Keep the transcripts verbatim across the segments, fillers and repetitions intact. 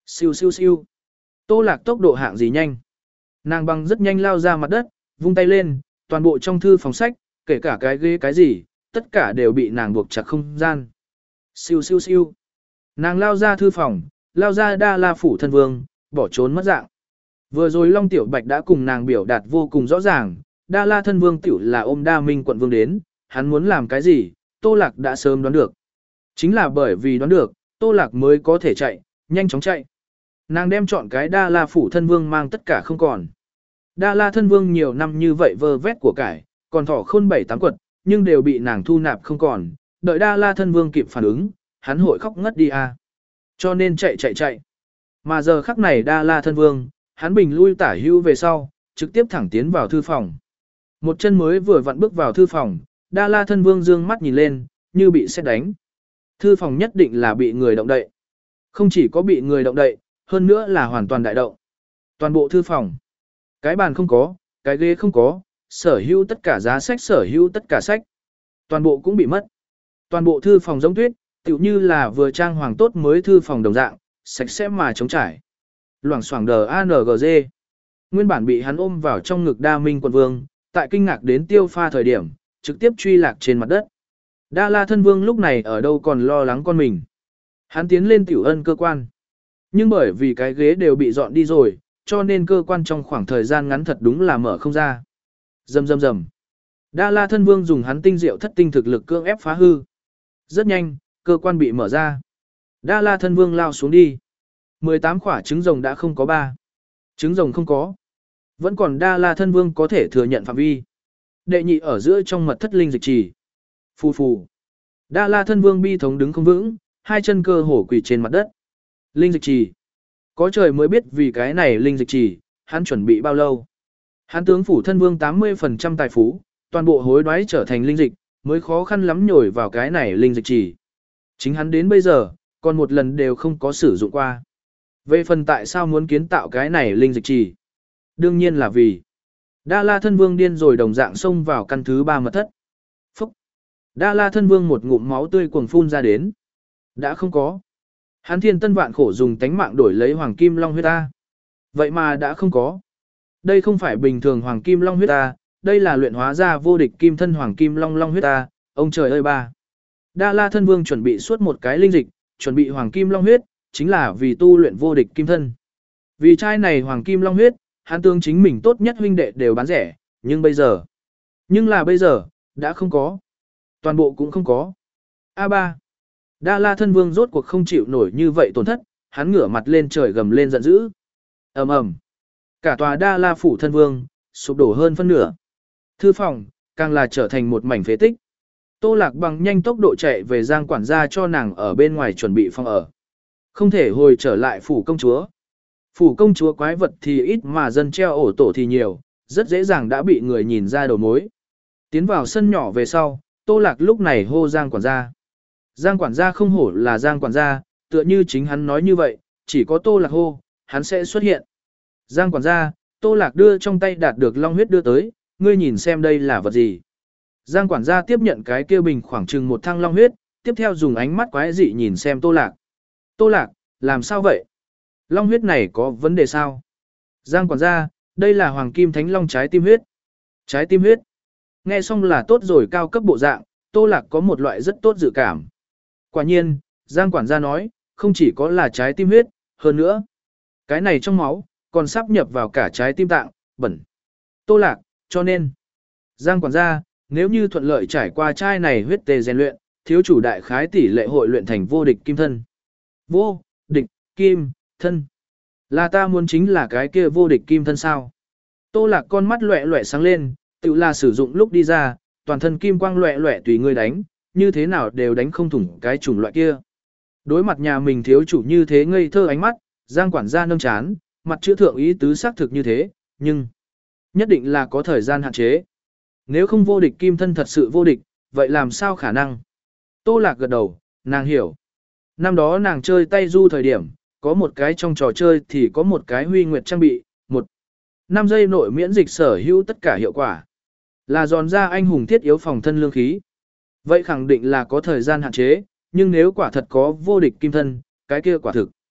Siêu siêu siêu. Tô Lạc tốc độ hạng gì nhanh. Nàng băng rất nhanh lao ra mặt đất, vung tay lên, toàn bộ trong thư phòng sách, kể cả cái ghế cái gì, tất cả đều bị nàng buộc chặt không gian. Siêu siêu siêu. Nàng lao ra thư phòng, lao ra Đa La phủ thân vương, bỏ trốn mất dạng. Vừa rồi Long Tiểu Bạch đã cùng nàng biểu đạt vô cùng rõ ràng, Đa La thân vương tiểu là ôm Đa Minh quận vương đến, hắn muốn làm cái gì, Tô Lạc đã sớm đoán được. Chính là bởi vì đoán được, Tô Lạc mới có thể chạy, nhanh chóng chạy. Nàng đem chọn cái Đa La phủ thân vương mang tất cả không còn. Đa La thân vương nhiều năm như vậy vơ vét của cải, còn thỏ khôn bảy tám quật, nhưng đều bị nàng thu nạp không còn. Đợi Đa La thân vương kịp phản ứng, hắn hội khóc ngất đi à. Cho nên chạy chạy chạy. Mà giờ khắc này Đa La thân vương, hắn bình lui tả hưu về sau, trực tiếp thẳng tiến vào thư phòng. Một chân mới vừa vặn bước vào thư phòng, Đa La thân vương dương mắt nhìn lên, như bị sét đánh. Thư phòng nhất định là bị người động đậy. Không chỉ có bị người động đậy, hơn nữa là hoàn toàn đại động. Toàn bộ thư phòng. Cái bàn không có, cái ghế không có, sở hữu tất cả giá sách sở hữu tất cả sách. Toàn bộ cũng bị mất. Toàn bộ thư phòng giống tuyết, tựu như là vừa trang hoàng tốt mới thư phòng đồng dạng, sạch sẽ mà trống trải. Loảng xoảng đờ a en giê. Nguyên bản bị hắn ôm vào trong ngực Đa Minh quận vương, tại kinh ngạc đến tiêu pha thời điểm, trực tiếp truy lạc trên mặt đất. Đa La thân vương lúc này ở đâu còn lo lắng con mình. Hắn tiến lên tiểu ân cơ quan. Nhưng bởi vì cái ghế đều bị dọn đi rồi, cho nên cơ quan trong khoảng thời gian ngắn thật đúng là mở không ra. Rầm rầm rầm. Đa La thân vương dùng hắn tinh diệu thất tinh thực lực cưỡng ép phá hư. Rất nhanh, cơ quan bị mở ra. Đa La thân vương lao xuống đi. mười tám quả trứng rồng đã không có ba. Trứng rồng không có. Vẫn còn Đa La thân vương có thể thừa nhận phạm vi. Đệ nhị ở giữa trong mật thất linh dịch trì. Phù phù. Đa La thân vương bi thống đứng không vững, hai chân cơ hổ quỳ trên mặt đất. Linh dịch trì. Có trời mới biết vì cái này linh dịch trì, hắn chuẩn bị bao lâu. Hắn tướng phủ thân vương tám mươi phần trăm tài phú, toàn bộ hối đoái trở thành linh dịch, mới khó khăn lắm nhồi vào cái này linh dịch trì. Chính hắn đến bây giờ, còn một lần đều không có sử dụng qua. Về phần tại sao muốn kiến tạo cái này linh dịch trì? Đương nhiên là vì Đa La thân vương điên rồi đồng dạng xông vào căn thứ ba mật thất. Phúc! Đa La thân vương một ngụm máu tươi cuồng phun ra đến. Đã không có. Hắn thiên tân vạn khổ dùng tánh mạng đổi lấy hoàng kim long huyết ta. Vậy mà đã không có. Đây không phải bình thường hoàng kim long huyết ta, đây là luyện hóa ra vô địch kim thân hoàng kim long long huyết ta, ông trời ơi ba. Đa La thân vương chuẩn bị suốt một cái linh dịch, chuẩn bị hoàng kim long huyết, chính là vì tu luyện vô địch kim thân. Vì trai này hoàng kim long huyết, hắn tương chính mình tốt nhất huynh đệ đều bán rẻ, nhưng bây giờ, nhưng là bây giờ, đã không có. Toàn bộ cũng không có. a ba. Đa La thân vương rốt cuộc không chịu nổi như vậy tổn thất, hắn ngửa mặt lên trời gầm lên giận dữ. Ầm ầm. Cả tòa Đa La phủ thân vương sụp đổ hơn phân nửa. Thư phòng càng là trở thành một mảnh phế tích. Tô Lạc bằng nhanh tốc độ chạy về Giang quản gia cho nàng ở bên ngoài chuẩn bị phòng ở. Không thể hồi trở lại phủ công chúa. Phủ công chúa quái vật thì ít mà dân treo ổ tổ thì nhiều, rất dễ dàng đã bị người nhìn ra đầu mối. Tiến vào sân nhỏ về sau, Tô Lạc lúc này hô Giang quản gia. Giang quản gia không hổ là Giang quản gia, tựa như chính hắn nói như vậy, chỉ có Tô Lạc hô, hắn sẽ xuất hiện. Giang quản gia, Tô Lạc đưa trong tay đạt được long huyết đưa tới, ngươi nhìn xem đây là vật gì. Giang quản gia tiếp nhận cái kia bình khoảng chừng một thăng long huyết, tiếp theo dùng ánh mắt quái dị nhìn xem Tô Lạc. Tô Lạc, làm sao vậy? Long huyết này có vấn đề sao? Giang quản gia, đây là hoàng kim thánh long trái tim huyết. Trái tim huyết. Nghe xong là tốt rồi cao cấp bộ dạng, Tô Lạc có một loại rất tốt dự cảm. Quả nhiên, Giang quản gia nói, không chỉ có là trái tim huyết, hơn nữa. Cái này trong máu, còn sắp nhập vào cả trái tim tạng, bẩn. Tô Lạc, cho nên. Giang quản gia, nếu như thuận lợi trải qua chai này huyết tề rèn luyện, thiếu chủ đại khái tỷ lệ hội luyện thành vô địch kim thân. Vô, địch, kim, thân. Là ta muốn chính là cái kia vô địch kim thân sao. Tô Lạc con mắt loẹ loẹ sáng lên, tự là sử dụng lúc đi ra, toàn thân kim quang loẹ loẹ tùy ngươi đánh, như thế nào đều đánh không thủng cái chủng loại kia. Đối mặt nhà mình thiếu chủ như thế ngây thơ ánh mắt, Giang quản gia nâng chán, mặt chữ thượng ý tứ xác thực như thế, nhưng nhất định là có thời gian hạn chế. Nếu không vô địch kim thân thật sự vô địch, vậy làm sao khả năng? Tô Lạc gật đầu, nàng hiểu. Năm đó nàng chơi tay du thời điểm, có một cái trong trò chơi thì có một cái huy nguyệt trang bị, một năm giây nội miễn dịch sở hữu tất cả hiệu quả. Là giòn ra anh hùng thiết yếu phòng thân lương khí. Vậy khẳng định là có thời gian hạn chế, nhưng nếu quả thật có vô địch kim thân, cái kia quả thực.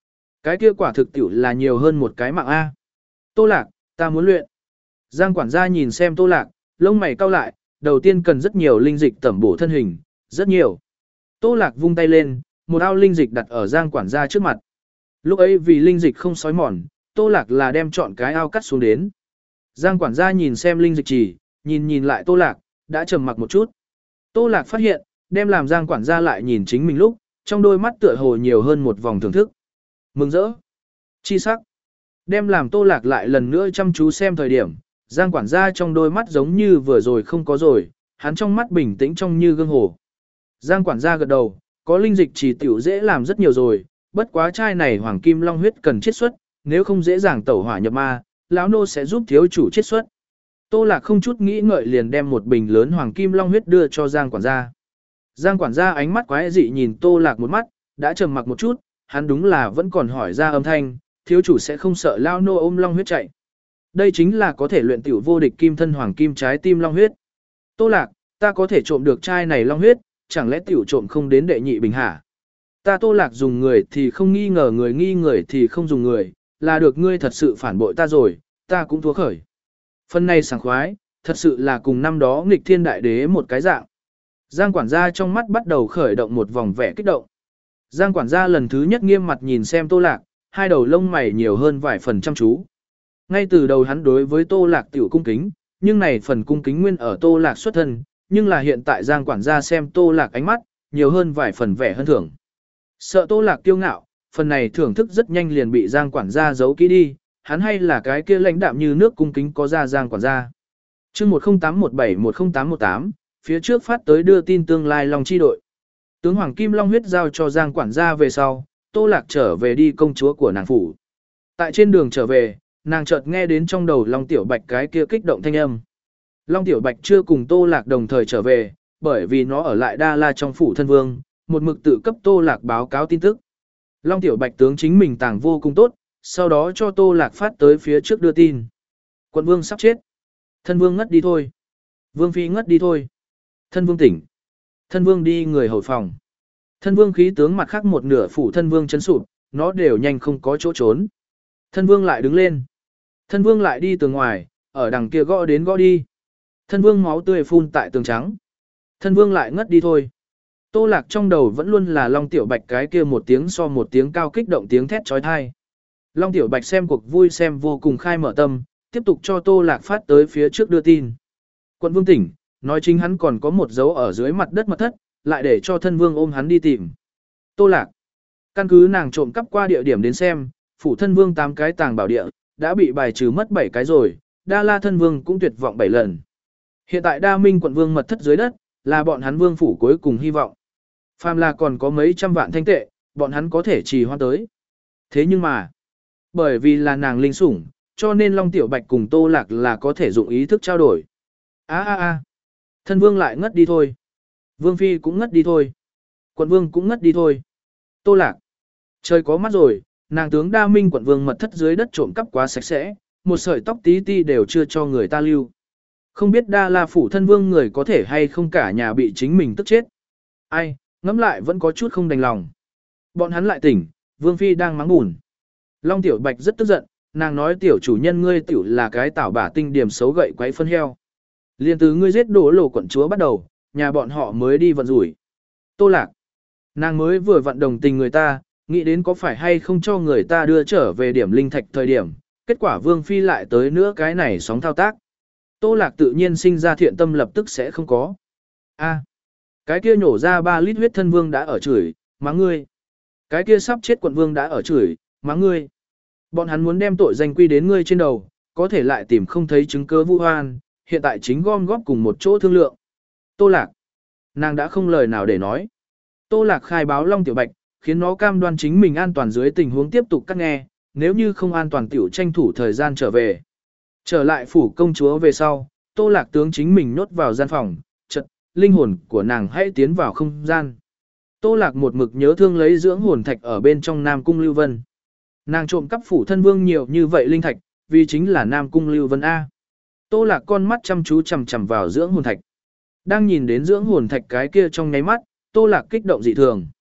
Cái kia quả thực tiểu là nhiều hơn một cái mạng A. Tô Lạc, ta muốn luyện. Giang quản gia nhìn xem Tô Lạc, lông mày cau lại, đầu tiên cần rất nhiều linh dịch tẩm bổ thân hình, rất nhiều. Tô Lạc vung tay lên, một ao linh dịch đặt ở Giang quản gia trước mặt. Lúc ấy vì linh dịch không sói mòn, Tô Lạc là đem chọn cái ao cắt xuống đến. Giang quản gia nhìn xem linh dịch chỉ, nhìn nhìn lại Tô Lạc, đã trầm mặc một chút. Tô Lạc phát hiện, đem làm Giang quản gia lại nhìn chính mình lúc, trong đôi mắt tựa hồ nhiều hơn một vòng thưởng thức. Mừng rỡ. Chi sắc. Đem làm Tô Lạc lại lần nữa chăm chú xem thời điểm, Giang quản gia trong đôi mắt giống như vừa rồi không có rồi, hắn trong mắt bình tĩnh trong như gương hồ. Giang quản gia gật đầu, có linh dịch chỉ tiểu dễ làm rất nhiều rồi, bất quá chai này hoàng kim long huyết cần chiết xuất, nếu không dễ dàng tẩu hỏa nhập ma, lão nô sẽ giúp thiếu chủ chiết xuất. Tô Lạc không chút nghĩ ngợi liền đem một bình lớn hoàng kim long huyết đưa cho Giang quản gia. Giang quản gia ánh mắt quái dị nhìn Tô Lạc một mắt, đã trầm mặc một chút, hắn đúng là vẫn còn hỏi ra âm thanh, thiếu chủ sẽ không sợ lão nô ôm long huyết chạy. Đây chính là có thể luyện tiểu vô địch kim thân hoàng kim trái tim long huyết. Tô Lạc, ta có thể trộm được chai này long huyết, chẳng lẽ tiểu trộm không đến đệ nhị bình hả? Ta Tô Lạc dùng người thì không nghi ngờ người, nghi người thì không dùng người, là được ngươi thật sự phản bội ta rồi, ta cũng thua khởi. Phần này sảng khoái, thật sự là cùng năm đó nghịch thiên đại đế một cái dạng. Giang quản gia trong mắt bắt đầu khởi động một vòng vẻ kích động. Giang quản gia lần thứ nhất nghiêm mặt nhìn xem Tô Lạc, hai đầu lông mày nhiều hơn vài phần chăm chú. Ngay từ đầu hắn đối với Tô Lạc tiểu cung kính, nhưng này phần cung kính nguyên ở Tô Lạc xuất thân, nhưng là hiện tại Giang quản gia xem Tô Lạc ánh mắt, nhiều hơn vài phần vẻ hơn thưởng. Sợ Tô Lạc kiêu ngạo, phần này thưởng thức rất nhanh liền bị Giang quản gia giấu kỹ đi, hắn hay là cái kia lãnh đạm như nước cung kính có ra Giang quản gia. Chương một không tám một bảy một không tám một tám, phía trước phát tới đưa tin tương lai Long chi đội. Tướng Hoàng Kim Long huyết giao cho Giang quản gia về sau, Tô Lạc trở về đi công chúa của nàng phủ. Tại trên đường trở về, nàng chợt nghe đến trong đầu Long Tiểu Bạch cái kia kích động thanh âm. Long Tiểu Bạch chưa cùng Tô Lạc đồng thời trở về, bởi vì nó ở lại Đa La trong phủ thân vương, một mực tự cấp Tô Lạc báo cáo tin tức. Long Tiểu Bạch tướng chính mình tàng vô cùng tốt, sau đó cho Tô Lạc phát tới phía trước đưa tin. Quận vương sắp chết. Thân vương ngất đi thôi. Vương phi ngất đi thôi. Thân vương tỉnh. Thân vương đi người hầu phòng. Thân vương khí tướng mặt khác một nửa phủ thân vương chấn sụp, nó đều nhanh không có chỗ trốn. Thân vương lại đứng lên. Thân vương lại đi từ ngoài, ở đằng kia gõ đến gõ đi. Thân vương máu tươi phun tại tường trắng. Thân vương lại ngất đi thôi. Tô Lạc trong đầu vẫn luôn là Long Tiểu Bạch cái kia một tiếng so một tiếng cao kích động tiếng thét trói thai. Long Tiểu Bạch xem cuộc vui xem vô cùng khai mở tâm, tiếp tục cho Tô Lạc phát tới phía trước đưa tin. Quận vương tỉnh, nói chính hắn còn có một dấu ở dưới mặt đất mật thất, lại để cho thân vương ôm hắn đi tìm. Tô Lạc, căn cứ nàng trộm cắp qua địa điểm đến xem, phủ thân vương tám cái tàng bảo địa, đã bị bài trừ mất bảy cái rồi, Đa La thân vương cũng tuyệt vọng bảy lần. Hiện tại Đa Minh quận vương mật thất dưới đất, là bọn hắn vương phủ cuối cùng hy vọng. Phàm là còn có mấy trăm vạn thanh tệ, bọn hắn có thể trì hoãn tới. Thế nhưng mà, bởi vì là nàng linh sủng, cho nên Long Tiểu Bạch cùng Tô Lạc là có thể dụng ý thức trao đổi. A a a, thân vương lại ngất đi thôi. Vương phi cũng ngất đi thôi. Quận vương cũng ngất đi thôi. Tô Lạc, trời có mắt rồi, nàng tướng Đa Minh quận vương mật thất dưới đất trộm cắp quá sạch sẽ, một sợi tóc tí ti đều chưa cho người ta lưu. Không biết Đa La phủ thân vương người có thể hay không cả nhà bị chính mình tức chết. Ai, ngẫm lại vẫn có chút không đành lòng. Bọn hắn lại tỉnh, vương phi đang mắng buồn. Long Tiểu Bạch rất tức giận, nàng nói tiểu chủ nhân ngươi tiểu là cái tảo bả tinh điểm xấu gậy quấy phân heo. Liên từ ngươi giết đổ lỗ quận chúa bắt đầu, nhà bọn họ mới đi vận rủi. Tô Lạc, nàng mới vừa vận đồng tình người ta, nghĩ đến có phải hay không cho người ta đưa trở về điểm linh thạch thời điểm, kết quả vương phi lại tới nữa cái này sóng thao tác. Tô Lạc tự nhiên sinh ra thiện tâm lập tức sẽ không có. A, cái kia nhổ ra ba lít huyết thân vương đã ở chửi, mắng ngươi. Cái kia sắp chết quận vương đã ở chửi, mắng ngươi. Bọn hắn muốn đem tội danh quy đến ngươi trên đầu, có thể lại tìm không thấy chứng cứ vu oan, hiện tại chính gom góp cùng một chỗ thương lượng. Tô Lạc, nàng đã không lời nào để nói. Tô Lạc khai báo Long Tiểu Bạch, khiến nó cam đoan chính mình an toàn dưới tình huống tiếp tục cắt nghe, nếu như không an toàn tiểu tranh thủ thời gian trở về. Trở lại phủ công chúa về sau, Tô Lạc tướng chính mình nhốt vào gian phòng, chợt linh hồn của nàng hãy tiến vào không gian. Tô Lạc một mực nhớ thương lấy dưỡng hồn thạch ở bên trong Nam Cung Lưu Vân. Nàng trộm cắp phủ thân vương nhiều như vậy linh thạch, vì chính là Nam Cung Lưu Vân A. Tô Lạc con mắt chăm chú chằm chằm vào dưỡng hồn thạch. Đang nhìn đến dưỡng hồn thạch cái kia trong nháy mắt, Tô Lạc kích động dị thường.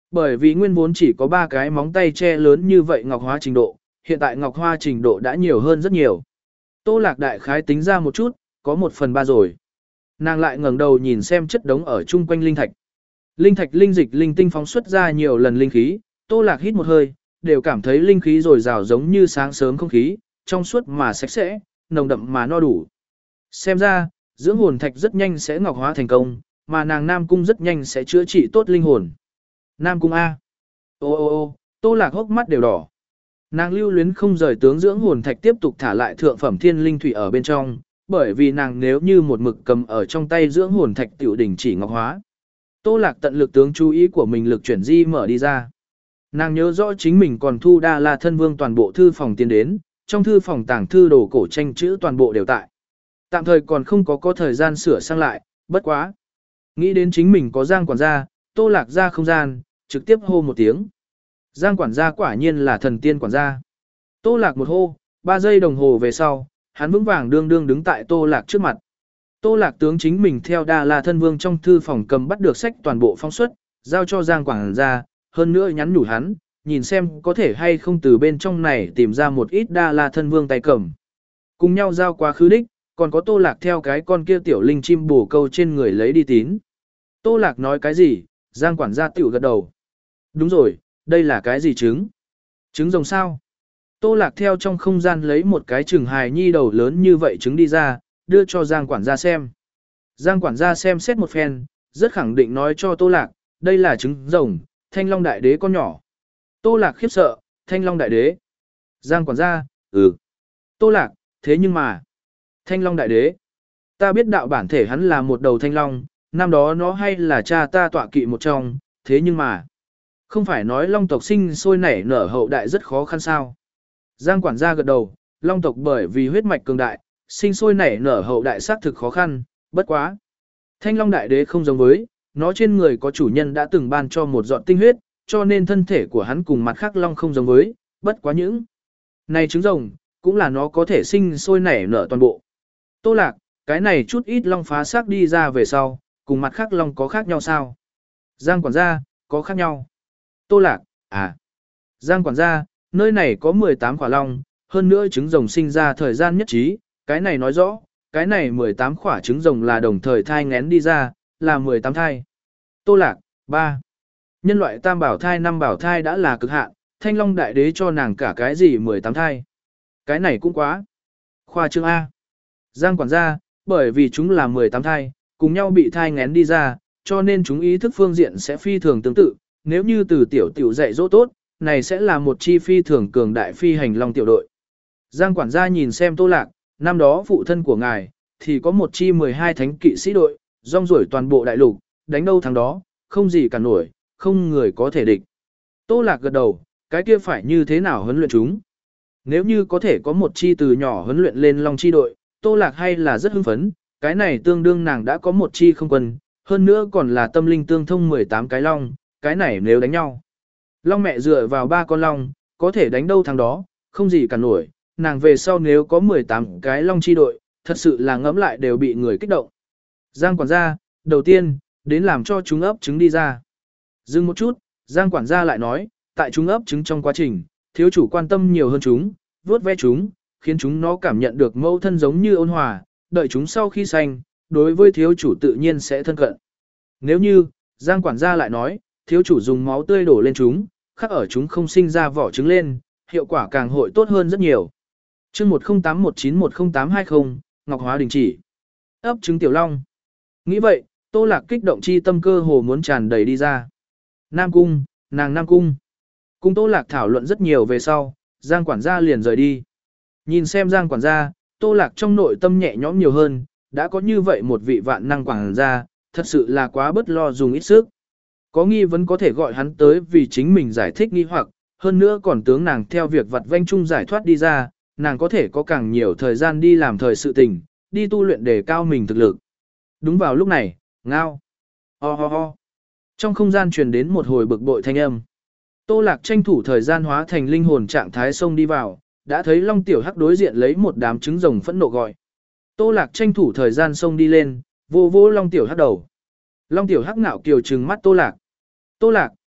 Bởi vì nguyên vốn chỉ có ba cái móng tay che lớn như vậy ngọc hóa trình độ, hiện tại ngọc hoa trình độ đã nhiều hơn rất nhiều. Tô Lạc đại khái tính ra một chút, có một phần ba rồi. Nàng lại ngẩng đầu nhìn xem chất đống ở chung quanh linh thạch. Linh thạch linh dịch linh tinh phóng xuất ra nhiều lần linh khí, Tô Lạc hít một hơi, đều cảm thấy linh khí dồi dào giống như sáng sớm không khí, trong suốt mà sạch sẽ, nồng đậm mà no đủ. Xem ra, dưỡng hồn thạch rất nhanh sẽ ngọc hóa thành công, mà nàng Nam Cung rất nhanh sẽ chữa trị tốt linh hồn. Nam Cung A. Ô ô ô, Tô Lạc hốc mắt đều đỏ. Nàng lưu luyến không rời tướng dưỡng hồn thạch tiếp tục thả lại thượng phẩm thiên linh thủy ở bên trong, bởi vì nàng nếu như một mực cầm ở trong tay dưỡng hồn thạch tiểu đỉnh chỉ ngọc hóa. Tô Lạc tận lực tướng chú ý của mình lực chuyển di mở đi ra. Nàng nhớ rõ chính mình còn thu Đa La Thân Vương toàn bộ thư phòng tiến đến, trong thư phòng tàng thư đồ cổ tranh chữ toàn bộ đều tại. Tạm thời còn không có có thời gian sửa sang lại, bất quá. Nghĩ đến chính mình có Giang quản gia, Tô Lạc ra không gian, trực tiếp hô một tiếng. Giang quản gia quả nhiên là thần tiên quản gia. Tô Lạc một hô, ba giây đồng hồ về sau, hắn vững vàng đương đương đứng tại Tô Lạc trước mặt. Tô Lạc tướng chính mình theo Đa La Thân Vương trong thư phòng cầm bắt được sách toàn bộ phong suất, giao cho Giang quản gia, hơn nữa nhắn nhủ hắn, nhìn xem có thể hay không từ bên trong này tìm ra một ít Đa La Thân Vương tay cầm. Cùng nhau giao qua khứ đích, còn có Tô Lạc theo cái con kia tiểu linh chim bồ câu trên người lấy đi tín. Tô Lạc nói cái gì, Giang quản gia tiểu gật đầu. Đúng rồi, đây là cái gì trứng? Trứng rồng sao? Tô Lạc theo trong không gian lấy một cái trứng hài nhi đầu lớn như vậy trứng đi ra, đưa cho Giang quản gia xem. Giang quản gia xem xét một phen, rất khẳng định nói cho Tô Lạc, đây là trứng rồng, Thanh Long Đại Đế con nhỏ. Tô Lạc khiếp sợ, Thanh Long Đại Đế. Giang quản gia, ừ. Tô Lạc, thế nhưng mà, Thanh Long Đại Đế. Ta biết đạo bản thể hắn là một đầu Thanh Long, năm đó nó hay là cha ta tọa kỵ một trong, thế nhưng mà, không phải nói Long tộc sinh sôi nảy nở hậu đại rất khó khăn sao. Giang quản gia gật đầu, Long tộc bởi vì huyết mạch cường đại, sinh sôi nảy nở hậu đại xác thực khó khăn, bất quá. Thanh Long Đại Đế không giống với, nó trên người có chủ nhân đã từng ban cho một giọt tinh huyết, cho nên thân thể của hắn cùng mặt khác Long không giống với, bất quá những. Này trứng rồng, cũng là nó có thể sinh sôi nảy nở toàn bộ. Tô Lạc, cái này chút ít Long phá xác đi ra về sau, cùng mặt khác Long có khác nhau sao? Giang quản gia, có khác nhau. Tô Lạc, à. Giang quản gia, nơi này có mười tám khỏa Long, hơn nữa trứng rồng sinh ra thời gian nhất trí, cái này nói rõ, cái này mười tám khỏa trứng rồng là đồng thời thai ngén đi ra, là mười tám thai. Tô Lạc, ba. Nhân loại tam bảo thai năm bảo thai đã là cực hạn, Thanh Long Đại Đế cho nàng cả cái gì mười tám thai. Cái này cũng quá. Khoa trương A. Giang quản gia, bởi vì chúng là mười tám thai, cùng nhau bị thai ngén đi ra, cho nên chúng ý thức phương diện sẽ phi thường tương tự, nếu như từ tiểu tiểu dạy dỗ tốt, này sẽ là một chi phi thường cường đại phi hành long tiểu đội. Giang quản gia nhìn xem Tô Lạc, năm đó phụ thân của ngài, thì có một chi mười hai thánh kỵ sĩ đội, rong ruổi toàn bộ đại lục, đánh đâu thắng đó, không gì cả nổi, không người có thể địch. Tô Lạc gật đầu, cái kia phải như thế nào huấn luyện chúng? Nếu như có thể có một chi từ nhỏ huấn luyện lên long chi đội, Tô Lạc hay là rất hưng phấn, cái này tương đương nàng đã có một chi không quân, hơn nữa còn là tâm linh tương thông mười tám cái long, cái này nếu đánh nhau. Long mẹ dựa vào ba con long, có thể đánh đâu thắng đó, không gì cả nổi, nàng về sau nếu có mười tám cái long chi đội, thật sự là ngẫm lại đều bị người kích động. Giang quản gia, đầu tiên, đến làm cho chúng ấp trứng đi ra. Dừng một chút, Giang quản gia lại nói, tại chúng ấp trứng trong quá trình, thiếu chủ quan tâm nhiều hơn chúng, vuốt ve chúng, khiến chúng nó cảm nhận được mâu thân giống như ôn hòa, đợi chúng sau khi sanh, đối với thiếu chủ tự nhiên sẽ thân cận. Nếu như, Giang quản gia lại nói, thiếu chủ dùng máu tươi đổ lên chúng, khắc ở chúng không sinh ra vỏ trứng lên, hiệu quả càng hội tốt hơn rất nhiều. Chương một không tám một chín một không tám hai không, Ngọc Hóa đình chỉ. Ấp trứng tiểu long. Nghĩ vậy, Tô Lạc kích động chi tâm cơ hồ muốn tràn đầy đi ra. Nam cung, nàng Nam cung. Cùng Tô Lạc thảo luận rất nhiều về sau, Giang quản gia liền rời đi. Nhìn xem Giang quản gia, Tô Lạc trong nội tâm nhẹ nhõm nhiều hơn, đã có như vậy một vị vạn năng quản gia, thật sự là quá bất lo dùng ít sức. Có nghi vấn có thể gọi hắn tới vì chính mình giải thích nghi hoặc, hơn nữa còn tướng nàng theo việc vặt vanh chung giải thoát đi ra, nàng có thể có càng nhiều thời gian đi làm thời sự tình, đi tu luyện để cao mình thực lực. Đúng vào lúc này, ngao, ho ho ho. Trong không gian truyền đến một hồi bực bội thanh âm. Tô Lạc tranh thủ thời gian hóa thành linh hồn trạng thái xông đi vào, đã thấy Long Tiểu Hắc đối diện lấy một đám trứng rồng phẫn nộ gọi. Tô Lạc tranh thủ thời gian xông đi lên, vô vô Long Tiểu Hắc đầu. Long Tiểu Hắc ngạo kiều trừng mắt Tô Lạc. Tô Lạc,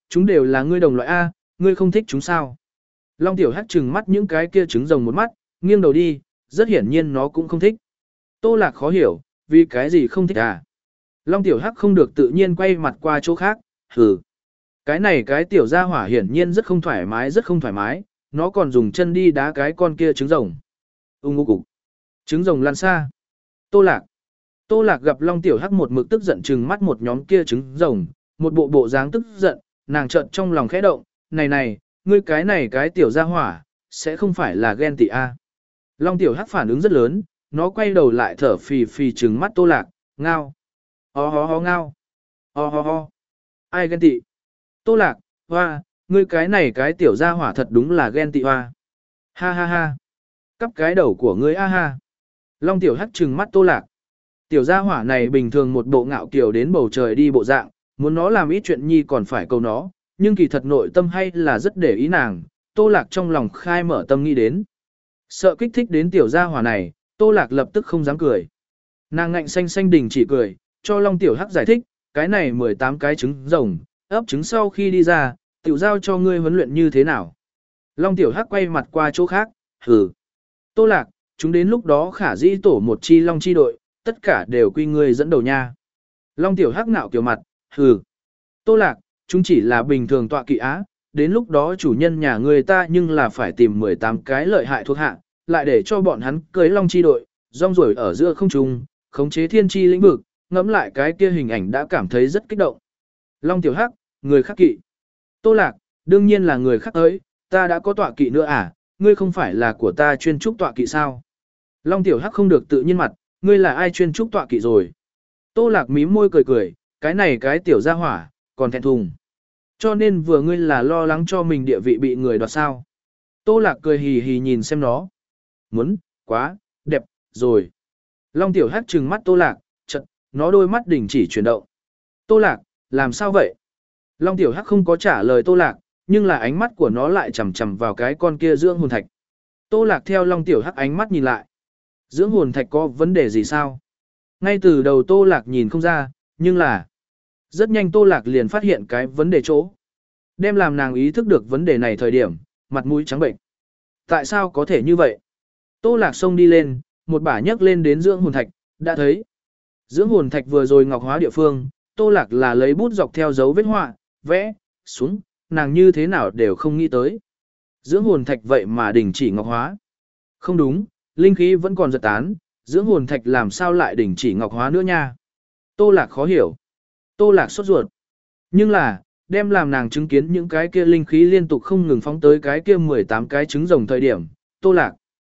chúng đều là ngươi đồng loại A, ngươi không thích chúng sao. Long tiểu hắc trừng mắt những cái kia trứng rồng một mắt, nghiêng đầu đi, rất hiển nhiên nó cũng không thích. Tô Lạc khó hiểu, vì cái gì không thích à? Long tiểu hắc không được tự nhiên quay mặt qua chỗ khác, hừ. Cái này cái tiểu gia hỏa hiển nhiên rất không thoải mái rất không thoải mái, nó còn dùng chân đi đá cái con kia trứng rồng. Ung ung cục. Trứng rồng lăn xa. Tô Lạc. Tô Lạc gặp Long tiểu hắc một mực tức giận trừng mắt một nhóm kia trứng rồng, một bộ bộ dáng tức giận, nàng chợt trong lòng khẽ động, này này, ngươi cái này cái tiểu gia hỏa, sẽ không phải là ghen tị a? Long tiểu hắc phản ứng rất lớn, nó quay đầu lại thở phì phì trừng mắt Tô Lạc, ngao. Ho ho ho ngao. Ho ho ho. Ai ghen tị? Tô Lạc, hoa, ngươi cái này cái tiểu gia hỏa thật đúng là ghen tị hoa. Ha ha ha. Cắp cái đầu của ngươi a ha. Long tiểu hắc trừng mắt Tô Lạc. Tiểu gia hỏa này bình thường một bộ ngạo kiều đến bầu trời đi bộ dạng, muốn nó làm ít chuyện nhi còn phải cầu nó, nhưng kỳ thật nội tâm hay là rất để ý nàng, Tô Lạc trong lòng khai mở tâm nghĩ đến. Sợ kích thích đến tiểu gia hỏa này, Tô Lạc lập tức không dám cười. Nàng ngạnh xanh xanh đình chỉ cười, cho Long tiểu hắc giải thích, cái này mười tám cái trứng rồng, ấp trứng sau khi đi ra, tiểu giao cho ngươi huấn luyện như thế nào. Long tiểu hắc quay mặt qua chỗ khác, hừ. Tô Lạc, chúng đến lúc đó khả dĩ tổ một chi long chi đội, tất cả đều quy ngươi dẫn đầu nha. Long tiểu hắc nạo kiểu mặt, hừ. Tô Lạc, chúng chỉ là bình thường tọa kỵ á, đến lúc đó chủ nhân nhà người ta nhưng là phải tìm mười tám cái lợi hại thuộc hạ, lại để cho bọn hắn cưới long chi đội, rong ruổi ở giữa không trung, khống chế thiên chi lĩnh vực, ngẫm lại cái kia hình ảnh đã cảm thấy rất kích động. Long tiểu hắc, người khác kỵ. Tô Lạc, đương nhiên là người khác ấy, ta đã có tọa kỵ nữa à, ngươi không phải là của ta chuyên trúc tọa kỵ sao? Long tiểu hắc không được tự nhiên mặt, ngươi là ai chuyên trúc tọa kỵ rồi? Tô Lạc mím môi cười cười, cái này cái tiểu gia hỏa, còn thẹn thùng. Cho nên vừa ngươi là lo lắng cho mình địa vị bị người đoạt sao. Tô Lạc cười hì hì nhìn xem nó. Muốn, quá, đẹp, rồi. Long tiểu hắc trừng mắt Tô Lạc, chật, nó đôi mắt đình chỉ chuyển động. Tô Lạc, làm sao vậy? Long tiểu hắc không có trả lời Tô Lạc, nhưng là ánh mắt của nó lại chằm chằm vào cái con kia dưỡng hồn thạch. Tô Lạc theo Long tiểu hắc ánh mắt nhìn lại. Dưỡng hồn thạch có vấn đề gì sao? Ngay từ đầu Tô Lạc nhìn không ra, nhưng là rất nhanh Tô Lạc liền phát hiện cái vấn đề chỗ. Đem làm nàng ý thức được vấn đề này thời điểm, mặt mũi trắng bệnh. Tại sao có thể như vậy? Tô Lạc xông đi lên, một bả nhấc lên đến dưỡng hồn thạch, đã thấy. Dưỡng hồn thạch vừa rồi ngọc hóa địa phương, Tô Lạc là lấy bút dọc theo dấu vết họa, vẽ, xuống, nàng như thế nào đều không nghĩ tới. Dưỡng hồn thạch vậy mà đình chỉ ngọc hóa. Không đúng, linh khí vẫn còn giật tán, dưỡng hồn thạch làm sao lại đình chỉ ngọc hóa nữa nha. Tô Lạc khó hiểu. Tô Lạc sốt ruột. Nhưng là, đem làm nàng chứng kiến những cái kia linh khí liên tục không ngừng phóng tới cái kia mười tám cái trứng rồng thời điểm, Tô Lạc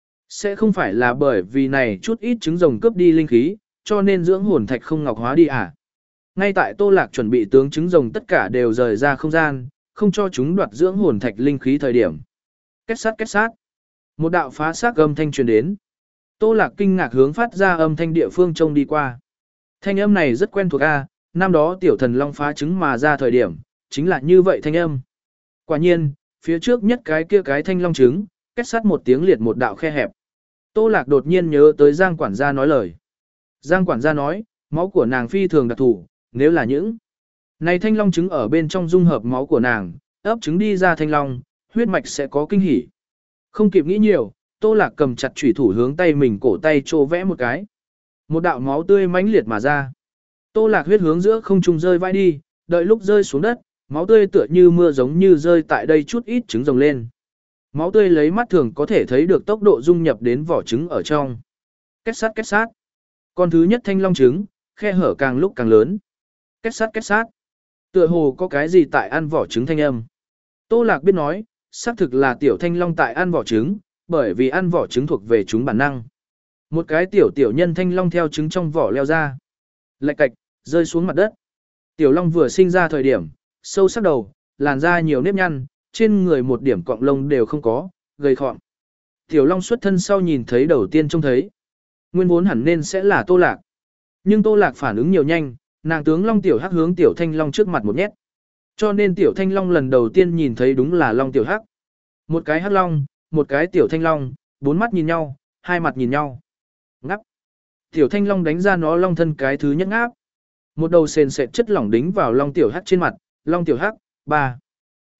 sẽ không phải là bởi vì này chút ít trứng rồng cướp đi linh khí, cho nên dưỡng hồn thạch không ngọc hóa đi à. Ngay tại Tô Lạc chuẩn bị tướng trứng rồng tất cả đều rời ra không gian, không cho chúng đoạt dưỡng hồn thạch linh khí thời điểm. Kết sát kết sát. Một đạo phá xác âm thanh truyền đến. Tô Lạc kinh ngạc hướng phát ra âm thanh địa phương trông đi qua. Thanh âm này rất quen thuộc a, năm đó tiểu thần long phá trứng mà ra thời điểm, chính là như vậy thanh âm. Quả nhiên, phía trước nhất cái kia cái thanh long trứng, kết sát một tiếng liệt một đạo khe hẹp. Tô Lạc đột nhiên nhớ tới Giang quản gia nói lời. Giang quản gia nói, máu của nàng phi thường đặc thủ, nếu là những này thanh long trứng ở bên trong dung hợp máu của nàng, ấp trứng đi ra thanh long, huyết mạch sẽ có kinh hỉ. Không kịp nghĩ nhiều, Tô Lạc cầm chặt chủy thủ hướng tay mình cổ tay trô vẽ một cái. Một đạo máu tươi mãnh liệt mà ra. Tô Lạc huyết hướng giữa không trung rơi vãi đi, đợi lúc rơi xuống đất, máu tươi tựa như mưa giống như rơi tại đây chút ít trứng rồng lên. Máu tươi lấy mắt thường có thể thấy được tốc độ dung nhập đến vỏ trứng ở trong. Kết sát kết sát. Con thứ nhất thanh long trứng, khe hở càng lúc càng lớn. Kết sát kết sát. Tựa hồ có cái gì tại ăn vỏ trứng thanh âm. Tô Lạc biết nói, xác thực là tiểu thanh long tại ăn vỏ trứng, bởi vì ăn vỏ trứng thuộc về chúng bản năng. Một cái tiểu tiểu nhân thanh long theo trứng trong vỏ leo ra. Lạch cạch, rơi xuống mặt đất. Tiểu long vừa sinh ra thời điểm, sâu sắc đầu, làn da nhiều nếp nhăn, trên người một điểm cọng lông đều không có, gầy khọm. Tiểu long xuất thân sau nhìn thấy đầu tiên trông thấy. Nguyên vốn hẳn nên sẽ là Tô Lạc. Nhưng Tô Lạc phản ứng nhiều nhanh, nàng tướng long tiểu hắc hướng tiểu thanh long trước mặt một nhét. Cho nên tiểu thanh long lần đầu tiên nhìn thấy đúng là long tiểu hắc. Một cái hắc long, một cái tiểu thanh long, bốn mắt nhìn nhau, hai mặt nhìn nhau. Ngắp. Tiểu thanh long đánh ra nó long thân cái thứ nhất ngáp. Một đầu sền sệt chất lỏng đính vào long tiểu hắc trên mặt, long tiểu hắc, ba.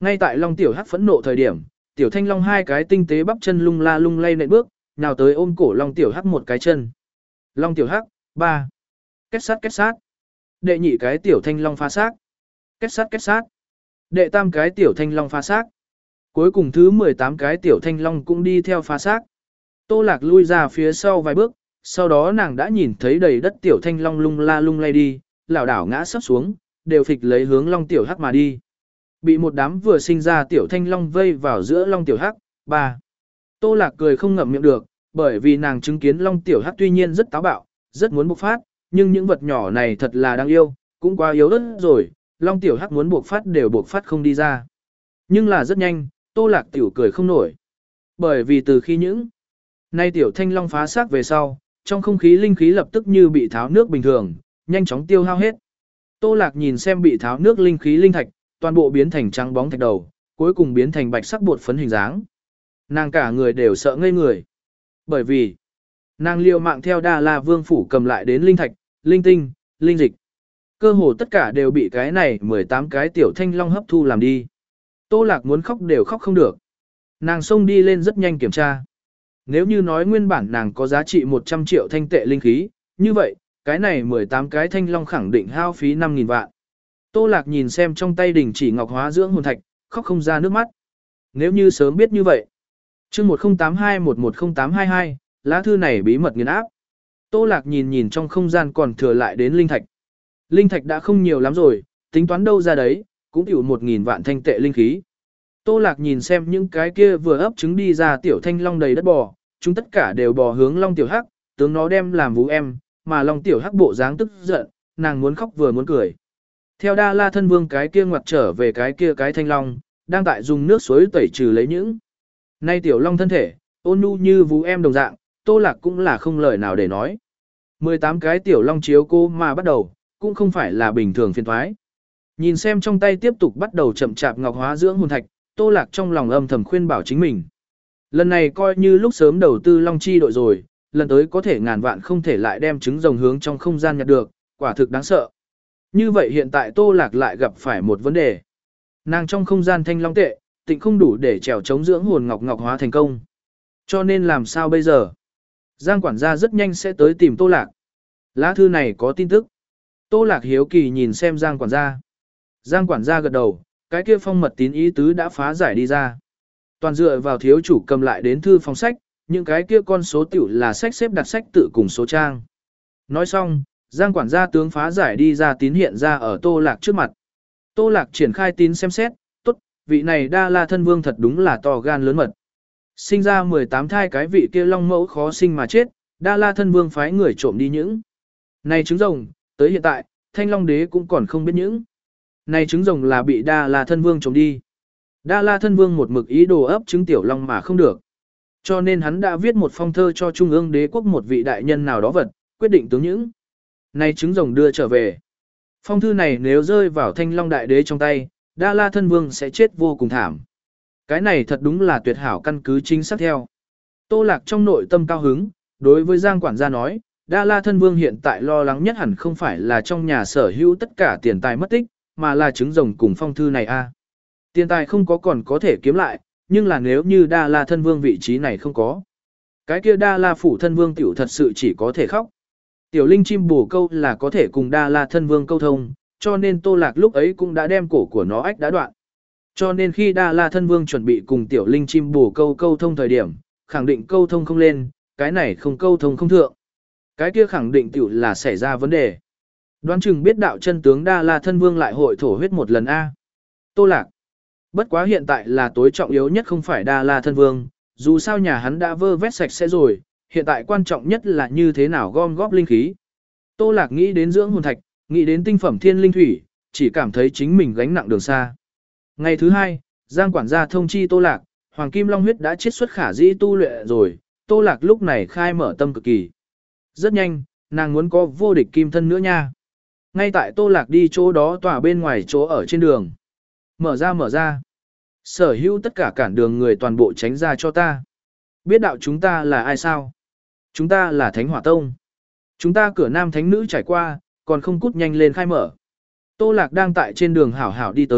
Ngay tại Long Tiểu Hắc phẫn nộ thời điểm, Tiểu Thanh Long hai cái tinh tế bắp chân lung la lung lay nện bước, nào tới ôm cổ Long Tiểu Hắc một cái chân. Long Tiểu Hắc, ba. Kết sát kết sát. Đệ nhị cái Tiểu Thanh Long phá xác. Kết sát kết sát. Đệ tam cái Tiểu Thanh Long phá xác. Cuối cùng thứ mười tám cái Tiểu Thanh Long cũng đi theo phá xác. Tô Lạc lui ra phía sau vài bước, sau đó nàng đã nhìn thấy đầy đất Tiểu Thanh Long lung la lung lay đi, lảo đảo ngã sấp xuống, đều phịch lấy hướng Long Tiểu Hắc mà đi. Bị một đám vừa sinh ra Tiểu Thanh Long vây vào giữa Long Tiểu Hắc, ba. Tô Lạc cười không ngậm miệng được, bởi vì nàng chứng kiến Long Tiểu Hắc tuy nhiên rất táo bạo, rất muốn bộc phát, nhưng những vật nhỏ này thật là đáng yêu, cũng quá yếu ớt rồi, Long Tiểu Hắc muốn bộc phát đều bộc phát không đi ra. Nhưng là rất nhanh, Tô Lạc tiểu cười không nổi. Bởi vì từ khi những nay Tiểu Thanh Long phá xác về sau, trong không khí linh khí lập tức như bị tháo nước bình thường, nhanh chóng tiêu hao hết. Tô Lạc nhìn xem bị tháo nước linh khí linh thạch, toàn bộ biến thành trắng bóng thạch đầu, cuối cùng biến thành bạch sắc bột phấn hình dáng. Nàng cả người đều sợ ngây người. Bởi vì, nàng liều mạng theo Đa La Vương phủ cầm lại đến linh thạch, linh tinh, linh dịch. Cơ hồ tất cả đều bị cái này mười tám cái Tiểu Thanh Long hấp thu làm đi. Tô Lạc muốn khóc đều khóc không được. Nàng xông đi lên rất nhanh kiểm tra. Nếu như nói nguyên bản nàng có giá trị một trăm triệu thanh tệ linh khí, như vậy, cái này mười tám cái Thanh Long khẳng định hao phí năm nghìn vạn. Tô Lạc nhìn xem trong tay đỉnh chỉ ngọc hóa dưỡng hồn thạch, khóc không ra nước mắt. Nếu như sớm biết như vậy. Chương một không tám hai một một không tám hai hai, lá thư này bí mật nghiền áp. Tô Lạc nhìn nhìn trong không gian còn thừa lại đến linh thạch. Linh thạch đã không nhiều lắm rồi, tính toán đâu ra đấy, cũng tiểu một nghìn vạn thanh tệ linh khí. Tô Lạc nhìn xem những cái kia vừa ấp trứng đi ra Tiểu Thanh Long đầy đất bò, chúng tất cả đều bò hướng Long Tiểu Hắc, tướng nó đem làm vũ em, mà Long Tiểu Hắc bộ dáng tức giận, nàng muốn khóc vừa muốn cười. Theo Đa La Thân Vương cái kia ngoặt trở về cái kia cái Thanh Long, đang tại dùng nước suối tẩy trừ lấy những. Nay Tiểu Long thân thể, ôn nhu như vũ em đồng dạng, Tô Lạc cũng là không lời nào để nói. mười tám cái Tiểu Long chiếu cô mà bắt đầu, cũng không phải là bình thường phiền thoái. Nhìn xem trong tay tiếp tục bắt đầu chậm chạp ngọc hóa dưỡng hồn thạch, Tô Lạc trong lòng âm thầm khuyên bảo chính mình. Lần này coi như lúc sớm đầu tư Long Chi đội rồi, lần tới có thể ngàn vạn không thể lại đem trứng rồng hướng trong không gian nhặt được, quả thực đáng sợ. Như vậy hiện tại Tô Lạc lại gặp phải một vấn đề. Nàng trong không gian thanh long tệ, tịnh không đủ để trèo chống dưỡng hồn ngọc ngọc hóa thành công. Cho nên làm sao bây giờ? Giang quản gia rất nhanh sẽ tới tìm Tô Lạc. Lá thư này có tin tức. Tô Lạc hiếu kỳ nhìn xem Giang quản gia. Giang quản gia gật đầu, cái kia phong mật tín ý tứ đã phá giải đi ra. Toàn dựa vào thiếu chủ cầm lại đến thư phòng sách, những cái kia con số tiểu là sách xếp đặt sách tự cùng số trang. Nói xong, Giang quản gia tướng phá giải đi ra tín hiện ra ở Tô Lạc trước mặt. Tô Lạc triển khai tín xem xét, tốt, vị này Đa La Thân Vương thật đúng là to gan lớn mật. Sinh ra mười tám thai cái vị kia long mẫu khó sinh mà chết, Đa La Thân Vương phái người trộm đi những. Này trứng rồng, tới hiện tại, Thanh Long Đế cũng còn không biết những. Này trứng rồng là bị Đa La Thân Vương trộm đi. Đa La Thân Vương một mực ý đồ ấp trứng tiểu long mà không được. Cho nên hắn đã viết một phong thơ cho Trung ương đế quốc một vị đại nhân nào đó vật, quyết định tướng những. Này trứng rồng đưa trở về. Phong thư này nếu rơi vào Thanh Long Đại Đế trong tay, Đa La Thân Vương sẽ chết vô cùng thảm. Cái này thật đúng là tuyệt hảo căn cứ chính xác theo. Tô Lạc trong nội tâm cao hứng, đối với Giang quản gia nói, Đa La Thân Vương hiện tại lo lắng nhất hẳn không phải là trong nhà sở hữu tất cả tiền tài mất tích, mà là trứng rồng cùng phong thư này a. Tiền tài không có còn có thể kiếm lại, nhưng là nếu như Đa La Thân Vương vị trí này không có. Cái kia Đa La Phủ Thân Vương tiểu thật sự chỉ có thể khóc. Tiểu linh chim bổ câu là có thể cùng Đa La Thân Vương câu thông, cho nên Tô Lạc lúc ấy cũng đã đem cổ của nó ách đã đoạn. Cho nên khi Đa La Thân Vương chuẩn bị cùng tiểu linh chim bổ câu câu thông thời điểm, khẳng định câu thông không lên, cái này không câu thông không thượng. Cái kia khẳng định tiểu là xảy ra vấn đề. Đoán chừng biết đạo chân tướng Đa La Thân Vương lại hội thổ huyết một lần A. Tô Lạc. Bất quá hiện tại là tối trọng yếu nhất không phải Đa La Thân Vương, dù sao nhà hắn đã vơ vét sạch sẽ rồi, hiện tại quan trọng nhất là như thế nào gom góp linh khí. Tô Lạc nghĩ đến dưỡng hồn thạch, nghĩ đến tinh phẩm thiên linh thủy, chỉ cảm thấy chính mình gánh nặng đường xa. Ngày thứ hai, Giang quản gia thông chi Tô Lạc, Hoàng Kim Long huyết đã chiết xuất khả dĩ tu luyện rồi, Tô Lạc lúc này khai mở tâm cực kỳ. Rất nhanh, nàng muốn có vô địch kim thân nữa nha. Ngay tại Tô Lạc đi chỗ đó tỏa bên ngoài chỗ ở trên đường. Mở ra mở ra. Sở hữu tất cả cản đường người toàn bộ tránh ra cho ta. Biết đạo chúng ta là ai sao? Chúng ta là Thánh Hỏa Tông. Chúng ta cửa nam thánh nữ trải qua, còn không cút nhanh lên khai mở. Tô Lạc đang tại trên đường hảo hảo đi tới,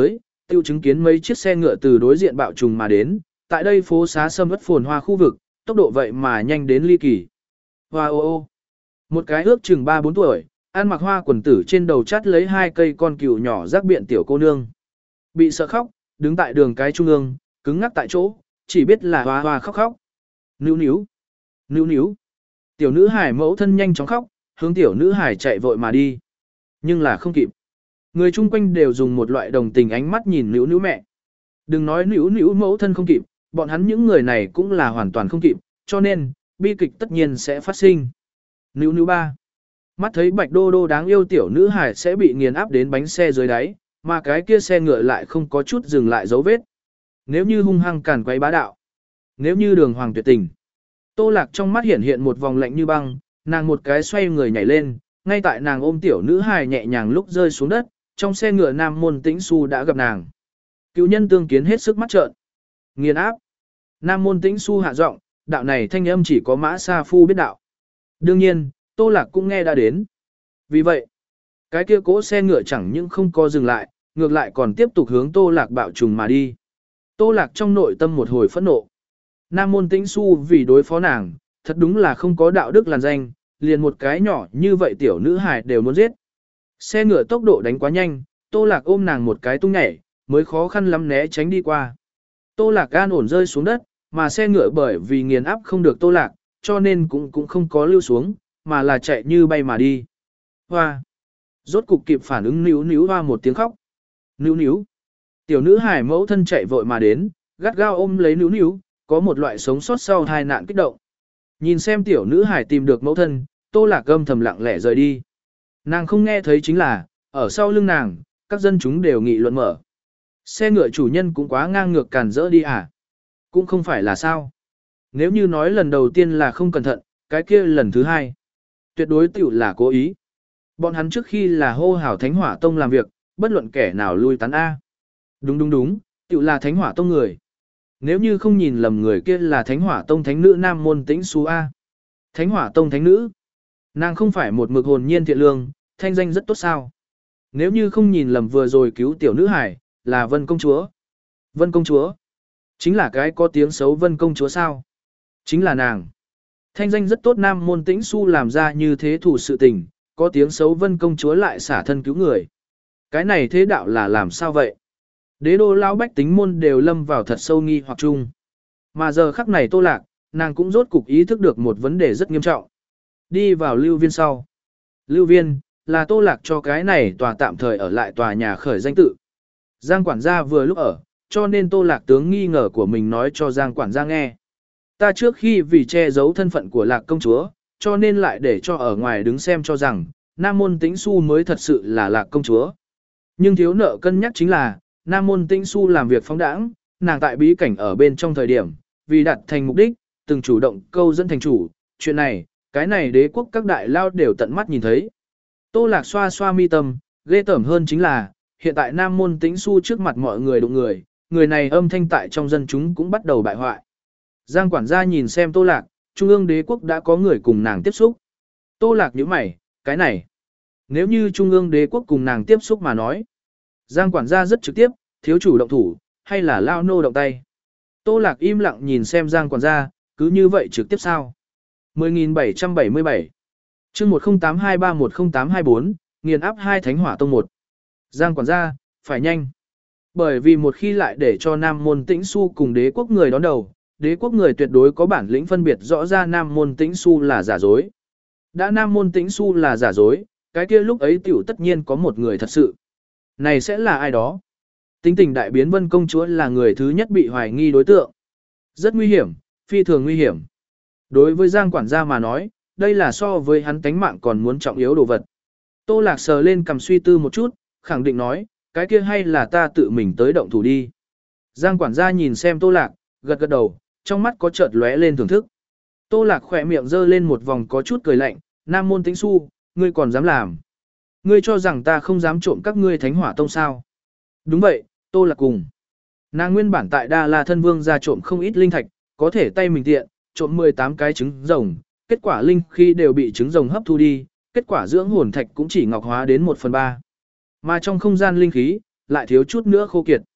tiêu chứng kiến mấy chiếc xe ngựa từ đối diện bạo trùng mà đến, tại đây phố xá sâm ớt phồn hoa khu vực, tốc độ vậy mà nhanh đến ly kỳ. Hoa ô ô. Một cái ước chừng ba bốn tuổi, ăn mặc hoa quần tử trên đầu chắt lấy hai cây con cừu nhỏ rác biện tiểu cô nương. Bị sợ khóc, đứng tại đường cái trung ương, cứng ngắc tại chỗ, chỉ biết là hoa hoa khóc khóc. Níu níu. Níu níu. Tiểu nữ hải mẫu thân nhanh chóng khóc, hướng tiểu nữ hải chạy vội mà đi. Nhưng là không kịp. Người chung quanh đều dùng một loại đồng tình ánh mắt nhìn níu níu mẹ. Đừng nói níu níu mẫu thân không kịp, bọn hắn những người này cũng là hoàn toàn không kịp, cho nên, bi kịch tất nhiên sẽ phát sinh. Níu níu ba. Mắt thấy bạch đô đô đáng yêu tiểu nữ hải sẽ bị nghiền áp đến bánh xe dưới đáy, mà cái kia xe ngựa lại không có chút dừng lại dấu vết. Nếu như hung hăng càn quấy bá đạo, nếu như đường hoàng tuyệt tình. Tô Lạc trong mắt hiện hiện một vòng lạnh như băng, nàng một cái xoay người nhảy lên, ngay tại nàng ôm tiểu nữ hài nhẹ nhàng lúc rơi xuống đất, trong xe ngựa Nam Môn Tĩnh Xu đã gặp nàng. Cựu nhân tương kiến hết sức mắt trợn. Nghiền áp. Nam Môn Tĩnh Xu hạ giọng, đạo này thanh âm chỉ có Mã Sa Phu biết đạo. Đương nhiên, Tô Lạc cũng nghe đã đến. Vì vậy, cái kia cỗ xe ngựa chẳng những không có dừng lại, ngược lại còn tiếp tục hướng Tô Lạc bạo trùng mà đi. Tô Lạc trong nội tâm một hồi phẫn nộ. Nam Môn Tĩnh Xu vì đối phó nàng, thật đúng là không có đạo đức làn danh, liền một cái nhỏ như vậy tiểu nữ hài đều muốn giết. Xe ngựa tốc độ đánh quá nhanh, Tô Lạc ôm nàng một cái tung nhảy, mới khó khăn lắm né tránh đi qua. Tô Lạc an ổn rơi xuống đất, mà xe ngựa bởi vì nghiền áp không được Tô Lạc, cho nên cũng cũng không có lưu xuống, mà là chạy như bay mà đi. Hoa! Rốt cục kịp phản ứng níu níu hoa một tiếng khóc. Níu níu! Tiểu nữ hải mẫu thân chạy vội mà đến, gắt gao ôm lấy níu níu, có một loại sống sót sau tai nạn kích động. Nhìn xem tiểu nữ hải tìm được mẫu thân, Tô Lạc âm thầm lặng lẽ rời đi. Nàng không nghe thấy chính là, ở sau lưng nàng, các dân chúng đều nghị luận mở. Xe ngựa chủ nhân cũng quá ngang ngược càn rỡ đi à? Cũng không phải là sao. Nếu như nói lần đầu tiên là không cẩn thận, cái kia lần thứ hai, tuyệt đối tiểu là cố ý. Bọn hắn trước khi là hô hào Thánh Hỏa Tông làm việc, bất luận kẻ nào lui tán A. Đúng đúng đúng, tiểu là Thánh Hỏa Tông người. Nếu như không nhìn lầm người kia là Thánh Hỏa Tông thánh nữ Nam Môn Tĩnh Xu A. Thánh Hỏa Tông thánh nữ. Nàng không phải một mực hồn nhiên thiện lương, thanh danh rất tốt sao. Nếu như không nhìn lầm vừa rồi cứu tiểu nữ hải, là Vân Công Chúa. Vân Công Chúa. Chính là cái có tiếng xấu Vân Công Chúa sao. Chính là nàng. Thanh danh rất tốt Nam Môn Tĩnh Xu làm ra như thế thủ sự tình, có tiếng xấu Vân Công Chúa lại xả thân cứu người. Cái này thế đạo là làm sao vậy? Đế đô lão bách tính môn đều lâm vào thật sâu nghi hoặc chung. Mà giờ khắc này Tô Lạc, nàng cũng rốt cục ý thức được một vấn đề rất nghiêm trọng. Đi vào lưu viên sau. Lưu viên, là Tô Lạc cho cái này tòa tạm thời ở lại tòa nhà khởi danh tự. Giang quản gia vừa lúc ở, cho nên Tô Lạc tướng nghi ngờ của mình nói cho Giang quản gia nghe. Ta trước khi vì che giấu thân phận của Lạc công chúa, cho nên lại để cho ở ngoài đứng xem cho rằng, Nam Môn Tĩnh Xu mới thật sự là Lạc công chúa. Nhưng thiếu nợ cân nhắc chính là, Nam Môn Tĩnh Xu làm việc phóng đãng, nàng tại bí cảnh ở bên trong thời điểm, vì đạt thành mục đích, từng chủ động câu dẫn thành chủ, chuyện này, cái này đế quốc các đại lao đều tận mắt nhìn thấy. Tô Lạc xoa xoa mi tâm, ghê tởm hơn chính là, hiện tại Nam Môn Tĩnh Xu trước mặt mọi người đụng người, người này âm thanh tại trong dân chúng cũng bắt đầu bại hoại. Giang quản gia nhìn xem Tô Lạc, Trung ương đế quốc đã có người cùng nàng tiếp xúc. Tô Lạc nhíu mày, cái này, nếu như Trung ương đế quốc cùng nàng tiếp xúc mà nói. Giang quản gia rất trực tiếp, thiếu chủ động thủ, hay là lao nô động tay. Tô Lạc im lặng nhìn xem Giang quản gia, cứ như vậy trực tiếp sao. mười nghìn bảy trăm bảy mươi bảy chương một không tám hai ba một không tám hai bốn, nghiền áp hai Thánh Hỏa Tông một. Giang quản gia, phải nhanh. Bởi vì một khi lại để cho Nam Môn Tĩnh Xu cùng đế quốc người đón đầu, đế quốc người tuyệt đối có bản lĩnh phân biệt rõ ra Nam Môn Tĩnh Xu là giả dối. Đã Nam Môn Tĩnh Xu là giả dối, cái kia lúc ấy tiểu tất nhiên có một người thật sự. Này sẽ là ai đó? Tính tình đại biến Vân công chúa là người thứ nhất bị hoài nghi đối tượng. Rất nguy hiểm, phi thường nguy hiểm. Đối với Giang quản gia mà nói, đây là so với hắn tánh mạng còn muốn trọng yếu đồ vật. Tô Lạc sờ lên cầm suy tư một chút, khẳng định nói, cái kia hay là ta tự mình tới động thủ đi. Giang quản gia nhìn xem Tô Lạc, gật gật đầu, trong mắt có chợt lóe lên thưởng thức. Tô Lạc khỏe miệng giơ lên một vòng có chút cười lạnh, Nam Môn Tĩnh Xu, ngươi còn dám làm. Ngươi cho rằng ta không dám trộm các ngươi Thánh Hỏa Tông sao? Đúng vậy, Tô Lạc cùng. Nàng nguyên bản tại Đa La Thân Vương ra trộm không ít linh thạch, có thể tay mình tiện, trộm mười tám cái trứng rồng, kết quả linh khi đều bị trứng rồng hấp thu đi, kết quả dưỡng hồn thạch cũng chỉ ngọc hóa đến một phần ba. Mà trong không gian linh khí, lại thiếu chút nữa khô kiệt.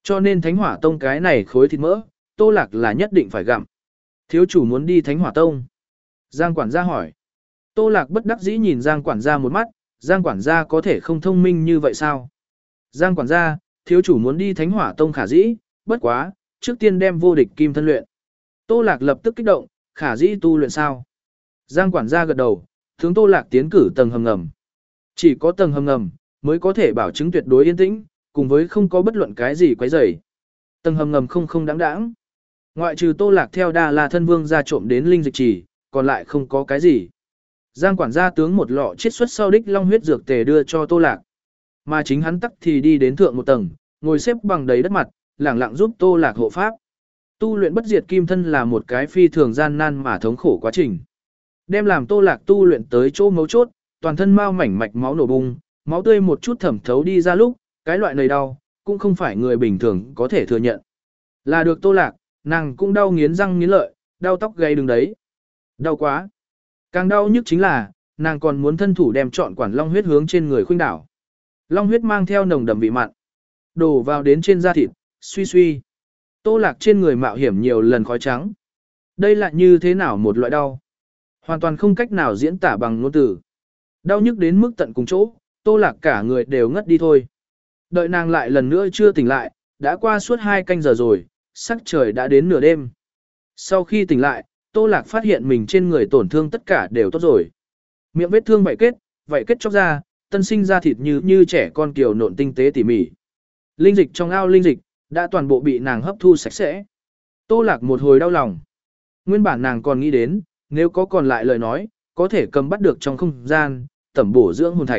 Cho nên Thánh Hỏa Tông cái này khối thịt mỡ, Tô Lạc là nhất định phải gặm. Thiếu chủ muốn đi Thánh Hỏa Tông. Giang quản gia hỏi. Tô Lạc bất đắc dĩ nhìn Giang quản gia một mắt, Giang quản gia có thể không thông minh như vậy sao? Giang quản gia, thiếu chủ muốn đi Thánh Hỏa Tông khả dĩ, bất quá, trước tiên đem vô địch kim thân luyện. Tô Lạc lập tức kích động, khả dĩ tu luyện sao? Giang quản gia gật đầu, hướng Tô Lạc tiến cử tầng hầm ngầm. Chỉ có tầng hầm ngầm mới có thể bảo chứng tuyệt đối yên tĩnh, cùng với không có bất luận cái gì quấy rầy. Tầng hầm ngầm không không đáng đáng. Ngoại trừ Tô Lạc theo Đa La thân vương ra trộm đến linh dịch trì, còn lại không có cái gì. Giang quản gia tướng một lọ chiết xuất sau đích long huyết dược tề đưa cho Tô Lạc. Mà chính hắn tắc thì đi đến thượng một tầng, ngồi xếp bằng đầy đất mặt, lẳng lặng giúp Tô Lạc hộ pháp. Tu luyện bất diệt kim thân là một cái phi thường gian nan mà thống khổ quá trình. Đem làm Tô Lạc tu luyện tới chỗ mấu chốt, toàn thân mau mảnh mạch máu nổ bung, máu tươi một chút thẩm thấu đi ra lúc, cái loại này đau, cũng không phải người bình thường có thể thừa nhận. Là được Tô Lạc, nàng cũng đau nghiến răng nghiến lợi, đau tóc gáy đứng đấy. Đau quá. Càng đau nhất chính là, nàng còn muốn thân thủ đem trọn quản long huyết hướng trên người khuynh đảo. Long huyết mang theo nồng đậm vị mặn, đổ vào đến trên da thịt, suy suy. Tô Lạc trên người mạo hiểm nhiều lần khói trắng. Đây là như thế nào một loại đau? Hoàn toàn không cách nào diễn tả bằng ngôn từ. Đau nhức đến mức tận cùng chỗ, Tô Lạc cả người đều ngất đi thôi. Đợi nàng lại lần nữa chưa tỉnh lại, đã qua suốt hai canh giờ rồi, sắc trời đã đến nửa đêm. Sau khi tỉnh lại, Tô Lạc phát hiện mình trên người tổn thương tất cả đều tốt rồi. Miệng vết thương vậy kết, vậy kết chóc ra, tân sinh ra thịt như như trẻ con kiều nộn tinh tế tỉ mỉ. Linh dịch trong ao linh dịch, đã toàn bộ bị nàng hấp thu sạch sẽ. Tô Lạc một hồi đau lòng. Nguyên bản nàng còn nghĩ đến, nếu có còn lại lời nói, có thể cầm bắt được trong không gian, tẩm bổ dưỡng hồn thạch.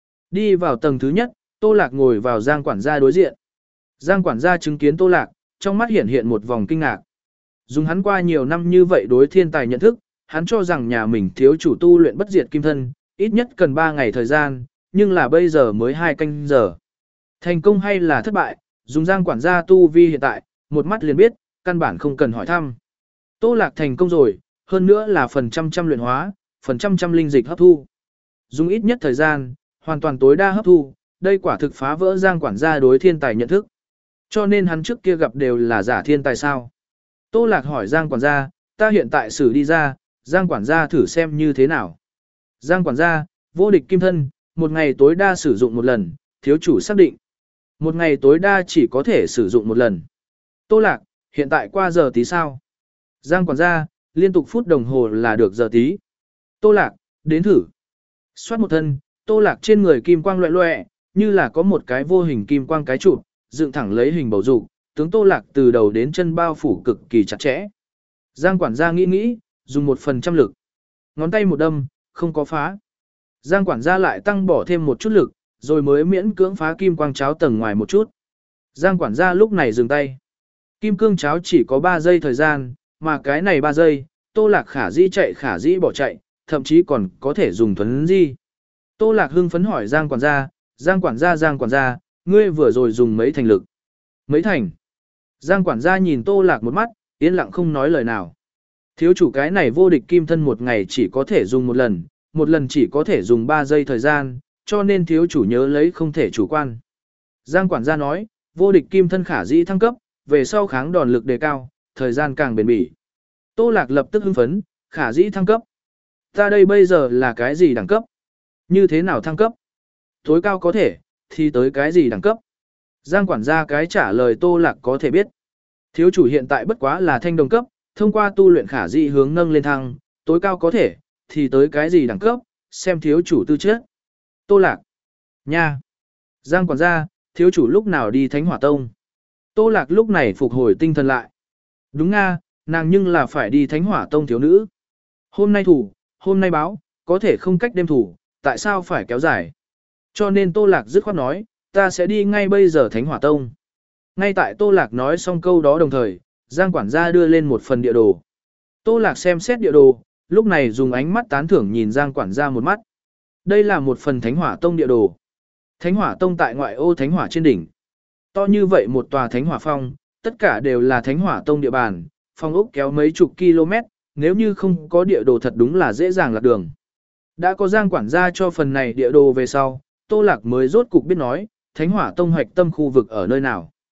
Đi vào tầng thứ nhất, Tô Lạc ngồi vào Giang quản gia đối diện. Giang quản gia chứng kiến Tô Lạc, trong mắt hiện hiện một vòng kinh ngạc. Dùng hắn qua nhiều năm như vậy đối thiên tài nhận thức, hắn cho rằng nhà mình thiếu chủ tu luyện bất diệt kim thân, ít nhất cần ba ngày thời gian, nhưng là bây giờ mới hai canh giờ. Thành công hay là thất bại, dùng Giang quản gia tu vi hiện tại, một mắt liền biết, căn bản không cần hỏi thăm. Tô Lạc thành công rồi, hơn nữa là phần trăm trăm luyện hóa, phần trăm trăm linh dịch hấp thu. Dùng ít nhất thời gian, hoàn toàn tối đa hấp thu, đây quả thực phá vỡ Giang quản gia đối thiên tài nhận thức. Cho nên hắn trước kia gặp đều là giả thiên tài sao. Tô Lạc hỏi Giang quản gia, ta hiện tại xử đi ra, Giang quản gia thử xem như thế nào. Giang quản gia, vô địch kim thân, một ngày tối đa sử dụng một lần, thiếu chủ xác định. Một ngày tối đa chỉ có thể sử dụng một lần. Tô Lạc, hiện tại qua giờ tí sao? Giang quản gia, liên tục phút đồng hồ là được giờ tí. Tô Lạc, đến thử. Xoát một thân, Tô Lạc trên người kim quang loẹ loẹ, như là có một cái vô hình kim quang cái chụp, dựng thẳng lấy hình bầu dục, tướng Tô Lạc từ đầu đến chân bao phủ cực kỳ chặt chẽ. Giang quản gia nghĩ nghĩ, dùng một phần trăm lực. Ngón tay một đâm, không có phá. Giang quản gia lại tăng bỏ thêm một chút lực, rồi mới miễn cưỡng phá kim quang cháo tầng ngoài một chút. Giang quản gia lúc này dừng tay. Kim cương cháo chỉ có ba giây thời gian, mà cái này ba giây, Tô Lạc khả dĩ chạy khả dĩ bỏ chạy, thậm chí còn có thể dùng thuấn di. Tô Lạc hưng phấn hỏi Giang quản gia, Giang quản gia Giang quản gia, ngươi vừa rồi dùng mấy thành lực? Mấy thành? Giang quản gia nhìn Tô Lạc một mắt, yên lặng không nói lời nào. Thiếu chủ cái này vô địch kim thân một ngày chỉ có thể dùng một lần, một lần chỉ có thể dùng ba giây thời gian, cho nên thiếu chủ nhớ lấy không thể chủ quan. Giang quản gia nói, vô địch kim thân khả dĩ thăng cấp, về sau kháng đòn lực đề cao, thời gian càng bền bỉ. Tô Lạc lập tức hưng phấn, khả dĩ thăng cấp. Ta đây bây giờ là cái gì đẳng cấp? Như thế nào thăng cấp? Tối cao có thể, thì tới cái gì đẳng cấp? Giang quản gia cái trả lời Tô Lạc có thể biết. Thiếu chủ hiện tại bất quá là thanh đồng cấp, thông qua tu luyện khả dĩ hướng nâng lên thăng, tối cao có thể, thì tới cái gì đẳng cấp, xem thiếu chủ tư chất. Tô Lạc. Nha. Giang quản gia, thiếu chủ lúc nào đi Thánh Hỏa Tông? Tô Lạc lúc này phục hồi tinh thần lại. Đúng nga, nàng nhưng là phải đi Thánh Hỏa Tông thiếu nữ. Hôm nay thủ, hôm nay báo, có thể không cách đêm thủ, tại sao phải kéo dài? Cho nên Tô Lạc dứt khoát nói, ta sẽ đi ngay bây giờ Thánh Hỏa Tông. Ngay tại Tô Lạc nói xong câu đó đồng thời, Giang quản gia đưa lên một phần địa đồ. Tô Lạc xem xét địa đồ, lúc này dùng ánh mắt tán thưởng nhìn Giang quản gia một mắt. Đây là một phần Thánh Hỏa Tông địa đồ. Thánh Hỏa Tông tại ngoại ô Thánh Hỏa trên đỉnh. To như vậy một tòa Thánh Hỏa Phong, tất cả đều là Thánh Hỏa Tông địa bàn, phong ốc kéo mấy chục km, nếu như không có địa đồ thật đúng là dễ dàng lạc đường. Đã có Giang quản gia cho phần này địa đồ về sau, Tô Lạc mới rốt cục biết nói, Thánh Hỏa Tông hoạch tâm khu vực ở nơi nào.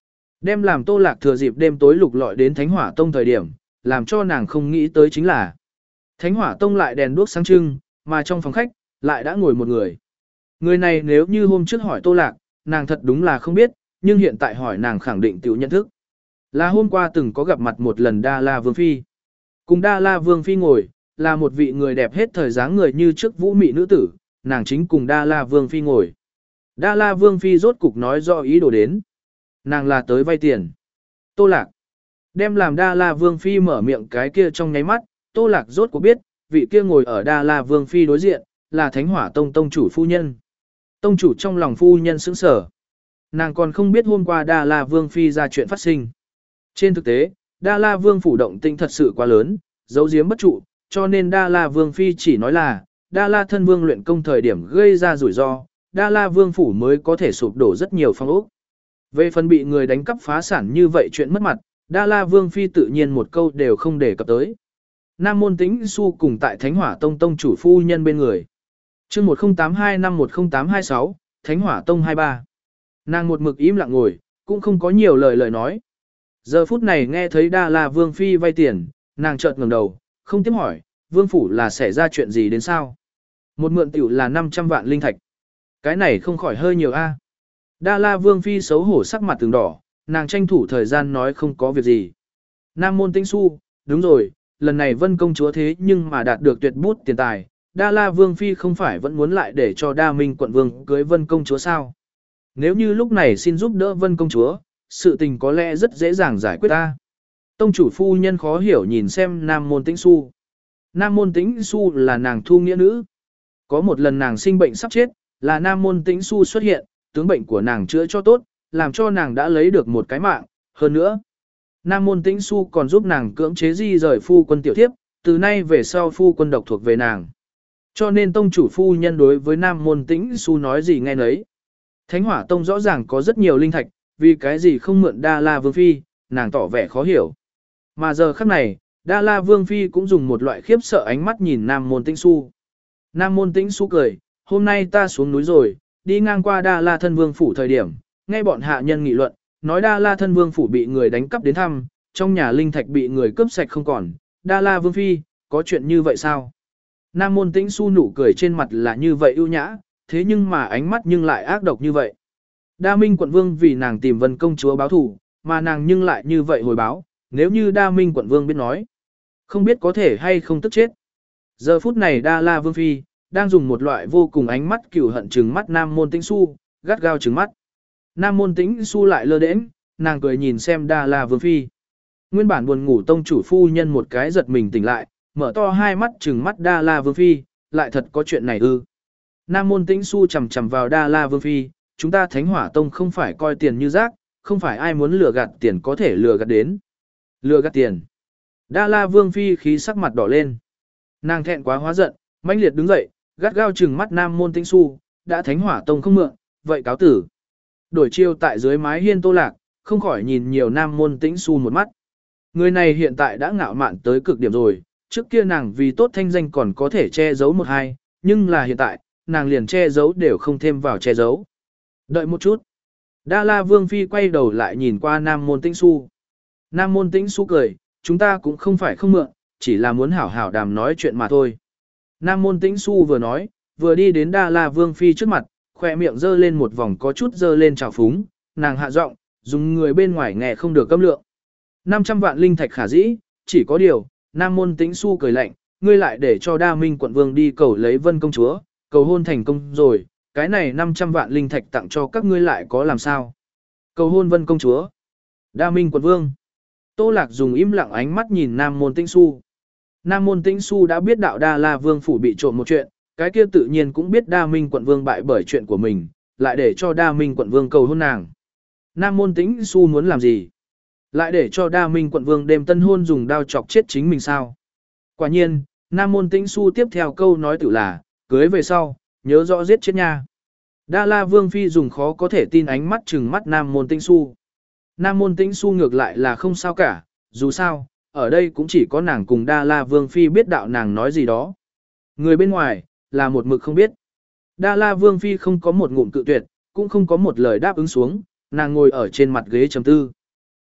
Đem làm Tô Lạc thừa dịp đêm tối lục lọi đến Thánh Hỏa Tông thời điểm, làm cho nàng không nghĩ tới chính là Thánh Hỏa Tông lại đèn đuốc sáng trưng, mà trong phòng khách lại đã ngồi một người. Người này nếu như hôm trước hỏi Tô Lạc, nàng thật đúng là không biết, nhưng hiện tại hỏi nàng khẳng định tiểu nhận thức. Là hôm qua từng có gặp mặt một lần Đa La Vương Phi. Cùng Đa La Vương Phi ngồi, là một vị người đẹp hết thời dáng người như trước vũ mị nữ tử, nàng chính cùng Đa La Vương Phi ngồi. Đa La Vương Phi rốt cục nói rõ ý đồ đến. Nàng là tới vay tiền. Tô Lạc. Đem làm Đa La Vương Phi mở miệng cái kia trong nháy mắt, Tô Lạc rốt cuộc biết, vị kia ngồi ở Đa La Vương Phi đối diện, là Thánh Hỏa Tông Tông chủ phu nhân. Tông chủ trong lòng phu nhân sững sở. Nàng còn không biết hôm qua Đa La Vương Phi ra chuyện phát sinh. Trên thực tế, Đa La Vương phủ động tĩnh thật sự quá lớn, giấu giếm bất trụ, cho nên Đa La Vương Phi chỉ nói là, Đa La thân vương luyện công thời điểm gây ra rủi ro, Đa La Vương phủ mới có thể sụp đổ rất nhiều phong ốc. Về phần bị người đánh cắp phá sản như vậy chuyện mất mặt, Đa La Vương Phi tự nhiên một câu đều không đề cập tới. Nam Môn Tĩnh Xu cùng tại Thánh Hỏa Tông Tông chủ phu nhân bên người. chương một không tám hai năm một không tám hai sáu, Thánh Hỏa Tông hai ba. Nàng một mực im lặng ngồi, cũng không có nhiều lời lời nói. Giờ phút này nghe thấy Đa La Vương Phi vay tiền, nàng chợt ngẩng đầu, không tiếp hỏi, Vương Phủ là xảy ra chuyện gì đến sao? Một mượn tiểu là năm trăm vạn linh thạch. Cái này không khỏi hơi nhiều a. Đa La Vương Phi xấu hổ sắc mặt từng đỏ, nàng tranh thủ thời gian nói không có việc gì. Nam Môn Tĩnh Xu, đúng rồi, lần này Vân công chúa thế nhưng mà đạt được tuyệt bút tiền tài, Đa La Vương Phi không phải vẫn muốn lại để cho Đa Minh quận vương cưới Vân công chúa sao? Nếu như lúc này xin giúp đỡ Vân công chúa, sự tình có lẽ rất dễ dàng giải quyết ta. Tông chủ phu nhân khó hiểu nhìn xem Nam Môn Tĩnh Xu. Nam Môn Tĩnh Xu là nàng thu nghĩa nữ. Có một lần nàng sinh bệnh sắp chết, là Nam Môn Tĩnh Xu xuất hiện, tướng bệnh của nàng chữa cho tốt, làm cho nàng đã lấy được một cái mạng, hơn nữa. Nam Môn Tĩnh Xu còn giúp nàng cưỡng chế di rời phu quân tiểu thiếp, từ nay về sau phu quân độc thuộc về nàng. Cho nên tông chủ phu nhân đối với Nam Môn Tĩnh Xu nói gì nghe nấy. Thánh Hỏa Tông rõ ràng có rất nhiều linh thạch, vì cái gì không mượn Đa La Vương Phi, nàng tỏ vẻ khó hiểu. Mà giờ khắc này, Đa La Vương Phi cũng dùng một loại khiếp sợ ánh mắt nhìn Nam Môn Tĩnh Xu. Nam Môn Tĩnh Xu cười, hôm nay ta xuống núi rồi, đi ngang qua Đa La thân vương phủ thời điểm, nghe bọn hạ nhân nghị luận, nói Đa La thân vương phủ bị người đánh cắp đến thăm, trong nhà linh thạch bị người cướp sạch không còn. Đa La Vương Phi, có chuyện như vậy sao? Nam Môn Tĩnh Xu nụ cười trên mặt là như vậy ưu nhã, thế nhưng mà ánh mắt nhưng lại ác độc như vậy. Đa Minh quận vương vì nàng tìm Vân công chúa báo thù, mà nàng nhưng lại như vậy hồi báo, nếu như Đa Minh quận vương biết nói, không biết có thể hay không tức chết. Giờ phút này Đa La Vương Phi đang dùng một loại vô cùng ánh mắt cừu hận trừng mắt Nam Môn Tĩnh Xu, gắt gao trừng mắt. Nam Môn Tĩnh Xu lại lơ đễnh, nàng cười nhìn xem Đa La Vương Phi. Nguyên bản buồn ngủ tông chủ phu nhân một cái giật mình tỉnh lại, mở to hai mắt trừng mắt Đa La Vương Phi, lại thật có chuyện này ư? Nam Môn Tĩnh Xu chằm chằm vào Đa La Vương Phi, chúng ta Thánh Hỏa Tông không phải coi tiền như rác, không phải ai muốn lừa gạt tiền có thể lừa gạt đến. Lừa gạt tiền. Đa La Vương Phi khí sắc mặt đỏ lên. Nàng thẹn quá hóa giận, mãnh liệt đứng dậy, gắt gao trừng mắt Nam Môn Tĩnh Xu, đã Thánh Hỏa Tông không mượn, vậy cáo tử. Đổi chiêu tại dưới mái hiên Tô Lạc, không khỏi nhìn nhiều Nam Môn Tĩnh Xu một mắt. Người này hiện tại đã ngạo mạn tới cực điểm rồi, trước kia nàng vì tốt thanh danh còn có thể che giấu một hai, nhưng là hiện tại, nàng liền che giấu đều không thêm vào che giấu. Đợi một chút. Đa La Vương Phi quay đầu lại nhìn qua Nam Môn Tĩnh Xu. Nam Môn Tĩnh Xu cười, chúng ta cũng không phải không mượn, chỉ là muốn hảo hảo đàm nói chuyện mà thôi. Nam Môn Tĩnh Xu vừa nói, vừa đi đến Đa La Vương Phi trước mặt, khỏe miệng dơ lên một vòng có chút dơ lên trào phúng, nàng hạ giọng, dùng người bên ngoài nghe không được câm lượng. năm trăm vạn linh thạch khả dĩ, chỉ có điều, Nam Môn Tĩnh Xu cười lạnh, ngươi lại để cho Đa Minh quận vương đi cầu lấy Vân công chúa, cầu hôn thành công rồi, cái này năm trăm vạn linh thạch tặng cho các ngươi lại có làm sao? Cầu hôn Vân công chúa. Đa Minh quận vương. Tô Lạc dùng im lặng ánh mắt nhìn Nam Môn Tĩnh Xu. Nam Môn Tĩnh Xu đã biết đạo Đa La Vương phủ bị trộm một chuyện, cái kia tự nhiên cũng biết Đa Minh quận vương bại bởi chuyện của mình, lại để cho Đa Minh quận vương cầu hôn nàng. Nam Môn Tĩnh Xu muốn làm gì? Lại để cho Đa Minh quận vương đêm tân hôn dùng đao chọc chết chính mình sao? Quả nhiên, Nam Môn Tĩnh Xu tiếp theo câu nói tự là, cưới về sau, nhớ rõ giết chết nha. Đa La Vương Phi dùng khó có thể tin ánh mắt trừng mắt Nam Môn Tĩnh Xu. Nam Môn Tĩnh Xu ngược lại là không sao cả, dù sao, ở đây cũng chỉ có nàng cùng Đa La Vương Phi biết đạo nàng nói gì đó. Người bên ngoài, là một mực không biết. Đa La Vương Phi không có một ngụm cự tuyệt, cũng không có một lời đáp ứng xuống, nàng ngồi ở trên mặt ghế trầm tư.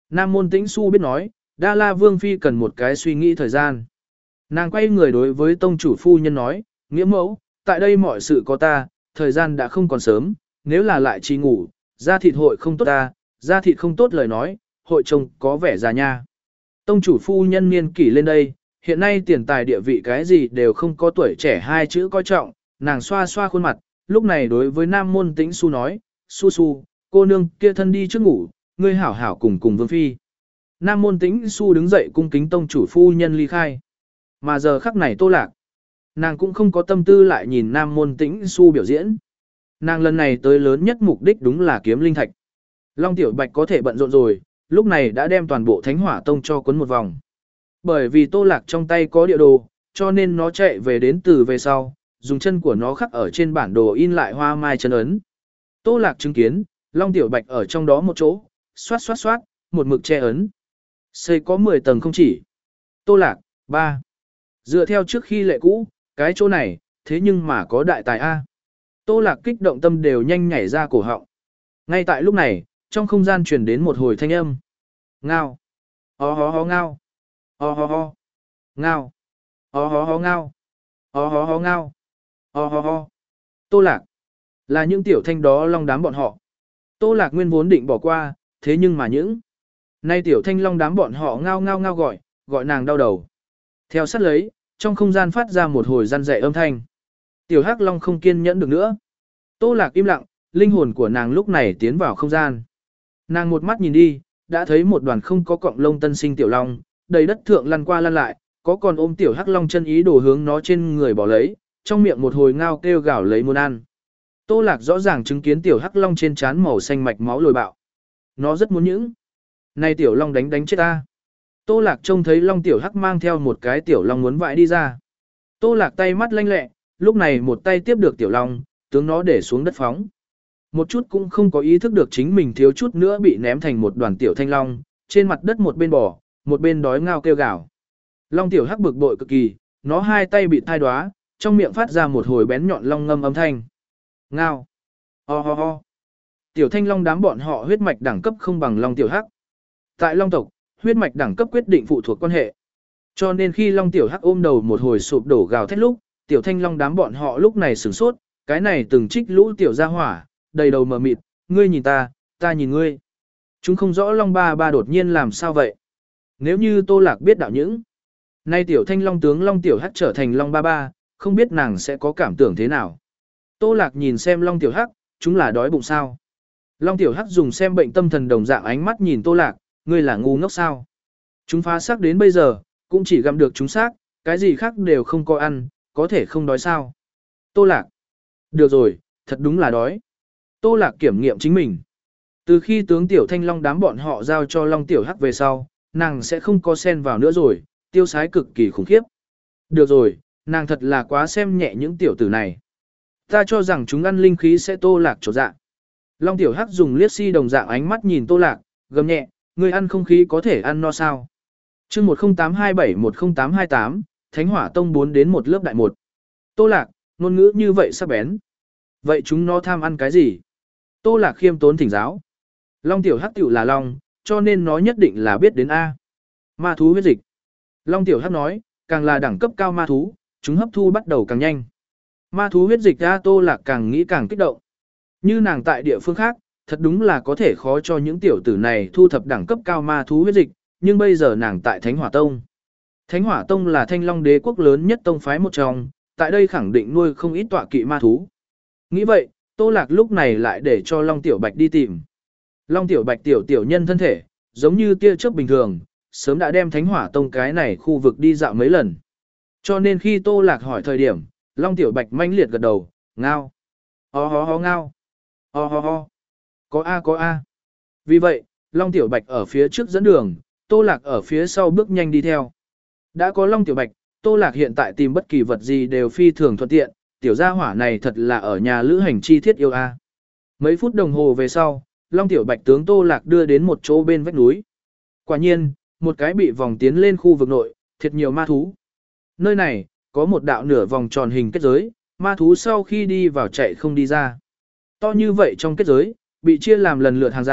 Nam Môn Tĩnh Xu biết nói, Đa La Vương Phi cần một cái suy nghĩ thời gian. Nàng quay người đối với tông chủ phu nhân nói, nghĩa mẫu, tại đây mọi sự có ta, thời gian đã không còn sớm, nếu là lại trì ngủ, da thịt hội không tốt ta, da thịt không tốt lời nói, hội trông có vẻ già nha. Tông chủ phu nhân niên kỷ lên đây, hiện nay tiền tài địa vị cái gì đều không có tuổi trẻ hai chữ coi trọng, nàng xoa xoa khuôn mặt, lúc này đối với Nam Môn Tĩnh Xu nói, Su Su, cô nương kia thân đi trước ngủ, ngươi hảo hảo cùng cùng Vương Phi. Nam Môn Tĩnh Xu đứng dậy cung kính tông chủ phu nhân ly khai. Mà giờ khắc này Tô Lạc, nàng cũng không có tâm tư lại nhìn Nam Môn Tĩnh Xu biểu diễn. Nàng lần này tới lớn nhất mục đích đúng là kiếm linh thạch. Long Tiểu Bạch có thể bận rộn rồi, lúc này đã đem toàn bộ Thánh Hỏa Tông cho cuốn một vòng. Bởi vì Tô Lạc trong tay có địa đồ, cho nên nó chạy về đến từ về sau, dùng chân của nó khắc ở trên bản đồ in lại hoa mai chân ấn. Tô Lạc chứng kiến, Long Tiểu Bạch ở trong đó một chỗ, xoát xoát xoát, một mực che ấn. Xây có mười tầng không chỉ. Tô Lạc, ba. Dựa theo trước khi lệ cũ, cái chỗ này, thế nhưng mà có đại tài A. Tô Lạc kích động tâm đều nhanh nhảy ra cổ họng. Ngay tại lúc này, trong không gian truyền đến một hồi thanh âm. Ngao. Ho ho ho ngao. Ho ho ho. Ngao. Ho ho ho ngao. Ho ho ho ngao. Ho ho ho. Tô Lạc. Là những tiểu thanh đó long đám bọn họ. Tô Lạc nguyên vốn định bỏ qua, thế nhưng mà những. Nay tiểu thanh long đám bọn họ ngao ngao ngao gọi, gọi nàng đau đầu. Theo sát lấy, trong không gian phát ra một hồi răn dạy âm thanh. Tiểu Hắc Long không kiên nhẫn được nữa. Tô Lạc im lặng, linh hồn của nàng lúc này tiến vào không gian. Nàng một mắt nhìn đi, đã thấy một đoàn không có cọng lông tân sinh tiểu long, đầy đất thượng lăn qua lăn lại, có còn ôm tiểu Hắc Long chân ý đồ hướng nó trên người bỏ lấy, trong miệng một hồi ngao kêu gào lấy muốn ăn. Tô Lạc rõ ràng chứng kiến tiểu Hắc Long trên trán màu xanh mạch máu lồi bạo. Nó rất muốn những. Này tiểu long đánh đánh chết ta. Tô Lạc trông thấy long tiểu Hắc mang theo một cái tiểu long muốn vãi đi ra. Tô Lạc tay mắt lanh lẹ, lúc này một tay tiếp được tiểu long, tướng nó để xuống đất phóng. Một chút cũng không có ý thức được chính mình thiếu chút nữa bị ném thành một đoàn tiểu thanh long, trên mặt đất một bên bò, một bên đói ngao kêu gào. Long tiểu Hắc bực bội cực kỳ, nó hai tay bị thai đoá, trong miệng phát ra một hồi bén nhọn long ngâm âm thanh. Ngao. Ho ho ho. Tiểu thanh long đám bọn họ huyết mạch đẳng cấp không bằng long tiểu Hắc. Tại long tộc, huyết mạch đẳng cấp quyết định phụ thuộc quan hệ. Cho nên khi long tiểu Hắc ôm đầu một hồi sụp đổ gào thét lúc, tiểu thanh long đám bọn họ lúc này sửng sốt, cái này từng trích lũ tiểu gia hỏa, đầy đầu mờ mịt, ngươi nhìn ta, ta nhìn ngươi. Chúng không rõ long ba ba đột nhiên làm sao vậy. Nếu như Tô Lạc biết đạo những, nay tiểu thanh long tướng long tiểu Hắc trở thành long ba ba, không biết nàng sẽ có cảm tưởng thế nào. Tô Lạc nhìn xem long tiểu Hắc, chúng là đói bụng sao. Long tiểu Hắc dùng xem bệnh tâm thần đồng dạng ánh mắt nhìn Tô Lạc, ngươi là ngu ngốc sao. Chúng phá xác đến bây giờ, cũng chỉ gặm được chúng xác, cái gì khác đều không có ăn, có thể không đói sao. Tô Lạc. Được rồi, thật đúng là đói. Tô Lạc kiểm nghiệm chính mình. Từ khi tướng tiểu thanh long đám bọn họ giao cho long tiểu Hắc về sau, nàng sẽ không có xen vào nữa rồi, tiêu sái cực kỳ khủng khiếp. Được rồi, nàng thật là quá xem nhẹ những tiểu tử này. Ta cho rằng chúng ăn linh khí sẽ Tô Lạc trột dạ. Long tiểu Hắc dùng liếc si đồng dạng ánh mắt nhìn Tô Lạc, gầm nhẹ, ngươi ăn không khí có thể ăn no sao. chương một không tám hai bảy một không tám hai tám, Thánh Hỏa Tông bốn đến một lớp đại một. Tô Lạc, ngôn ngữ như vậy sắc bén. Vậy chúng nó tham ăn cái gì? Tô Lạc khiêm tốn thỉnh giáo. Long tiểu Hắc tiểu là long, cho nên nó nhất định là biết đến A. Ma thú huyết dịch. Long tiểu Hắc nói, càng là đẳng cấp cao ma thú, chúng hấp thu bắt đầu càng nhanh. Ma thú huyết dịch ra Tô Lạc càng nghĩ càng kích động. Như nàng tại địa phương khác, thật đúng là có thể khó cho những tiểu tử này thu thập đẳng cấp cao ma thú huyết dịch, nhưng bây giờ nàng tại Thánh Hỏa Tông. Thánh Hỏa Tông là Thanh Long Đế quốc lớn nhất tông phái một trong, tại đây khẳng định nuôi không ít tọa kỵ ma thú. Nghĩ vậy, Tô Lạc lúc này lại để cho Long Tiểu Bạch đi tìm. Long Tiểu Bạch tiểu tiểu nhân thân thể, giống như tia chớp bình thường, sớm đã đem Thánh Hỏa Tông cái này khu vực đi dạo mấy lần. Cho nên khi Tô Lạc hỏi thời điểm, Long Tiểu Bạch manh liệt gật đầu, ngao. Ho ho ho ngao. Ho ho ho. Có A có A. Vì vậy, Long Tiểu Bạch ở phía trước dẫn đường, Tô Lạc ở phía sau bước nhanh đi theo. Đã có Long Tiểu Bạch, Tô Lạc hiện tại tìm bất kỳ vật gì đều phi thường thuận tiện, tiểu gia hỏa này thật là ở nhà lữ hành chi thiết yêu A. Mấy phút đồng hồ về sau, Long Tiểu Bạch tướng Tô Lạc đưa đến một chỗ bên vách núi. Quả nhiên, một cái bị vòng tiến lên khu vực nội, thiệt nhiều ma thú. Nơi này, có một đạo nửa vòng tròn hình kết giới, ma thú sau khi đi vào chạy không đi ra. To như vậy trong kết giới, bị chia làm lần lượt hàng rào,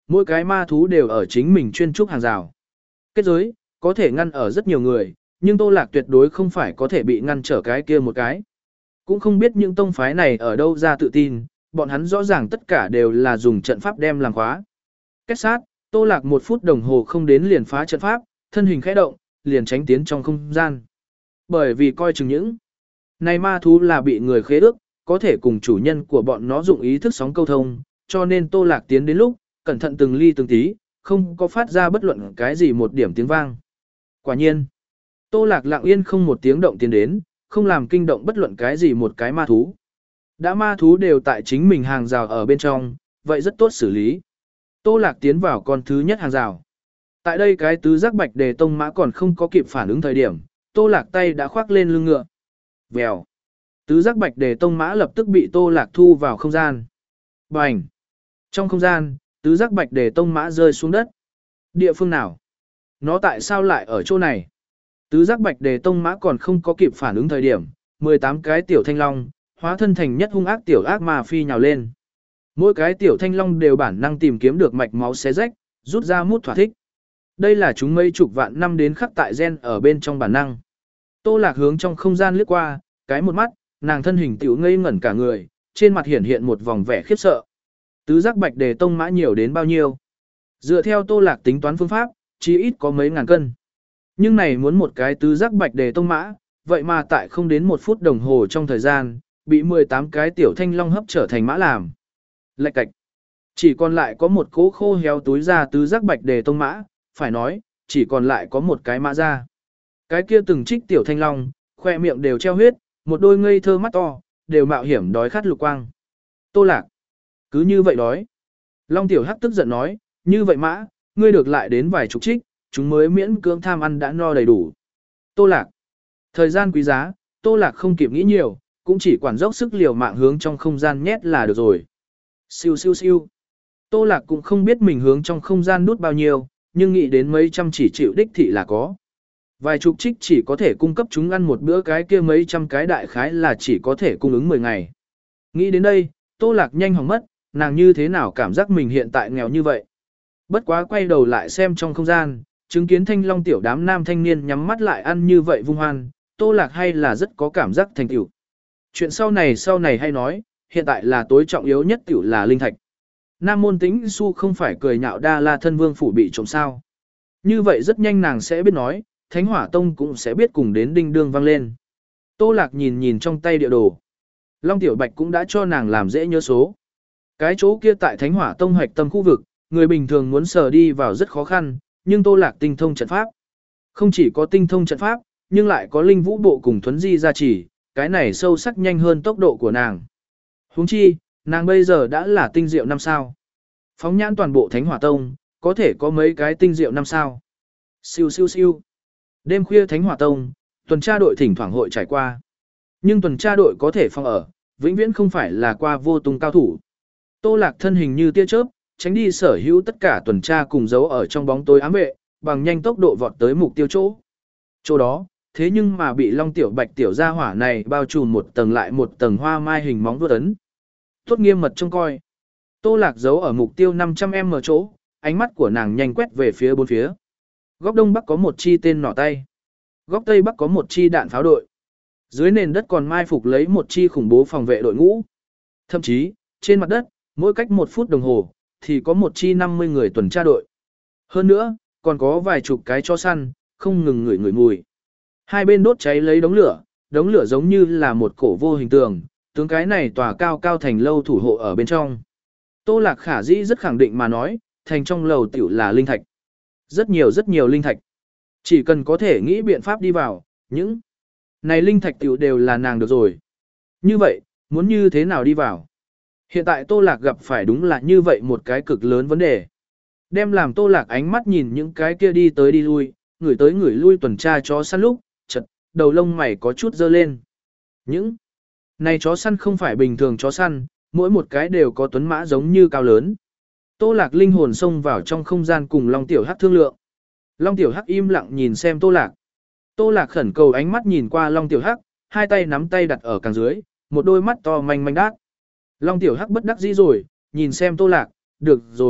mỗi cái ma thú đều ở chính mình chuyên trúc hàng rào. Kết giới, có thể ngăn ở rất nhiều người, nhưng Tô Lạc tuyệt đối không phải có thể bị ngăn trở cái kia một cái. Cũng không biết những tông phái này ở đâu ra tự tin, bọn hắn rõ ràng tất cả đều là dùng trận pháp đem làm khóa. Kết sát, Tô Lạc một phút đồng hồ không đến liền phá trận pháp, thân hình khẽ động, liền tránh tiến trong không gian. Bởi vì coi chừng những này ma thú là bị người khế ước, có thể cùng chủ nhân của bọn nó dụng ý thức sóng câu thông, cho nên Tô Lạc tiến đến lúc, cẩn thận từng ly từng tí, không có phát ra bất luận cái gì một điểm tiếng vang. Quả nhiên, Tô Lạc lặng yên không một tiếng động tiến đến, không làm kinh động bất luận cái gì một cái ma thú. Đã ma thú đều tại chính mình hàng rào ở bên trong, vậy rất tốt xử lý. Tô Lạc tiến vào con thứ nhất hàng rào. Tại đây cái tứ giác bạch đề tông mã còn không có kịp phản ứng thời điểm, Tô Lạc tay đã khoác lên lưng ngựa. Vèo. Tứ giác bạch đề tông mã lập tức bị Tô Lạc thu vào không gian. Bành. Trong không gian, tứ giác bạch đề tông mã rơi xuống đất. Địa phương nào? Nó tại sao lại ở chỗ này? Tứ giác bạch đề tông mã còn không có kịp phản ứng thời điểm, mười tám cái tiểu thanh long, hóa thân thành nhất hung ác tiểu ác ma phi nhào lên. Mỗi cái tiểu thanh long đều bản năng tìm kiếm được mạch máu xé rách, rút ra mút thỏa thích. Đây là chúng mấy chục vạn năm đến khắc tại gen ở bên trong bản năng. Tô Lạc hướng trong không gian lướt qua, cái một mắt, nàng thân hình tiểu ngây ngẩn cả người, trên mặt hiển hiện một vòng vẻ khiếp sợ. Tứ giác bạch đề tông mã nhiều đến bao nhiêu? Dựa theo Tô Lạc tính toán phương pháp, chỉ ít có mấy ngàn cân. Nhưng này muốn một cái tứ giác bạch đề tông mã, vậy mà tại không đến một phút đồng hồ trong thời gian, bị mười tám cái tiểu thanh long hấp trở thành mã làm. Lạch cạch. Chỉ còn lại có một cỗ khô héo túi ra tứ giác bạch đề tông mã, phải nói, chỉ còn lại có một cái mã ra. Cái kia từng trích tiểu thanh long, khoe miệng đều treo huyết, một đôi ngây thơ mắt to, đều mạo hiểm đói khát lục quang. Tô Lạc. Cứ như vậy đói. Long tiểu hắc tức giận nói, như vậy mã, ngươi được lại đến vài chục trích, chúng mới miễn cưỡng tham ăn đã no đầy đủ. Tô Lạc. Thời gian quý giá, Tô Lạc không kịp nghĩ nhiều, cũng chỉ quản dốc sức liều mạng hướng trong không gian nhét là được rồi. Siêu siêu siêu. Tô Lạc cũng không biết mình hướng trong không gian nút bao nhiêu, nhưng nghĩ đến mấy trăm chỉ chịu đích thị là có. Vài chục trích chỉ có thể cung cấp chúng ăn một bữa, cái kia mấy trăm cái đại khái là chỉ có thể cung ứng mười ngày. Nghĩ đến đây, Tô Lạc nhanh hỏng mất, nàng như thế nào cảm giác mình hiện tại nghèo như vậy. Bất quá quay đầu lại xem trong không gian, chứng kiến thanh long tiểu đám nam thanh niên nhắm mắt lại ăn như vậy vung hoan, Tô Lạc hay là rất có cảm giác thành tựu. Chuyện sau này sau này hay nói, hiện tại là tối trọng yếu nhất tiểu là linh thạch. Nam môn Tĩnh Xu không phải cười nhạo Đa La thân vương phủ bị trộm sao. Như vậy rất nhanh nàng sẽ biết nói, Thánh Hỏa Tông cũng sẽ biết cùng đến đinh đương vang lên. Tô Lạc nhìn nhìn trong tay địa đồ. Long Tiểu Bạch cũng đã cho nàng làm dễ nhớ số. Cái chỗ kia tại Thánh Hỏa Tông hoạch tâm khu vực, người bình thường muốn sờ đi vào rất khó khăn, nhưng Tô Lạc tinh thông trận pháp. Không chỉ có tinh thông trận pháp, nhưng lại có linh vũ bộ cùng thuấn di gia trì, cái này sâu sắc nhanh hơn tốc độ của nàng. Huống chi, nàng bây giờ đã là tinh diệu năm sao. Phóng nhãn toàn bộ Thánh Hỏa Tông, có thể có mấy cái tinh diệu năm sao. Siêu siêu siêu. Đêm khuya Thánh Hỏa Tông, tuần tra đội thỉnh thoảng hội trải qua. Nhưng tuần tra đội có thể phòng ở, vĩnh viễn không phải là qua vô tung cao thủ. Tô Lạc thân hình như tia chớp, tránh đi sở hữu tất cả tuần tra cùng giấu ở trong bóng tối ám vệ, bằng nhanh tốc độ vọt tới mục tiêu chỗ. Chỗ đó, thế nhưng mà bị Long Tiểu Bạch tiểu gia hỏa này bao trùm một tầng lại một tầng hoa mai hình móng vuốt ấn. Tốt nghiêm mật trông coi. Tô Lạc giấu ở mục tiêu năm trăm mét chỗ, ánh mắt của nàng nhanh quét về phía bốn phía. Góc đông bắc có một chi tên nỏ tay. Góc tây bắc có một chi đạn pháo đội. Dưới nền đất còn mai phục lấy một chi khủng bố phòng vệ đội ngũ. Thậm chí, trên mặt đất, mỗi cách một phút đồng hồ, thì có một chi năm mươi người tuần tra đội. Hơn nữa, còn có vài chục cái chó săn, không ngừng ngửi ngửi mùi. Hai bên đốt cháy lấy đống lửa, đống lửa giống như là một cổ vô hình tường, tướng cái này tòa cao cao thành lâu thủ hộ ở bên trong. Tô Lạc khả dĩ rất khẳng định mà nói, thành trong lầu tiểu là linh thạch. Rất nhiều rất nhiều linh thạch. Chỉ cần có thể nghĩ biện pháp đi vào, những này linh thạch tiểu đều là nàng được rồi. Như vậy, muốn như thế nào đi vào? Hiện tại Tô Lạc gặp phải đúng là như vậy một cái cực lớn vấn đề. Đem làm Tô Lạc ánh mắt nhìn những cái kia đi tới đi lui, người tới người lui tuần tra chó săn lúc, chật, đầu lông mày có chút dơ lên. Những này chó săn không phải bình thường chó săn, mỗi một cái đều có tuấn mã giống như cao lớn. Tô Lạc linh hồn xông vào trong không gian cùng Long Tiểu Hắc thương lượng. Long Tiểu Hắc im lặng nhìn xem Tô Lạc. Tô Lạc khẩn cầu ánh mắt nhìn qua Long Tiểu Hắc, hai tay nắm tay đặt ở càng dưới, một đôi mắt to manh manh đát. Long Tiểu Hắc bất đắc dĩ rồi, nhìn xem Tô Lạc, được rồi,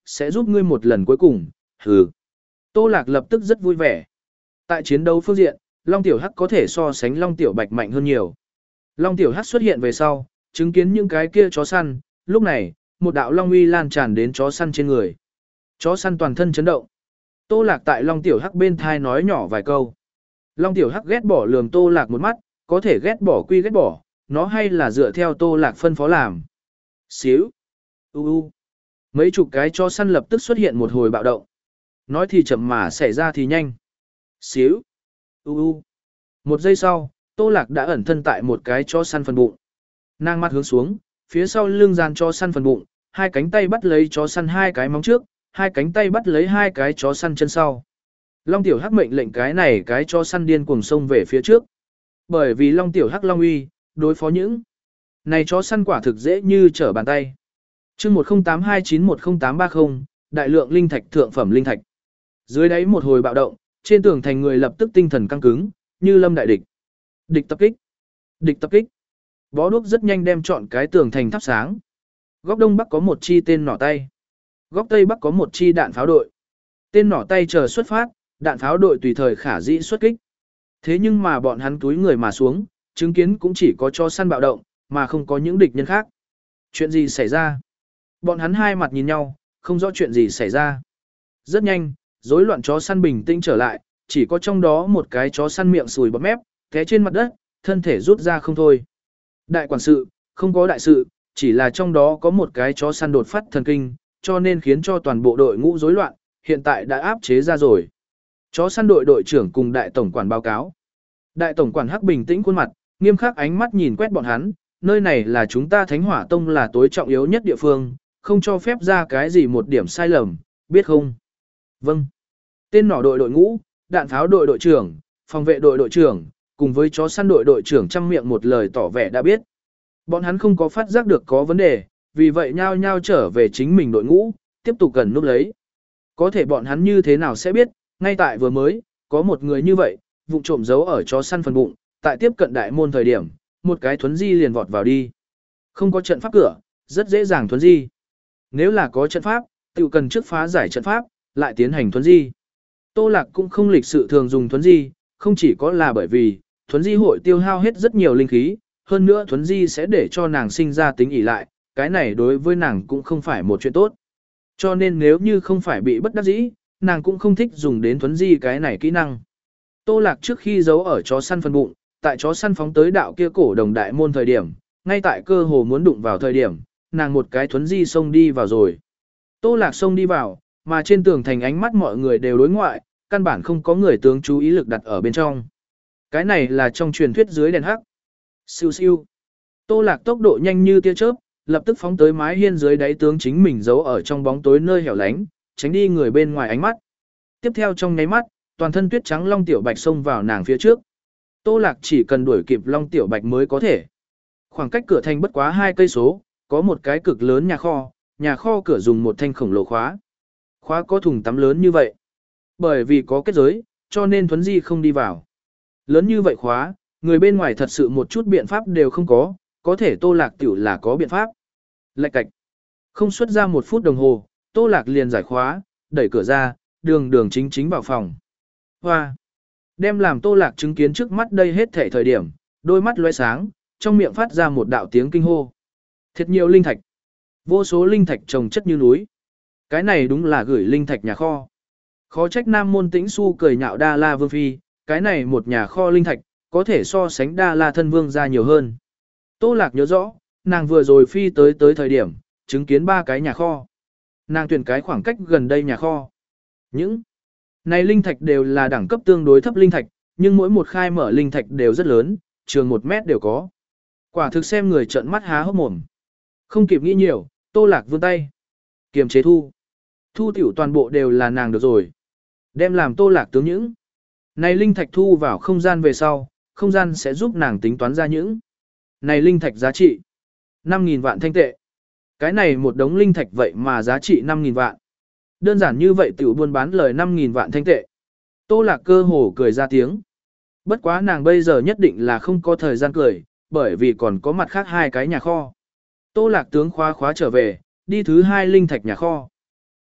sẽ giúp ngươi một lần cuối cùng, hừ. Tô Lạc lập tức rất vui vẻ. Tại chiến đấu phương diện, Long Tiểu Hắc có thể so sánh Long Tiểu Bạch mạnh hơn nhiều. Long Tiểu Hắc xuất hiện về sau, chứng kiến những cái kia chó săn, lúc này, một đạo long uy lan tràn đến chó săn trên người. Chó săn toàn thân chấn động. Tô Lạc tại Long Tiểu Hắc bên thai nói nhỏ vài câu. Long Tiểu Hắc ghét bỏ lườm Tô Lạc một mắt, có thể ghét bỏ quy ghét bỏ, nó hay là dựa theo Tô Lạc phân phó làm. Xíu. U u. Mấy chục cái chó săn lập tức xuất hiện một hồi bạo động. Nói thì chậm mà xảy ra thì nhanh. Xíu. U u. Một giây sau, Tô Lạc đã ẩn thân tại một cái chó săn phần bụng. Nàng mắt hướng xuống, phía sau lưng dàn chó săn phần bụng, hai cánh tay bắt lấy chó săn hai cái móng trước, hai cánh tay bắt lấy hai cái chó săn chân sau. Long Tiểu Hắc mệnh lệnh cái này cái chó săn điên cuồng xông về phía trước. Bởi vì Long Tiểu Hắc Long uy, đối phó những này chó săn quả thực dễ như trở bàn tay. Chương một không tám hai chín một không tám ba không, đại lượng linh thạch thượng phẩm linh thạch. Dưới đáy một hồi bạo động, trên tường thành người lập tức tinh thần căng cứng, như lâm đại địch. Địch tập kích. Địch tập kích. Bó đuốc rất nhanh đem chọn cái tường thành thắp sáng. Góc đông bắc có một chi tên nỏ tay. Góc tây bắc có một chi đạn pháo đội. Tên nỏ tay chờ xuất phát, đạn pháo đội tùy thời khả dĩ xuất kích. Thế nhưng mà bọn hắn túi người mà xuống, chứng kiến cũng chỉ có chó săn bạo động, mà không có những địch nhân khác. Chuyện gì xảy ra? Bọn hắn hai mặt nhìn nhau, không rõ chuyện gì xảy ra. Rất nhanh, rối loạn chó săn bình tĩnh trở lại, chỉ có trong đó một cái chó săn miệng sùi bọt mép, té trên mặt đất, thân thể rút ra không thôi. Đại quản sự, không có đại sự, chỉ là trong đó có một cái chó săn đột phát thần kinh, cho nên khiến cho toàn bộ đội ngũ rối loạn, hiện tại đã áp chế ra rồi. Chó săn đội đội trưởng cùng đại tổng quản báo cáo. Đại tổng quản Hắc bình tĩnh khuôn mặt, nghiêm khắc ánh mắt nhìn quét bọn hắn, nơi này là chúng ta Thánh Hỏa Tông là tối trọng yếu nhất địa phương, không cho phép ra cái gì một điểm sai lầm, biết không? Vâng. Tên nỏ đội đội ngũ, đạn pháo đội đội trưởng, phòng vệ đội đội trưởng, cùng với chó săn đội đội trưởng trăm miệng một lời tỏ vẻ đã biết. Bọn hắn không có phát giác được có vấn đề, vì vậy nhao nhao trở về chính mình đội ngũ, tiếp tục cần núp lấy. Có thể bọn hắn như thế nào sẽ biết, ngay tại vừa mới, có một người như vậy, vụng trộm giấu ở chó săn phần bụng, tại tiếp cận đại môn thời điểm, một cái thuấn di liền vọt vào đi. Không có trận pháp cửa, rất dễ dàng thuấn di. Nếu là có trận pháp, tự cần trước phá giải trận pháp, lại tiến hành thuấn di. Tô Lạc cũng không lịch sự thường dùng thuấn di, không chỉ có là bởi vì, thuấn di hội tiêu hao hết rất nhiều linh khí, hơn nữa thuấn di sẽ để cho nàng sinh ra tính ỷ lại, cái này đối với nàng cũng không phải một chuyện tốt. Cho nên nếu như không phải bị bất đắc dĩ, nàng cũng không thích dùng đến thuấn di cái này kỹ năng. Tô Lạc trước khi giấu ở chó săn phần bụng, tại chó săn phóng tới đạo kia cổ đồng đại môn thời điểm, ngay tại cơ hồ muốn đụng vào thời điểm, nàng một cái thuấn di xông đi vào rồi. Tô Lạc xông đi vào, mà trên tường thành ánh mắt mọi người đều đối ngoại, căn bản không có người tướng chú ý lực đặt ở bên trong. Cái này là trong truyền thuyết dưới đèn hắc. Siêu siêu. Tô Lạc tốc độ nhanh như tia chớp, lập tức phóng tới mái hiên dưới đáy tướng chính mình giấu ở trong bóng tối nơi hẻo lánh, tránh đi người bên ngoài ánh mắt. Tiếp theo trong nháy mắt, toàn thân tuyết trắng Long Tiểu Bạch xông vào nàng phía trước. Tô Lạc chỉ cần đuổi kịp Long Tiểu Bạch mới có thể. Khoảng cách cửa thành bất quá hai cây số, có một cái cực lớn nhà kho, nhà kho cửa dùng một thanh khổng lồ khóa. Khóa có thùng tắm lớn như vậy. Bởi vì có kết giới, cho nên thuấn di không đi vào. Lớn như vậy khóa, người bên ngoài thật sự một chút biện pháp đều không có, có thể Tô Lạc tiểu là có biện pháp. Lạch cạch. Không xuất ra một phút đồng hồ, Tô Lạc liền giải khóa, đẩy cửa ra, đường đường chính chính vào phòng. Hoa. Đem làm Tô Lạc chứng kiến trước mắt đây hết thể thời điểm, đôi mắt lóe sáng, trong miệng phát ra một đạo tiếng kinh hô. Thật nhiều linh thạch. Vô số linh thạch trồng chất như núi. Cái này đúng là gửi linh thạch nhà kho. Khó trách Nam Môn Tĩnh Xu cười nhạo Đa La Vương Phi, cái này một nhà kho linh thạch, có thể so sánh Đa La thân vương ra nhiều hơn. Tô Lạc nhớ rõ, nàng vừa rồi phi tới tới thời điểm, chứng kiến ba cái nhà kho. Nàng tuyển cái khoảng cách gần đây nhà kho. Những này linh thạch đều là đẳng cấp tương đối thấp linh thạch, nhưng mỗi một khai mở linh thạch đều rất lớn, trường một mét đều có. Quả thực xem người trợn mắt há hốc mồm. Không kịp nghĩ nhiều, Tô Lạc vươn tay. Kiềm chế thu. Thu tiểu toàn bộ đều là nàng được rồi. Đem làm Tô Lạc tướng những. Này linh thạch thu vào không gian về sau, không gian sẽ giúp nàng tính toán ra những. Này linh thạch giá trị. năm nghìn vạn thanh tệ. Cái này một đống linh thạch vậy mà giá trị năm nghìn vạn. Đơn giản như vậy tiểu buôn bán lời năm nghìn vạn thanh tệ. Tô Lạc cơ hồ cười ra tiếng. Bất quá nàng bây giờ nhất định là không có thời gian cười, bởi vì còn có mặt khác hai cái nhà kho. Tô Lạc tướng khóa khóa trở về, đi thứ hai linh thạch nhà kho.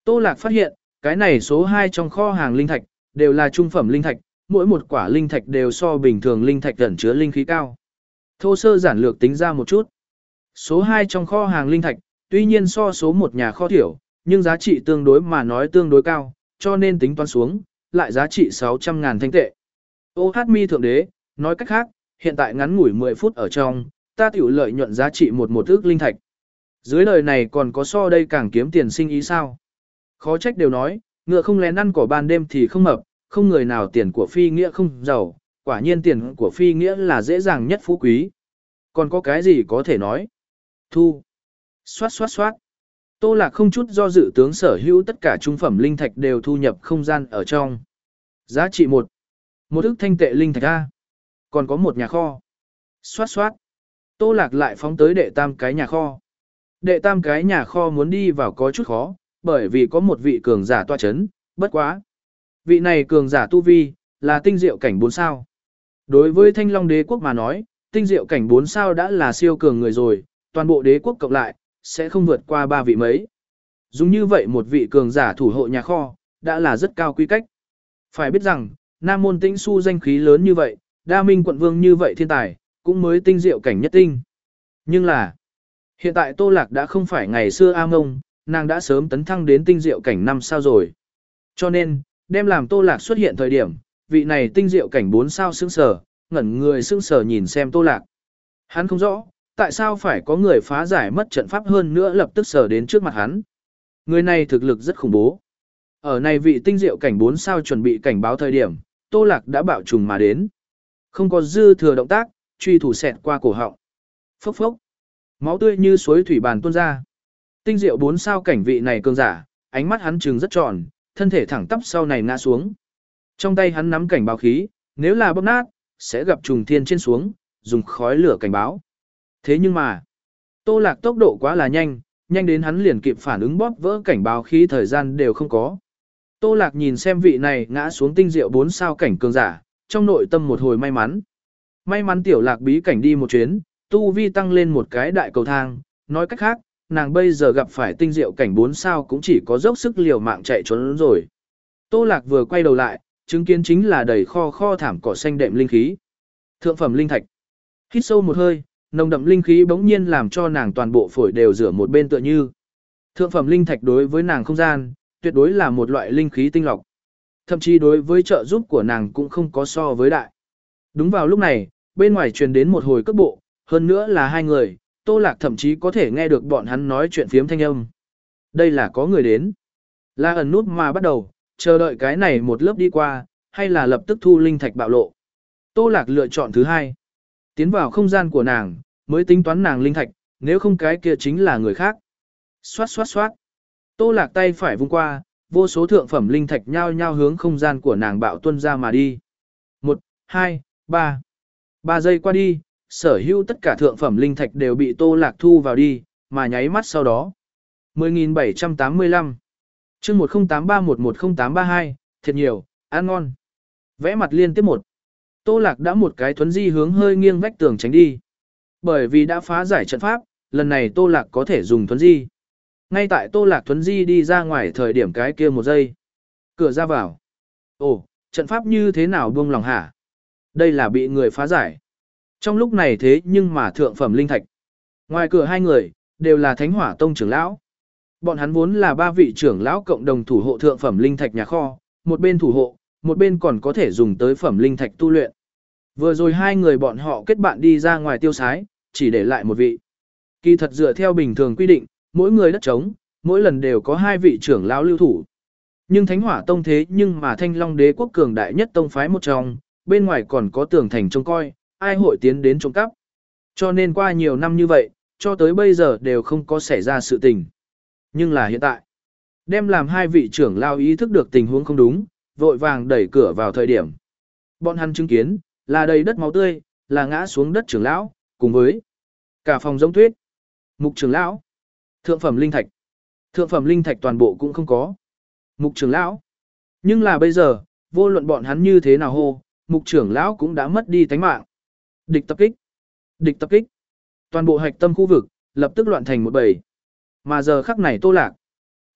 Tô Lạc phát hiện, cái này số hai trong kho hàng linh thạch, đều là trung phẩm linh thạch, mỗi một quả linh thạch đều so bình thường linh thạch ẩn chứa linh khí cao. Thô sơ giản lược tính ra một chút. Số hai trong kho hàng linh thạch, tuy nhiên so số một nhà kho thiểu, nhưng giá trị tương đối mà nói tương đối cao, cho nên tính toán xuống, lại giá trị sáu trăm ngàn thanh tệ. Ô hát mi thượng đế, nói cách khác, hiện tại ngắn ngủi mười phút ở trong, ta tiểu lợi nhuận giá trị một một ước linh thạch. Dưới lời này còn có so đây càng kiếm tiền sinh ý sao? Khó trách đều nói, ngựa không lén ăn cỏ ban đêm thì không mập, không người nào tiền của phi nghĩa không giàu, quả nhiên tiền của phi nghĩa là dễ dàng nhất phú quý. Còn có cái gì có thể nói? Thu. Xoát xoát xoát. Tô Lạc không chút do dự tướng sở hữu tất cả trung phẩm linh thạch đều thu nhập không gian ở trong. Giá trị một. Một ức thanh tệ linh thạch A. Còn có một nhà kho. Xoát xoát. Tô Lạc lại phóng tới đệ tam cái nhà kho. Đệ tam cái nhà kho muốn đi vào có chút khó, bởi vì có một vị cường giả toa chấn, bất quá. Vị này cường giả tu vi, là tinh diệu cảnh bốn sao. Đối với Thanh Long đế quốc mà nói, tinh diệu cảnh bốn sao đã là siêu cường người rồi, toàn bộ đế quốc cộng lại, sẽ không vượt qua ba vị mấy. Dùng như vậy một vị cường giả thủ hộ nhà kho, đã là rất cao quy cách. Phải biết rằng, Nam Môn Tĩnh Xu danh khí lớn như vậy, Đa Minh quận vương như vậy thiên tài, cũng mới tinh diệu cảnh nhất tinh. Nhưng là, hiện tại Tô Lạc đã không phải ngày xưa A Mông, nàng đã sớm tấn thăng đến tinh diệu cảnh năm sao rồi. Cho nên, đem làm Tô Lạc xuất hiện thời điểm, vị này tinh diệu cảnh bốn sao sững sờ, ngẩn người sững sờ nhìn xem Tô Lạc. Hắn không rõ, tại sao phải có người phá giải mất trận pháp hơn nữa lập tức sờ đến trước mặt hắn. Người này thực lực rất khủng bố. Ở này vị tinh diệu cảnh bốn sao chuẩn bị cảnh báo thời điểm, Tô Lạc đã bạo trùng mà đến. Không có dư thừa động tác, truy thủ xẹt qua cổ họng. Phốc phốc. Máu tươi như suối thủy bàn tuôn ra. Tinh diệu bốn sao cảnh vị này cường giả, ánh mắt hắn trừng rất tròn, thân thể thẳng tắp sau này ngã xuống. Trong tay hắn nắm cảnh báo khí, nếu là bóp nát, sẽ gặp trùng thiên trên xuống, dùng khói lửa cảnh báo. Thế nhưng mà, Tô Lạc tốc độ quá là nhanh, nhanh đến hắn liền kịp phản ứng bóp vỡ cảnh báo khí thời gian đều không có. Tô Lạc nhìn xem vị này ngã xuống tinh diệu bốn sao cảnh cường giả, trong nội tâm một hồi may mắn. May mắn tiểu Lạc bí cảnh đi một chuyến, tu vi tăng lên một cái đại cầu thang, nói cách khác, nàng bây giờ gặp phải tinh diệu cảnh bốn sao cũng chỉ có dốc sức liều mạng chạy trốn rồi. Tô Lạc vừa quay đầu lại, chứng kiến chính là đầy kho kho thảm cỏ xanh đệm linh khí. Thượng phẩm linh thạch. Hít sâu một hơi, nồng đậm linh khí bỗng nhiên làm cho nàng toàn bộ phổi đều rửa một bên tựa như. Thượng phẩm linh thạch đối với nàng không gian, tuyệt đối là một loại linh khí tinh lọc. Thậm chí đối với trợ giúp của nàng cũng không có so với đại. Đúng vào lúc này, bên ngoài truyền đến một hồi cước bộ, hơn nữa là hai người, Tô Lạc thậm chí có thể nghe được bọn hắn nói chuyện phiếm thanh âm. Đây là có người đến. Là ẩn nút mà bắt đầu, chờ đợi cái này một lớp đi qua, hay là lập tức thu linh thạch bạo lộ. Tô Lạc lựa chọn thứ hai. Tiến vào không gian của nàng, mới tính toán nàng linh thạch, nếu không cái kia chính là người khác. Xoát xoát xoát. Tô Lạc tay phải vung qua, vô số thượng phẩm linh thạch nhao nhao hướng không gian của nàng bạo tuân ra mà đi. Một, hai, ba. Ba giây qua đi, sở hữu tất cả thượng phẩm linh thạch đều bị Tô Lạc thu vào đi, mà nháy mắt sau đó. mười nghìn bảy trăm tám mươi lăm. Chương một không tám ba một một không tám ba hai, thiệt nhiều, ăn ngon. Vẽ mặt liên tiếp một. Tô Lạc đã một cái thuấn di hướng hơi nghiêng vách tường tránh đi. Bởi vì đã phá giải trận pháp, lần này Tô Lạc có thể dùng thuấn di. Ngay tại Tô Lạc thuấn di đi ra ngoài thời điểm cái kia một giây. Cửa ra vào. Ồ, trận pháp như thế nào buông lòng hả? Đây là bị người phá giải. Trong lúc này thế nhưng mà thượng phẩm linh thạch. Ngoài cửa hai người, đều là Thánh Hỏa Tông trưởng lão. Bọn hắn vốn là ba vị trưởng lão cộng đồng thủ hộ thượng phẩm linh thạch nhà kho, một bên thủ hộ, một bên còn có thể dùng tới phẩm linh thạch tu luyện. Vừa rồi hai người bọn họ kết bạn đi ra ngoài tiêu sái, chỉ để lại một vị. Kỳ thật dựa theo bình thường quy định, mỗi người đất trống, mỗi lần đều có hai vị trưởng lão lưu thủ. Nhưng Thánh Hỏa Tông thế nhưng mà Thanh Long Đế quốc cường đại nhất tông phái một trong, bên ngoài còn có tường thành trông coi, ai hội tiến đến trộm cắp. Cho nên qua nhiều năm như vậy, cho tới bây giờ đều không có xảy ra sự tình. Nhưng là hiện tại, đem làm hai vị trưởng lão ý thức được tình huống không đúng, vội vàng đẩy cửa vào thời điểm. Bọn hắn chứng kiến, là đầy đất máu tươi, là ngã xuống đất trưởng lão, cùng với cả phòng giống tuyết. Mục trưởng lão, thượng phẩm linh thạch. Thượng phẩm linh thạch toàn bộ cũng không có. Mục trưởng lão. Nhưng là bây giờ, vô luận bọn hắn như thế nào hô, mục trưởng lão cũng đã mất đi tánh mạng. Địch tập kích. Địch tập kích. Toàn bộ hạch tâm khu vực, lập tức loạn thành một bầy. Mà giờ khắc này Tô Lạc.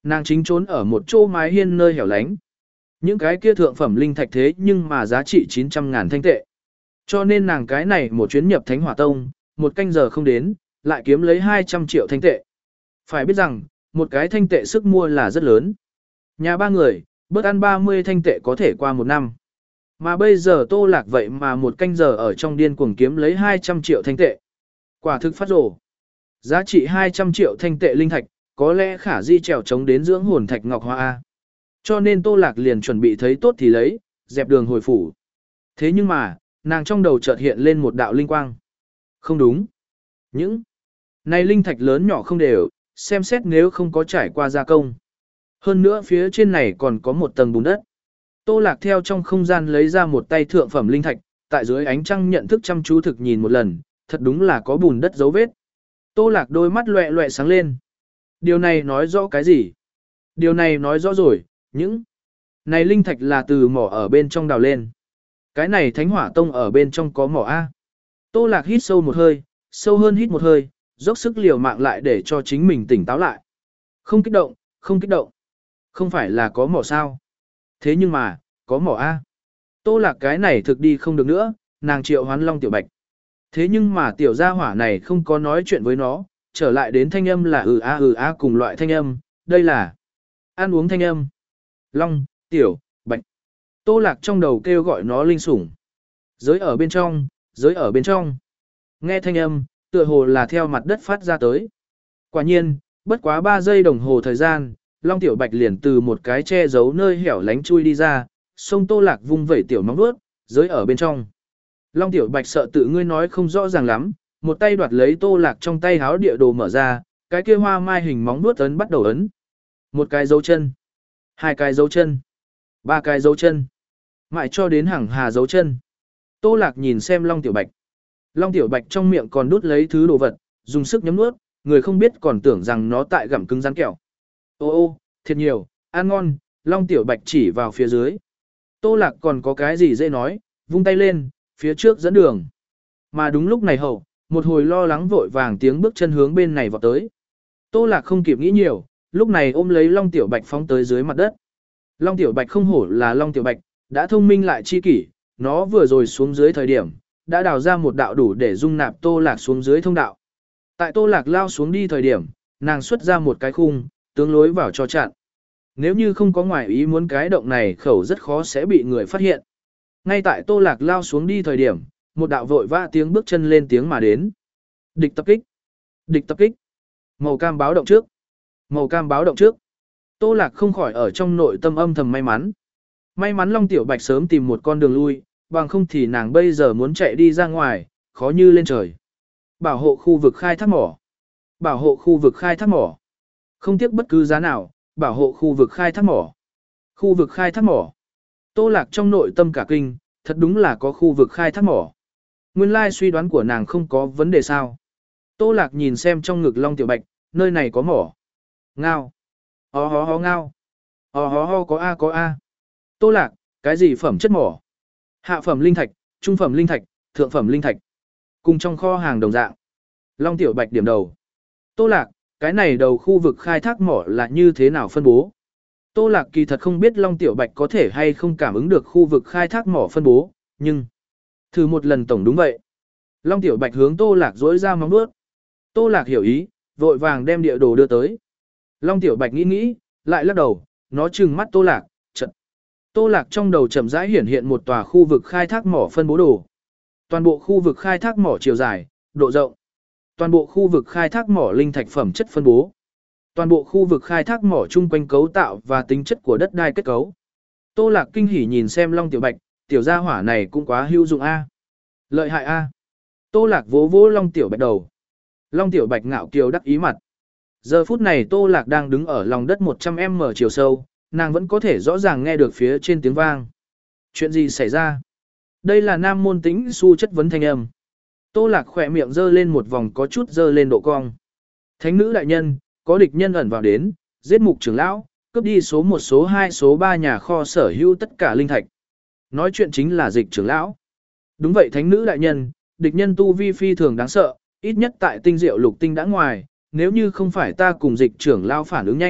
nàng chính trốn ở một chỗ mái hiên nơi hẻo lánh. Những cái kia thượng phẩm linh thạch thế nhưng mà giá trị chín trăm ngàn thanh tệ. Cho nên nàng cái này một chuyến nhập Thánh Hỏa Tông, một canh giờ không đến, lại kiếm lấy hai trăm triệu thanh tệ. Phải biết rằng, một cái thanh tệ sức mua là rất lớn. Nhà ba người, bớt ăn ba mươi thanh tệ có thể qua một năm. Mà bây giờ Tô Lạc vậy mà một canh giờ ở trong điên cuồng kiếm lấy hai trăm triệu thanh tệ. Quả thực phát rồ. Giá trị hai trăm triệu thanh tệ linh thạch, có lẽ khả di trèo chống đến dưỡng hồn thạch ngọc hoa A. Cho nên Tô Lạc liền chuẩn bị thấy tốt thì lấy, dẹp đường hồi phủ. Thế nhưng mà, nàng trong đầu chợt hiện lên một đạo linh quang. Không đúng. Những này linh thạch lớn nhỏ không đều, xem xét nếu không có trải qua gia công. Hơn nữa phía trên này còn có một tầng bùn đất. Tô Lạc theo trong không gian lấy ra một tay thượng phẩm linh thạch, tại dưới ánh trăng nhận thức chăm chú thực nhìn một lần, thật đúng là có bùn đất dấu vết. Tô Lạc đôi mắt loẹ loẹ sáng lên. Điều này nói rõ cái gì? Điều này nói rõ rồi, những này linh thạch là từ mỏ ở bên trong đào lên. Cái này Thánh Hỏa Tông ở bên trong có mỏ A. Tô Lạc hít sâu một hơi, sâu hơn hít một hơi, dốc sức liều mạng lại để cho chính mình tỉnh táo lại. Không kích động, không kích động. Không phải là có mỏ sao? Thế nhưng mà, có mỏ A. Tô Lạc cái này thực đi không được nữa, nàng triệu hoán Long Tiểu Bạch. Thế nhưng mà tiểu gia hỏa này không có nói chuyện với nó, trở lại đến thanh âm là ừ a ừ a cùng loại thanh âm, đây là ăn uống thanh âm. Long, Tiểu, Bạch. Tô Lạc trong đầu kêu gọi nó linh sủng. Giới ở bên trong, giới ở bên trong. Nghe thanh âm, tựa hồ là theo mặt đất phát ra tới. Quả nhiên, bất quá ba giây đồng hồ thời gian, Long Tiểu Bạch liền từ một cái che giấu nơi hẻo lánh chui đi ra, sông Tô Lạc vung vẩy tiểu móng vuốt, giới ở bên trong. Long Tiểu Bạch sợ tự ngươi nói không rõ ràng lắm, một tay đoạt lấy Tô Lạc trong tay háo địa đồ mở ra, cái kia hoa mai hình móng vuốt ấn bắt đầu ấn. Một cái dấu chân, hai cái dấu chân, ba cái dấu chân, mãi cho đến hàng hà dấu chân. Tô Lạc nhìn xem Long Tiểu Bạch. Long Tiểu Bạch trong miệng còn đút lấy thứ đồ vật, dùng sức nhấm nuốt, người không biết còn tưởng rằng nó tại gặm cứng rắn kẹo. Ô ô, thiệt nhiều, ăn ngon, Long Tiểu Bạch chỉ vào phía dưới. Tô Lạc còn có cái gì dễ nói, vung tay lên, phía trước dẫn đường. Mà đúng lúc này hậu, một hồi lo lắng vội vàng tiếng bước chân hướng bên này vọt tới. Tô Lạc không kịp nghĩ nhiều, lúc này ôm lấy Long Tiểu Bạch phóng tới dưới mặt đất. Long Tiểu Bạch không hổ là Long Tiểu Bạch, đã thông minh lại chi kỷ, nó vừa rồi xuống dưới thời điểm, đã đào ra một đạo đủ để dung nạp Tô Lạc xuống dưới thông đạo. Tại Tô Lạc lao xuống đi thời điểm, nàng xuất ra một cái khung, tướng lối vào cho chặn. Nếu như không có ngoại ý muốn cái động này khẩu rất khó sẽ bị người phát hiện. Ngay tại Tô Lạc lao xuống đi thời điểm, một đạo vội vã tiếng bước chân lên tiếng mà đến. Địch tập kích. Địch tập kích. Màu cam báo động trước. Màu cam báo động trước. Tô Lạc không khỏi ở trong nội tâm âm thầm may mắn. May mắn Long Tiểu Bạch sớm tìm một con đường lui, bằng không thì nàng bây giờ muốn chạy đi ra ngoài, khó như lên trời. Bảo hộ khu vực khai thác mỏ. Bảo hộ khu vực khai thác mỏ. Không tiếc bất cứ giá nào, bảo hộ khu vực khai thác mỏ. Khu vực khai thác mỏ. Tô Lạc trong nội tâm cả kinh, thật đúng là có khu vực khai thác mỏ. Nguyên lai suy đoán của nàng không có vấn đề sao. Tô Lạc nhìn xem trong ngực Long Tiểu Bạch, nơi này có mỏ. Ngao. Ho ho ho ngao. Ho ho ho có A có A. Tô Lạc, cái gì phẩm chất mỏ? Hạ phẩm linh thạch, trung phẩm linh thạch, thượng phẩm linh thạch. Cùng trong kho hàng đồng dạng. Long Tiểu Bạch điểm đầu. Tô Lạc, cái này đầu khu vực khai thác mỏ là như thế nào phân bố? Tô Lạc kỳ thật không biết Long Tiểu Bạch có thể hay không cảm ứng được khu vực khai thác mỏ phân bố, nhưng thử một lần tổng đúng vậy. Long Tiểu Bạch hướng Tô Lạc dỗi ra móng vuốt. Tô Lạc hiểu ý, vội vàng đem địa đồ đưa tới. Long Tiểu Bạch nghĩ nghĩ, lại lắc đầu, nó trừng mắt Tô Lạc, chợt. Tô Lạc trong đầu chậm rãi hiển hiện một tòa khu vực khai thác mỏ phân bố đồ. Toàn bộ khu vực khai thác mỏ chiều dài, độ rộng. Toàn bộ khu vực khai thác mỏ linh thạch phẩm chất phân bố. Toàn bộ khu vực khai thác mỏ chung quanh cấu tạo và tính chất của đất đai kết cấu. Tô Lạc kinh hỉ nhìn xem Long Tiểu Bạch, tiểu gia hỏa này cũng quá hữu dụng a. Lợi hại a. Tô Lạc vỗ vỗ Long Tiểu Bạch đầu. Long Tiểu Bạch ngạo kiều đắc ý mặt. Giờ phút này Tô Lạc đang đứng ở lòng đất một trăm mét chiều sâu, nàng vẫn có thể rõ ràng nghe được phía trên tiếng vang. Chuyện gì xảy ra? Đây là Nam Môn Tĩnh Xu chất vấn thanh âm. Tô Lạc khỏe miệng dơ lên một vòng có chút dơ lên độ cong. Thánh nữ đại nhân, có địch nhân ẩn vào đến, giết mục trưởng lão, cướp đi số một số hai số ba nhà kho sở hữu tất cả linh thạch. Nói chuyện chính là Dịch trưởng lão. Đúng vậy thánh nữ đại nhân, địch nhân tu vi phi thường đáng sợ, ít nhất tại tinh diệu lục tinh đã ngoài, nếu như không phải ta cùng Dịch trưởng lão phản ứng nhanh,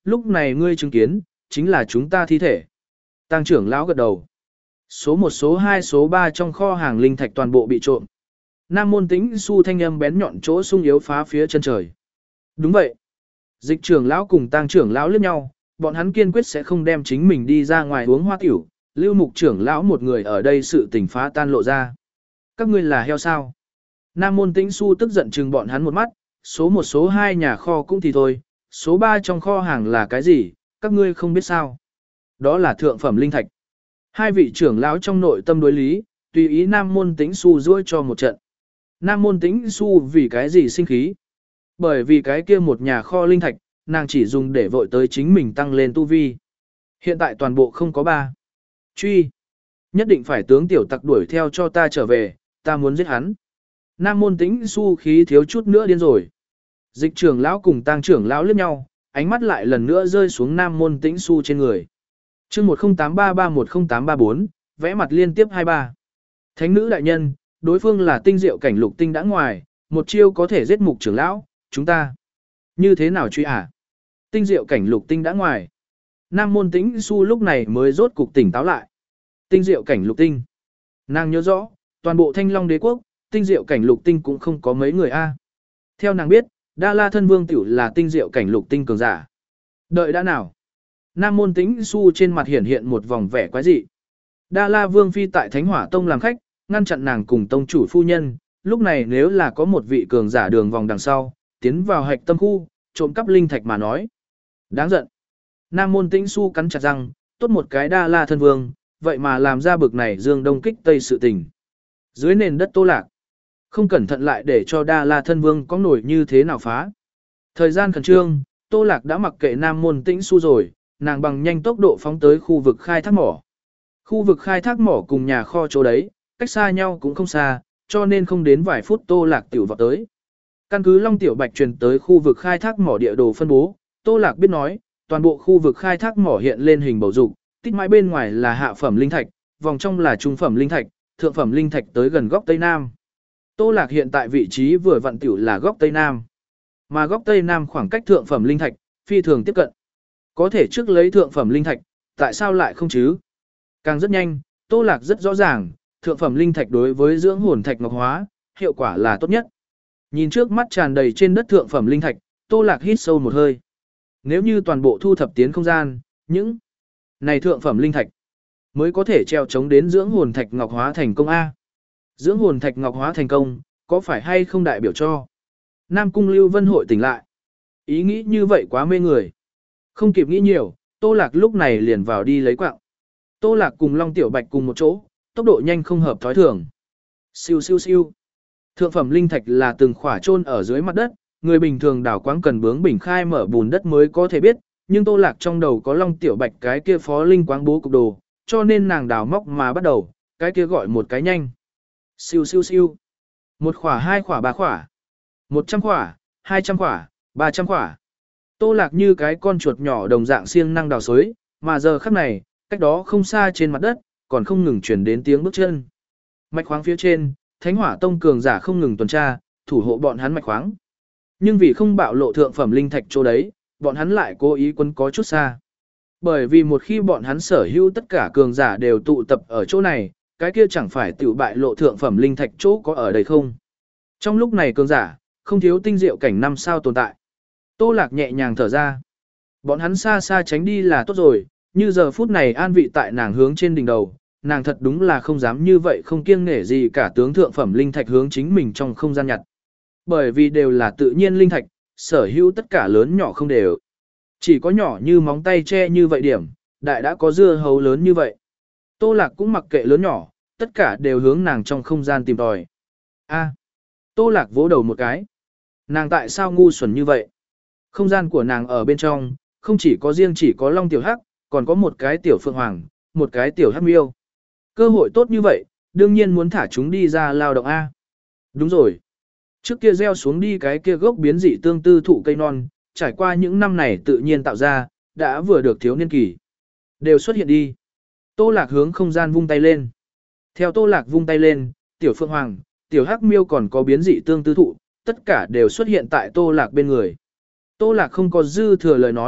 lúc này ngươi chứng kiến, chính là chúng ta thi thể. Tăng trưởng lão gật đầu. Số một, số hai, số ba trong kho hàng linh thạch toàn bộ bị trộm. Nam môn Tĩnh Xu thanh âm bén nhọn chỗ sung yếu phá phía chân trời. Đúng vậy. Dịch trưởng lão cùng tăng trưởng lão liếc nhau, bọn hắn kiên quyết sẽ không đem chính mình đi ra ngoài uống hoa tiểu, lưu mục trưởng lão một người ở đây sự tình phá tan lộ ra. Các ngươi là heo sao? Nam môn Tĩnh Xu tức giận trừng bọn hắn một mắt, số một số hai nhà kho cũng thì thôi, số ba trong kho hàng là cái gì, các ngươi không biết sao? Đó là thượng phẩm linh thạch. Hai vị trưởng lão trong nội tâm đối lý, tùy ý Nam môn Tĩnh Xu duỗi cho một trận. Nam môn Tĩnh Xu vì cái gì sinh khí? Bởi vì cái kia một nhà kho linh thạch, nàng chỉ dùng để vội tới chính mình tăng lên tu vi. Hiện tại toàn bộ không có ba. Truy. Nhất định phải tướng tiểu tặc đuổi theo cho ta trở về, ta muốn giết hắn. Nam môn Tĩnh Xu khí thiếu chút nữa điên rồi. Dịch trưởng lão cùng tăng trưởng lão liếc nhau, ánh mắt lại lần nữa rơi xuống Nam môn Tĩnh Xu trên người. Chương một không tám ba ba một không tám ba bốn, vẽ mặt liên tiếp hai ba. Thánh nữ đại nhân, đối phương là tinh diệu cảnh lục tinh đã ngoài, một chiêu có thể giết mục trưởng lão, chúng ta. Như thế nào truy à? Tinh diệu cảnh lục tinh đã ngoài. Nam môn Tĩnh Xu lúc này mới rốt cục tỉnh táo lại. Tinh diệu cảnh lục tinh. Nàng nhớ rõ, toàn bộ Thanh Long đế quốc, tinh diệu cảnh lục tinh cũng không có mấy người a. Theo nàng biết, Đa La thân vương tiểu là tinh diệu cảnh lục tinh cường giả. Đợi đã nào. Nam môn Tĩnh Xu trên mặt hiển hiện một vòng vẻ quái dị. Đa La vương phi tại Thánh Hỏa Tông làm khách, ngăn chặn nàng cùng tông chủ phu nhân, lúc này nếu là có một vị cường giả đường vòng đằng sau, tiến vào hạch tâm khu, trộm cắp linh thạch mà nói. Đáng giận. Nam môn Tĩnh Xu cắn chặt răng, tốt một cái Đa La thân vương, vậy mà làm ra bực này dương đông kích tây sự tình. Dưới nền đất Tô Lạc, không cẩn thận lại để cho Đa La thân vương có nổi như thế nào phá. Thời gian khẩn trương, Tô Lạc đã mặc kệ Nam môn Tĩnh Xu rồi, nàng bằng nhanh tốc độ phóng tới khu vực khai thác mỏ. Khu vực khai thác mỏ cùng nhà kho chỗ đấy, cách xa nhau cũng không xa, cho nên không đến vài phút Tô Lạc tiểu vào tới. Căn cứ Long Tiểu Bạch truyền tới khu vực khai thác mỏ địa đồ phân bố, Tô Lạc biết nói, toàn bộ khu vực khai thác mỏ hiện lên hình bầu dục, tích mãi bên ngoài là hạ phẩm linh thạch, vòng trong là trung phẩm linh thạch, thượng phẩm linh thạch tới gần góc Tây Nam. Tô Lạc hiện tại vị trí vừa vặn tiểu là góc Tây Nam. Mà góc Tây Nam khoảng cách thượng phẩm linh thạch, phi thường tiếp cận. Có thể trước lấy thượng phẩm linh thạch, tại sao lại không chứ? Càng rất nhanh, Tô Lạc rất rõ ràng, thượng phẩm linh thạch đối với dưỡng hồn thạch ngọc hóa, hiệu quả là tốt nhất. Nhìn trước mắt tràn đầy trên đất thượng phẩm linh thạch, Tô Lạc hít sâu một hơi. Nếu như toàn bộ thu thập tiến không gian, những này thượng phẩm linh thạch mới có thể treo chống đến dưỡng hồn thạch ngọc hóa thành công a. Dưỡng hồn thạch ngọc hóa thành công, có phải hay không đại biểu cho Nam Cung Lưu Vân hội tỉnh lại? Ý nghĩ như vậy quá mê người. Không kịp nghĩ nhiều, Tô Lạc lúc này liền vào đi lấy quạng. Tô Lạc cùng Long Tiểu Bạch cùng một chỗ, tốc độ nhanh không hợp thói thường. Siêu siêu siêu. Thượng phẩm linh thạch là từng khỏa chôn ở dưới mặt đất, người bình thường đào quáng cần bướng bình khai mở bùn đất mới có thể biết, nhưng Tô Lạc trong đầu có Long Tiểu Bạch cái kia phó linh quáng bố cục đồ, cho nên nàng đào móc mà bắt đầu, cái kia gọi một cái nhanh. Siêu siêu siêu. Một khỏa, hai khỏa, ba khỏa. Một trăm khỏa, hai trăm khỏa, ba trăm khỏa. Tô Lạc như cái con chuột nhỏ đồng dạng siêng năng đào xới, mà giờ khắc này, cách đó không xa trên mặt đất, còn không ngừng chuyển đến tiếng bước chân. Mạch khoáng phía trên, Thánh Hỏa Tông cường giả không ngừng tuần tra, thủ hộ bọn hắn mạch khoáng. Nhưng vì không bạo lộ thượng phẩm linh thạch chỗ đấy, bọn hắn lại cố ý quấn có chút xa. Bởi vì một khi bọn hắn sở hữu tất cả cường giả đều tụ tập ở chỗ này, cái kia chẳng phải tiểu bại lộ thượng phẩm linh thạch chỗ có ở đây không. Trong lúc này cường giả, không thiếu tinh diệu cảnh năm sao tồn tại. Tô Lạc nhẹ nhàng thở ra. Bọn hắn xa xa tránh đi là tốt rồi, như giờ phút này an vị tại nàng hướng trên đỉnh đầu, nàng thật đúng là không dám như vậy không kiêng nể gì cả tướng thượng phẩm linh thạch hướng chính mình trong không gian nhặt. Bởi vì đều là tự nhiên linh thạch, sở hữu tất cả lớn nhỏ không đều. Chỉ có nhỏ như móng tay che như vậy điểm, đại đã có dưa hấu lớn như vậy. Tô Lạc cũng mặc kệ lớn nhỏ, tất cả đều hướng nàng trong không gian tìm tòi. A. Tô Lạc vỗ đầu một cái. Nàng tại sao ngu xuẩn như vậy? Không gian của nàng ở bên trong, không chỉ có riêng chỉ có Long Tiểu Hắc, còn có một cái tiểu phượng hoàng, một cái tiểu hắc miêu. Cơ hội tốt như vậy, đương nhiên muốn thả chúng đi ra lao động A. Đúng rồi. Trước kia gieo xuống đi cái kia gốc biến dị tương tư thụ cây non, trải qua những năm này tự nhiên tạo ra, đã vừa được thiếu niên kỳ. Đều xuất hiện đi. Tô Lạc hướng không gian vung tay lên. Theo Tô Lạc vung tay lên, tiểu phượng hoàng, tiểu hắc miêu còn có biến dị tương tư thụ, tất cả đều xuất hiện tại Tô Lạc bên người. Tô Lạc không có dư thừa lời nói,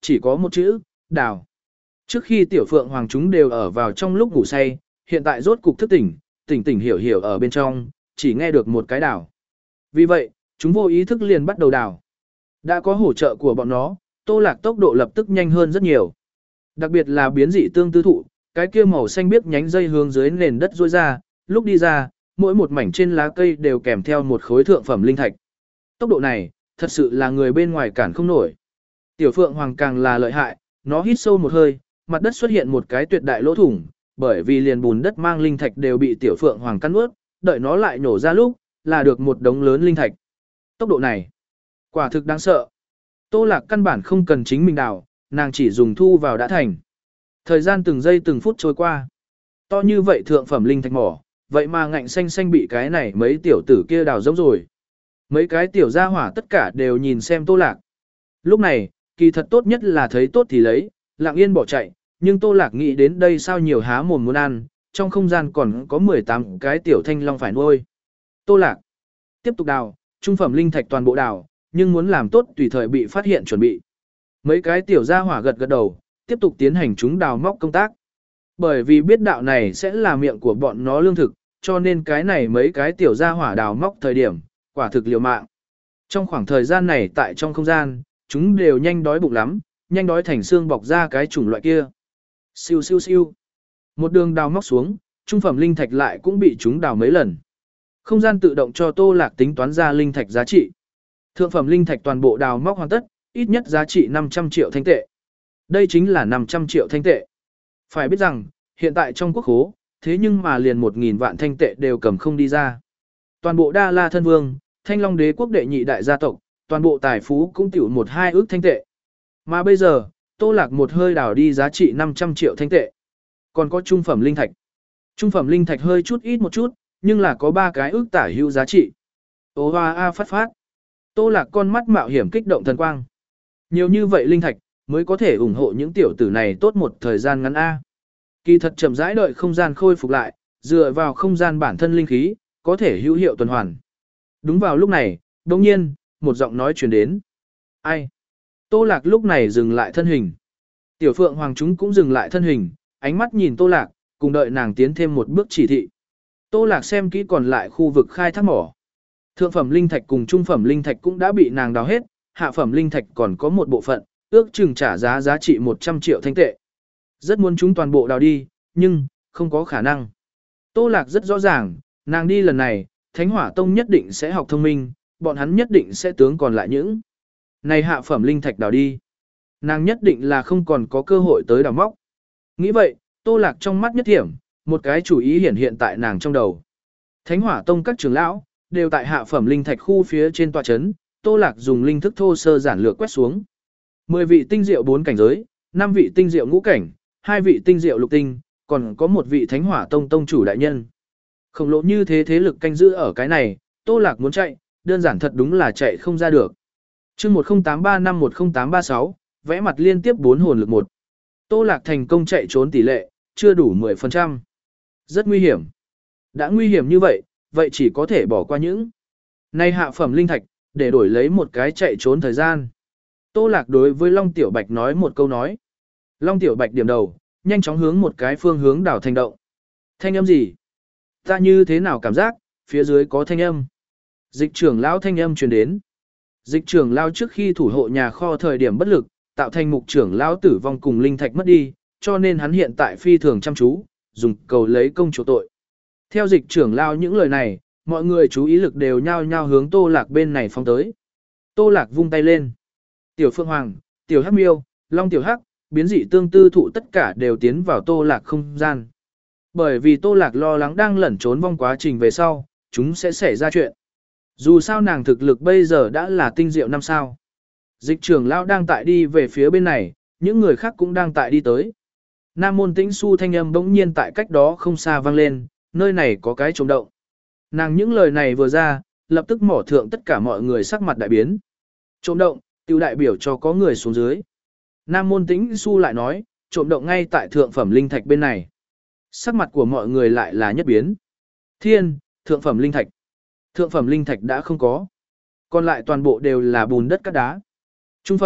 chỉ có một chữ, đào. Trước khi tiểu phượng hoàng chúng đều ở vào trong lúc ngủ say, hiện tại rốt cục thức tỉnh, tỉnh tỉnh hiểu hiểu ở bên trong, chỉ nghe được một cái đào. Vì vậy, chúng vô ý thức liền bắt đầu đào. Đã có hỗ trợ của bọn nó, Tô Lạc tốc độ lập tức nhanh hơn rất nhiều. Đặc biệt là biến dị tương tư thụ, cái kia màu xanh biếc nhánh dây hướng dưới nền đất rôi ra, lúc đi ra, mỗi một mảnh trên lá cây đều kèm theo một khối thượng phẩm linh thạch. Tốc độ này, thật sự là người bên ngoài cản không nổi. Tiểu phượng hoàng càng là lợi hại, nó hít sâu một hơi, mặt đất xuất hiện một cái tuyệt đại lỗ thủng, bởi vì liền bùn đất mang linh thạch đều bị tiểu phượng hoàng cắn nuốt, đợi nó lại nổ ra lúc, là được một đống lớn linh thạch. Tốc độ này, quả thực đáng sợ. Tô Lạc căn bản không cần chính mình đào, nàng chỉ dùng thu vào đã thành. Thời gian từng giây từng phút trôi qua. To như vậy thượng phẩm linh thạch mỏ, vậy mà ngạnh xanh xanh bị cái này mấy tiểu tử kia đào giống rồi. Mấy cái tiểu gia hỏa tất cả đều nhìn xem Tô Lạc. Lúc này, kỳ thật tốt nhất là thấy tốt thì lấy, lặng yên bỏ chạy, nhưng Tô Lạc nghĩ đến đây sao nhiều há mồm muốn ăn, trong không gian còn có mười tám cái tiểu thanh long phải nuôi. Tô Lạc tiếp tục đào, trung phẩm linh thạch toàn bộ đào, nhưng muốn làm tốt tùy thời bị phát hiện chuẩn bị. Mấy cái tiểu gia hỏa gật gật đầu, tiếp tục tiến hành chúng đào móc công tác. Bởi vì biết đạo này sẽ là miệng của bọn nó lương thực, cho nên cái này mấy cái tiểu gia hỏa đào móc thời điểm, quả thực liều mạng. Trong khoảng thời gian này tại trong không gian, chúng đều nhanh đói bụng lắm, nhanh đói thành xương bọc ra cái chủng loại kia. Siêu siêu siêu. Một đường đào móc xuống, trung phẩm linh thạch lại cũng bị chúng đào mấy lần. Không gian tự động cho Tô Lạc tính toán ra linh thạch giá trị. Thượng phẩm linh thạch toàn bộ đào móc hoàn tất, ít nhất giá trị năm trăm triệu thanh tệ. Đây chính là năm trăm triệu thanh tệ. Phải biết rằng, hiện tại trong quốc khố, thế nhưng mà liền một nghìn vạn thanh tệ đều cầm không đi ra. Toàn bộ Đa La Thân Vương, Thanh Long Đế quốc đệ nhị đại gia tộc, toàn bộ tài phú cũng tiểu một hai ước thanh tệ. Mà bây giờ, Tô Lạc một hơi đào đi giá trị năm trăm triệu thanh tệ. Còn có trung phẩm linh thạch. Trung phẩm linh thạch hơi chút ít một chút, nhưng là có ba cái ước tả hữu giá trị. Ô hoa a phát phát. Tô Lạc con mắt mạo hiểm kích động thần quang. Nhiều như vậy linh thạch, mới có thể ủng hộ những tiểu tử này tốt một thời gian ngắn A. Kỳ thật chậm rãi đợi không gian khôi phục lại, dựa vào không gian bản thân linh khí, có thể hữu hiệu tuần hoàn. Đúng vào lúc này, đồng nhiên, một giọng nói truyền đến. Ai? Tô Lạc lúc này dừng lại thân hình. Tiểu phượng hoàng chúng cũng dừng lại thân hình, ánh mắt nhìn Tô Lạc, cùng đợi nàng tiến thêm một bước chỉ thị. Tô Lạc xem kỹ còn lại khu vực khai thác mỏ. Thượng phẩm linh thạch cùng trung phẩm linh thạch cũng đã bị nàng đào hết, hạ phẩm linh thạch còn có một bộ phận, ước chừng trả giá giá trị một trăm triệu thanh tệ. Rất muốn chúng toàn bộ đào đi, nhưng, không có khả năng. Tô Lạc rất rõ ràng, nàng đi lần này, Thánh Hỏa Tông nhất định sẽ học thông minh, bọn hắn nhất định sẽ tướng còn lại những. Này hạ phẩm linh thạch đào đi. Nàng nhất định là không còn có cơ hội tới đào móc. Nghĩ vậy, Tô Lạc trong mắt nhất thiểm, một cái chủ ý hiển hiện tại nàng trong đầu. Thánh Hỏa Tông các trưởng lão, đều tại hạ phẩm linh thạch khu phía trên tòa chấn, Tô Lạc dùng linh thức thô sơ giản lược quét xuống. mười vị tinh diệu bốn cảnh giới, năm vị tinh diệu ngũ cảnh, hai vị tinh diệu lục tinh, còn có một vị Thánh Hỏa Tông tông chủ đại nhân. Khổng lồ như thế thế lực canh giữ ở cái này, Tô Lạc muốn chạy, đơn giản thật đúng là chạy không ra được. Chương một không tám ba năm một không tám ba sáu, vẽ mặt liên tiếp bốn hồn lực một. Tô Lạc thành công chạy trốn tỷ lệ, chưa đủ mười phần trăm. Rất nguy hiểm. Đã nguy hiểm như vậy, vậy chỉ có thể bỏ qua những. Nay hạ phẩm linh thạch, để đổi lấy một cái chạy trốn thời gian. Tô Lạc đối với Long Tiểu Bạch nói một câu nói. Long Tiểu Bạch điểm đầu, nhanh chóng hướng một cái phương hướng đảo thành động. Thanh âm gì? Ta như thế nào cảm giác, phía dưới có thanh âm. Dịch trưởng lão thanh âm truyền đến. Dịch trưởng lão trước khi thủ hộ nhà kho thời điểm bất lực, tạo thành mục trưởng lão tử vong cùng linh thạch mất đi, cho nên hắn hiện tại phi thường chăm chú, dùng cầu lấy công chỗ tội. Theo dịch trưởng lão những lời này, mọi người chú ý lực đều nhao nhao hướng Tô Lạc bên này phóng tới. Tô Lạc vung tay lên. Tiểu Phượng Hoàng, Tiểu Hắc Miêu, Long Tiểu Hắc, biến dị tương tư thụ tất cả đều tiến vào Tô Lạc không gian. Bởi vì Tô Lạc lo lắng đang lẩn trốn vong quá trình về sau, chúng sẽ xảy ra chuyện. Dù sao nàng thực lực bây giờ đã là tinh diệu năm sao. Dịch trưởng lão đang tại đi về phía bên này, những người khác cũng đang tại đi tới. Nam môn tĩnh su thanh âm bỗng nhiên tại cách đó không xa vang lên, nơi này có cái trống động. Nàng những lời này vừa ra, lập tức mỏ thượng tất cả mọi người sắc mặt đại biến. Trộm động, tiêu đại biểu cho có người xuống dưới. Nam môn tĩnh su lại nói, trộm động ngay tại thượng phẩm linh thạch bên này. Sắc mặt của mọi người lại là nhất biến. Thiên, thượng phẩm linh thạch. Thượng phẩm linh thạch đã không có. Còn lại toàn bộ đều là bùn đất cát đá. Trung phẩm,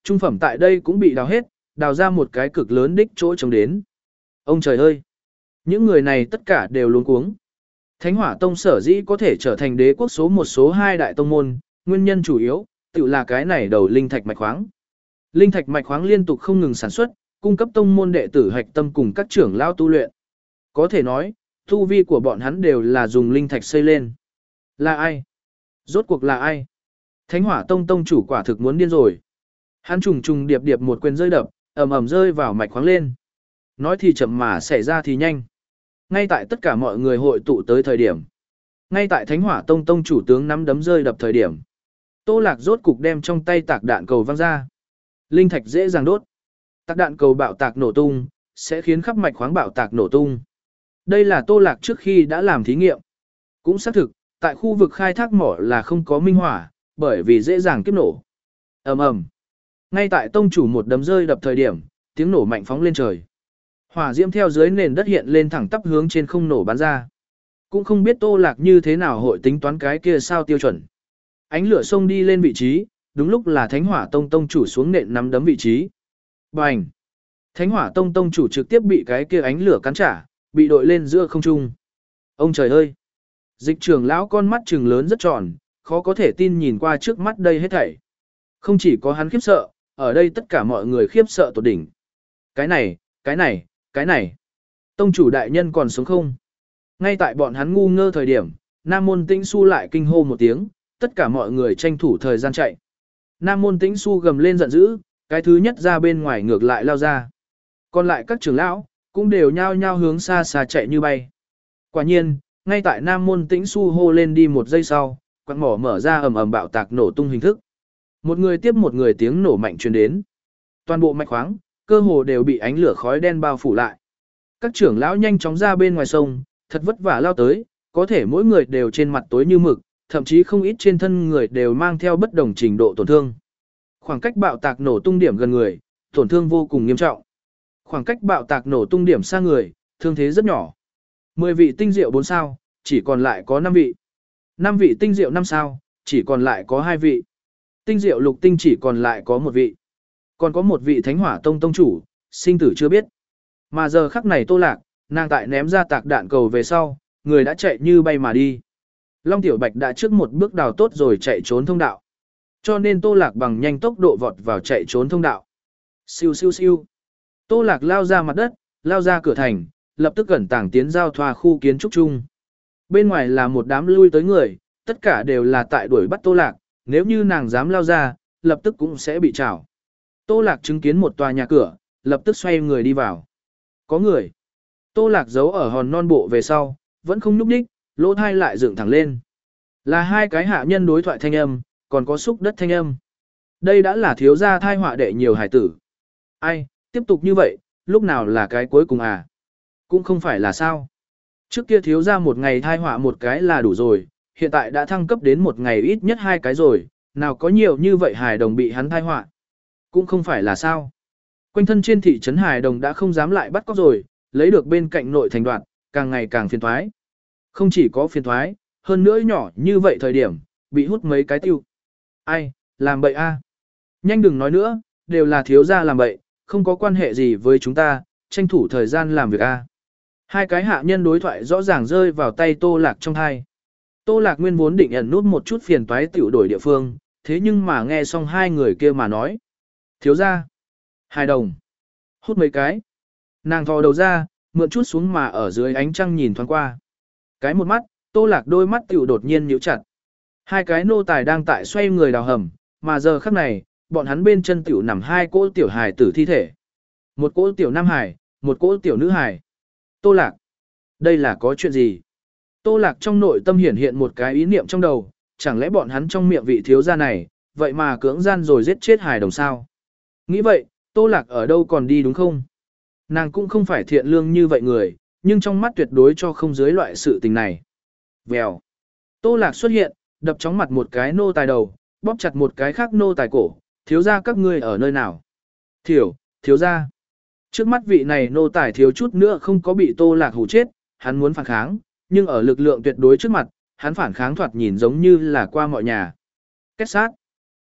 Trung phẩm tại đây cũng bị đào hết, đào ra một cái cực lớn đích chỗ trống đến. Ông trời ơi! Những người này tất cả đều luống cuống. Thánh Hỏa Tông sở dĩ có thể trở thành đế quốc số một số hai đại tông môn, nguyên nhân chủ yếu, tự là cái này đầu linh thạch mạch khoáng. Linh thạch mạch khoáng liên tục không ngừng sản xuất, cung cấp tông môn đệ tử hạch tâm cùng các trưởng lao tu luyện. Có thể nói, tu vi của bọn hắn đều là dùng linh thạch xây lên. Là ai? Rốt cuộc là ai? Thánh Hỏa Tông tông chủ quả thực muốn điên rồi. Hắn trùng trùng điệp điệp một quyền rơi đập, ầm ầm rơi vào mạch khoáng lên. Nói thì chậm mà xảy ra thì nhanh. Ngay tại tất cả mọi người hội tụ tới thời điểm. Ngay tại Thánh Hỏa Tông tông chủ tướng nắm đấm rơi đập thời điểm. Tô Lạc rốt cục đem trong tay tạc đạn cầu văng ra. Linh thạch dễ dàng đốt. Tạc đạn cầu bạo tạc nổ tung, sẽ khiến khắp mạch khoáng bạo tạc nổ tung. Đây là Tô Lạc trước khi đã làm thí nghiệm. Cũng xác thực, tại khu vực khai thác mỏ là không có minh hỏa, bởi vì dễ dàng kiếp nổ. Ầm ầm. Ngay tại tông chủ một đấm rơi đập thời điểm, tiếng nổ mạnh phóng lên trời. Hỏa diễm theo dưới nền đất hiện lên thẳng tắp hướng trên không nổ bắn ra. Cũng không biết Tô Lạc như thế nào hội tính toán cái kia sao tiêu chuẩn. Ánh lửa xông đi lên vị trí, đúng lúc là Thánh Hỏa Tông tông chủ xuống nện nắm đấm vị trí. Bành! Thánh Hỏa Tông tông chủ trực tiếp bị cái kia ánh lửa cắn trả, bị đội lên giữa không trung. Ông trời ơi! Dịch trưởng lão con mắt trừng lớn rất tròn, khó có thể tin nhìn qua trước mắt đây hết thảy. Không chỉ có hắn khiếp sợ, ở đây tất cả mọi người khiếp sợ tột đỉnh. Cái này, cái này, cái này. Tông chủ đại nhân còn sống không? Ngay tại bọn hắn ngu ngơ thời điểm, Nam Môn Tĩnh Xu lại kinh hô một tiếng, tất cả mọi người tranh thủ thời gian chạy. Nam Môn Tĩnh Xu gầm lên giận dữ, cái thứ nhất ra bên ngoài ngược lại lao ra. Còn lại các trưởng lão, cũng đều nhao nhao hướng xa xa chạy như bay. Quả nhiên, ngay tại Nam Môn Tĩnh Xu hô lên đi một giây sau, quặng mỏ mở ra ầm ầm bạo tạc nổ tung hình thức. Một người tiếp một người tiếng nổ mạnh truyền đến. Toàn bộ mạch khoáng, cơ hồ đều bị ánh lửa khói đen bao phủ lại. Các trưởng lão nhanh chóng ra bên ngoài sông, thật vất vả lao tới, có thể mỗi người đều trên mặt tối như mực, thậm chí không ít trên thân người đều mang theo bất đồng trình độ tổn thương. Khoảng cách bạo tạc nổ tung điểm gần người, tổn thương vô cùng nghiêm trọng. Khoảng cách bạo tạc nổ tung điểm xa người, thương thế rất nhỏ. mười vị tinh diệu bốn sao, chỉ còn lại có năm vị. năm vị tinh diệu năm sao, chỉ còn lại có hai vị. Tinh diệu lục tinh chỉ còn lại có một vị. Còn có một vị Thánh Hỏa Tông tông chủ, sinh tử chưa biết. Mà giờ khắc này Tô Lạc, nàng tại ném ra tạc đạn cầu về sau, người đã chạy như bay mà đi. Long Tiểu Bạch đã trước một bước đào tốt rồi chạy trốn thông đạo. Cho nên Tô Lạc bằng nhanh tốc độ vọt vào chạy trốn thông đạo. Siêu siêu siêu. Tô Lạc lao ra mặt đất, lao ra cửa thành, lập tức cẩn tàng tiến giao thoa khu kiến trúc chung. Bên ngoài là một đám lui tới người, tất cả đều là tại đuổi bắt Tô Lạc, nếu như nàng dám lao ra, lập tức cũng sẽ bị trảo. Tô Lạc chứng kiến một tòa nhà cửa, lập tức xoay người đi vào. Có người. Tô Lạc giấu ở hòn non bộ về sau, vẫn không nhúc nhích, lỗ thai lại dựng thẳng lên. Là hai cái hạ nhân đối thoại thanh âm, còn có xúc đất thanh âm. Đây đã là thiếu gia thai họa đệ nhiều hải tử. Ai, tiếp tục như vậy, lúc nào là cái cuối cùng à? Cũng không phải là sao. Trước kia thiếu gia một ngày thai họa một cái là đủ rồi, hiện tại đã thăng cấp đến một ngày ít nhất hai cái rồi, nào có nhiều như vậy hài đồng bị hắn thai họa. Cũng không phải là sao. Quanh thân trên thị trấn hài đồng đã không dám lại bắt cóc rồi, lấy được bên cạnh nội thành đoạn, càng ngày càng phiền thoái. Không chỉ có phiền thoái, hơn nữa nhỏ như vậy thời điểm, bị hút mấy cái tiêu. Ai, làm bậy a? Nhanh đừng nói nữa, đều là thiếu gia làm bậy, không có quan hệ gì với chúng ta, tranh thủ thời gian làm việc a. Hai cái hạ nhân đối thoại rõ ràng rơi vào tay Tô Lạc trong hai. Tô Lạc nguyên vốn định ẩn nút một chút phiền toái tiểu đổi địa phương, thế nhưng mà nghe xong hai người kia mà nói. Thiếu gia, hai đồng, hút mấy cái. Nàng thò đầu ra, mượn chút xuống mà ở dưới ánh trăng nhìn thoáng qua. Cái một mắt, Tô Lạc đôi mắt tiểu đột nhiên nhíu chặt. Hai cái nô tài đang tại xoay người đào hầm, mà giờ khắc này, bọn hắn bên chân tiểu nằm hai cỗ tiểu hài tử thi thể. Một cỗ tiểu nam hài, một cỗ tiểu nữ hài. Tô Lạc, đây là có chuyện gì? Tô Lạc trong nội tâm hiển hiện một cái ý niệm trong đầu, chẳng lẽ bọn hắn trong miệng vị thiếu gia này, vậy mà cưỡng gian rồi giết chết hài đồng sao? Nghĩ vậy, Tô Lạc ở đâu còn đi đúng không? Nàng cũng không phải thiện lương như vậy người, nhưng trong mắt tuyệt đối cho không dưới loại sự tình này. Vèo. Tô Lạc xuất hiện, đập chóng mặt một cái nô tài đầu, bóp chặt một cái khác nô tài cổ, thiếu gia các ngươi ở nơi nào? Thiểu, thiếu gia. Trước mắt vị này nô tài thiếu chút nữa không có bị Tô Lạc hù chết, hắn muốn phản kháng, nhưng ở lực lượng tuyệt đối trước mặt, hắn phản kháng thoạt nhìn giống như là qua mọi nhà. Kết sát.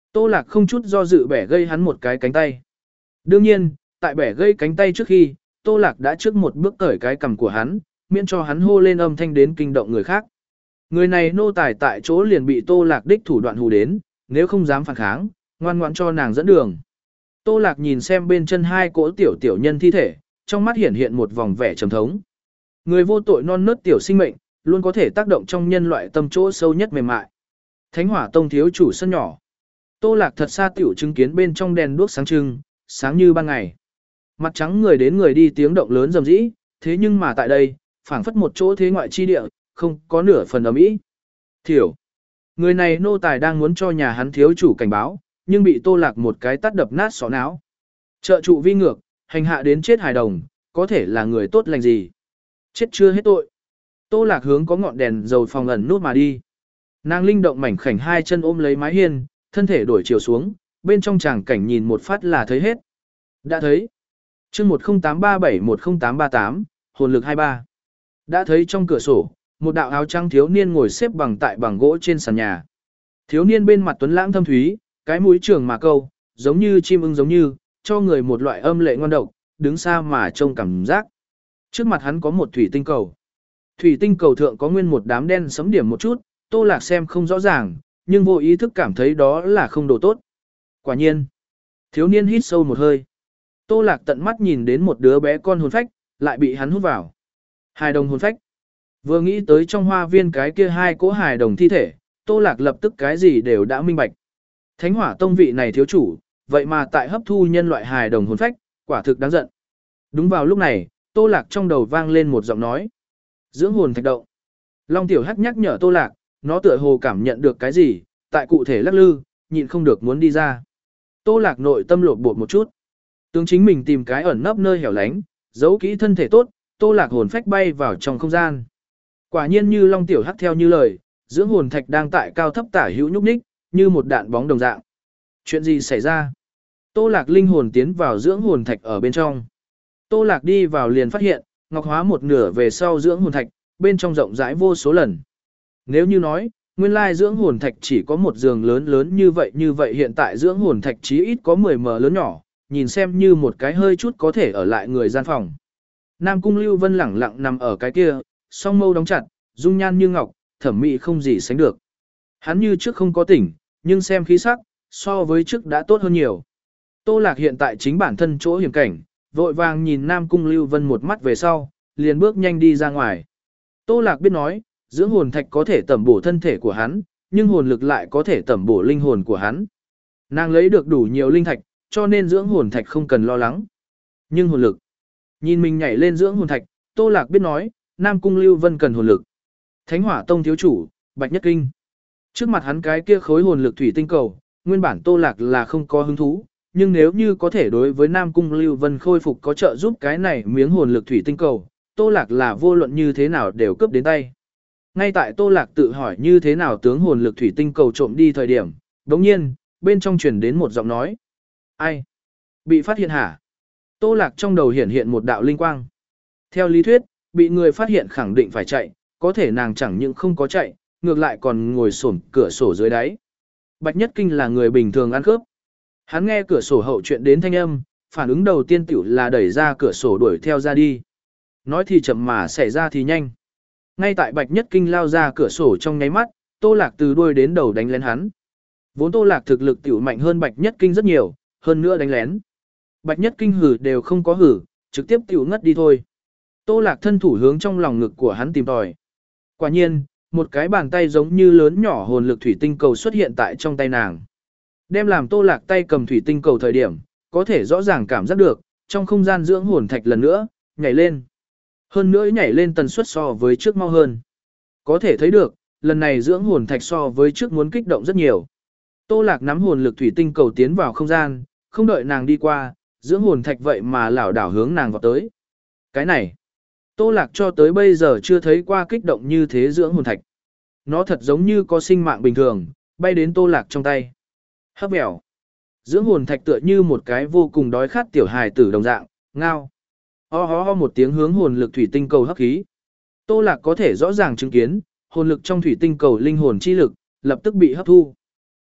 Tô Lạc không chút do dự bẻ gây hắn một cái cánh tay. Đương nhiên, tại bẻ gây cánh tay trước khi, Tô Lạc đã trước một bước cởi cái cằm của hắn, miễn cho hắn hô lên âm thanh đến kinh động người khác. Người này nô tài tại chỗ liền bị Tô Lạc đích thủ đoạn hù đến, nếu không dám phản kháng, ngoan ngoãn cho nàng dẫn đường. Tô Lạc nhìn xem bên chân hai cỗ tiểu tiểu nhân thi thể, trong mắt hiện hiện một vòng vẻ trầm thống. Người vô tội non nớt tiểu sinh mệnh, luôn có thể tác động trong nhân loại tâm chỗ sâu nhất mềm mại. Thánh Hỏa Tông thiếu chủ sân nhỏ. Tô Lạc thật xa tiểu chứng kiến bên trong đèn đuốc sáng trưng, sáng như ban ngày. Mặt trắng người đến người đi tiếng động lớn rầm rĩ, thế nhưng mà tại đây, phảng phất một chỗ thế ngoại chi địa, không có nửa phần ầm ĩ. Thiểu. Người này nô tài đang muốn cho nhà hắn thiếu chủ cảnh báo, nhưng bị Tô Lạc một cái tát đập nát sọ não. Trợ trụ vi ngược, hành hạ đến chết hài đồng, có thể là người tốt lành gì. Chết chưa hết tội. Tô Lạc hướng có ngọn đèn dầu phòng ẩn nút mà đi. Nàng linh động mảnh khảnh hai chân ôm lấy mái hiên, thân thể đổi chiều xuống, bên trong tràng cảnh nhìn một phát là thấy hết. Đã thấy. Chương một không tám ba bảy một không tám ba tám, hồn lực hai mươi ba. Đã thấy trong cửa sổ, một đạo áo trắng thiếu niên ngồi xếp bằng tại bằng gỗ trên sàn nhà. Thiếu niên bên mặt tuấn lãng thâm thúy, cái mũi trường mà câu, giống như chim ưng giống như, cho người một loại âm lệ ngoan độc, đứng xa mà trông cảm giác. Trước mặt hắn có một thủy tinh cầu. Thủy tinh cầu thượng có nguyên một đám đen sấm điểm một chút, Tô Lạc xem không rõ ràng, nhưng vô ý thức cảm thấy đó là không đồ tốt. Quả nhiên, thiếu niên hít sâu một hơi. Tô Lạc tận mắt nhìn đến một đứa bé con hồn phách, lại bị hắn hút vào. Hài đồng hồn phách. Vừa nghĩ tới trong hoa viên cái kia hai cỗ hài đồng thi thể, Tô Lạc lập tức cái gì đều đã minh bạch. Thánh Hỏa Tông vị này thiếu chủ, vậy mà tại hấp thu nhân loại hài đồng hồn phách, quả thực đáng giận. Đúng vào lúc này, Tô Lạc trong đầu vang lên một giọng nói. Dưỡng hồn thạch động. Long Tiểu Hắc nhắc nhở Tô Lạc, nó tựa hồ cảm nhận được cái gì, tại cụ thể lắc lư, nhịn không được muốn đi ra. Tô Lạc nội tâm lột bột một chút. Tướng chính mình tìm cái ẩn nấp nơi hẻo lánh, giấu kỹ thân thể tốt, Tô Lạc hồn phách bay vào trong không gian. Quả nhiên như Long Tiểu Hắc theo như lời, dưỡng hồn thạch đang tại cao thấp tả hữu nhúc nhích, như một đạn bóng đồng dạng. Chuyện gì xảy ra? Tô Lạc linh hồn tiến vào dưỡng hồn thạch ở bên trong. Tô Lạc đi vào liền phát hiện, ngọc hóa một nửa về sau dưỡng hồn thạch, bên trong rộng rãi vô số lần. Nếu như nói, nguyên lai dưỡng hồn thạch chỉ có một giường lớn lớn như vậy như vậy hiện tại dưỡng hồn thạch chí ít có mười mờ lớn nhỏ, nhìn xem như một cái hơi chút có thể ở lại người gian phòng. Nam Cung Lưu Vân lẳng lặng nằm ở cái kia, song mâu đóng chặt, dung nhan như ngọc, thẩm mỹ không gì sánh được. Hắn như trước không có tỉnh, nhưng xem khí sắc, so với trước đã tốt hơn nhiều. Tô Lạc hiện tại chính bản thân chỗ hiểm cảnh, vội vàng nhìn Nam Cung Lưu Vân một mắt về sau, liền bước nhanh đi ra ngoài. Tô Lạc biết nói, dưỡng hồn thạch có thể tẩm bổ thân thể của hắn, nhưng hồn lực lại có thể tẩm bổ linh hồn của hắn. Nàng lấy được đủ nhiều linh thạch, cho nên dưỡng hồn thạch không cần lo lắng. Nhưng hồn lực, nhìn mình nhảy lên dưỡng hồn thạch, Tô Lạc biết nói, Nam Cung Lưu Vân cần hồn lực. Thánh Hỏa Tông thiếu chủ, Bạch Nhất Kinh. Trước mặt hắn cái kia khối hồn lực thủy tinh cầu, nguyên bản Tô Lạc là không có hứng thú, nhưng nếu như có thể đối với Nam Cung Lưu Vân khôi phục có trợ giúp cái này miếng hồn lực thủy tinh cầu, Tô Lạc là vô luận như thế nào đều cướp đến tay. Ngay tại Tô Lạc tự hỏi như thế nào tướng hồn lực thủy tinh cầu trộm đi thời điểm, đồng nhiên, bên trong truyền đến một giọng nói. Ai? Bị phát hiện hả? Tô Lạc trong đầu hiện hiện một đạo linh quang. Theo lý thuyết, bị người phát hiện khẳng định phải chạy, có thể nàng chẳng những không có chạy, ngược lại còn ngồi xổm cửa sổ dưới đáy. Bạch Nhất Kinh là người bình thường ăn cướp. Hắn nghe cửa sổ hậu chuyện đến thanh âm, phản ứng đầu tiên tiểu là đẩy ra cửa sổ đuổi theo ra đi. Nói thì chậm mà xảy ra thì nhanh. Ngay tại Bạch Nhất Kinh lao ra cửa sổ trong nháy mắt, Tô Lạc từ đuôi đến đầu đánh lén hắn. Vốn Tô Lạc thực lực tiểu mạnh hơn Bạch Nhất Kinh rất nhiều, hơn nữa đánh lén. Bạch Nhất Kinh hử đều không có hử, trực tiếp tiểu ngất đi thôi. Tô Lạc thân thủ hướng trong lòng ngực của hắn tìm tòi. Quả nhiên, một cái bàn tay giống như lớn nhỏ hồn lực thủy tinh cầu xuất hiện tại trong tay nàng. Đem làm Tô Lạc tay cầm thủy tinh cầu thời điểm, có thể rõ ràng cảm giác được, trong không gian dưỡng hồn thạch lần nữa, nhảy lên. Hơn nữa nhảy lên tần suất so với trước mau hơn. Có thể thấy được, lần này dưỡng hồn thạch so với trước muốn kích động rất nhiều. Tô Lạc nắm hồn lực thủy tinh cầu tiến vào không gian, không đợi nàng đi qua, dưỡng hồn thạch vậy mà lảo đảo hướng nàng vào tới. Cái này, Tô Lạc cho tới bây giờ chưa thấy qua kích động như thế dưỡng hồn thạch. Nó thật giống như có sinh mạng bình thường, bay đến Tô Lạc trong tay. Hấp bẻo. Dưỡng hồn thạch tựa như một cái vô cùng đói khát tiểu hài tử đồng dạng, ngao. Ho ho ho một tiếng hướng hồn lực thủy tinh cầu hấp khí. Tô Lạc có thể rõ ràng chứng kiến, hồn lực trong thủy tinh cầu linh hồn chi lực, lập tức bị hấp thu.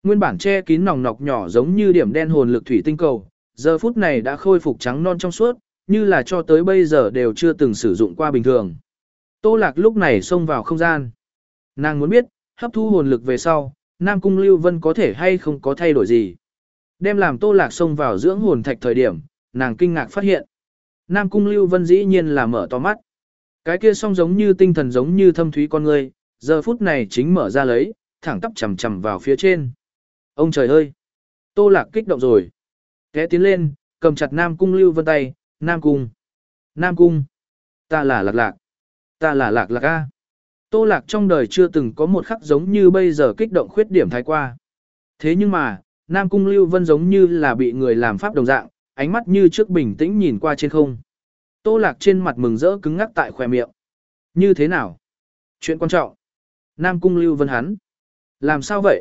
Nguyên bản che kín nòng nọc nhỏ giống như điểm đen hồn lực thủy tinh cầu, giờ phút này đã khôi phục trắng non trong suốt, như là cho tới bây giờ đều chưa từng sử dụng qua bình thường. Tô Lạc lúc này xông vào không gian. Nàng muốn biết, hấp thu hồn lực về sau, Nam Cung Lưu Vân có thể hay không có thay đổi gì. Đem làm Tô Lạc xông vào dưỡng hồn thạch thời điểm, nàng kinh ngạc phát hiện. Nam Cung Lưu Vân dĩ nhiên là mở to mắt. Cái kia song giống như tinh thần giống như thâm thúy con người, giờ phút này chính mở ra lấy, thẳng tắp chầm chầm vào phía trên. Ông trời ơi! Tô Lạc kích động rồi. Té tiến lên, cầm chặt Nam Cung Lưu Vân tay, Nam Cung! Nam Cung! Ta là Lạc Lạc! Ta là Lạc Lạc A! Tô Lạc trong đời chưa từng có một khắc giống như bây giờ kích động khuyết điểm thái qua. Thế nhưng mà, Nam Cung Lưu Vân giống như là bị người làm pháp đồng dạng, ánh mắt như trước bình tĩnh nhìn qua trên không. Tô Lạc trên mặt mừng rỡ cứng ngắc tại khóe miệng. Như thế nào? Chuyện quan trọng. Nam Cung Lưu Vân hắn. Làm sao vậy?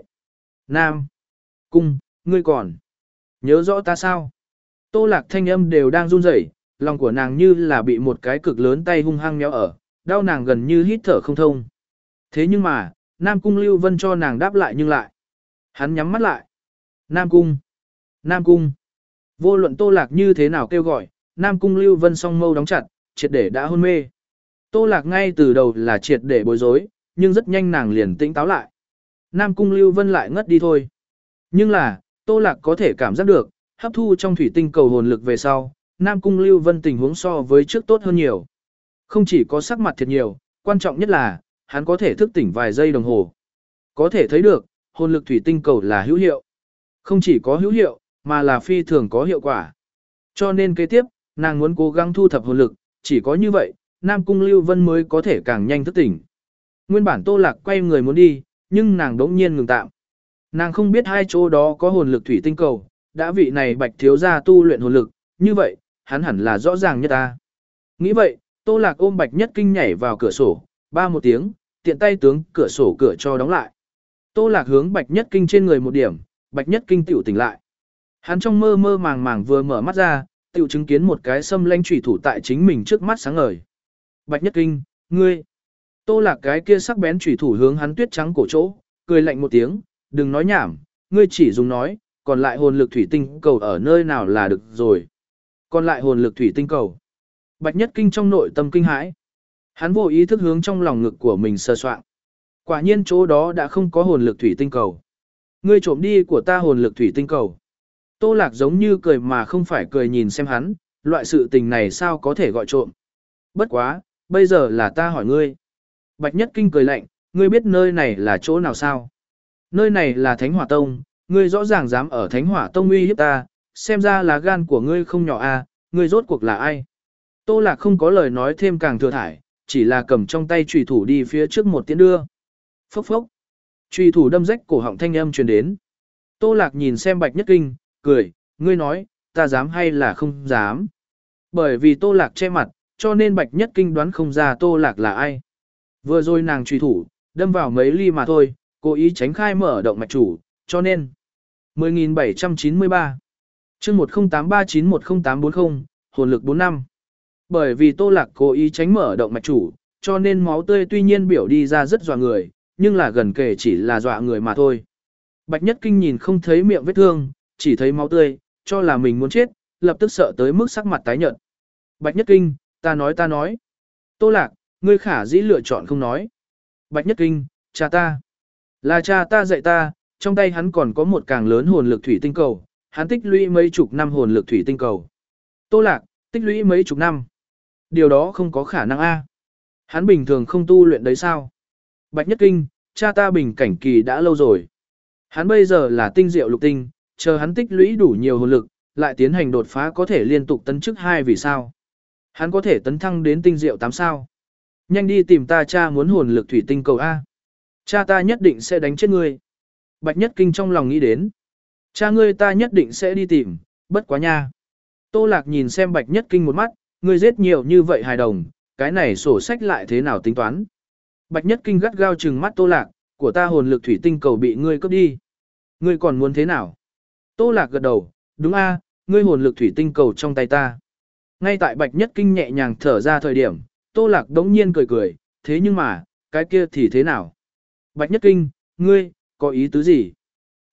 Nam Cung, ngươi còn nhớ rõ ta sao? Tô Lạc thanh âm đều đang run rẩy, lòng của nàng như là bị một cái cực lớn tay hung hăng méo ở, đau nàng gần như hít thở không thông. Thế nhưng mà, Nam Cung Lưu Vân cho nàng đáp lại nhưng lại. Hắn nhắm mắt lại. Nam Cung, Nam Cung. Vô luận Tô Lạc như thế nào kêu gọi, Nam Cung Lưu Vân song mâu đóng chặt, triệt để đã hôn mê. Tô Lạc ngay từ đầu là triệt để bối rối, nhưng rất nhanh nàng liền tĩnh táo lại. Nam Cung Lưu Vân lại ngất đi thôi. Nhưng là, Tô Lạc có thể cảm giác được, hấp thu trong thủy tinh cầu hồn lực về sau, Nam Cung Lưu Vân tình huống so với trước tốt hơn nhiều. Không chỉ có sắc mặt thiệt nhiều, quan trọng nhất là, hắn có thể thức tỉnh vài giây đồng hồ. Có thể thấy được, hồn lực thủy tinh cầu là hữu hiệu. Không chỉ có hữu hiệu, mà là phi thường có hiệu quả. Cho nên kế tiếp, nàng muốn cố gắng thu thập hồn lực, chỉ có như vậy, Nam Cung Lưu Vân mới có thể càng nhanh thức tỉnh. Nguyên bản Tô Lạc quay người muốn đi, nhưng nàng đống nhiên ngừng tạm. Nàng không biết hai chỗ đó có hồn lực thủy tinh cầu, đã vị này Bạch thiếu gia tu luyện hồn lực, như vậy, hắn hẳn là rõ ràng nhất ta. Nghĩ vậy, Tô Lạc ôm Bạch Nhất Kinh nhảy vào cửa sổ, ba một tiếng, tiện tay tướng cửa sổ cửa cho đóng lại. Tô Lạc hướng Bạch Nhất Kinh trên người một điểm, Bạch Nhất Kinh tiểu tỉnh lại. Hắn trong mơ mơ màng màng vừa mở mắt ra, tiểu chứng kiến một cái xâm lanh chủy thủ tại chính mình trước mắt sáng ngời. Bạch Nhất Kinh, ngươi. Tô Lạc cái kia sắc bén chủy thủ hướng hắn tuyết trắng cổ chỗ, cười lạnh một tiếng, đừng nói nhảm, ngươi chỉ dùng nói, còn lại hồn lực thủy tinh cầu ở nơi nào là được rồi. Còn lại hồn lực thủy tinh cầu. Bạch Nhất Kinh trong nội tâm kinh hãi. Hắn vô ý thức hướng trong lòng ngực của mình sờ soạng. Quả nhiên chỗ đó đã không có hồn lực thủy tinh cầu. Ngươi trộm đi của ta hồn lực thủy tinh cầu. Tô Lạc giống như cười mà không phải cười nhìn xem hắn, loại sự tình này sao có thể gọi trộm. Bất quá, bây giờ là ta hỏi ngươi. Bạch Nhất Kinh cười lạnh, ngươi biết nơi này là chỗ nào sao? Nơi này là Thánh Hỏa Tông, ngươi rõ ràng dám ở Thánh Hỏa Tông uy hiếp ta, xem ra là gan của ngươi không nhỏ a, ngươi rốt cuộc là ai? Tô Lạc không có lời nói thêm càng thừa thải, chỉ là cầm trong tay chùy thủ đi phía trước một tiến đưa. Phốc phốc. Chùy thủ đâm rách cổ họng thanh âm truyền đến. Tô Lạc nhìn xem Bạch Nhất Kinh, cười, ngươi nói, ta dám hay là không dám? Bởi vì Tô Lạc che mặt, cho nên Bạch Nhất Kinh đoán không ra Tô Lạc là ai. Vừa rồi nàng chùy thủ, đâm vào mấy ly mà thôi, cố ý tránh khai mở động mạch chủ, cho nên mười nghìn bảy trăm chín mươi ba chương một không tám ba chín một không tám bốn không, hồn lực bốn năm. Bởi vì Tô Lạc cố ý tránh mở động mạch chủ, cho nên máu tươi tuy nhiên biểu đi ra rất dọa người, nhưng là gần kể chỉ là dọa người mà thôi. Bạch Nhất Kinh nhìn không thấy miệng vết thương, chỉ thấy máu tươi, cho là mình muốn chết, lập tức sợ tới mức sắc mặt tái nhợt. Bạch Nhất Kinh, ta nói ta nói. Tô Lạc, ngươi khả dĩ lựa chọn không nói. Bạch Nhất Kinh, cha ta. Là cha ta dạy ta, trong tay hắn còn có một càng lớn hồn lực thủy tinh cầu, hắn tích lũy mấy chục năm hồn lực thủy tinh cầu. Tô Lạc, tích lũy mấy chục năm. Điều đó không có khả năng a. Hắn bình thường không tu luyện đấy sao? Bạch Nhất Kinh, cha ta bình cảnh kỳ đã lâu rồi. Hắn bây giờ là tinh diệu lục tinh, chờ hắn tích lũy đủ nhiều hồn lực, lại tiến hành đột phá có thể liên tục tấn chức hai vì sao. Hắn có thể tấn thăng đến tinh diệu tám sao. Nhanh đi tìm ta cha muốn hồn lực thủy tinh cầu A. Cha ta nhất định sẽ đánh chết ngươi. Bạch Nhất Kinh trong lòng nghĩ đến. Cha ngươi ta nhất định sẽ đi tìm, bất quá nha. Tô Lạc nhìn xem Bạch Nhất Kinh một mắt, ngươi giết nhiều như vậy hài đồng, cái này sổ sách lại thế nào tính toán. Bạch Nhất Kinh gắt gao trừng mắt Tô Lạc, của ta hồn lực thủy tinh cầu bị ngươi cướp đi. Ngươi còn muốn thế nào? Tô Lạc gật đầu, đúng a, ngươi hồn lực thủy tinh cầu trong tay ta. Ngay tại Bạch Nhất Kinh nhẹ nhàng thở ra thời điểm, Tô Lạc đống nhiên cười cười, thế nhưng mà, cái kia thì thế nào? Bạch Nhất Kinh, ngươi, có ý tứ gì?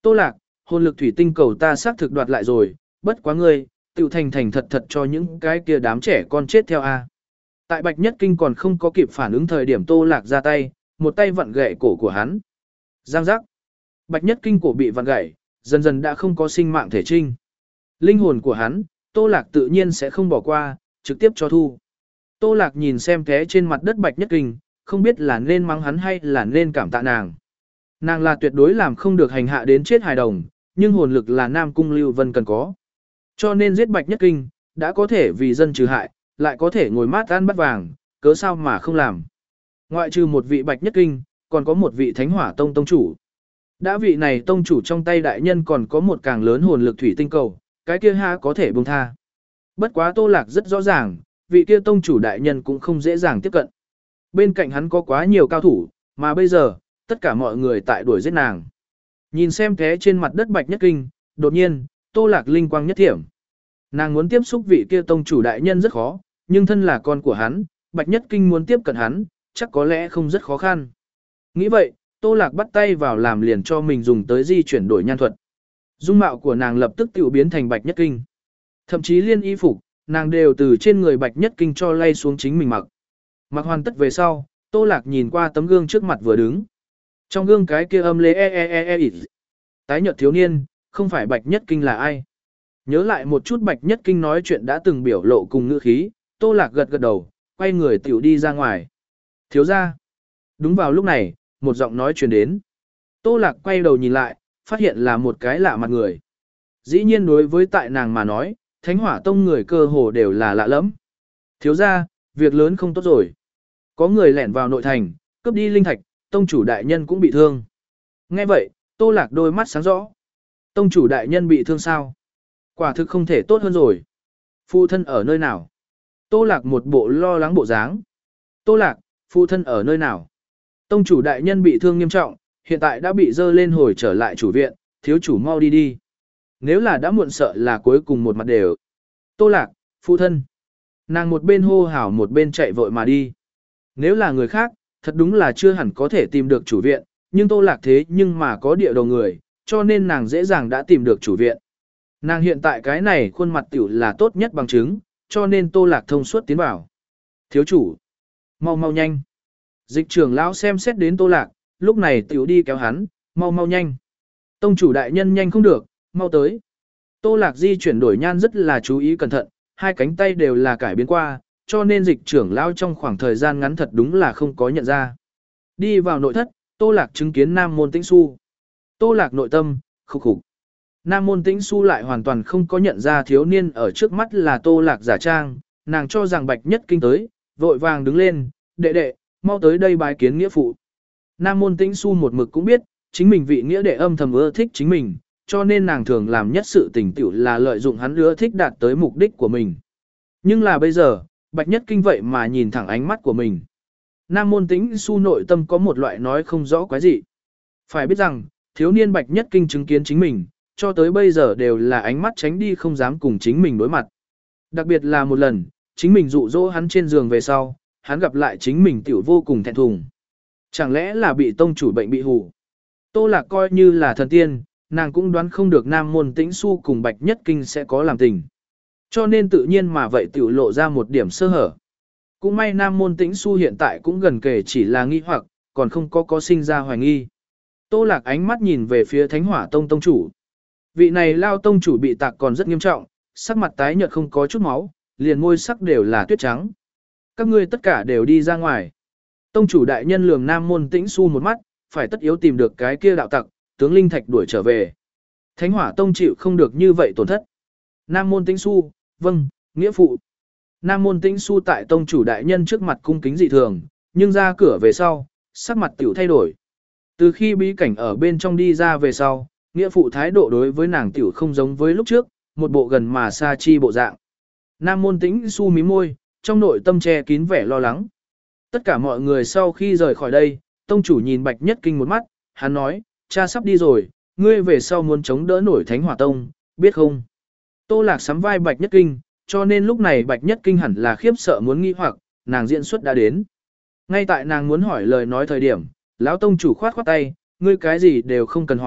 Tô Lạc, hồn lực thủy tinh cầu ta xác thực đoạt lại rồi, bất quá ngươi, tiểu thành thành thật thật cho những cái kia đám trẻ con chết theo a. Tại Bạch Nhất Kinh còn không có kịp phản ứng thời điểm Tô Lạc ra tay, một tay vặn gãy cổ của hắn. Giang giác. Bạch Nhất Kinh cổ bị vặn gãy, dần dần đã không có sinh mạng thể trinh. Linh hồn của hắn, Tô Lạc tự nhiên sẽ không bỏ qua, trực tiếp cho thu. Tô Lạc nhìn xem té trên mặt đất Bạch Nhất Kinh, không biết là nên mắng hắn hay là nên cảm tạ nàng. Nàng là tuyệt đối làm không được hành hạ đến chết hài đồng, nhưng hồn lực là Nam Cung Lưu Vân cần có. Cho nên giết Bạch Nhất Kinh, đã có thể vì dân trừ hại, lại có thể ngồi mát ăn bắt vàng, cớ sao mà không làm. Ngoại trừ một vị Bạch Nhất Kinh, còn có một vị Thánh Hỏa Tông tông chủ. Đã vị này tông chủ trong tay đại nhân còn có một càng lớn hồn lực thủy tinh cầu, cái kia ha có thể buông tha. Bất quá Tô Lạc rất rõ ràng, vị kia tông chủ đại nhân cũng không dễ dàng tiếp cận. Bên cạnh hắn có quá nhiều cao thủ, mà bây giờ, tất cả mọi người tại đuổi giết nàng. Nhìn xem thế trên mặt đất Bạch Nhất Kinh, đột nhiên, Tô Lạc linh quang nhất thiểm. Nàng muốn tiếp xúc vị kia tông chủ đại nhân rất khó, nhưng thân là con của hắn, Bạch Nhất Kinh muốn tiếp cận hắn, chắc có lẽ không rất khó khăn. Nghĩ vậy, Tô Lạc bắt tay vào làm liền cho mình dùng tới di chuyển đổi nhan thuật. Dung mạo của nàng lập tức tiểu biến thành Bạch Nhất Kinh. Thậm chí liên y phục, nàng đều từ trên người Bạch Nhất Kinh cho lay xuống chính mình mặc. Mặc hoàn tất về sau, Tô Lạc nhìn qua tấm gương trước mặt vừa đứng. Trong gương cái kia âm lê e e e e ịt. Tái nhợt thiếu niên, không phải Bạch Nhất Kinh là ai. Nhớ lại một chút Bạch Nhất Kinh nói chuyện đã từng biểu lộ cùng ngữ khí, Tô Lạc gật gật đầu, quay người tiểu đi ra ngoài. Thiếu ra. Đúng vào lúc này, một giọng nói truyền đến. Tô Lạc quay đầu nhìn lại, phát hiện là một cái lạ mặt người. Dĩ nhiên đối với tại nàng mà nói, Thánh Hỏa Tông người cơ hồ đều là lạ lẫm. Thiếu ra, việc lớn không tốt rồi. Có người lẻn vào nội thành, cướp đi linh thạch, tông chủ đại nhân cũng bị thương. Nghe vậy, Tô Lạc đôi mắt sáng rõ. Tông chủ đại nhân bị thương sao? Quả thực không thể tốt hơn rồi. Phụ thân ở nơi nào? Tô Lạc một bộ lo lắng bộ dáng. Tô Lạc, phụ thân ở nơi nào? Tông chủ đại nhân bị thương nghiêm trọng, hiện tại đã bị dơ lên hồi trở lại chủ viện, thiếu chủ mau đi đi. Nếu là đã muộn sợ là cuối cùng một mặt đều. Tô Lạc, phụ thân. Nàng một bên hô hào một bên chạy vội mà đi. Nếu là người khác, thật đúng là chưa hẳn có thể tìm được chủ viện, nhưng Tô Lạc thế nhưng mà có địa đầu người, cho nên nàng dễ dàng đã tìm được chủ viện. Nàng hiện tại cái này khuôn mặt tiểu là tốt nhất bằng chứng, cho nên Tô Lạc thông suốt tiến vào. Thiếu chủ, mau mau nhanh. Dịch trưởng lão xem xét đến Tô Lạc, lúc này tiểu đi kéo hắn, mau mau nhanh. Tông chủ đại nhân nhanh không được, mau tới. Tô Lạc di chuyển đổi nhan rất là chú ý cẩn thận, hai cánh tay đều là cải biến qua, cho nên dịch trưởng lão trong khoảng thời gian ngắn thật đúng là không có nhận ra. Đi vào nội thất, Tô Lạc chứng kiến Nam Môn Tĩnh Xu. Tô Lạc nội tâm, khục khục. Nam Môn Tĩnh Xu lại hoàn toàn không có nhận ra thiếu niên ở trước mắt là Tô Lạc giả trang, nàng cho rằng Bạch Nhất Kinh tới, vội vàng đứng lên, đệ đệ, mau tới đây bái kiến nghĩa phụ. Nam Môn Tĩnh Xu một mực cũng biết, chính mình vị nghĩa đệ âm thầm ưa thích chính mình, cho nên nàng thường làm nhất sự tình tiểu là lợi dụng hắn ưa thích đạt tới mục đích của mình. Nhưng là bây giờ, Bạch Nhất Kinh vậy mà nhìn thẳng ánh mắt của mình. Nam Môn Tĩnh Xu nội tâm có một loại nói không rõ quái gì. Phải biết rằng, thiếu niên Bạch Nhất Kinh chứng kiến chính mình, cho tới bây giờ đều là ánh mắt tránh đi không dám cùng chính mình đối mặt. Đặc biệt là một lần, chính mình dụ dỗ hắn trên giường về sau, hắn gặp lại chính mình tiểu vô cùng thẹn thùng. Chẳng lẽ là bị tông chủ bệnh bị hù? Tô Lạc coi như là thần tiên, nàng cũng đoán không được Nam Môn Tĩnh Xu cùng Bạch Nhất Kinh sẽ có làm tình. Cho nên tự nhiên mà vậy tiểu lộ ra một điểm sơ hở. Cũng may Nam Môn Tĩnh Xu hiện tại cũng gần kể chỉ là nghi hoặc, còn không có có sinh ra hoài nghi. Tô Lạc ánh mắt nhìn về phía Thánh Hỏa Tông tông chủ. Vị này lao tông chủ bị tạc còn rất nghiêm trọng, sắc mặt tái nhợt không có chút máu, liền môi sắc đều là tuyết trắng. Các ngươi tất cả đều đi ra ngoài. Tông chủ đại nhân lườm Nam Môn Tĩnh Xu một mắt, phải tất yếu tìm được cái kia đạo tặc, tướng linh thạch đuổi trở về. Thánh Hỏa Tông chịu không được như vậy tổn thất. Nam Môn Tĩnh Xu, vâng, nghĩa phụ. Nam Môn Tĩnh Xu tại tông chủ đại nhân trước mặt cung kính dị thường, nhưng ra cửa về sau, sắc mặt tiểu thay đổi. Từ khi bí cảnh ở bên trong đi ra về sau, nghĩa phụ thái độ đối với nàng tiểu không giống với lúc trước, một bộ gần mà xa chi bộ dạng. Nam Môn Tĩnh Xu mí môi, trong nội tâm che kín vẻ lo lắng. Tất cả mọi người sau khi rời khỏi đây, tông chủ nhìn Bạch Nhất Kinh một mắt, hắn nói, cha sắp đi rồi, ngươi về sau muốn chống đỡ nổi Thánh Hỏa Tông, biết không? Tô Lạc sắm vai Bạch Nhất Kinh, cho nên lúc này Bạch Nhất Kinh hẳn là khiếp sợ muốn nghi hoặc, nàng diễn xuất đã đến. Ngay tại nàng muốn hỏi lời nói thời điểm, lão tông chủ khoát khoát tay, ngươi cái gì đều không cần hỏi,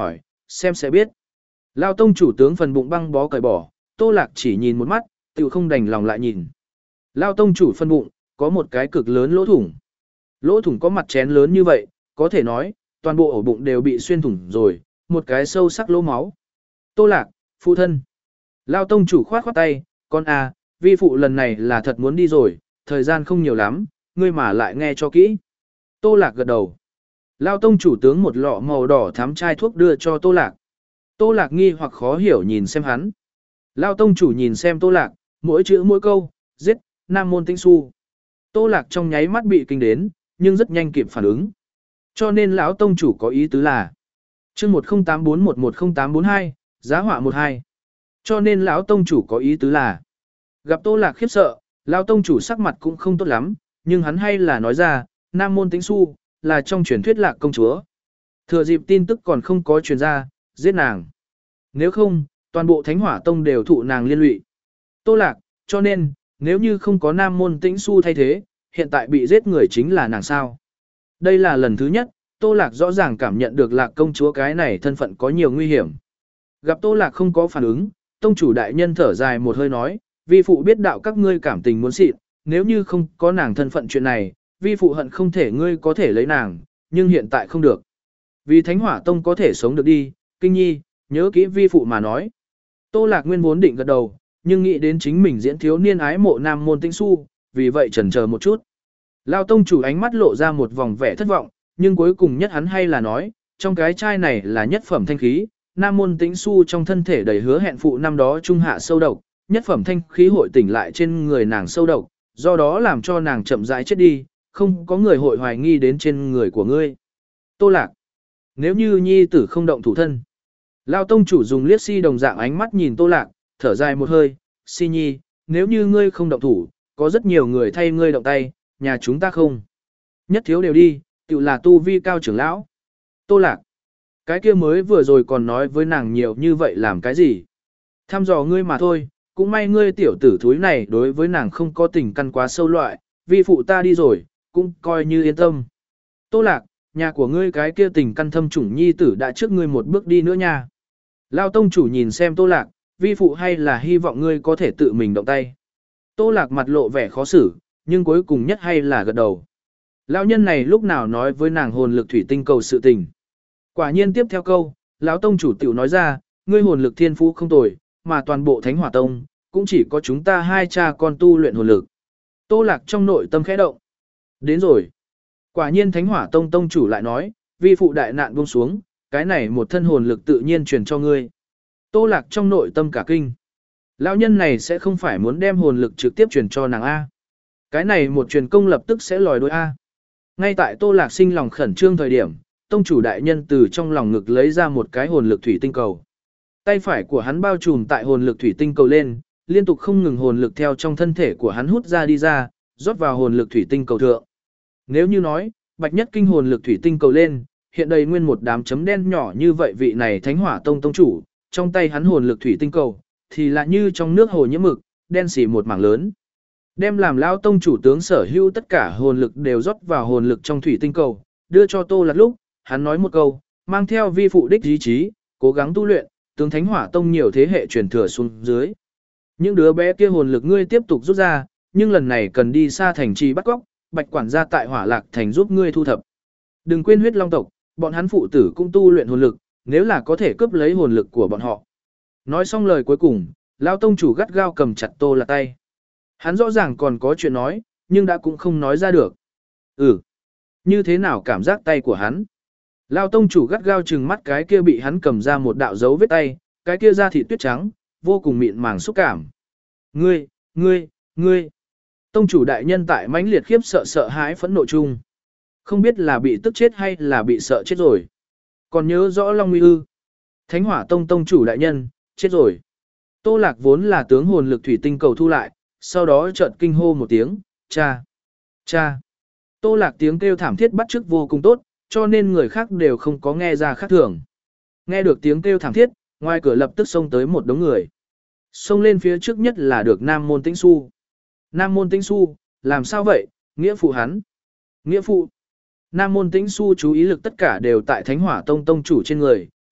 xem sẽ biết. Lao tông chủ tướng phần bụng băng bó cởi bỏ, Tô Lạc chỉ nhìn một mắt, tự không đành lòng lại nhìn. Lao tông chủ phân bụng, có một cái cực lớn lỗ thủng. Lỗ thủng có mặt chén lớn như vậy, có thể nói, toàn bộ ổ bụng đều bị xuyên thủng rồi, một cái sâu sắc lỗ máu. Tô Lạc, phụ thân. Lao tông chủ khoát khoát tay, con à, vi phụ lần này là thật muốn đi rồi, thời gian không nhiều lắm, ngươi mà lại nghe cho kỹ. Tô Lạc gật đầu. Lao tông chủ tướng một lọ màu đỏ thắm chai thuốc đưa cho Tô Lạc. Tô Lạc nghi hoặc khó hiểu nhìn xem hắn. Lao tông chủ nhìn xem Tô Lạc, mỗi chữ mỗi câu, giết, Nam Môn Tĩnh Xu. Tô Lạc trong nháy mắt bị kinh đến, nhưng rất nhanh kịp phản ứng. Cho nên lão tông chủ có ý tứ là chương một không tám bốn một một không tám bốn hai, giá họa một hai. Cho nên lão tông chủ có ý tứ là gặp Tô Lạc khiếp sợ, lão tông chủ sắc mặt cũng không tốt lắm, nhưng hắn hay là nói ra, Nam Môn Tĩnh Xu là trong truyền thuyết Lạc công chúa. Thừa dịp tin tức còn không có truyền ra, giết nàng. Nếu không, toàn bộ Thánh Hỏa Tông đều thụ nàng liên lụy. Tô Lạc, cho nên, nếu như không có Nam Môn Tĩnh Xu thay thế, hiện tại bị giết người chính là nàng sao. Đây là lần thứ nhất, Tô Lạc rõ ràng cảm nhận được Lạc công chúa cái này thân phận có nhiều nguy hiểm. Gặp Tô Lạc không có phản ứng, tông chủ đại nhân thở dài một hơi nói, vi phụ biết đạo các ngươi cảm tình muốn xịn, nếu như không có nàng thân phận chuyện này, vi phụ hận không thể ngươi có thể lấy nàng, nhưng hiện tại không được. Vì Thánh Hỏa Tông có thể sống được đi, Kinh Nhi, nhớ kỹ vi phụ mà nói. Tô Lạc nguyên vốn định gật đầu, nhưng nghĩ đến chính mình diễn thiếu niên ái mộ Nam Môn Tĩnh Xu, vì vậy chần chờ một chút. Lao tông chủ ánh mắt lộ ra một vòng vẻ thất vọng, nhưng cuối cùng nhất hắn hay là nói, trong cái chai này là nhất phẩm thanh khí, Nam Môn Tĩnh Xu trong thân thể đầy hứa hẹn phụ năm đó trung hạ sâu độc, nhất phẩm thanh khí hội tỉnh lại trên người nàng sâu độc, do đó làm cho nàng chậm rãi chết đi, không có người hội hoài nghi đến trên người của ngươi. Tô Lạc, nếu như nhi tử không động thủ thân. Lao tông chủ dùng liếc si đồng dạng ánh mắt nhìn Tô Lạc, thở dài một hơi, si nhi, nếu như ngươi không động thủ, có rất nhiều người thay ngươi động tay, nhà chúng ta không. Nhất thiếu đều đi, tự là tu vi cao trưởng lão. Tô Lạc, cái kia mới vừa rồi còn nói với nàng nhiều như vậy làm cái gì? Thăm dò ngươi mà thôi, cũng may ngươi tiểu tử thúi này đối với nàng không có tình căn quá sâu loại, vì phụ ta đi rồi, cũng coi như yên tâm. Tô Lạc, nhà của ngươi cái kia tình căn thâm chủng nhi tử đã trước ngươi một bước đi nữa nha. Lao tông chủ nhìn xem Tô Lạc, vi phụ hay là hy vọng ngươi có thể tự mình động tay. Tô Lạc mặt lộ vẻ khó xử, nhưng cuối cùng nhất hay là gật đầu. Lão nhân này lúc nào nói với nàng hồn lực thủy tinh cầu sự tình. Quả nhiên tiếp theo câu, lão tông chủ tiểu nói ra, ngươi hồn lực thiên phú không tồi, mà toàn bộ Thánh Hỏa Tông, cũng chỉ có chúng ta hai cha con tu luyện hồn lực. Tô Lạc trong nội tâm khẽ động. Đến rồi. Quả nhiên Thánh Hỏa Tông tông chủ lại nói, vi phụ đại nạn buông xuống, cái này một thân hồn lực tự nhiên truyền cho ngươi. Tô Lạc trong nội tâm cả kinh. Lão nhân này sẽ không phải muốn đem hồn lực trực tiếp truyền cho nàng A. Cái này một truyền công lập tức sẽ lòi đôi A. Ngay tại Tô Lạc sinh lòng khẩn trương thời điểm, tông chủ đại nhân từ trong lòng ngực lấy ra một cái hồn lực thủy tinh cầu. Tay phải của hắn bao trùm tại hồn lực thủy tinh cầu lên, liên tục không ngừng hồn lực theo trong thân thể của hắn hút ra đi ra, rót vào hồn lực thủy tinh cầu thượng. Nếu như nói, bạch nhất kinh hồn lực thủy tinh cầu lên, hiện đầy nguyên một đám chấm đen nhỏ như vậy vị này Thánh Hỏa Tông tông chủ, trong tay hắn hồn lực thủy tinh cầu, thì lại như trong nước hồ nhiễm mực, đen xỉ một mảng lớn. Đem làm lao tông chủ tướng sở hữu tất cả hồn lực đều rót vào hồn lực trong thủy tinh cầu, đưa cho Tô Lạc lúc, hắn nói một câu, mang theo vi phụ đích ý chí, cố gắng tu luyện, tướng Thánh Hỏa Tông nhiều thế hệ truyền thừa xuống dưới. Những đứa bé kia hồn lực ngươi tiếp tục rút ra, nhưng lần này cần đi xa thành trì bắt cóc, Bạch quản gia tại Hỏa Lạc thành giúp ngươi thu thập. Đừng quên huyết long tộc, bọn hắn phụ tử cũng tu luyện hồn lực, nếu là có thể cướp lấy hồn lực của bọn họ. Nói xong lời cuối cùng, lão tông chủ gắt gao cầm chặt Tô Lạc tay. Hắn rõ ràng còn có chuyện nói, nhưng đã cũng không nói ra được. Ừ, như thế nào cảm giác tay của hắn? Lão tông chủ gắt gao trừng mắt cái kia bị hắn cầm ra một đạo dấu vết tay, cái kia da thịt tuyết trắng, vô cùng mịn màng xúc cảm. Ngươi, ngươi, ngươi. Tông chủ đại nhân tại mãnh liệt khiếp sợ sợ hãi phẫn nộ chung. Không biết là bị tức chết hay là bị sợ chết rồi. Còn nhớ rõ Long Nguy ư? Thánh Hỏa Tông tông chủ đại nhân, chết rồi. Tô Lạc vốn là tướng hồn lực thủy tinh cầu thu lại, sau đó chợt kinh hô một tiếng, cha, cha. Tô Lạc tiếng kêu thảm thiết bắt chước vô cùng tốt, cho nên người khác đều không có nghe ra khác thường. Nghe được tiếng kêu thảm thiết, ngoài cửa lập tức xông tới một đống người. Xông lên phía trước nhất là được Nam Môn Tĩnh Xu. Nam Môn Tĩnh Xu, làm sao vậy, nghĩa phụ hắn. Nghĩa phụ. Nam Môn Tĩnh Xu chú ý lực tất cả đều tại Thánh Hỏa Tông tông chủ trên người,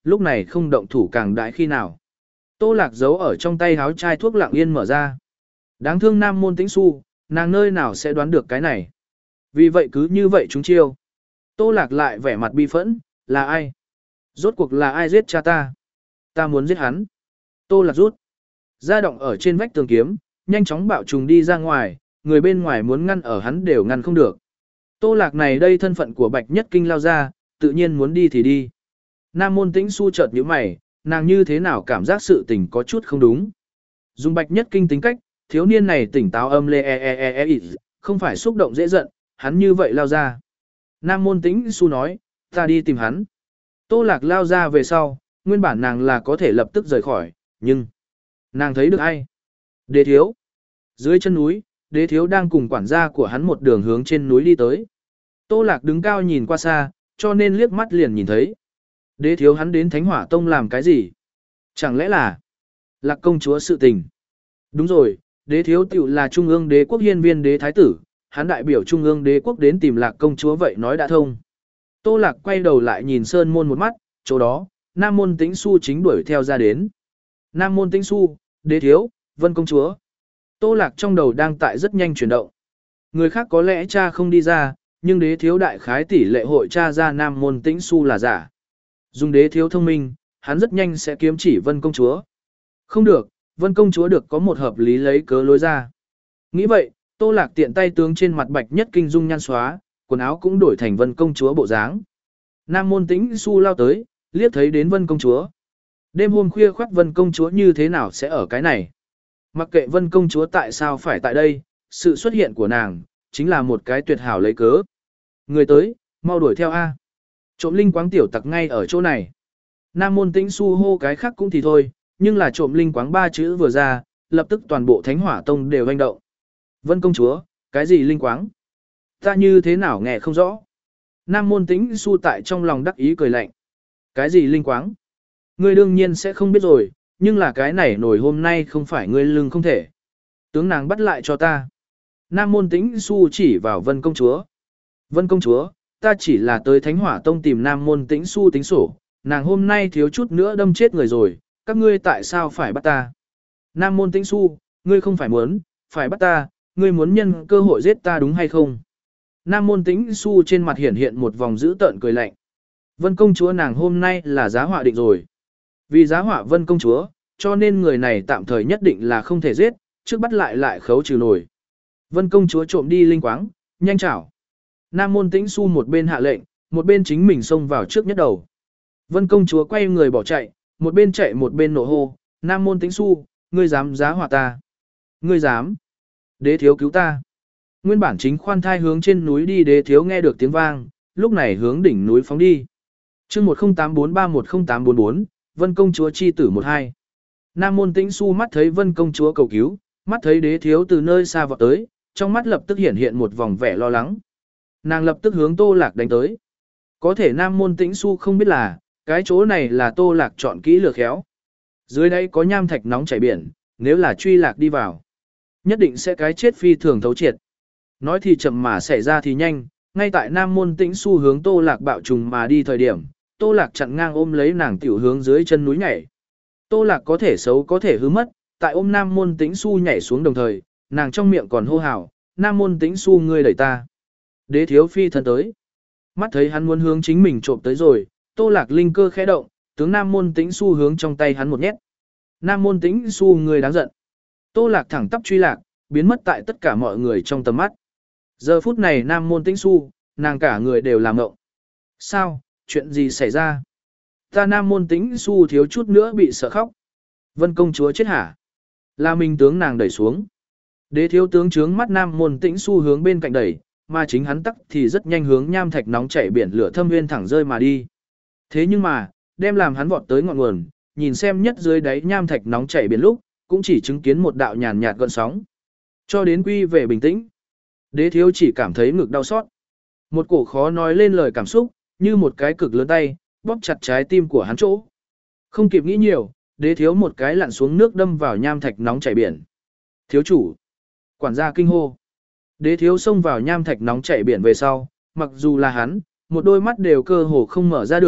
lúc này không động thủ càng đãi khi nào. Tô Lạc giấu ở trong tay háo chai thuốc lặng yên mở ra. Đáng thương Nam Môn Tĩnh Xu, nàng nơi nào sẽ đoán được cái này. Vì vậy cứ như vậy chúng chiêu. Tô Lạc lại vẻ mặt bi phẫn, là ai? Rốt cuộc là ai giết cha ta? Ta muốn giết hắn. Tô Lạc rút ra động ở trên vách tường kiếm, nhanh chóng bạo trùng đi ra ngoài, người bên ngoài muốn ngăn ở hắn đều ngăn không được. Tô Lạc này đây thân phận của Bạch Nhất Kinh lao ra, tự nhiên muốn đi thì đi. Nam Môn Tĩnh Xu chợt nhíu mày, nàng như thế nào cảm giác sự tình có chút không đúng. Dùng Bạch Nhất Kinh tính cách, thiếu niên này tỉnh táo âm lê e e e e e, không phải xúc động dễ giận, hắn như vậy lao ra. Nam Môn Tĩnh Xu nói, ta đi tìm hắn. Tô Lạc lao ra về sau, nguyên bản nàng là có thể lập tức rời khỏi, nhưng nàng thấy được ai? Đế thiếu. Dưới chân núi, Đế thiếu đang cùng quản gia của hắn một đường hướng trên núi đi tới. Tô Lạc đứng cao nhìn qua xa, cho nên liếc mắt liền nhìn thấy. Đế thiếu hắn đến Thánh Hỏa Tông làm cái gì? Chẳng lẽ là Lạc công chúa sự tình? Đúng rồi, Đế thiếu tiểu là Trung ương Đế quốc hiên viên đế thái tử, hắn đại biểu Trung ương Đế quốc đến tìm Lạc công chúa vậy nói đã thông. Tô Lạc quay đầu lại nhìn Sơn Môn một mắt, chỗ đó, Nam Môn Tĩnh Xu chính đuổi theo ra đến. Nam Môn Tĩnh Xu, Đế thiếu, Vân công chúa. Tô Lạc trong đầu đang tại rất nhanh chuyển động. Người khác có lẽ cha không đi ra, nhưng Đế thiếu đại khái tỷ lệ hội cha ra Nam Môn Tĩnh Xu là giả. Dùng Đế thiếu thông minh, hắn rất nhanh sẽ kiếm chỉ Vân công chúa. Không được, Vân công chúa được có một hợp lý lấy cớ lối ra. Nghĩ vậy, Tô Lạc tiện tay tướng trên mặt Bạch Nhất Kinh dung nhan xóa, quần áo cũng đổi thành Vân công chúa bộ dáng. Nam Môn Tĩnh Xu lao tới, liếc thấy đến Vân công chúa. Đêm hôm khuya khoắt Vân công chúa như thế nào sẽ ở cái này? Mặc kệ Vân công chúa tại sao phải tại đây, sự xuất hiện của nàng chính là một cái tuyệt hảo lấy cớ. Người tới, mau đuổi theo a. Trộm linh quáng tiểu tặc ngay ở chỗ này. Nam Môn Tĩnh Xu hô cái khác cũng thì thôi, nhưng là trộm linh quáng ba chữ vừa ra, lập tức toàn bộ Thánh Hỏa Tông đều hành động. Vân công chúa, cái gì linh quáng? Ta như thế nào nghe không rõ. Nam Môn Tĩnh Xu tại trong lòng đắc ý cười lạnh. Cái gì linh quáng? Ngươi đương nhiên sẽ không biết rồi, nhưng là cái này nổi hôm nay không phải ngươi lưng không thể. Tướng nàng bắt lại cho ta. Nam Môn Tĩnh Xu chỉ vào Vân công chúa. Vân công chúa, ta chỉ là tới Thánh Hỏa Tông tìm Nam Môn Tĩnh Xu tính sổ, nàng hôm nay thiếu chút nữa đâm chết người rồi, các ngươi tại sao phải bắt ta? Nam Môn Tĩnh Xu, ngươi không phải muốn, phải bắt ta, ngươi muốn nhân cơ hội giết ta đúng hay không? Nam Môn Tĩnh Xu trên mặt hiện hiện một vòng dữ tợn cười lạnh. Vân công chúa nàng hôm nay là giá họa định rồi. Vì giá họa Vân công chúa, cho nên người này tạm thời nhất định là không thể giết, trước bắt lại lại khấu trừ nổi. Vân công chúa trộm đi linh quáng, nhanh chảo. Nam Môn Tĩnh Xu một bên hạ lệnh, một bên chính mình xông vào trước nhất đầu. Vân công chúa quay người bỏ chạy, một bên chạy một bên nổ hô, Nam Môn Tĩnh Xu, ngươi dám giá họa ta? Ngươi dám? Đế thiếu cứu ta. Nguyên bản chính khoan thai hướng trên núi đi Đế thiếu nghe được tiếng vang, lúc này hướng đỉnh núi phóng đi. Chương một không tám bốn ba một không tám bốn bốn, Vân công chúa chi tử một hai. Nam Môn Tĩnh Xu mắt thấy Vân công chúa cầu cứu, mắt thấy Đế thiếu từ nơi xa vọt tới, trong mắt lập tức hiện hiện một vòng vẻ lo lắng. Nàng lập tức hướng Tô Lạc đánh tới. Có thể Nam Môn Tĩnh Xu không biết là, cái chỗ này là Tô Lạc chọn kỹ lừa khéo. Dưới đây có nham thạch nóng chảy biển, nếu là truy lạc đi vào, nhất định sẽ cái chết phi thường thấu triệt. Nói thì chậm mà xảy ra thì nhanh, ngay tại Nam Môn Tĩnh Xu hướng Tô Lạc bạo trùng mà đi thời điểm, Tô Lạc chặn ngang ôm lấy nàng tiểu hướng dưới chân núi nhảy. Tô Lạc có thể xấu có thể hư mất, tại ôm Nam Môn Tĩnh Xu nhảy xuống đồng thời, nàng trong miệng còn hô hào, Nam Môn Tĩnh Xu ngươi đẩy ta. Đế thiếu phi thân tới. Mắt thấy hắn muốn hướng chính mình trộm tới rồi, Tô Lạc linh cơ khẽ động, tướng Nam Môn Tĩnh Xu hướng trong tay hắn một nhét. Nam Môn Tĩnh Xu ngươi đáng giận. Tô Lạc thẳng tắp truy lạc, biến mất tại tất cả mọi người trong tầm mắt. Giờ phút này Nam Môn Tĩnh Xu, nàng cả người đều làm ngộng. Sao, chuyện gì xảy ra? Ta Nam Môn Tĩnh Xu thiếu chút nữa bị sợ khóc. Vân công chúa chết hả? Là mình tướng nàng đẩy xuống. Đế thiếu tướng trướng mắt Nam Môn Tĩnh Xu hướng bên cạnh đẩy, mà chính hắn tắc thì rất nhanh hướng nham thạch nóng chảy biển lửa thâm nguyên thẳng rơi mà đi. Thế nhưng mà, đem làm hắn vọt tới ngọn nguồn, nhìn xem nhất dưới đáy nham thạch nóng chảy biển lúc, cũng chỉ chứng kiến một đạo nhàn nhạt gợn sóng. Cho đến quy về bình tĩnh, Đế thiếu chỉ cảm thấy ngực đau xót. Một cổ khó nói lên lời cảm xúc, như một cái cực lớn tay, bóp chặt trái tim của hắn chỗ. Không kịp nghĩ nhiều, Đế thiếu một cái lặn xuống nước đâm vào nham thạch nóng chảy biển. Thiếu chủ, quản gia kinh hô. Đế thiếu xông vào nham thạch nóng chảy biển về sau, mặc dù là hắn, một đôi mắt đều cơ hồ không mở ra được,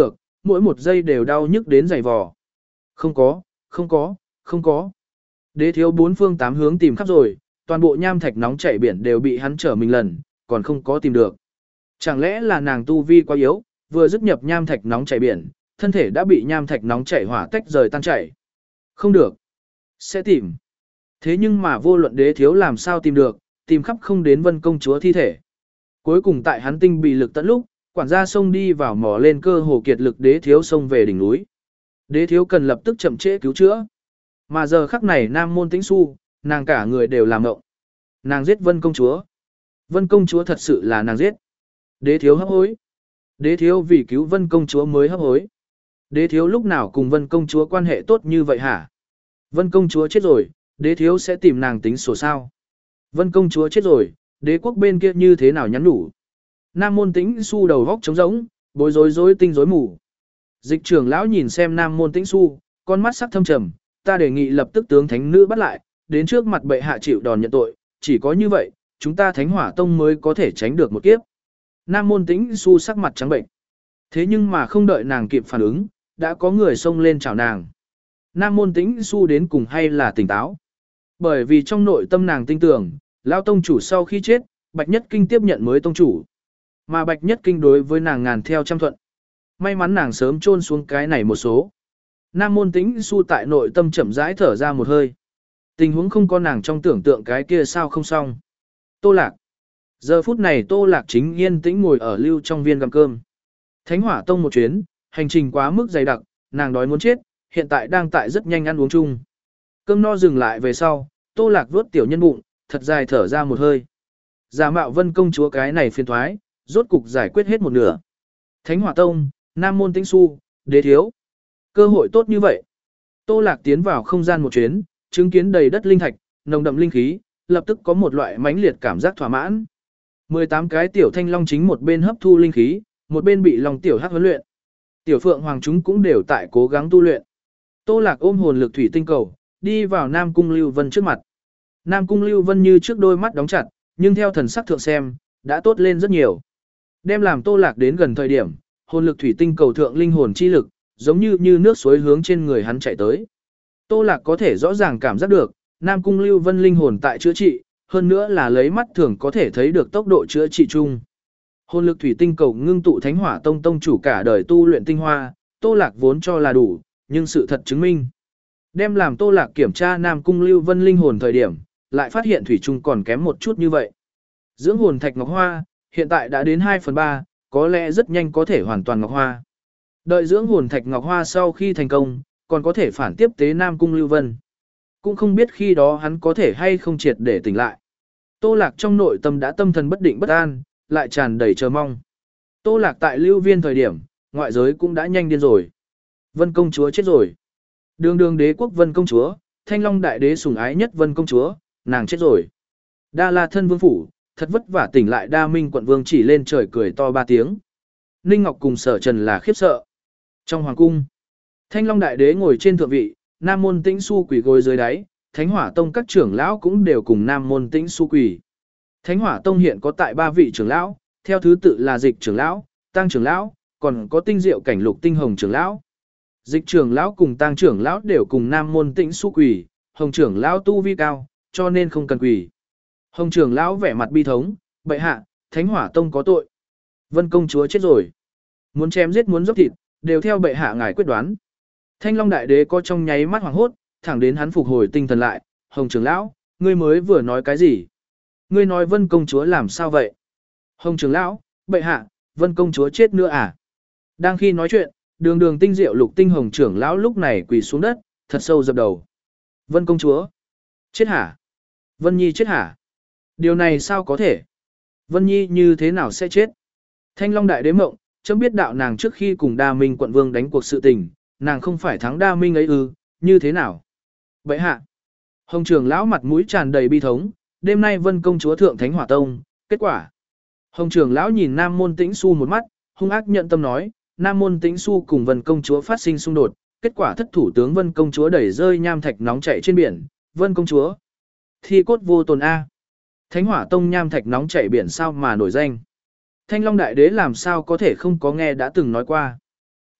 mỗi một giây đều đau nhức đến dày vò. Không có, không có, không có. Đế thiếu bốn phương tám hướng tìm khắp rồi, toàn bộ nham thạch nóng chảy biển đều bị hắn trở mình lần, còn không có tìm được. Chẳng lẽ là nàng tu vi quá yếu, vừa dứt nhập nham thạch nóng chảy biển, thân thể đã bị nham thạch nóng chảy hỏa tách rời tan chảy. Không được. Sẽ tìm. Thế nhưng mà vô luận đế thiếu làm sao tìm được, tìm khắp không đến Vân công chúa thi thể. Cuối cùng tại hắn tinh bị lực tận lúc, quản gia xông đi vào mò lên cơ hồ kiệt lực đế thiếu xông về đỉnh núi. Đế thiếu cần lập tức chậm trễ cứu chữa. Mà giờ khắc này Nam Môn Tĩnh Xu, nàng cả người đều làm ngộng. Nàng giết Vân công chúa. Vân công chúa thật sự là nàng giết. Đế thiếu hấp hối. Đế thiếu vì cứu Vân công chúa mới hấp hối. Đế thiếu lúc nào cùng Vân công chúa quan hệ tốt như vậy hả? Vân công chúa chết rồi, đế thiếu sẽ tìm nàng tính sổ sao? Vân công chúa chết rồi, đế quốc bên kia như thế nào nhắn đủ? Nam Môn Tĩnh Xu đầu góc trống rỗng, bối rối rối tinh rối mù. Dịch trưởng lão nhìn xem Nam Môn Tĩnh Xu, con mắt sắc thâm trầm, ta đề nghị lập tức tướng thánh nữ bắt lại, đến trước mặt bệ hạ chịu đòn nhận tội, chỉ có như vậy, chúng ta Thánh Hỏa Tông mới có thể tránh được một kiếp. Nam Môn Tĩnh Xu sắc mặt trắng bệnh. Thế nhưng mà không đợi nàng kịp phản ứng, đã có người xông lên chào nàng. Nam Môn Tĩnh Xu đến cùng hay là tỉnh táo. Bởi vì trong nội tâm nàng tin tưởng, lão tông chủ sau khi chết, Bạch Nhất Kinh tiếp nhận mới tông chủ. Mà Bạch Nhất Kinh đối với nàng ngàn theo trăm thuận. May mắn nàng sớm chôn xuống cái này một số. Nam Môn Tĩnh Xu tại nội tâm chậm rãi thở ra một hơi. Tình huống không có nàng trong tưởng tượng cái kia sao không xong. Tô Lạc. Giờ phút này Tô Lạc chính yên tĩnh ngồi ở lưu trong viên gặm cơm. Thánh Hỏa Tông một chuyến, hành trình quá mức dày đặc, nàng đói muốn chết, hiện tại đang tại rất nhanh ăn uống chung. Cơm no dừng lại về sau, Tô Lạc vuốt tiểu nhân bụng, thật dài thở ra một hơi. Giả mạo Vân công chúa cái này phiền thoái, rốt cục giải quyết hết một nửa. Thánh Hỏa Tông, Nam Môn Tĩnh Xu, đế thiếu. Cơ hội tốt như vậy. Tô Lạc tiến vào không gian một chuyến, chứng kiến đầy đất linh thạch, nồng đậm linh khí, lập tức có một loại mãnh liệt cảm giác thỏa mãn. mười tám cái tiểu thanh long chính một bên hấp thu linh khí, một bên bị long tiểu hắc huấn luyện. Tiểu phượng hoàng chúng cũng đều tại cố gắng tu luyện. Tô Lạc ôm hồn lực thủy tinh cầu, đi vào Nam Cung Lưu Vân trước mặt. Nam Cung Lưu Vân như trước đôi mắt đóng chặt, nhưng theo thần sắc thượng xem, đã tốt lên rất nhiều. Đem làm Tô Lạc đến gần thời điểm, hồn lực thủy tinh cầu thượng linh hồn chi lực, giống như như nước suối hướng trên người hắn chạy tới. Tô Lạc có thể rõ ràng cảm giác được, Nam Cung Lưu Vân linh hồn tại chữa trị, hơn nữa là lấy mắt thường có thể thấy được tốc độ chữa trị chung. Hồn lực thủy tinh cầu ngưng tụ Thánh Hỏa Tông tông chủ cả đời tu luyện tinh hoa, Tô Lạc vốn cho là đủ, nhưng sự thật chứng minh. Đem làm Tô Lạc kiểm tra Nam Cung Lưu Vân linh hồn thời điểm, lại phát hiện thủy chung còn kém một chút như vậy. Dưỡng hồn thạch ngọc hoa, hiện tại đã đến hai phần ba, có lẽ rất nhanh có thể hoàn toàn ngọc hoa. Đợi dưỡng hồn thạch ngọc hoa sau khi thành công, còn có thể phản tiếp tế Nam Cung Lưu Vân. Cũng không biết khi đó hắn có thể hay không triệt để tỉnh lại. Tô Lạc trong nội tâm đã tâm thần bất định bất an, lại tràn đầy chờ mong. Tô Lạc tại Lưu Viên thời điểm, ngoại giới cũng đã nhanh điên rồi. Vân công chúa chết rồi. Đường đường đế quốc Vân công chúa, Thanh Long đại đế sủng ái nhất Vân công chúa, nàng chết rồi. Đa La thân vương phủ, thật vất vả tỉnh lại Đa Minh quận vương chỉ lên trời cười to ba tiếng. Ninh Ngọc cùng Sở Trần là khiếp sợ. Trong hoàng cung, Thanh Long đại đế ngồi trên thượng vị, Nam Môn Tĩnh Xu quỳ gối dưới đáy, Thánh Hỏa Tông các trưởng lão cũng đều cùng Nam Môn Tĩnh Xu quỳ. Thánh Hỏa Tông hiện có tại ba vị trưởng lão, theo thứ tự là Dịch trưởng lão, Tăng trưởng lão, còn có Tinh Diệu cảnh Lục Tinh Hồng trưởng lão. Dịch trưởng lão cùng Tăng trưởng lão đều cùng Nam Môn Tĩnh Xu quỳ, Hồng trưởng lão tu vi cao, cho nên không cần quỳ. Hồng trưởng lão vẻ mặt bi thống, bệ hạ, Thánh Hỏa Tông có tội. Vân công chúa chết rồi. Muốn chém giết muốn dốc thịt, đều theo bệ hạ ngài quyết đoán. Thanh Long đại đế có trong nháy mắt hoảng hốt, thẳng đến hắn phục hồi tinh thần lại, Hồng trưởng lão, ngươi mới vừa nói cái gì? Ngươi nói Vân công chúa làm sao vậy? Hồng trưởng lão, bệ hạ, Vân công chúa chết nữa à? Đang khi nói chuyện, đường đường tinh diệu Lục Tinh Hồng trưởng lão lúc này quỳ xuống đất, thật sâu dập đầu. Vân công chúa, chết hả? Vân Nhi chết hả? Điều này sao có thể? Vân Nhi như thế nào sẽ chết? Thanh Long đại đế mộng, chấm biết đạo nàng trước khi cùng Đa Minh quận vương đánh cuộc sự tình, nàng không phải thắng Đa Minh ấy ư, như thế nào? Bệ hạ. Hồng trưởng lão mặt mũi tràn đầy bi thống, đêm nay Vân công chúa thượng Thánh Hỏa Tông, kết quả. Hồng trưởng lão nhìn Nam Môn Tĩnh Xu một mắt, hung ác nhận tâm nói, Nam Môn Tĩnh Xu cùng Vân công chúa phát sinh xung đột, kết quả thất thủ tướng Vân công chúa đẩy rơi nham thạch nóng chảy trên biển, Vân công chúa. Thi cốt vô tồn A. Thánh Hỏa Tông nham thạch nóng chảy biển sao mà nổi danh. Thanh Long đại đế làm sao có thể không có nghe đã từng nói qua.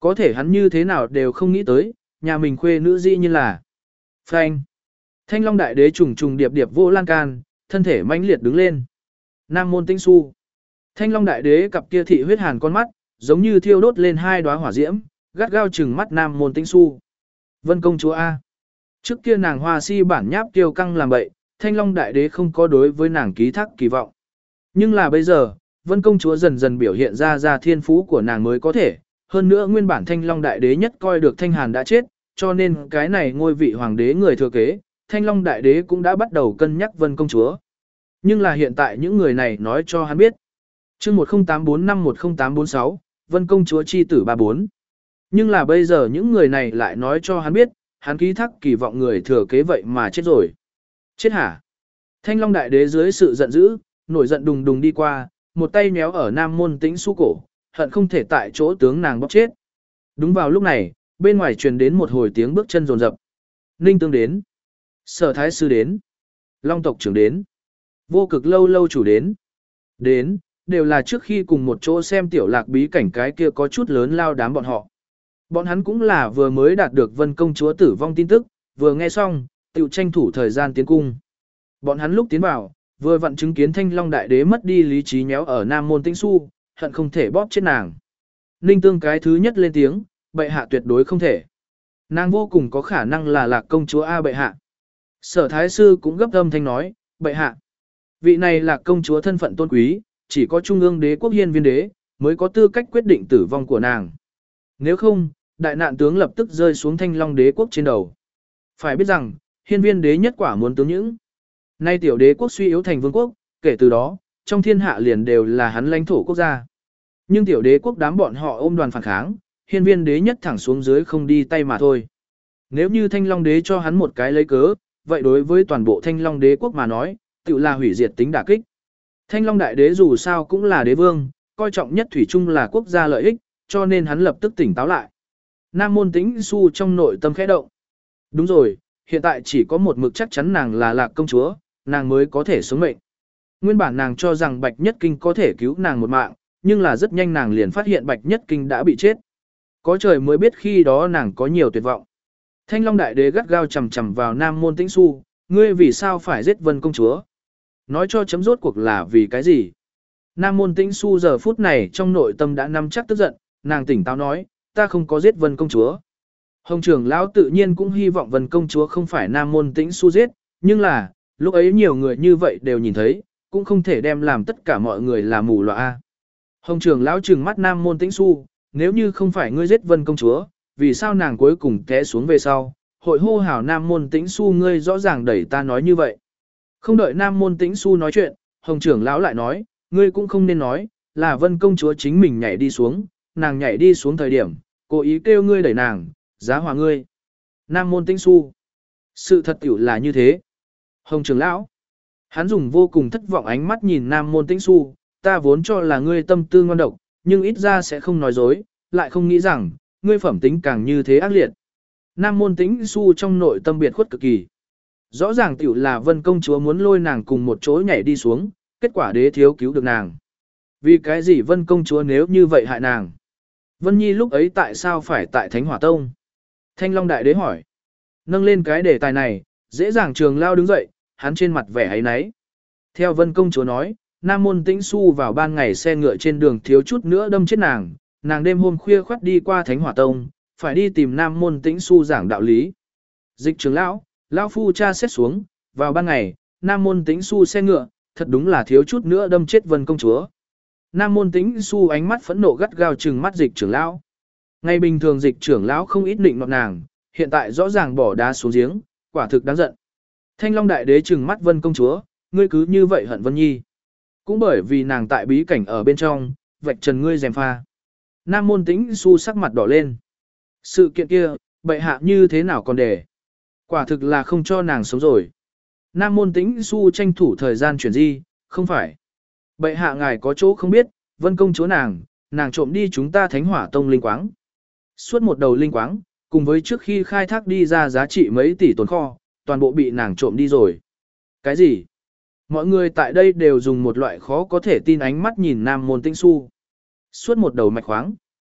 Có thể hắn như thế nào đều không nghĩ tới, nhà mình khuê nữ dĩ như là phanh. Thanh Long đại đế trùng trùng điệp điệp vô lan can, thân thể mãnh liệt đứng lên. Nam môn Tĩnh Xu. Thanh Long đại đế cặp kia thị huyết hàn con mắt, giống như thiêu đốt lên hai đóa hỏa diễm, gắt gao trừng mắt Nam môn Tĩnh Xu. Vân công chúa A. Trước kia nàng hoa si bản nháp kiêu căng làm bậy, Thanh Long đại đế không có đối với nàng ký thác kỳ vọng. Nhưng là bây giờ, Vân công chúa dần dần biểu hiện ra ra thiên phú của nàng mới có thể, hơn nữa nguyên bản Thanh Long đại đế nhất coi được Thanh Hàn đã chết, cho nên cái này ngôi vị hoàng đế người thừa kế, Thanh Long đại đế cũng đã bắt đầu cân nhắc Vân công chúa. Nhưng là hiện tại những người này nói cho hắn biết. Chương một không tám bốn năm một không tám bốn sáu, Vân công chúa chi tử ba bốn. Nhưng là bây giờ những người này lại nói cho hắn biết, hắn ký thác kỳ vọng người thừa kế vậy mà chết rồi. Chết hả? Thanh Long đại đế dưới sự giận dữ, nổi giận đùng đùng đi qua, một tay méo ở Nam môn Tĩnh Xu cổ, hận không thể tại chỗ tướng nàng bóp chết. Đúng vào lúc này, bên ngoài truyền đến một hồi tiếng bước chân rồn rập. Ninh Tương đến, Sở Thái sư đến, Long tộc trưởng đến, Vô Cực lâu lâu chủ đến. Đến, đều là trước khi cùng một chỗ xem tiểu lạc bí cảnh cái kia có chút lớn lao đám bọn họ. Bọn hắn cũng là vừa mới đạt được Vân công chúa tử vong tin tức, vừa nghe xong, tiểu tranh thủ thời gian tiến cung. Bọn hắn lúc tiến vào, vừa vặn chứng kiến Thanh Long đại đế mất đi lý trí nhéo ở Nam môn Tĩnh Xu, hận không thể bóp chết nàng. Ninh Tương cái thứ nhất lên tiếng, bệ hạ tuyệt đối không thể. Nàng vô cùng có khả năng là Lạc công chúa A bệ hạ. Sở Thái sư cũng gấp âm thanh nói, bệ hạ. Vị này Lạc công chúa thân phận tôn quý, chỉ có trung ương đế quốc hiên viên đế, mới có tư cách quyết định tử vong của nàng. Nếu không, đại nạn tướng lập tức rơi xuống Thanh Long đế quốc trên đầu. Phải biết rằng, hiên viên đế nhất quả muốn tướng những. Nay tiểu đế quốc suy yếu thành vương quốc, kể từ đó, trong thiên hạ liền đều là hắn lãnh thổ quốc gia. Nhưng tiểu đế quốc đám bọn họ ôm đoàn phản kháng, hiên viên đế nhất thẳng xuống dưới không đi tay mà thôi. Nếu như Thanh Long đế cho hắn một cái lấy cớ, vậy đối với toàn bộ Thanh Long đế quốc mà nói, tự là hủy diệt tính đả kích. Thanh Long đại đế dù sao cũng là đế vương, coi trọng nhất thủy chung là quốc gia lợi ích, cho nên hắn lập tức tỉnh táo lại. Nam môn Tĩnh Xu trong nội tâm khẽ động. Đúng rồi, hiện tại chỉ có một mực chắc chắn nàng là Lạc công chúa, nàng mới có thể sống mệnh. Nguyên bản nàng cho rằng Bạch Nhất Kinh có thể cứu nàng một mạng, nhưng là rất nhanh nàng liền phát hiện Bạch Nhất Kinh đã bị chết. Có trời mới biết khi đó nàng có nhiều tuyệt vọng. Thanh Long đại đế gắt gao chầm chầm vào Nam môn Tĩnh Xu, ngươi vì sao phải giết Vân công chúa? Nói cho chấm rốt cuộc là vì cái gì? Nam môn Tĩnh Xu giờ phút này trong nội tâm đã nắm chắc tức giận, nàng tỉnh táo nói, ta không có giết Vân công chúa. Hồng trưởng lão tự nhiên cũng hy vọng Vân công chúa không phải Nam môn Tĩnh Xu giết, nhưng là, lúc ấy nhiều người như vậy đều nhìn thấy, cũng không thể đem làm tất cả mọi người là mù lòa. Hồng trưởng lão trừng mắt Nam môn Tĩnh Xu, nếu như không phải ngươi giết Vân công chúa, vì sao nàng cuối cùng té xuống về sau, hội hô hào Nam môn Tĩnh Xu ngươi rõ ràng đẩy ta nói như vậy. Không đợi Nam môn Tĩnh Xu nói chuyện, Hồng trưởng lão lại nói, ngươi cũng không nên nói, là Vân công chúa chính mình nhảy đi xuống, nàng nhảy đi xuống thời điểm, cố ý kêu ngươi đẩy nàng, giá hòa ngươi. Nam môn Tĩnh Xu. Sự thật tiểu là như thế. Hồng trưởng lão. Hắn dùng vô cùng thất vọng ánh mắt nhìn Nam môn Tĩnh Xu, ta vốn cho là ngươi tâm tư ngon độc, nhưng ít ra sẽ không nói dối, lại không nghĩ rằng, ngươi phẩm tính càng như thế ác liệt. Nam môn Tĩnh Xu trong nội tâm biệt khuất cực kỳ. Rõ ràng tiểu là Vân công chúa muốn lôi nàng cùng một chỗ nhảy đi xuống, kết quả đế thiếu cứu được nàng. Vì cái gì Vân công chúa nếu như vậy hại nàng? Vân Nhi lúc ấy tại sao phải tại Thánh Hỏa Tông? Thanh Long đại đế hỏi. Nâng lên cái đề tài này, dễ dàng Trường Lao đứng dậy, hắn trên mặt vẻ ấy náy. Theo Vân công chúa nói, Nam môn Tĩnh Xu vào ban ngày xe ngựa trên đường thiếu chút nữa đâm chết nàng, nàng đêm hôm khuya khoắt đi qua Thánh Hỏa Tông, phải đi tìm Nam môn Tĩnh Xu giảng đạo lý. Dịch Trường Lão, lão phu cha xét xuống, vào ban ngày, Nam môn Tĩnh Xu xe ngựa, thật đúng là thiếu chút nữa đâm chết Vân công chúa. Nam môn Tĩnh Xu ánh mắt phẫn nộ gắt gao trừng mắt Dịch Trưởng lão. Ngày bình thường Dịch Trưởng lão không ít định nọt nàng, hiện tại rõ ràng bỏ đá xuống giếng, quả thực đáng giận. Thanh Long đại đế trừng mắt Vân công chúa, ngươi cứ như vậy hận Vân Nhi. Cũng bởi vì nàng tại bí cảnh ở bên trong, vạch trần ngươi dèm pha. Nam môn Tĩnh Xu sắc mặt đỏ lên. Sự kiện kia, bệ hạ như thế nào còn để? Quả thực là không cho nàng sống rồi. Nam môn Tĩnh Xu tranh thủ thời gian chuyển di, không phải. Bệ hạ ngài có chỗ không biết, Vân công chúa nàng, nàng trộm đi chúng ta Thánh Hỏa Tông linh quáng. Suốt một đầu linh quáng, cùng với trước khi khai thác đi ra giá trị mấy tỷ tồn kho, toàn bộ bị nàng trộm đi rồi. Cái gì? Mọi người tại đây đều dùng một loại khó có thể tin ánh mắt nhìn Nam môn Tĩnh Xu. Suốt một đầu mạch khoáng.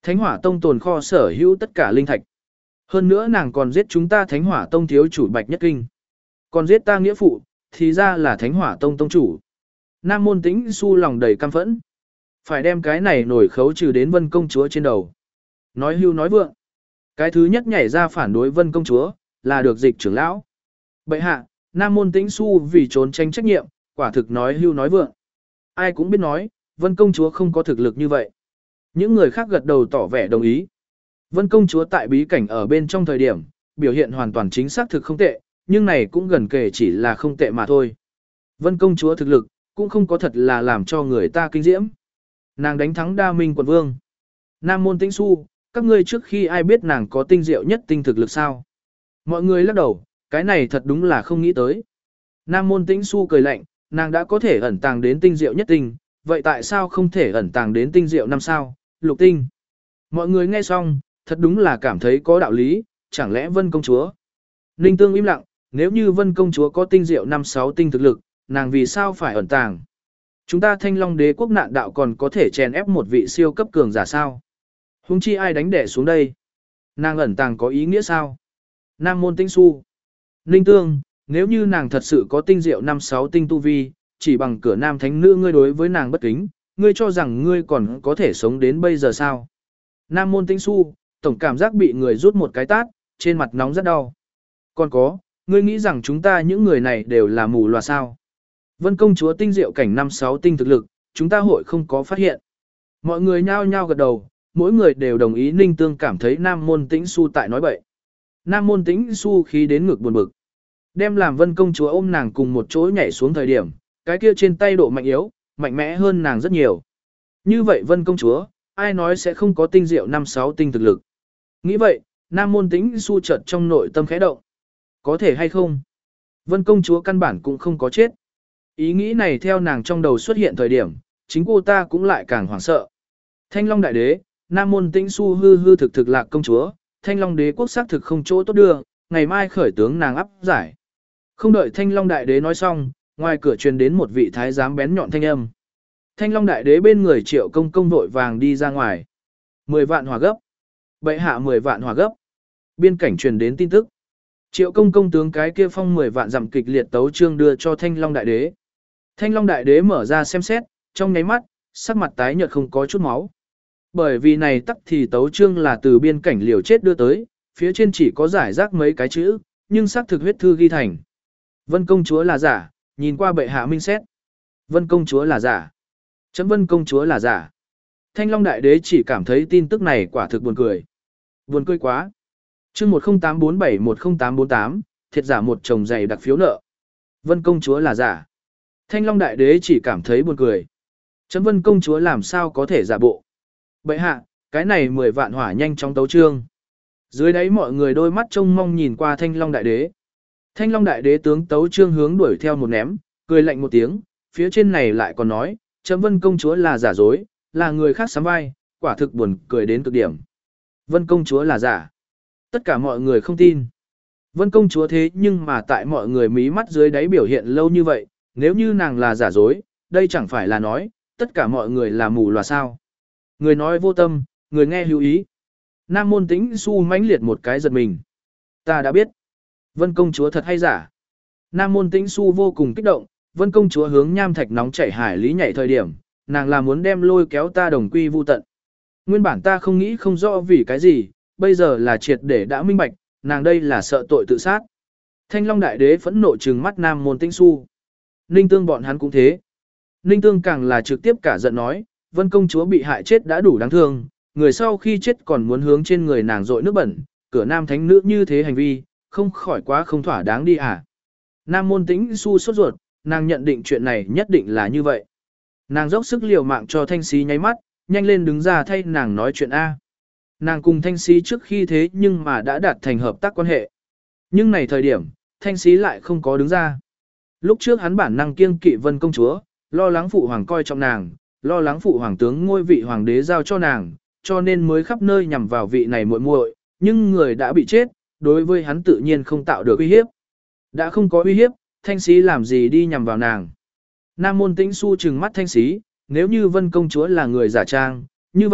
Thánh Hỏa Tông tồn kho sở hữu tất cả linh thạch. Hơn nữa nàng còn giết chúng ta Thánh Hỏa Tông thiếu chủ Bạch Nhất Kinh. Còn giết ta nghĩa phụ, thì ra là Thánh Hỏa Tông tông chủ. Nam Môn Tĩnh Xu lòng đầy căm phẫn. Phải đem cái này nổi khấu trừ đến Vân công chúa trên đầu. Nói hưu nói vượng. Cái thứ nhất nhảy ra phản đối Vân công chúa, là được Dịch trưởng lão. Bệ hạ, Nam Môn Tĩnh Xu vì trốn tránh trách nhiệm, quả thực nói hưu nói vượng. Ai cũng biết nói, Vân công chúa không có thực lực như vậy. Những người khác gật đầu tỏ vẻ đồng ý. Vân công chúa tại bí cảnh ở bên trong thời điểm, biểu hiện hoàn toàn chính xác thực không tệ, nhưng này cũng gần kể chỉ là không tệ mà thôi. Vân công chúa thực lực, cũng không có thật là làm cho người ta kinh diễm. Nàng đánh thắng Đa Minh quận vương. Nam Môn Tĩnh Xu, các ngươi trước khi ai biết nàng có tinh diệu nhất tinh thực lực sao? Mọi người lắc đầu, cái này thật đúng là không nghĩ tới. Nam Môn Tĩnh Xu cười lạnh, nàng đã có thể ẩn tàng đến tinh diệu nhất tinh, vậy tại sao không thể ẩn tàng đến tinh diệu năm sao, lục tinh? Mọi người nghe xong, thật đúng là cảm thấy có đạo lý, chẳng lẽ Vân công chúa? Ninh Tương im lặng, nếu như Vân công chúa có tinh diệu năm sáu tinh thực lực, nàng vì sao phải ẩn tàng? Chúng ta Thanh Long Đế quốc nạn đạo còn có thể chèn ép một vị siêu cấp cường giả sao? Huống chi ai đánh đẻ xuống đây? Nàng ẩn tàng có ý nghĩa sao? Nam Môn Tĩnh Xu. Ninh Tương, nếu như nàng thật sự có tinh diệu năm sáu tinh tu vi, chỉ bằng cửa nam thánh nữ ngươi đối với nàng bất kính, ngươi cho rằng ngươi còn có thể sống đến bây giờ sao? Nam Môn Tĩnh Xu, tổng cảm giác bị người rút một cái tát, trên mặt nóng rất đau. Còn có, ngươi nghĩ rằng chúng ta những người này đều là mù loà sao? Vân công chúa tinh diệu cảnh năm sáu tinh thực lực, chúng ta hội không có phát hiện. Mọi người nhao nhao gật đầu, mỗi người đều đồng ý. Ninh Tương cảm thấy Nam Môn Tĩnh Xu tại nói bậy. Nam Môn Tĩnh Xu khí đến ngực buồn bực. Đem làm Vân công chúa ôm nàng cùng một chỗ nhảy xuống thời điểm, cái kia trên tay độ mạnh yếu, mạnh mẽ hơn nàng rất nhiều. Như vậy Vân công chúa, ai nói sẽ không có tinh diệu năm sáu tinh thực lực. Nghĩ vậy, Nam Môn Tĩnh Xu chợt trong nội tâm khẽ động. Có thể hay không? Vân công chúa căn bản cũng không có chết. Ý nghĩ này theo nàng trong đầu xuất hiện thời điểm, chính cô ta cũng lại càng hoảng sợ. Thanh Long đại đế, Nam Môn Tĩnh Xu hư hư thực thực lạc công chúa, Thanh Long đế quốc xác thực không chỗ tốt đưa, ngày mai khởi tướng nàng áp giải. Không đợi Thanh Long đại đế nói xong, ngoài cửa truyền đến một vị thái giám bén nhọn thanh âm. Thanh Long đại đế bên người Triệu Công công vội vàng đi ra ngoài. Mười vạn hỏa gấp. Bệ hạ mười vạn hỏa gấp. Biên cảnh truyền đến tin tức. Triệu Công công tướng cái kia phong mười vạn dặm kịch liệt tấu chương đưa cho Thanh Long đại đế. Thanh Long đại đế mở ra xem xét, trong nháy mắt, sắc mặt tái nhợt không có chút máu. Bởi vì này tắc thì tấu chương là từ biên cảnh liều chết đưa tới, phía trên chỉ có giải rác mấy cái chữ, nhưng xác thực huyết thư ghi thành. Vân công chúa là giả, nhìn qua bệ hạ minh xét. Vân công chúa là giả. Chấm Vân công chúa là giả. Thanh Long đại đế chỉ cảm thấy tin tức này quả thực buồn cười. Buồn cười quá. Chương một không tám bốn bảy một không tám bốn tám, thiệt giả một chồng giày đặc phiếu nợ. Vân công chúa là giả. Thanh Long đại đế chỉ cảm thấy buồn cười. Chấm Vân công chúa làm sao có thể giả bộ. Bệ hạ, cái này mười vạn hỏa nhanh chóng tấu chương. Dưới đáy mọi người đôi mắt trông mong nhìn qua Thanh Long đại đế. Thanh Long đại đế tướng tấu chương hướng đuổi theo một ném, cười lạnh một tiếng, phía trên này lại còn nói, chấm Vân công chúa là giả dối, là người khác sắm vai, quả thực buồn cười đến cực điểm. Vân công chúa là giả. Tất cả mọi người không tin. Vân công chúa thế nhưng mà tại mọi người mí mắt dưới đáy biểu hiện lâu như vậy, nếu như nàng là giả dối, đây chẳng phải là nói, tất cả mọi người là mù loà sao. Người nói vô tâm, người nghe hữu ý. Nam Môn Tĩnh Xu mãnh liệt một cái giật mình. Ta đã biết. Vân công chúa thật hay giả. Nam Môn Tĩnh Xu vô cùng kích động, Vân công chúa hướng nham thạch nóng chảy hải lý nhảy thời điểm, nàng là muốn đem lôi kéo ta đồng quy vu tận. Nguyên bản ta không nghĩ không rõ vì cái gì, bây giờ là triệt để đã minh bạch, nàng đây là sợ tội tự sát. Thanh Long đại đế phẫn nộ trừng mắt Nam Môn Tĩnh Xu. Ninh Tương bọn hắn cũng thế. Ninh Tương càng là trực tiếp cả giận nói, Vân công chúa bị hại chết đã đủ đáng thương, người sau khi chết còn muốn hướng trên người nàng dội nước bẩn, cửa nam thánh nữ như thế hành vi, không khỏi quá không thỏa đáng đi à. Nam Môn Tĩnh Xu sốt ruột, nàng nhận định chuyện này nhất định là như vậy. Nàng dốc sức liều mạng cho Thanh Xí nháy mắt, nhanh lên đứng ra thay nàng nói chuyện A. Nàng cùng Thanh Xí trước khi thế nhưng mà đã đạt thành hợp tác quan hệ. Nhưng này thời điểm, Thanh Xí lại không có đứng ra. Lúc trước hắn bản năng kiêng kỵ Vân công chúa, lo lắng phụ hoàng coi trọng nàng, lo lắng phụ hoàng tướng ngôi vị hoàng đế giao cho nàng, cho nên mới khắp nơi nhằm vào vị này muội muội, nhưng người đã bị chết, đối với hắn tự nhiên không tạo được uy hiếp. Đã không có uy hiếp, Thanh Xí làm gì đi nhằm vào nàng. Nam Môn Tĩnh Xu trừng mắt Thanh Xí, nếu như Vân công chúa là người giả trang, như vậy,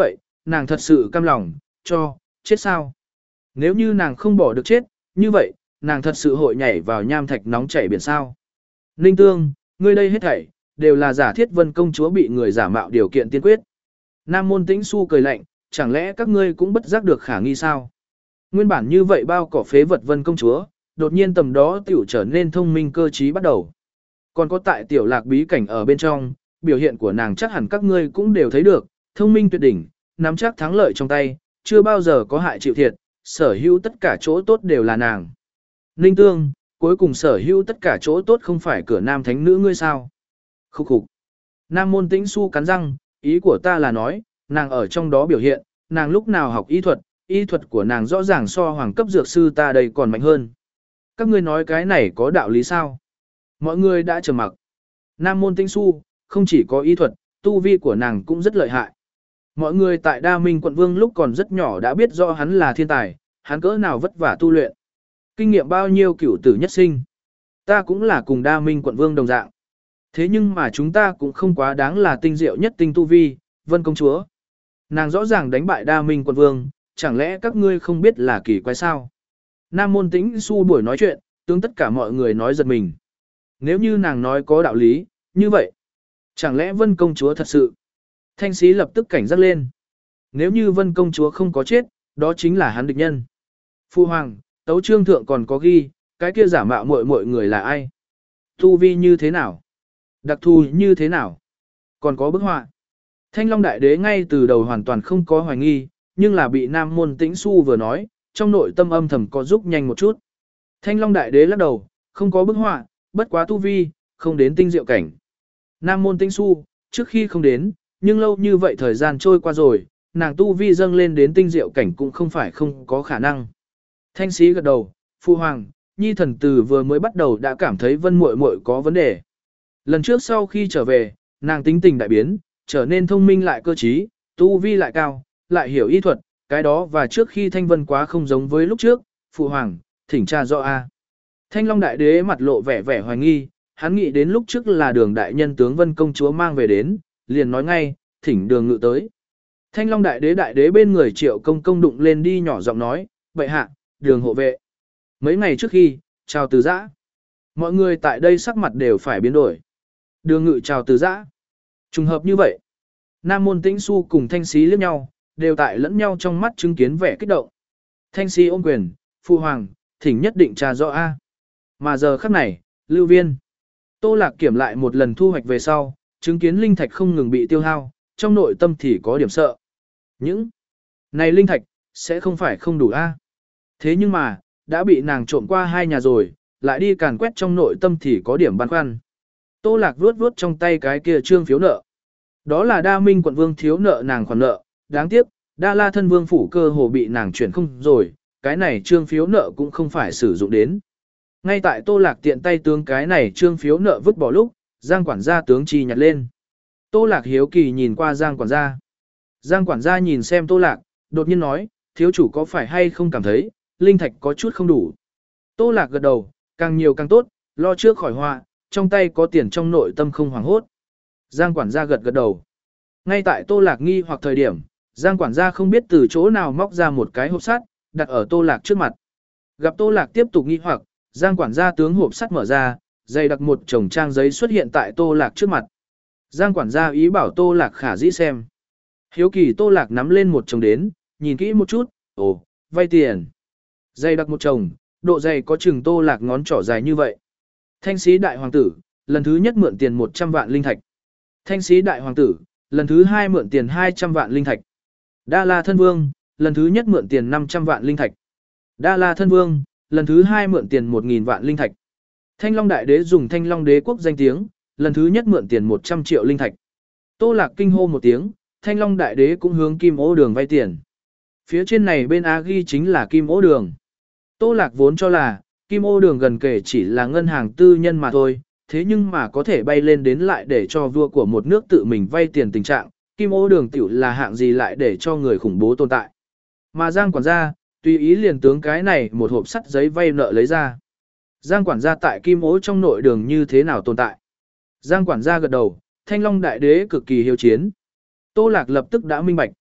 nàng thật sự cam lòng, cho, chết sao? Nếu như nàng không bỏ được chết, như vậy, nàng thật sự hội nhảy vào nham thạch nóng chảy biển sao. Ninh Tương, ngươi đây hết thảy, đều là giả thiết Vân công chúa bị người giả mạo điều kiện tiên quyết. Nam Môn Tĩnh Xu cười lạnh, chẳng lẽ các ngươi cũng bất giác được khả nghi sao? Nguyên bản như vậy bao cỏ phế vật Vân công chúa, đột nhiên tầm đó tiểu trở nên thông minh cơ trí bắt đầu. Còn có tại tiểu lạc bí cảnh ở bên trong, biểu hiện của nàng chắc hẳn các ngươi cũng đều thấy được, thông minh tuyệt đỉnh, nắm chắc thắng lợi trong tay, chưa bao giờ có hại chịu thiệt, sở hữu tất cả chỗ tốt đều là nàng. Ninh Tương, cuối cùng sở hữu tất cả chỗ tốt không phải cửa nam thánh nữ ngươi sao? Khúc khục. Nam Môn Tĩnh Xu cắn răng, ý của ta là nói, nàng ở trong đó biểu hiện, nàng lúc nào học y thuật, y thuật của nàng rõ ràng so hoàng cấp dược sư ta đây còn mạnh hơn. Các ngươi nói cái này có đạo lý sao? Mọi người đã trầm mặc. Nam Môn Tĩnh Xu, không chỉ có y thuật, tu vi của nàng cũng rất lợi hại. Mọi người tại Đa Minh quận vương lúc còn rất nhỏ đã biết rõ hắn là thiên tài, hắn cỡ nào vất vả tu luyện. Kinh nghiệm bao nhiêu cửu tử nhất sinh. Ta cũng là cùng Đa Minh quận vương đồng dạng. Thế nhưng mà chúng ta cũng không quá đáng là tinh diệu nhất tinh tu vi, Vân công chúa. Nàng rõ ràng đánh bại Đa Minh quận vương, chẳng lẽ các ngươi không biết là kỳ quái sao? Nam Môn Tĩnh Xu buổi nói chuyện, tướng tất cả mọi người nói giật mình. Nếu như nàng nói có đạo lý, như vậy, chẳng lẽ Vân công chúa thật sự? Thanh sĩ lập tức cảnh giác lên. Nếu như Vân công chúa không có chết, đó chính là hắn địch nhân. Phu hoàng, tấu chương thượng còn có ghi, cái kia giả mạo muội muội người là ai? Tu vi như thế nào? Đặc thù như thế nào? Còn có bức họa. Thanh Long Đại Đế ngay từ đầu hoàn toàn không có hoài nghi, nhưng là bị Nam Môn Tĩnh Xu vừa nói, trong nội tâm âm thầm có giúp nhanh một chút. Thanh Long Đại Đế lắc đầu, không có bức họa, bất quá tu vi, không đến tinh diệu cảnh. Nam Môn Tĩnh Xu, trước khi không đến, nhưng lâu như vậy thời gian trôi qua rồi, nàng tu vi dâng lên đến tinh diệu cảnh cũng không phải không có khả năng. Thanh sĩ gật đầu, phu hoàng, nhi thần từ vừa mới bắt đầu đã cảm thấy Vân muội muội có vấn đề. Lần trước sau khi trở về, nàng tính tình đại biến, trở nên thông minh lại cơ trí, tu vi lại cao, lại hiểu y thuật, cái đó và trước khi Thanh Vân quá không giống với lúc trước, phụ hoàng, thỉnh tra rõ a. Thanh Long Đại Đế mặt lộ vẻ vẻ hoài nghi, hắn nghĩ đến lúc trước là đường đại nhân tướng Vân công chúa mang về đến, liền nói ngay, thỉnh đường ngự tới. Thanh Long Đại Đế đại đế bên người Triệu Công Công đụng lên đi nhỏ giọng nói, vậy hạ, đường hộ vệ. Mấy ngày trước khi, chào từ giã. Mọi người tại đây sắc mặt đều phải biến đổi. Đường ngự chào từ giã. Trùng hợp như vậy. Nam Môn Tĩnh Xu cùng Thanh Sĩ liếc nhau, đều tại lẫn nhau trong mắt chứng kiến vẻ kích động. Thanh Sĩ ôm quyền, phu hoàng, thỉnh nhất định trà rõ A. Mà giờ khắc này, Lưu Viên. Tô Lạc kiểm lại một lần thu hoạch về sau, chứng kiến linh thạch không ngừng bị tiêu hao, trong nội tâm thì có điểm sợ. Những này linh thạch, sẽ không phải không đủ A. Thế nhưng mà, đã bị nàng trộm qua hai nhà rồi, lại đi càn quét trong nội tâm thì có điểm băn khoăn. Tô Lạc vuốt vuốt trong tay cái kia trương phiếu nợ. Đó là Đa Minh quận vương thiếu nợ nàng khoản nợ, đáng tiếc, Đa La thân vương phủ cơ hồ bị nàng chuyển không rồi, cái này trương phiếu nợ cũng không phải sử dụng đến. Ngay tại Tô Lạc tiện tay tướng cái này trương phiếu nợ vứt bỏ lúc, Giang quản gia tướng chi nhặt lên. Tô Lạc hiếu kỳ nhìn qua Giang quản gia. Giang quản gia nhìn xem Tô Lạc, đột nhiên nói, thiếu chủ có phải hay không cảm thấy, linh thạch có chút không đủ. Tô Lạc gật đầu, càng nhiều càng tốt, lo trước khỏi họa, trong tay có tiền trong nội tâm không hoảng hốt. Giang quản gia gật gật đầu. Ngay tại Tô Lạc nghi hoặc thời điểm, Giang quản gia không biết từ chỗ nào móc ra một cái hộp sắt, đặt ở Tô Lạc trước mặt. Gặp Tô Lạc tiếp tục nghi hoặc, Giang quản gia tướng hộp sắt mở ra, dày đặc một chồng trang giấy xuất hiện tại Tô Lạc trước mặt. Giang quản gia ý bảo Tô Lạc khả dĩ xem. Hiếu kỳ Tô Lạc nắm lên một chồng đến, nhìn kỹ một chút, ồ, vay tiền. Dày đặc một chồng, độ dày có chừng Tô Lạc ngón trỏ dài như vậy. Thanh sĩ đại hoàng tử, lần thứ nhất mượn tiền một trăm vạn linh thạch. Thanh sĩ đại hoàng tử, lần thứ hai mượn tiền hai trăm vạn linh thạch. Đa La thân vương, lần thứ nhất mượn tiền năm trăm vạn linh thạch. Đa La thân vương, lần thứ hai mượn tiền một nghìn vạn linh thạch. Thanh Long đại đế dùng Thanh Long đế quốc danh tiếng, lần thứ nhất mượn tiền một trăm triệu linh thạch. Tô Lạc kinh hô một tiếng, Thanh Long đại đế cũng hướng Kim Ô Đường vay tiền. Phía trên này bên A ghi chính là Kim Ô Đường. Tô Lạc vốn cho là, Kim Ô Đường gần kể chỉ là ngân hàng tư nhân mà thôi, thế nhưng mà có thể bay lên đến lại để cho vua của một nước tự mình vay tiền tình trạng, Kim Ô Đường tiểu là hạng gì lại để cho người khủng bố tồn tại. Mà Giang quản gia, tùy ý liền tướng cái này một hộp sắt giấy vay nợ lấy ra. Giang quản gia tại Kim Ô trong nội đường như thế nào tồn tại? Giang quản gia gật đầu, Thanh Long đại đế cực kỳ hiếu chiến. Tô Lạc lập tức đã minh bạch.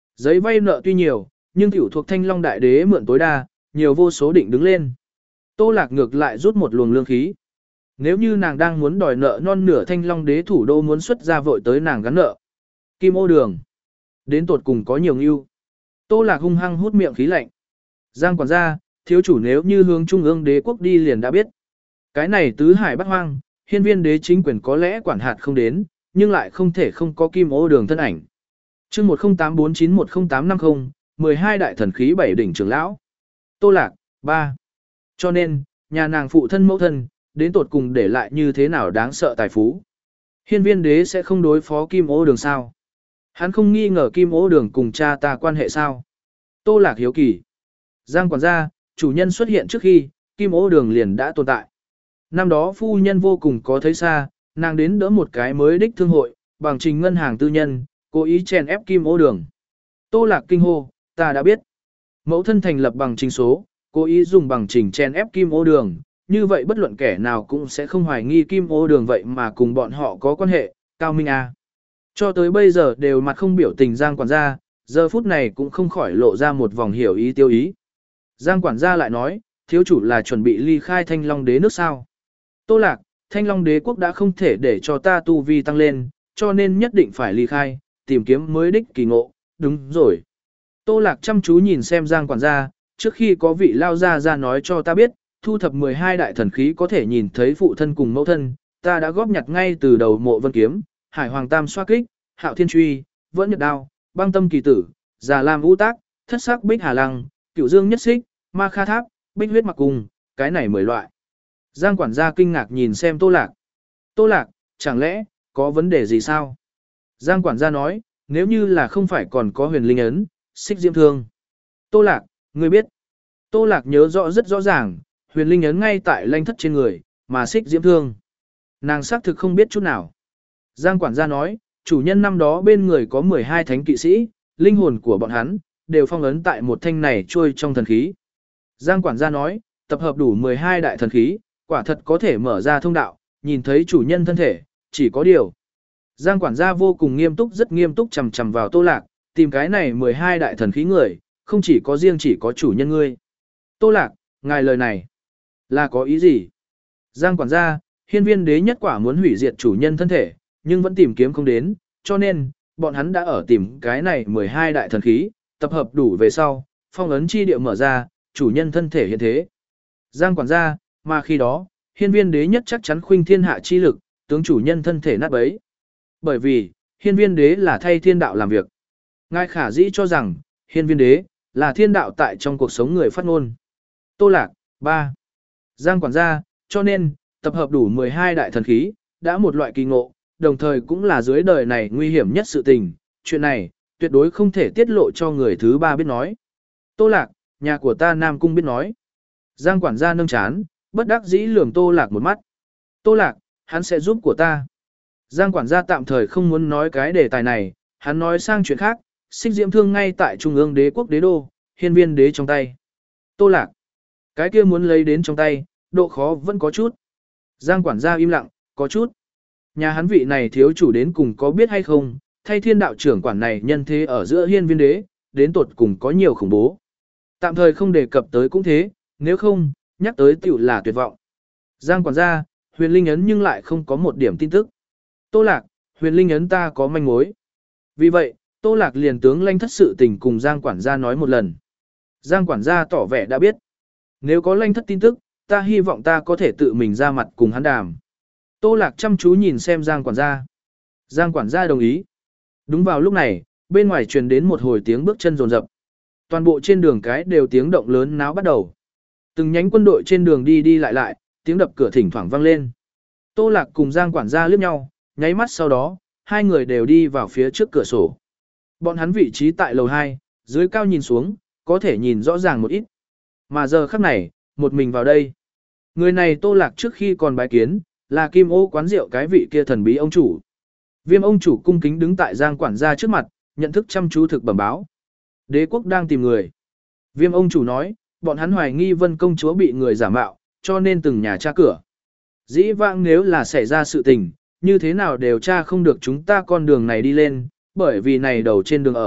Giấy vay nợ tuy nhiều, nhưng tiểu thuộc Thanh Long đại đế mượn tối đa, nhiều vô số định đứng lên. Tô Lạc ngược lại rút một luồng lương khí. Nếu như nàng đang muốn đòi nợ non nửa Thanh Long đế thủ đô muốn xuất ra vội tới nàng gắn nợ. Kim ô đường. Đến tột cùng có nhiều ưu. Tô Lạc hung hăng hút miệng khí lạnh. Giang quản gia, thiếu chủ nếu như hướng trung ương đế quốc đi liền đã biết. Cái này tứ hải bắt hoang, hiên viên đế chính quyền có lẽ quản hạt không đến, nhưng lại không thể không có kim ô đường thân ảnh. chương một không tám bốn chín một không tám năm không, mười hai đại thần khí bảy đỉnh trưởng lão. Tô Lạc, ba. Cho nên, nhà nàng phụ thân mẫu thân, đến tột cùng để lại như thế nào đáng sợ tài phú. Hiên viên đế sẽ không đối phó kim ô đường sao? Hắn không nghi ngờ kim ô đường cùng cha ta quan hệ sao? Tô Lạc hiếu kỳ. Giang quản gia, chủ nhân xuất hiện trước khi, kim ô đường liền đã tồn tại. Năm đó phu nhân vô cùng có thấy xa, nàng đến đỡ một cái mới đích thương hội, bằng trình ngân hàng tư nhân, cố ý chèn ép kim ô đường. Tô Lạc kinh hô, ta đã biết. Mẫu thân thành lập bằng trình số, cố ý dùng bằng trình chèn ép kim ô đường, như vậy bất luận kẻ nào cũng sẽ không hoài nghi kim ô đường vậy mà cùng bọn họ có quan hệ, cao minh a. Cho tới bây giờ đều mặt không biểu tình Giang quản gia, giờ phút này cũng không khỏi lộ ra một vòng hiểu ý tiêu ý. Giang quản gia lại nói, thiếu chủ là chuẩn bị ly khai Thanh Long đế nước sao. Tô Lạc, Thanh Long đế quốc đã không thể để cho ta tu vi tăng lên, cho nên nhất định phải ly khai, tìm kiếm mới đích kỳ ngộ, đúng rồi. Tô Lạc chăm chú nhìn xem Giang quản gia, trước khi có vị lao gia ra nói cho ta biết, thu thập mười hai đại thần khí có thể nhìn thấy phụ thân cùng mẫu thân, ta đã góp nhặt ngay từ đầu mộ vân kiếm, hải hoàng tam xoa kích, hạo thiên truy, vẫn nhật đao, băng tâm kỳ tử, già lam vũ tác, thất sắc bích hà lăng, cửu dương nhất xích, ma kha tháp, bích huyết mặc cùng, cái này mười loại. Giang quản gia kinh ngạc nhìn xem Tô Lạc. Tô Lạc, chẳng lẽ, có vấn đề gì sao? Giang quản gia nói, nếu như là không phải còn có huyền linh ấn, xích diễm thương. Tô Lạc, ngươi biết. Tô Lạc nhớ rõ rất rõ ràng, huyền linh ấn ngay tại lanh thất trên người, mà xích diễm thương. Nàng xác thực không biết chút nào. Giang quản gia nói, chủ nhân năm đó bên người có mười hai thánh kỵ sĩ, linh hồn của bọn hắn, đều phong ấn tại một thanh này trôi trong thần khí. Giang quản gia nói, tập hợp đủ mười hai đại thần khí, quả thật có thể mở ra thông đạo, nhìn thấy chủ nhân thân thể, chỉ có điều. Giang quản gia vô cùng nghiêm túc rất nghiêm túc chầm chầm vào Tô Lạc, tìm cái này mười hai đại thần khí người, không chỉ có riêng chỉ có chủ nhân ngươi. Tô Lạc, ngài lời này, là có ý gì? Giang quản gia, hiên viên đế nhất quả muốn hủy diệt chủ nhân thân thể, nhưng vẫn tìm kiếm không đến, cho nên, bọn hắn đã ở tìm cái này mười hai đại thần khí, tập hợp đủ về sau, phong ấn chi địa mở ra, chủ nhân thân thể hiện thế. Giang quản gia, mà khi đó, hiên viên đế nhất chắc chắn khuynh thiên hạ chi lực, tướng chủ nhân thân thể nát bấy. Bởi vì, hiên viên đế là thay thiên đạo làm việc. Ngài khả dĩ cho rằng, hiên viên đế, là thiên đạo tại trong cuộc sống người phát ngôn. Tô Lạc, ba. Giang quản gia, cho nên, tập hợp đủ mười hai đại thần khí, đã một loại kỳ ngộ, đồng thời cũng là dưới đời này nguy hiểm nhất sự tình. Chuyện này, tuyệt đối không thể tiết lộ cho người thứ ba biết nói. Tô Lạc, nhà của ta Nam Cung biết nói. Giang quản gia nâng chán, bất đắc dĩ lườm Tô Lạc một mắt. Tô Lạc, hắn sẽ giúp của ta. Giang quản gia tạm thời không muốn nói cái đề tài này, hắn nói sang chuyện khác, xích diễm thương ngay tại trung ương đế quốc đế đô, hiên viên đế trong tay. Tô Lạc, cái kia muốn lấy đến trong tay, độ khó vẫn có chút. Giang quản gia im lặng, có chút. Nhà hắn vị này thiếu chủ đến cùng có biết hay không, thay thiên đạo trưởng quản này nhân thế ở giữa hiên viên đế, đến tột cùng có nhiều khủng bố. Tạm thời không đề cập tới cũng thế, nếu không, nhắc tới tiểu là tuyệt vọng. Giang quản gia, huyền linh ấn nhưng lại không có một điểm tin tức. Tô Lạc, huyền linh ấn ta có manh mối. Vì vậy, Tô Lạc liền tướng lanh thất sự tình cùng Giang quản gia nói một lần. Giang quản gia tỏ vẻ đã biết. Nếu có lanh thất tin tức, ta hy vọng ta có thể tự mình ra mặt cùng hắn đàm. Tô Lạc chăm chú nhìn xem Giang quản gia. Giang quản gia đồng ý. Đúng vào lúc này, bên ngoài truyền đến một hồi tiếng bước chân rồn rập. Toàn bộ trên đường cái đều tiếng động lớn náo bắt đầu. Từng nhánh quân đội trên đường đi đi lại lại, tiếng đập cửa thỉnh thoảng vang lên. Tô Lạc cùng Giang quản gia liếc nhau, nháy mắt sau đó, hai người đều đi vào phía trước cửa sổ. Bọn hắn vị trí tại lầu hai, dưới cao nhìn xuống, có thể nhìn rõ ràng một ít. Mà giờ khắc này, một mình vào đây. Người này Tô Lạc trước khi còn bái kiến, là Kim Ô quán rượu cái vị kia thần bí ông chủ. Viêm ông chủ cung kính đứng tại Giang quản gia trước mặt, nhận thức chăm chú thực bẩm báo. Đế quốc đang tìm người. Viêm ông chủ nói, bọn hắn hoài nghi Vân công chúa bị người giả mạo, cho nên từng nhà tra cửa. Dĩ vãng nếu là xảy ra sự tình, như thế nào đều tra không được chúng ta con đường này đi lên, bởi vì này đầu trên đường ở,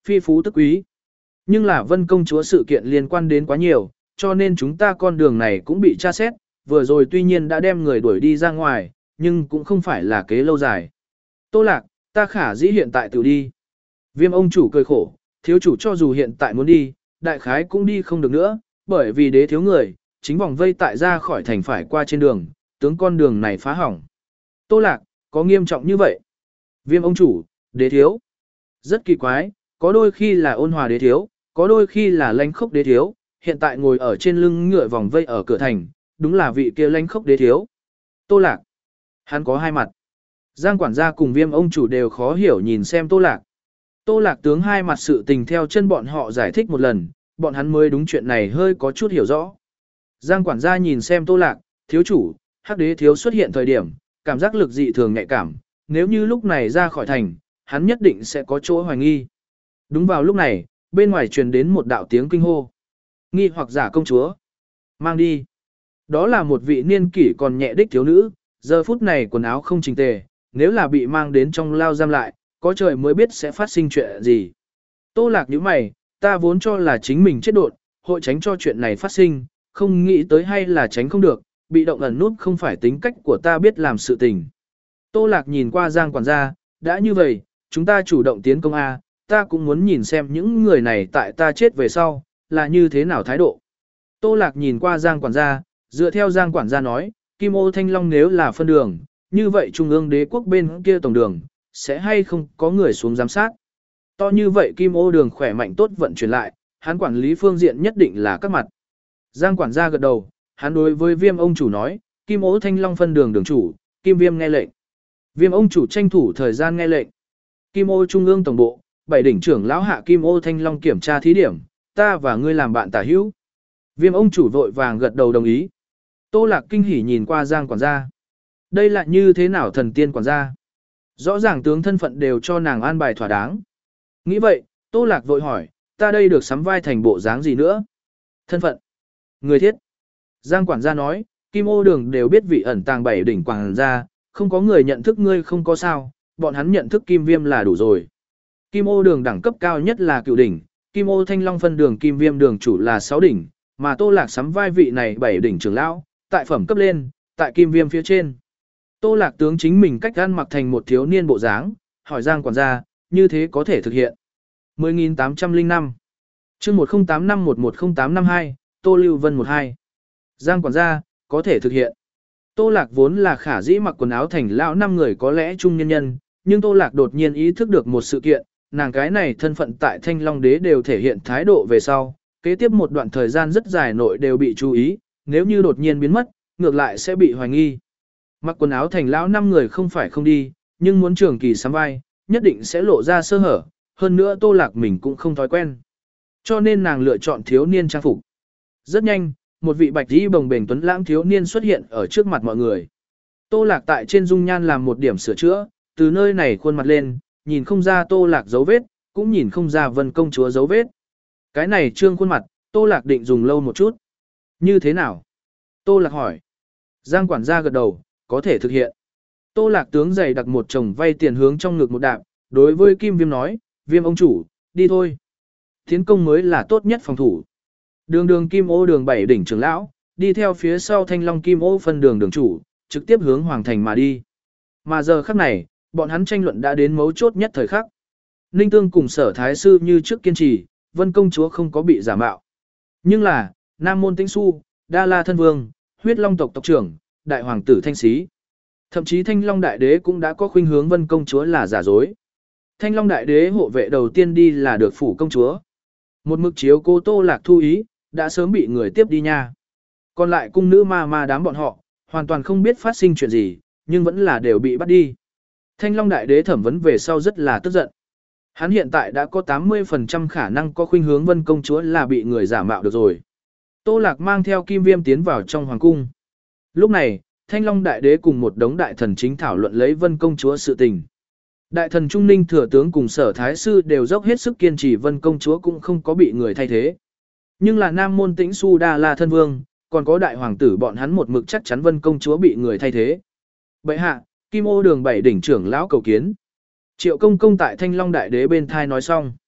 phi phú tức quý. Nhưng là Vân công chúa sự kiện liên quan đến quá nhiều, cho nên chúng ta con đường này cũng bị tra xét, vừa rồi tuy nhiên đã đem người đuổi đi ra ngoài, nhưng cũng không phải là kế lâu dài. Tô Lạc, ta khả dĩ hiện tại tự đi. Viêm ông chủ cười khổ, thiếu chủ cho dù hiện tại muốn đi, đại khái cũng đi không được nữa, bởi vì đế thiếu người, chính vòng vây tại ra khỏi thành phải qua trên đường, tướng con đường này phá hỏng. Tô Lạc, có nghiêm trọng như vậy? Viêm ông chủ, đế thiếu. Rất kỳ quái, có đôi khi là ôn hòa đế thiếu, có đôi khi là lánh khốc đế thiếu, hiện tại ngồi ở trên lưng ngựa vòng vây ở cửa thành, đúng là vị kia lánh khốc đế thiếu. Tô Lạc, hắn có hai mặt. Giang quản gia cùng viêm ông chủ đều khó hiểu nhìn xem Tô Lạc. Tô Lạc tướng hai mặt sự tình theo chân bọn họ giải thích một lần, bọn hắn mới đúng chuyện này hơi có chút hiểu rõ. Giang quản gia nhìn xem Tô Lạc, thiếu chủ, hắc đế thiếu xuất hiện thời điểm, cảm giác lực dị thường nhạy cảm, nếu như lúc này ra khỏi thành, hắn nhất định sẽ có chỗ hoài nghi. Đúng vào lúc này, bên ngoài truyền đến một đạo tiếng kinh hô. Nghi hoặc giả công chúa. Mang đi. Đó là một vị niên kỷ còn nhẹ đích thiếu nữ, giờ phút này quần áo không chỉnh tề, nếu là bị mang đến trong lao giam lại, có trời mới biết sẽ phát sinh chuyện gì. Tô Lạc nhíu mày, ta vốn cho là chính mình chết đột, hội tránh cho chuyện này phát sinh, không nghĩ tới hay là tránh không được, bị động ẩn nút không phải tính cách của ta biết làm sự tình. Tô Lạc nhìn qua Giang quản gia, đã như vậy, chúng ta chủ động tiến công A, ta cũng muốn nhìn xem những người này tại ta chết về sau, là như thế nào thái độ. Tô Lạc nhìn qua Giang quản gia, dựa theo Giang quản gia nói, Kim Ô Thanh Long nếu là phân đường, như vậy Trung ương đế quốc bên kia tổng đường, sẽ hay không có người xuống giám sát. To như vậy Kim Ô đường khỏe mạnh tốt vận chuyển lại, hắn quản lý phương diện nhất định là các mặt. Giang quản gia gật đầu, hắn đối với viêm ông chủ nói, Kim Ô Thanh Long phân đường đường chủ, Kim Viêm nghe lệnh. Viêm ông chủ tranh thủ thời gian nghe lệnh. Kim Ô Trung ương tổng bộ, bảy đỉnh trưởng lão hạ Kim Ô Thanh Long kiểm tra thí điểm, ta và ngươi làm bạn tả hữu. Viêm ông chủ vội vàng gật đầu đồng ý. Tô Lạc kinh hỉ nhìn qua Giang quản gia. Đây là như thế nào thần tiên quản gia? Rõ ràng tướng thân phận đều cho nàng an bài thỏa đáng. Nghĩ vậy, Tô Lạc vội hỏi, ta đây được sắm vai thành bộ dáng gì nữa? Thân phận. Người thiết. Giang quản gia nói, Kim Ô đường đều biết vị ẩn tàng bảy đỉnh quản gia, không có người nhận thức ngươi không có sao, bọn hắn nhận thức Kim Viêm là đủ rồi. Kim Ô đường đẳng cấp cao nhất là cựu đỉnh, Kim Ô Thanh Long phân đường Kim Viêm đường chủ là sáu đỉnh, mà Tô Lạc sắm vai vị này bảy đỉnh trưởng lão, tại phẩm cấp lên, tại Kim Viêm phía trên. Tô Lạc tướng chính mình cách ăn mặc thành một thiếu niên bộ dáng, hỏi Giang quản gia, như thế có thể thực hiện. mười nghìn tám trăm lẻ năm chương một không tám năm một một không tám năm hai, Tô Lưu Vân mười hai. Giang quản gia, có thể thực hiện. Tô Lạc vốn là khả dĩ mặc quần áo thành lão năm người có lẽ trung nhân nhân, nhưng Tô Lạc đột nhiên ý thức được một sự kiện, nàng cái này thân phận tại Thanh Long Đế đều thể hiện thái độ về sau, kế tiếp một đoạn thời gian rất dài nội đều bị chú ý, nếu như đột nhiên biến mất, ngược lại sẽ bị hoài nghi. Mặc quần áo thành lão năm người không phải không đi, nhưng muốn trường kỳ sắm vai, nhất định sẽ lộ ra sơ hở, hơn nữa Tô Lạc mình cũng không thói quen. Cho nên nàng lựa chọn thiếu niên trang phục. Rất nhanh, một vị bạch y bồng bềnh tuấn lãng thiếu niên xuất hiện ở trước mặt mọi người. Tô Lạc tại trên dung nhan làm một điểm sửa chữa, từ nơi này khuôn mặt lên, nhìn không ra Tô Lạc dấu vết, cũng nhìn không ra Vân công chúa dấu vết. Cái này trương khuôn mặt, Tô Lạc định dùng lâu một chút. Như thế nào? Tô Lạc hỏi. Giang quản gia gật đầu, có thể thực hiện. Tô Lạc tướng giày đặt một chồng vay tiền hướng trong ngực một đạp, đối với Kim Viêm nói, Viêm ông chủ, đi thôi. Tiến công mới là tốt nhất phòng thủ. Đường đường Kim Ô đường bảy đỉnh trưởng lão, đi theo phía sau Thanh Long Kim Ô phân đường đường chủ, trực tiếp hướng Hoàng thành mà đi. Mà giờ khắc này, bọn hắn tranh luận đã đến mấu chốt nhất thời khắc. Ninh Tương cùng Sở Thái sư như trước kiên trì, Vân công chúa không có bị giả mạo. Nhưng là, Nam môn Tĩnh Xu, Đa La thân vương, Huyết Long tộc tộc trưởng, đại hoàng tử Thanh Xí. Thậm chí Thanh Long đại đế cũng đã có khuynh hướng Vân công chúa là giả dối. Thanh Long đại đế hộ vệ đầu tiên đi là được phủ công chúa. Một mực chiếu cô Tô Lạc thu ý, đã sớm bị người tiếp đi nha. Còn lại cung nữ ma ma đám bọn họ, hoàn toàn không biết phát sinh chuyện gì, nhưng vẫn là đều bị bắt đi. Thanh Long đại đế thẩm vấn về sau rất là tức giận. Hắn hiện tại đã có tám mươi phần trăm khả năng có khuynh hướng Vân công chúa là bị người giả mạo được rồi. Tô Lạc mang theo Kim Viêm tiến vào trong hoàng cung. Lúc này, Thanh Long đại đế cùng một đống đại thần chính thảo luận lấy Vân công chúa sự tình. Đại thần Trung Ninh thừa tướng cùng Sở Thái sư đều dốc hết sức kiên trì Vân công chúa cũng không có bị người thay thế. Nhưng là Nam môn Tĩnh Xu Đa La thân vương, còn có đại hoàng tử bọn hắn một mực chắc chắn Vân công chúa bị người thay thế. Bệ hạ, Kim Ô đường bảy đỉnh trưởng lão cầu kiến. Triệu công công tại Thanh Long đại đế bên thai nói xong.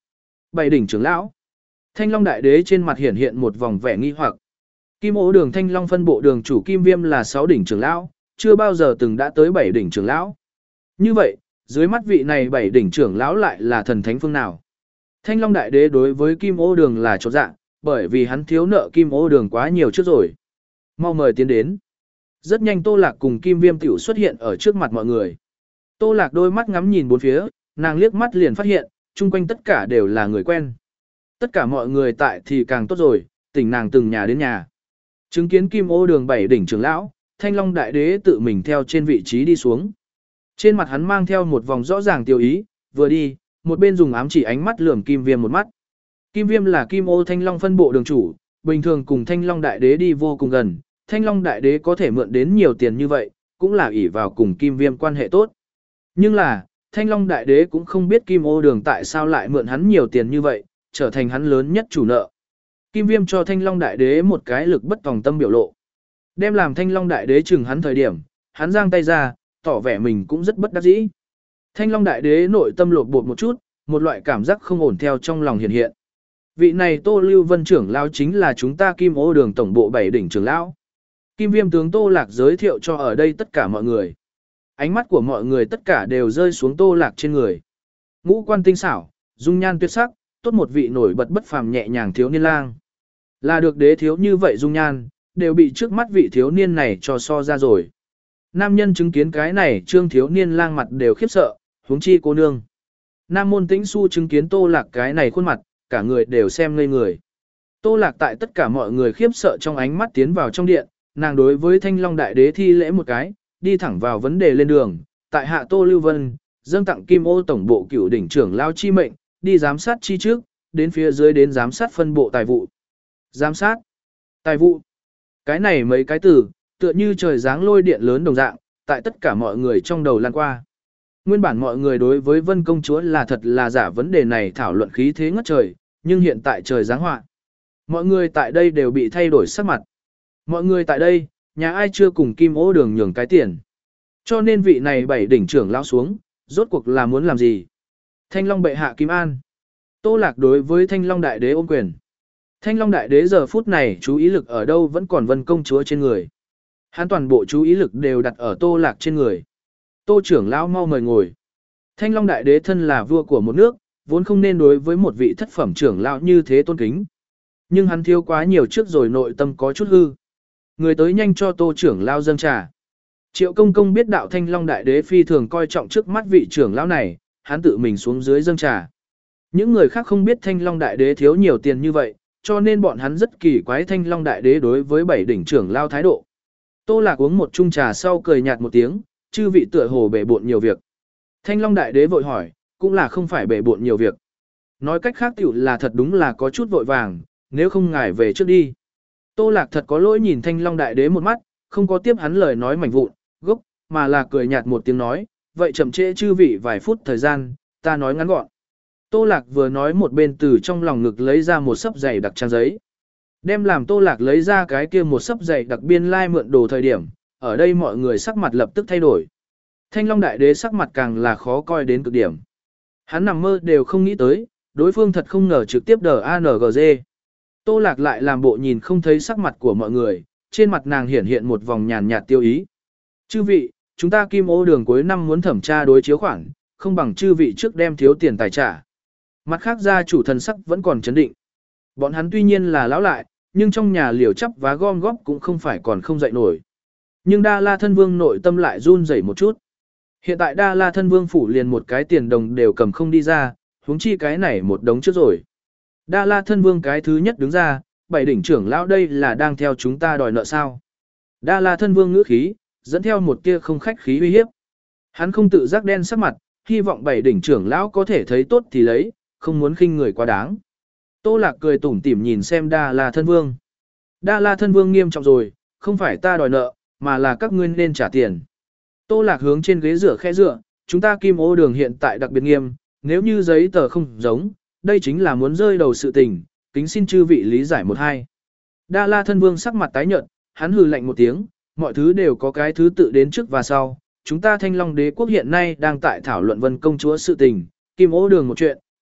Bảy đỉnh trưởng lão. Thanh Long Đại Đế trên mặt hiện hiện một vòng vẻ nghi hoặc. Kim Ô Đường Thanh Long phân bộ đường chủ Kim Viêm là sáu đỉnh trưởng lão, chưa bao giờ từng đã tới bảy đỉnh trưởng lão. Như vậy, dưới mắt vị này bảy đỉnh trưởng lão lại là thần thánh phương nào? Thanh Long Đại Đế đối với Kim Ô Đường là chột dạ, bởi vì hắn thiếu nợ Kim Ô Đường quá nhiều trước rồi. Mau mời tiến đến. Rất nhanh Tô Lạc cùng Kim Viêm tiểu xuất hiện ở trước mặt mọi người. Tô Lạc đôi mắt ngắm nhìn bốn phía, nàng liếc mắt liền phát hiện, chung quanh tất cả đều là người quen. Tất cả mọi người tại thì càng tốt rồi, tỉnh nàng từng nhà đến nhà. Chứng kiến Kim Ô Đường bảy đỉnh trưởng lão, Thanh Long Đại Đế tự mình theo trên vị trí đi xuống. Trên mặt hắn mang theo một vòng rõ ràng tiêu ý, vừa đi, một bên dùng ám chỉ ánh mắt lườm Kim Viêm một mắt. Kim Viêm là Kim Ô Thanh Long phân bộ đường chủ, bình thường cùng Thanh Long Đại Đế đi vô cùng gần, Thanh Long Đại Đế có thể mượn đến nhiều tiền như vậy, cũng là ỷ vào cùng Kim Viêm quan hệ tốt. Nhưng là, Thanh Long Đại Đế cũng không biết Kim Ô Đường tại sao lại mượn hắn nhiều tiền như vậy, trở thành hắn lớn nhất chủ nợ. Kim Viêm cho Thanh Long Đại Đế một cái lực bất tòng tâm biểu lộ. Đem làm Thanh Long Đại Đế chừng hắn thời điểm, hắn giang tay ra, tỏ vẻ mình cũng rất bất đắc dĩ. Thanh Long Đại Đế nội tâm lột bột một chút, một loại cảm giác không ổn theo trong lòng hiện hiện. Vị này Tô Lưu Vân trưởng lão chính là chúng ta Kim Ô Đường tổng bộ bảy đỉnh trưởng lão. Kim Viêm tướng Tô Lạc giới thiệu cho ở đây tất cả mọi người. Ánh mắt của mọi người tất cả đều rơi xuống Tô Lạc trên người. Ngũ quan tinh xảo, dung nhan tuyệt sắc, tốt một vị nổi bật bất phàm nhẹ nhàng thiếu niên lang. Là được đế thiếu như vậy dung nhan, đều bị trước mắt vị thiếu niên này cho so ra rồi. Nam nhân chứng kiến cái này trương thiếu niên lang mặt đều khiếp sợ, huống chi cô nương. Nam môn tĩnh su chứng kiến Tô Lạc cái này khuôn mặt, cả người đều xem ngây người. Tô Lạc tại tất cả mọi người khiếp sợ trong ánh mắt tiến vào trong điện, nàng đối với Thanh Long Đại Đế thi lễ một cái, đi thẳng vào vấn đề lên đường, tại hạ Tô Lưu Vân, dâng tặng Kim Ô tổng bộ cửu đỉnh trưởng lao chi mệnh, đi giám sát chi trước, đến phía dưới đến giám sát phân bộ tài vụ. Giám sát, tài vụ, cái này mấy cái từ, tựa như trời giáng lôi điện lớn đồng dạng, tại tất cả mọi người trong đầu lan qua. Nguyên bản mọi người đối với Vân công chúa là thật là giả vấn đề này thảo luận khí thế ngất trời, nhưng hiện tại trời giáng họa. Mọi người tại đây đều bị thay đổi sắc mặt. Mọi người tại đây, nhà ai chưa cùng Kim Ô Đường nhường cái tiền. Cho nên vị này bảy đỉnh trưởng lao xuống, rốt cuộc là muốn làm gì? Thanh Long bệ hạ Kim An. Tô Lạc đối với Thanh Long Đại Đế ôm quyền. Thanh Long Đại Đế giờ phút này chú ý lực ở đâu vẫn còn Vân công chúa trên người. Hắn toàn bộ chú ý lực đều đặt ở Tô Lạc trên người. Tô trưởng lão mau mời ngồi. Thanh Long Đại Đế thân là vua của một nước, vốn không nên đối với một vị thất phẩm trưởng lão như thế tôn kính. Nhưng hắn thiếu quá nhiều trước rồi nội tâm có chút hư. Người tới nhanh cho Tô trưởng lão dâng trà. Triệu Công Công biết đạo Thanh Long Đại Đế phi thường coi trọng trước mắt vị trưởng lão này, hắn tự mình xuống dưới dâng trà. Những người khác không biết Thanh Long Đại Đế thiếu nhiều tiền như vậy, cho nên bọn hắn rất kỳ quái Thanh Long Đại Đế đối với bảy đỉnh trưởng lão thái độ. Tô Lạc uống một chung trà sau cười nhạt một tiếng, chư vị tựa hồ bể bộn nhiều việc. Thanh Long Đại Đế vội hỏi, cũng là không phải bể bộn nhiều việc. Nói cách khác tiểu là thật đúng là có chút vội vàng, nếu không ngài về trước đi. Tô Lạc thật có lỗi nhìn Thanh Long Đại Đế một mắt, không có tiếp hắn lời nói mảnh vụn, gốc, mà là cười nhạt một tiếng nói, vậy chậm trễ chư vị vài phút thời gian, ta nói ngắn gọn. Tô Lạc vừa nói một bên từ trong lòng ngực lấy ra một sấp dày đặc trang giấy. Đem làm Tô Lạc lấy ra cái kia một sấp dày đặc biên lai like mượn đồ thời điểm, ở đây mọi người sắc mặt lập tức thay đổi. Thanh Long Đại Đế sắc mặt càng là khó coi đến cực điểm. Hắn nằm mơ đều không nghĩ tới, đối phương thật không ngờ trực tiếp đờ a en giê. Tô Lạc lại làm bộ nhìn không thấy sắc mặt của mọi người, trên mặt nàng hiển hiện một vòng nhàn nhạt tiêu ý. Chư vị, chúng ta Kim Ô Đường cuối năm muốn thẩm tra đối chiếu khoản, không bằng chư vị trước đem thiếu tiền tài trả. Mặt khác gia chủ thần sắc vẫn còn chấn định. Bọn hắn tuy nhiên là lão lại, nhưng trong nhà liều chấp và gom góp cũng không phải còn không dậy nổi. Nhưng Đa La Thân Vương nội tâm lại run rẩy một chút. Hiện tại Đa La Thân Vương phủ liền một cái tiền đồng đều cầm không đi ra, huống chi cái này một đống trước rồi. Đa La Thân Vương cái thứ nhất đứng ra, bảy đỉnh trưởng lão đây là đang theo chúng ta đòi nợ sao. Đa La Thân Vương ngữ khí, dẫn theo một tia không khách khí uy hiếp. Hắn không tự giác đen sắc mặt, hy vọng bảy đỉnh trưởng lão có thể thấy tốt thì lấy, không muốn khinh người quá đáng. Tô Lạc cười tủm tỉm nhìn xem Đa La Thân Vương. Đa La Thân Vương nghiêm trọng rồi, không phải ta đòi nợ, mà là các ngươi nên trả tiền. Tô Lạc hướng trên ghế rửa khẽ dựa, chúng ta Kim Ô Đường hiện tại đặc biệt nghiêm, nếu như giấy tờ không giống, đây chính là muốn rơi đầu sự tình, kính xin chư vị lý giải một hai. Đa La Thân Vương sắc mặt tái nhợt, hắn hừ lạnh một tiếng, mọi thứ đều có cái thứ tự đến trước và sau, chúng ta Thanh Long Đế quốc hiện nay đang tại thảo luận Vân công chúa sự tình, Kim Ô Đường một chuyện,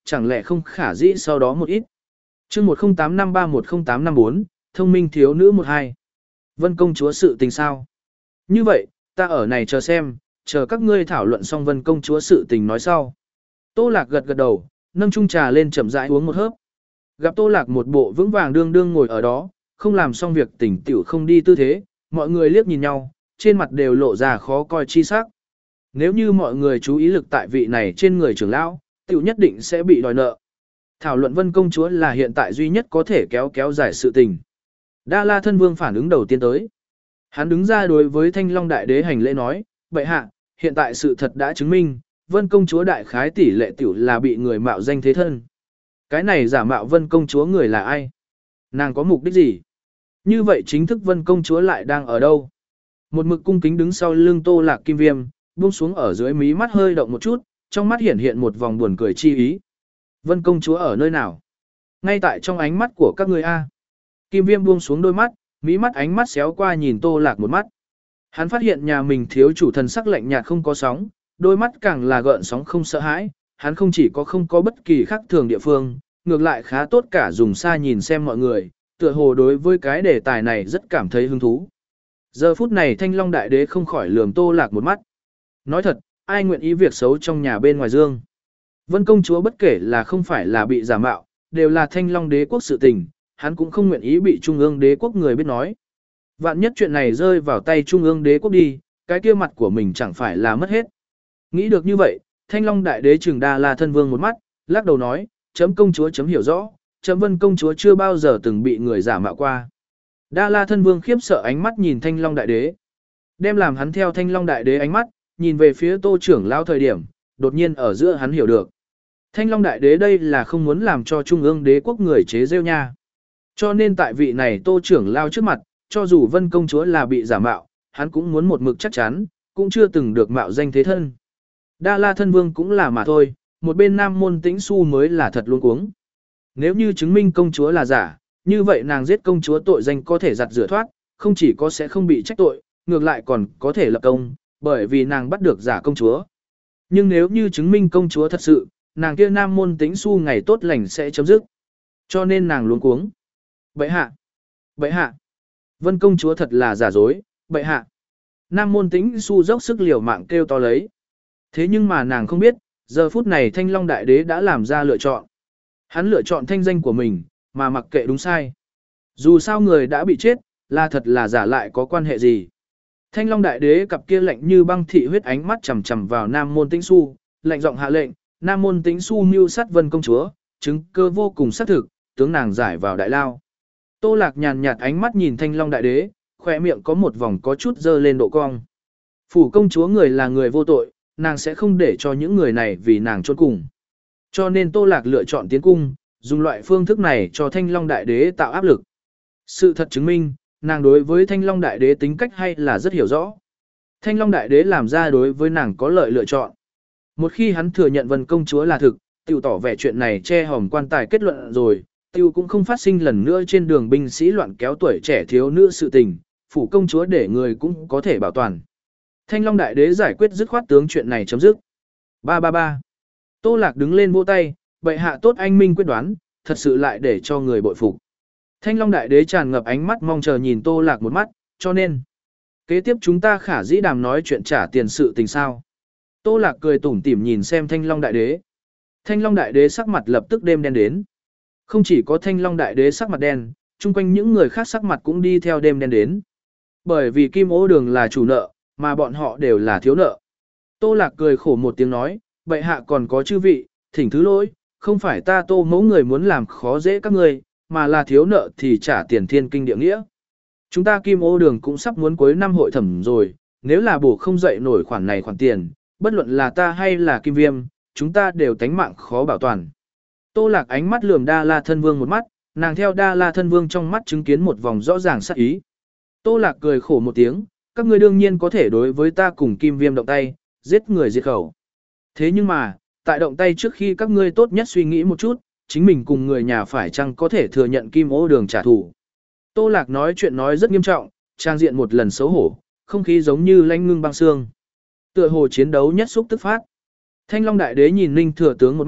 chẳng lẽ không khả dĩ sau đó một ít. chương một không tám năm ba một không tám năm bốn, thông minh thiếu nữ một hai. Vân công chúa sự tình sao? Như vậy, ta ở này chờ xem, chờ các ngươi thảo luận xong Vân công chúa sự tình nói sau. Tô Lạc gật gật đầu, nâng chung trà lên chậm rãi uống một hớp. Gặp Tô Lạc một bộ vững vàng đương đương ngồi ở đó, không làm xong việc tỉnh tiểu không đi tư thế, mọi người liếc nhìn nhau, trên mặt đều lộ ra khó coi chi sắc. Nếu như mọi người chú ý lực tại vị này trên người trưởng lão, tiểu nhất định sẽ bị đòi nợ. Thảo luận Vân công chúa là hiện tại duy nhất có thể kéo kéo dài sự tình. Đa La thân vương phản ứng đầu tiên tới. Hắn đứng ra đối với Thanh Long đại đế hành lễ nói, bệ hạ, hiện tại sự thật đã chứng minh, Vân công chúa đại khái tỷ lệ tiểu là bị người mạo danh thế thân. Cái này giả mạo Vân công chúa người là ai? Nàng có mục đích gì? Như vậy chính thức Vân công chúa lại đang ở đâu? Một mực cung kính đứng sau lưng Tô Lạc Kim Viêm, buông xuống ở dưới mí mắt hơi động một chút, trong mắt hiện hiện một vòng buồn cười chi ý. Vân công chúa ở nơi nào? Ngay tại trong ánh mắt của các người A. Kim Viêm buông xuống đôi mắt, mí mắt ánh mắt xéo qua nhìn Tô Lạc một mắt. Hắn phát hiện nhà mình thiếu chủ thần sắc lạnh nhạt không có sóng, đôi mắt càng là gợn sóng không sợ hãi, hắn không chỉ có không có bất kỳ khác thường địa phương, ngược lại khá tốt cả dùng xa nhìn xem mọi người, tựa hồ đối với cái đề tài này rất cảm thấy hứng thú. Giờ phút này Thanh Long đại đế không khỏi lườm Tô Lạc một mắt. Nói thật, ai nguyện ý việc xấu trong nhà bên ngoài dương. Vân công chúa bất kể là không phải là bị giả mạo, đều là Thanh Long đế quốc sự tình, hắn cũng không nguyện ý bị Trung ương đế quốc người biết nói. Vạn nhất chuyện này rơi vào tay Trung ương đế quốc đi, cái kia mặt của mình chẳng phải là mất hết. Nghĩ được như vậy, Thanh Long đại đế trừng Đa La thân vương một mắt, lắc đầu nói, chấm công chúa chấm hiểu rõ, chấm Vân công chúa chưa bao giờ từng bị người giả mạo qua. Đa La thân vương khiếp sợ ánh mắt nhìn Thanh Long đại đế. Đem làm hắn theo Thanh Long đại đế ánh mắt, nhìn về phía Tô trưởng lão thời điểm, đột nhiên ở giữa hắn hiểu được. Thanh Long đại đế đây là không muốn làm cho Trung ương đế quốc người chế rêu nha. Cho nên tại vị này Tô trưởng lão trước mặt, cho dù Vân công chúa là bị giả mạo, hắn cũng muốn một mực chắc chắn, cũng chưa từng được mạo danh thế thân. Đa La thân vương cũng là mà thôi, một bên Nam môn Tĩnh Xu mới là thật luôn cuống. Nếu như chứng minh công chúa là giả, như vậy nàng giết công chúa tội danh có thể giặt rửa thoát, không chỉ có sẽ không bị trách tội, ngược lại còn có thể lập công, bởi vì nàng bắt được giả công chúa. Nhưng nếu như chứng minh công chúa thật sự, nàng kia Nam môn Tĩnh Xu ngày tốt lành sẽ chấm dứt. Cho nên nàng luống cuống. Bệ hạ! Bệ hạ! Vân công chúa thật là giả dối, bệ hạ! Nam môn Tĩnh Xu dốc sức liều mạng kêu to lấy. Thế nhưng mà nàng không biết, giờ phút này Thanh Long đại đế đã làm ra lựa chọn. Hắn lựa chọn thanh danh của mình, mà mặc kệ đúng sai. Dù sao người đã bị chết, là thật là giả lại có quan hệ gì. Thanh Long đại đế cặp kia lạnh như băng thị huyết ánh mắt chằm chằm vào Nam môn Tĩnh Xu, lạnh giọng hạ lệnh, Nam môn Tĩnh Xu mưu sát Vân công chúa, chứng cơ vô cùng xác thực, tướng nàng giải vào đại lao. Tô Lạc nhàn nhạt ánh mắt nhìn Thanh Long đại đế, khỏe miệng có một vòng có chút dơ lên độ cong. Phủ công chúa người là người vô tội, nàng sẽ không để cho những người này vì nàng chôn cùng. Cho nên Tô Lạc lựa chọn tiến cung, dùng loại phương thức này cho Thanh Long đại đế tạo áp lực. Sự thật chứng minh, nàng đối với Thanh Long đại đế tính cách hay là rất hiểu rõ. Thanh Long đại đế làm ra đối với nàng có lợi lựa chọn. Một khi hắn thừa nhận Vân công chúa là thực, tiểu tỏ vẻ chuyện này che hòm quan tài kết luận rồi, tiểu cũng không phát sinh lần nữa trên đường binh sĩ loạn kéo tuổi trẻ thiếu nữ sự tình, phủ công chúa để người cũng có thể bảo toàn. Thanh Long đại đế giải quyết dứt khoát tướng chuyện này chấm dứt. Ba ba ba. Tô Lạc đứng lên vỗ tay, bệ hạ tốt anh minh quyết đoán, thật sự lại để cho người bội phục. Thanh Long đại đế tràn ngập ánh mắt mong chờ nhìn Tô Lạc một mắt, cho nên kế tiếp chúng ta khả dĩ đàm nói chuyện trả tiền sự tình sao. Tô Lạc cười tủm tỉm nhìn xem Thanh Long đại đế. Thanh Long đại đế sắc mặt lập tức đêm đen đến. Không chỉ có Thanh Long đại đế sắc mặt đen, chung quanh những người khác sắc mặt cũng đi theo đêm đen đến. Bởi vì Kim Ô Đường là chủ nợ, mà bọn họ đều là thiếu nợ. Tô Lạc cười khổ một tiếng nói, bệ hạ còn có chư vị, thỉnh thứ lỗi, không phải ta Tô mẫu người muốn làm khó dễ các người, mà là thiếu nợ thì trả tiền thiên kinh địa nghĩa. Chúng ta Kim Ô Đường cũng sắp muốn cuối năm hội thẩm rồi, nếu là bổ không dậy nổi khoản này khoản tiền, bất luận là ta hay là Kim Viêm, chúng ta đều tánh mạng khó bảo toàn. Tô Lạc ánh mắt lườm Đa La thân vương một mắt, nàng theo Đa La thân vương trong mắt chứng kiến một vòng rõ ràng sát ý. Tô Lạc cười khổ một tiếng, các ngươi đương nhiên có thể đối với ta cùng Kim Viêm động tay, giết người diệt khẩu. Thế nhưng mà, tại động tay trước khi các ngươi tốt nhất suy nghĩ một chút, chính mình cùng người nhà phải chăng có thể thừa nhận Kim Ô Đường trả thù. Tô Lạc nói chuyện nói rất nghiêm trọng, trang diện một lần xấu hổ, không khí giống như lanh ngưng băng xương. Tựa hồ chiến đấu nhất xúc tức phát. Thanh Long đại đế nhìn Ninh thừa tướng một mắt,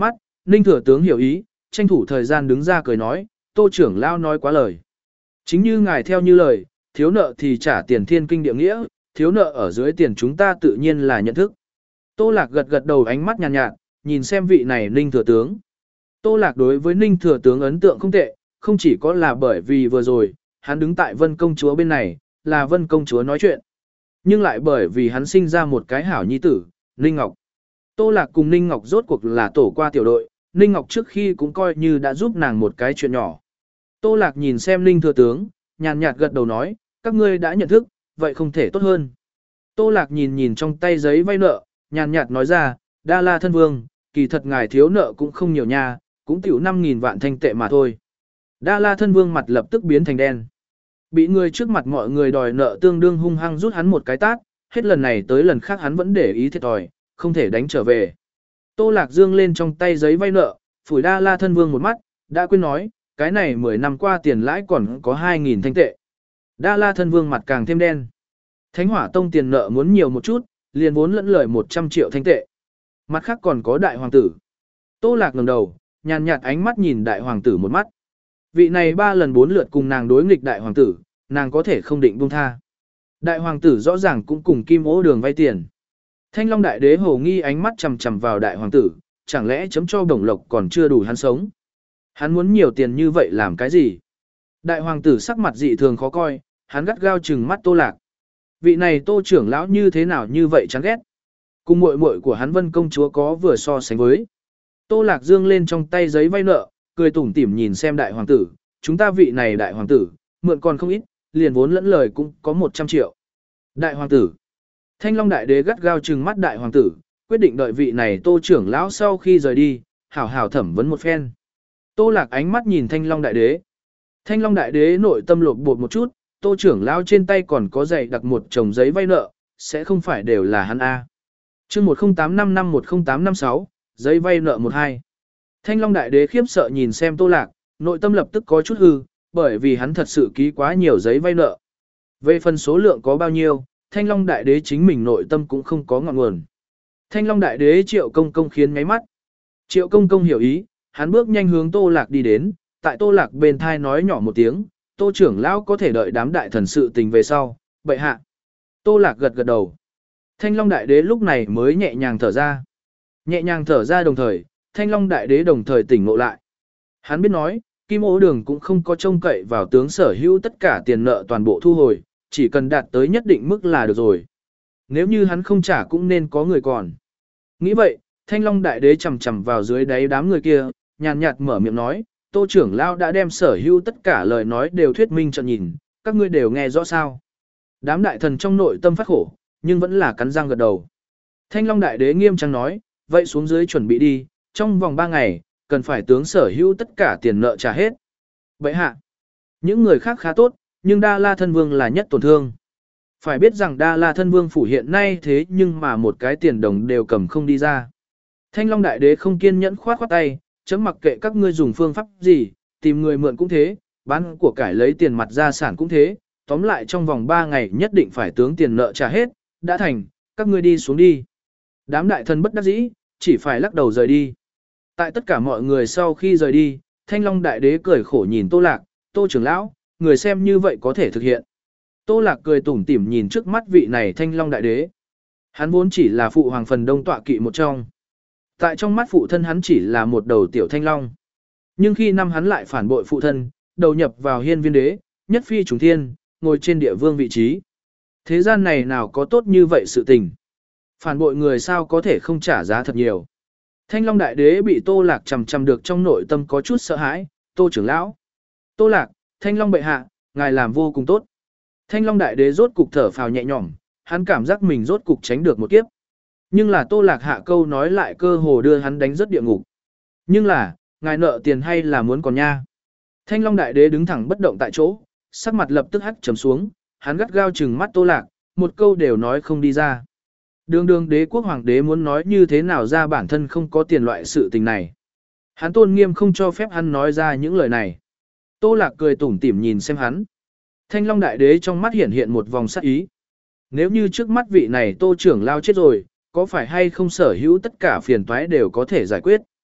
Ninh thừa tướng hiểu ý, tranh thủ thời gian đứng ra cười nói, Tô trưởng lao nói quá lời. Chính như ngài theo như lời, thiếu nợ thì trả tiền thiên kinh địa nghĩa, thiếu nợ ở dưới tiền chúng ta tự nhiên là nhận thức. Tô Lạc gật gật đầu, ánh mắt nhàn nhạt, nhạt, nhìn xem vị này Ninh thừa tướng. Tô Lạc đối với Ninh thừa tướng ấn tượng không tệ, không chỉ có là bởi vì vừa rồi, hắn đứng tại Vân công chúa bên này, là Vân công chúa nói chuyện, nhưng lại bởi vì hắn sinh ra một cái hảo nhi tử, Ninh Ngọc. Tô Lạc cùng Ninh Ngọc rốt cuộc là tổ qua tiểu đội, Ninh Ngọc trước khi cũng coi như đã giúp nàng một cái chuyện nhỏ. Tô Lạc nhìn xem Ninh thừa tướng, nhàn nhạt gật đầu nói, các ngươi đã nhận thức, vậy không thể tốt hơn. Tô Lạc nhìn nhìn trong tay giấy vay nợ, nhàn nhạt nói ra, Đa La thân vương, kỳ thật ngài thiếu nợ cũng không nhiều nha, cũng tiểu năm nghìn vạn thanh tệ mà thôi. Đa La thân vương mặt lập tức biến thành đen. Bị người trước mặt mọi người đòi nợ tương đương hung hăng rút hắn một cái tát, hết lần này tới lần khác hắn vẫn để ý thiệt thòi, không thể đánh trở về. Tô Lạc dương lên trong tay giấy vay nợ, phủi Đa La thân vương một mắt, đã quên nói, cái này mười năm qua tiền lãi còn có hai nghìn thanh tệ. Đa La thân vương mặt càng thêm đen. Thánh Hỏa Tông tiền nợ muốn nhiều một chút, liền vốn lẫn lời một trăm triệu thanh tệ. Mặt khác còn có đại hoàng tử. Tô Lạc ngẩng đầu, nhàn nhạt ánh mắt nhìn đại hoàng tử một mắt. Vị này ba lần bốn lượt cùng nàng đối nghịch đại hoàng tử, nàng có thể không định buông tha. Đại hoàng tử rõ ràng cũng cùng Kim Ô Đường vay tiền. Thanh Long đại đế hồ nghi ánh mắt chằm chằm vào đại hoàng tử, chẳng lẽ chấm cho Đồng Lộc còn chưa đủ hắn sống. Hắn muốn nhiều tiền như vậy làm cái gì? Đại hoàng tử sắc mặt dị thường khó coi, hắn gắt gao trừng mắt Tô Lạc. Vị này Tô trưởng lão như thế nào như vậy chán ghét. Cùng muội muội của hắn Vân công chúa có vừa so sánh với. Tô Lạc dương lên trong tay giấy vay nợ, cười tủm tỉm nhìn xem đại hoàng tử, chúng ta vị này đại hoàng tử, mượn còn không ít, liền vốn lẫn lời cũng có một trăm triệu. Đại hoàng tử. Thanh Long đại đế gắt gao trừng mắt đại hoàng tử, quyết định đợi vị này Tô trưởng lão sau khi rời đi, hảo hảo thẩm vấn một phen. Tô Lạc ánh mắt nhìn Thanh Long đại đế. Thanh Long đại đế nội tâm lột bột một chút, Tô trưởng lão trên tay còn có dày đặt một chồng giấy vay nợ, sẽ không phải đều là hắn A. Chương một không tám năm năm một không tám năm sáu, giấy vay nợ một hai. Thanh Long đại đế khiếp sợ nhìn xem Tô Lạc, nội tâm lập tức có chút hư, bởi vì hắn thật sự ký quá nhiều giấy vay nợ. Về phần số lượng có bao nhiêu, Thanh Long đại đế chính mình nội tâm cũng không có ngọn nguồn. Thanh Long đại đế Triệu Công Công khiến ngáy mắt. Triệu Công Công hiểu ý, hắn bước nhanh hướng Tô Lạc đi đến, tại Tô Lạc bên thai nói nhỏ một tiếng, Tô trưởng lão có thể đợi đám đại thần sự tình về sau, bệ hạ. Tô Lạc gật gật đầu. Thanh Long đại đế lúc này mới nhẹ nhàng thở ra. Nhẹ nhàng thở ra đồng thời, Thanh Long đại đế đồng thời tỉnh ngộ lại. Hắn biết nói, Kim Ô Đường cũng không có trông cậy vào tướng sở hữu tất cả tiền nợ toàn bộ thu hồi, chỉ cần đạt tới nhất định mức là được rồi. Nếu như hắn không trả cũng nên có người còn. Nghĩ vậy, Thanh Long đại đế chầm chầm vào dưới đáy đám người kia, nhàn nhạt mở miệng nói, Tô trưởng lão đã đem sở hữu tất cả lời nói đều thuyết minh cho nhìn, các ngươi đều nghe rõ sao. Đám đại thần trong nội tâm phát khổ, nhưng vẫn là cắn răng gật đầu. Thanh Long đại đế nghiêm trang nói, vậy xuống dưới chuẩn bị đi, trong vòng ba ngày, cần phải tướng sở hữu tất cả tiền nợ trả hết. Vậy hạ, những người khác khá tốt, nhưng Đa La thân vương là nhất tổn thương. Phải biết rằng Đa La thân vương phủ hiện nay thế nhưng mà một cái tiền đồng đều cầm không đi ra. Thanh Long đại đế không kiên nhẫn khoát khoát tay, chấm mặc kệ các ngươi dùng phương pháp gì, tìm người mượn cũng thế, bán của cải lấy tiền mặt gia sản cũng thế, tóm lại trong vòng ba ngày nhất định phải tướng tiền nợ trả hết, đã thành, các ngươi đi xuống đi. Đám đại thần bất đắc dĩ, chỉ phải lắc đầu rời đi. Tại tất cả mọi người sau khi rời đi, Thanh Long đại đế cười khổ nhìn Tô Lạc, Tô trưởng lão, người xem như vậy có thể thực hiện. Tô Lạc cười tủm tỉm nhìn trước mắt vị này Thanh Long đại đế. Hắn vốn chỉ là phụ hoàng phần đông tọa kỵ một trong. Tại trong mắt phụ thân hắn chỉ là một đầu tiểu thanh long. Nhưng khi năm hắn lại phản bội phụ thân, đầu nhập vào hiên viên đế, nhất phi trùng thiên, ngồi trên địa vương vị trí. Thế gian này nào có tốt như vậy sự tình. Phản bội người sao có thể không trả giá thật nhiều. Thanh Long đại đế bị Tô Lạc chầm chầm được trong nội tâm có chút sợ hãi, Tô trưởng lão. Tô Lạc, Thanh Long bệ hạ, ngài làm vô cùng tốt. Thanh Long đại đế rốt cục thở phào nhẹ nhõm, hắn cảm giác mình rốt cục tránh được một kiếp. Nhưng là Tô Lạc hạ câu nói lại cơ hồ đưa hắn đánh rất địa ngục. Nhưng là, ngài nợ tiền hay là muốn còn nha. Thanh Long đại đế đứng thẳng bất động tại chỗ, sắc mặt lập tức hắt trầm xuống, hắn gắt gao trừng mắt Tô Lạc, một câu đều nói không đi ra. Đường đường đế quốc hoàng đế muốn nói như thế nào ra bản thân không có tiền loại sự tình này. Hắn tôn nghiêm không cho phép hắn nói ra những lời này. Tô Lạc cười tủm tỉm nhìn xem hắn. Thanh Long đại đế trong mắt hiện hiện một vòng sắc ý. Nếu như trước mắt vị này Tô trưởng lao chết rồi, có phải hay không sở hữu tất cả phiền toái đều có thể giải quyết.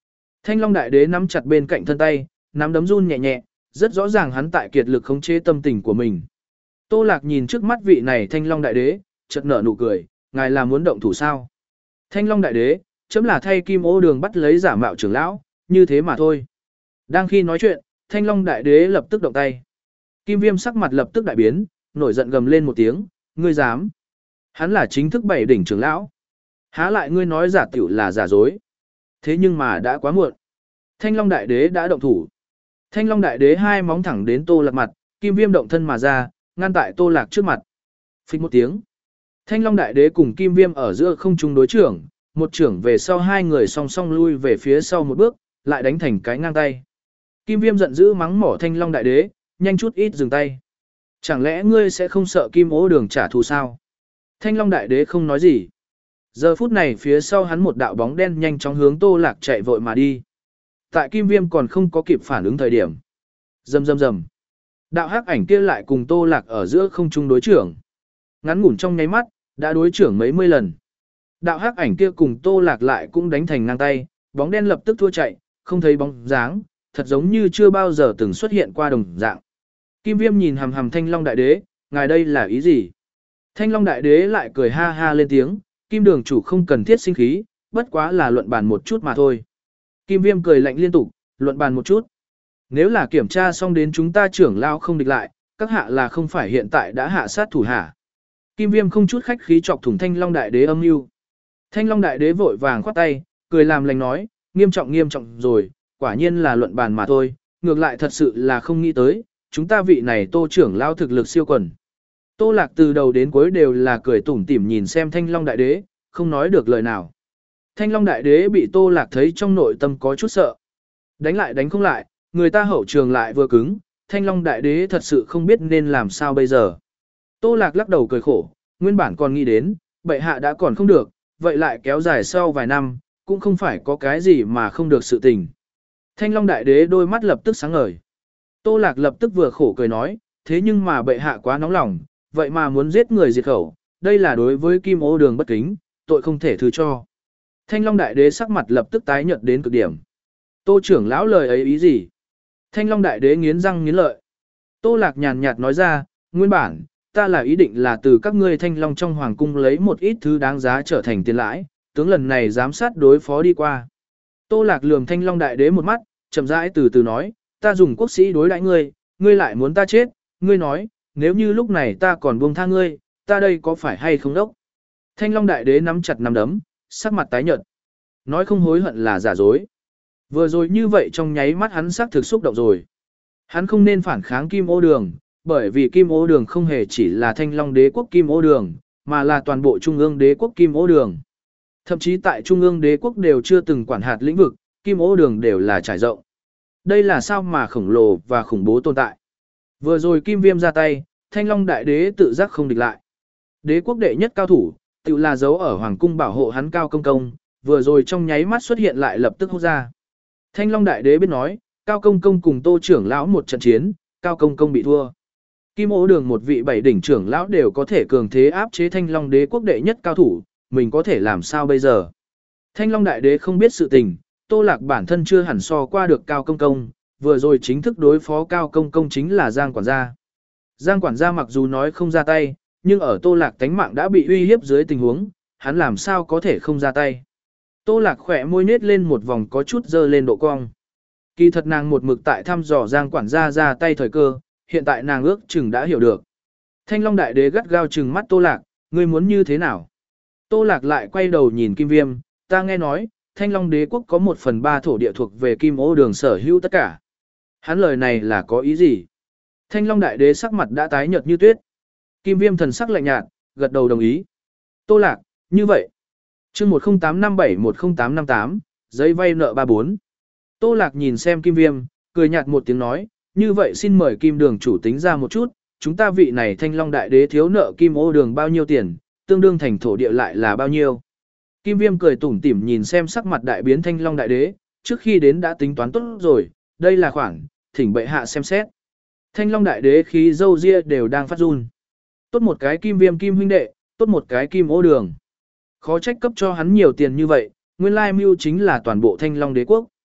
Thanh Long Đại Đế nắm chặt bên cạnh thân tay, nắm đấm run nhẹ nhẹ, rất rõ ràng hắn tại kiệt lực khống chế tâm tình của mình. Tô Lạc nhìn trước mắt vị này Thanh Long Đại Đế, chợt nở nụ cười, ngài là muốn động thủ sao? Thanh Long Đại Đế, chấm là thay Kim Ô Đường bắt lấy giả mạo trưởng lão, như thế mà thôi. Đang khi nói chuyện, Thanh Long Đại Đế lập tức động tay. Kim Viêm sắc mặt lập tức đại biến, nổi giận gầm lên một tiếng, ngươi dám? Hắn là chính thức bảy đỉnh trưởng lão. Há lại ngươi nói giả tiểu là giả dối. Thế nhưng mà đã quá muộn. Thanh Long Đại Đế đã động thủ. Thanh Long Đại Đế hai móng thẳng đến Tô Lạc mặt, Kim Viêm động thân mà ra, ngăn tại Tô Lạc trước mặt. Phích một tiếng. Thanh Long Đại Đế cùng Kim Viêm ở giữa không trung đối trưởng, một trưởng về sau hai người song song lui về phía sau một bước, lại đánh thành cái ngang tay. Kim Viêm giận dữ mắng mỏ Thanh Long Đại Đế, nhanh chút ít dừng tay. Chẳng lẽ ngươi sẽ không sợ Kim Ô Đường trả thù sao? Thanh Long Đại Đế không nói gì. Giờ phút này phía sau hắn một đạo bóng đen nhanh chóng hướng Tô Lạc chạy vội mà đi. Tại Kim Viêm còn không có kịp phản ứng thời điểm. Rầm rầm rầm. Đạo hắc ảnh kia lại cùng Tô Lạc ở giữa không trung đối trưởng. Ngắn ngủn trong nháy mắt, đã đối trưởng mấy mươi lần. Đạo hắc ảnh kia cùng Tô Lạc lại cũng đánh thành ngang tay, bóng đen lập tức thua chạy, không thấy bóng dáng, thật giống như chưa bao giờ từng xuất hiện qua đồng dạng. Kim Viêm nhìn hằm hằm Thanh Long Đại Đế, ngài đây là ý gì? Thanh Long Đại Đế lại cười ha ha lên tiếng, Kim Đường chủ không cần thiết sinh khí, bất quá là luận bàn một chút mà thôi. Kim Viêm cười lạnh liên tục, luận bàn một chút. Nếu là kiểm tra xong đến chúng ta trưởng lao không địch lại, các hạ là không phải hiện tại đã hạ sát thủ hạ. Kim Viêm không chút khách khí chọc thủng Thanh Long Đại Đế âm mưu. Thanh Long Đại Đế vội vàng khoát tay, cười làm lành nói, nghiêm trọng nghiêm trọng rồi, quả nhiên là luận bàn mà thôi, ngược lại thật sự là không nghĩ tới, chúng ta vị này Tô trưởng lao thực lực siêu quần. Tô Lạc từ đầu đến cuối đều là cười tủm tỉm nhìn xem Thanh Long Đại Đế, không nói được lời nào. Thanh Long Đại Đế bị Tô Lạc thấy trong nội tâm có chút sợ. Đánh lại đánh không lại, người ta hậu trường lại vừa cứng, Thanh Long Đại Đế thật sự không biết nên làm sao bây giờ. Tô Lạc lắc đầu cười khổ, nguyên bản còn nghĩ đến, bệ hạ đã còn không được, vậy lại kéo dài sau vài năm, cũng không phải có cái gì mà không được sự tình. Thanh Long Đại Đế đôi mắt lập tức sáng ngời. Tô Lạc lập tức vừa khổ cười nói, thế nhưng mà bệ hạ quá nóng lòng, vậy mà muốn giết người diệt khẩu, đây là đối với Kim Ô Đường bất kính, tội không thể thứ cho. Thanh Long Đại Đế sắc mặt lập tức tái nhợt đến cực điểm. Tô trưởng lão lời ấy ý gì? Thanh Long Đại Đế nghiến răng nghiến lợi. Tô Lạc nhàn nhạt nói ra, nguyên bản, ta là ý định là từ các ngươi Thanh Long trong hoàng cung lấy một ít thứ đáng giá trở thành tiền lãi, tướng lần này giám sát đối phó đi qua. Tô Lạc lườm Thanh Long Đại Đế một mắt, chậm rãi từ từ nói, ta dùng quốc sĩ đối đãi ngươi, ngươi lại muốn ta chết, ngươi nói, nếu như lúc này ta còn buông tha ngươi, ta đây có phải hay không đốc? Thanh Long Đại Đế nắm chặt nắm đấm, sắc mặt tái nhợt. Nói không hối hận là giả dối. Vừa rồi như vậy trong nháy mắt hắn sắc thực xúc động rồi. Hắn không nên phản kháng Kim Ô Đường, bởi vì Kim Ô Đường không hề chỉ là Thanh Long Đế quốc Kim Ô Đường, mà là toàn bộ Trung ương Đế quốc Kim Ô Đường. Thậm chí tại Trung ương Đế quốc đều chưa từng quản hạt lĩnh vực, Kim Ô Đường đều là trải rộng. Đây là sao mà khổng lồ và khủng bố tồn tại. Vừa rồi Kim Viêm ra tay, Thanh Long Đại Đế tự giác không địch lại. Đế quốc đệ nhất cao thủ, tự là giấu ở hoàng cung bảo hộ hắn Cao Công Công, vừa rồi trong nháy mắt xuất hiện lại lập tức hút ra. Thanh Long Đại Đế biết nói, Cao Công Công cùng Tô trưởng lão một trận chiến, Cao Công Công bị thua. Kim Ô Đường một vị bảy đỉnh trưởng lão đều có thể cường thế áp chế Thanh Long Đế quốc đệ nhất cao thủ, mình có thể làm sao bây giờ? Thanh Long Đại Đế không biết sự tình, Tô Lạc bản thân chưa hẳn so qua được Cao Công Công, vừa rồi chính thức đối phó Cao Công Công chính là Giang quản gia. Giang quản gia mặc dù nói không ra tay, nhưng ở Tô Lạc tánh mạng đã bị uy hiếp dưới tình huống, hắn làm sao có thể không ra tay. Tô Lạc khỏe môi nết lên một vòng có chút dơ lên độ cong. Kỳ thật nàng một mực tại thăm dò Giang quản gia ra tay thời cơ, hiện tại nàng ước chừng đã hiểu được. Thanh Long Đại Đế gắt gao trừng mắt Tô Lạc, ngươi muốn như thế nào? Tô Lạc lại quay đầu nhìn Kim Viêm, ta nghe nói, Thanh Long Đế quốc có một phần ba thổ địa thuộc về Kim Ô Đường sở hữu tất cả. Hắn lời này là có ý gì? Thanh Long Đại Đế sắc mặt đã tái nhợt như tuyết. Kim Viêm thần sắc lạnh nhạt, gật đầu đồng ý. Tô Lạc, như vậy. Chương một không tám năm bảy một không tám năm tám, giấy vay nợ ba bốn. Tô Lạc nhìn xem Kim Viêm, cười nhạt một tiếng nói, như vậy xin mời Kim Đường chủ tính ra một chút, chúng ta vị này Thanh Long Đại Đế thiếu nợ Kim Ô Đường bao nhiêu tiền, tương đương thành thổ địa lại là bao nhiêu. Kim Viêm cười tủm tỉm nhìn xem sắc mặt đại biến Thanh Long Đại Đế, trước khi đến đã tính toán tốt rồi, đây là khoản, thỉnh bệ hạ xem xét. Thanh Long Đại Đế khí râu ria đều đang phát run. Tốt một cái Kim Viêm Kim huynh đệ, tốt một cái Kim Ô Đường. Khó trách cấp cho hắn nhiều tiền như vậy, nguyên lai mưu chính là toàn bộ Thanh Long Đế quốc.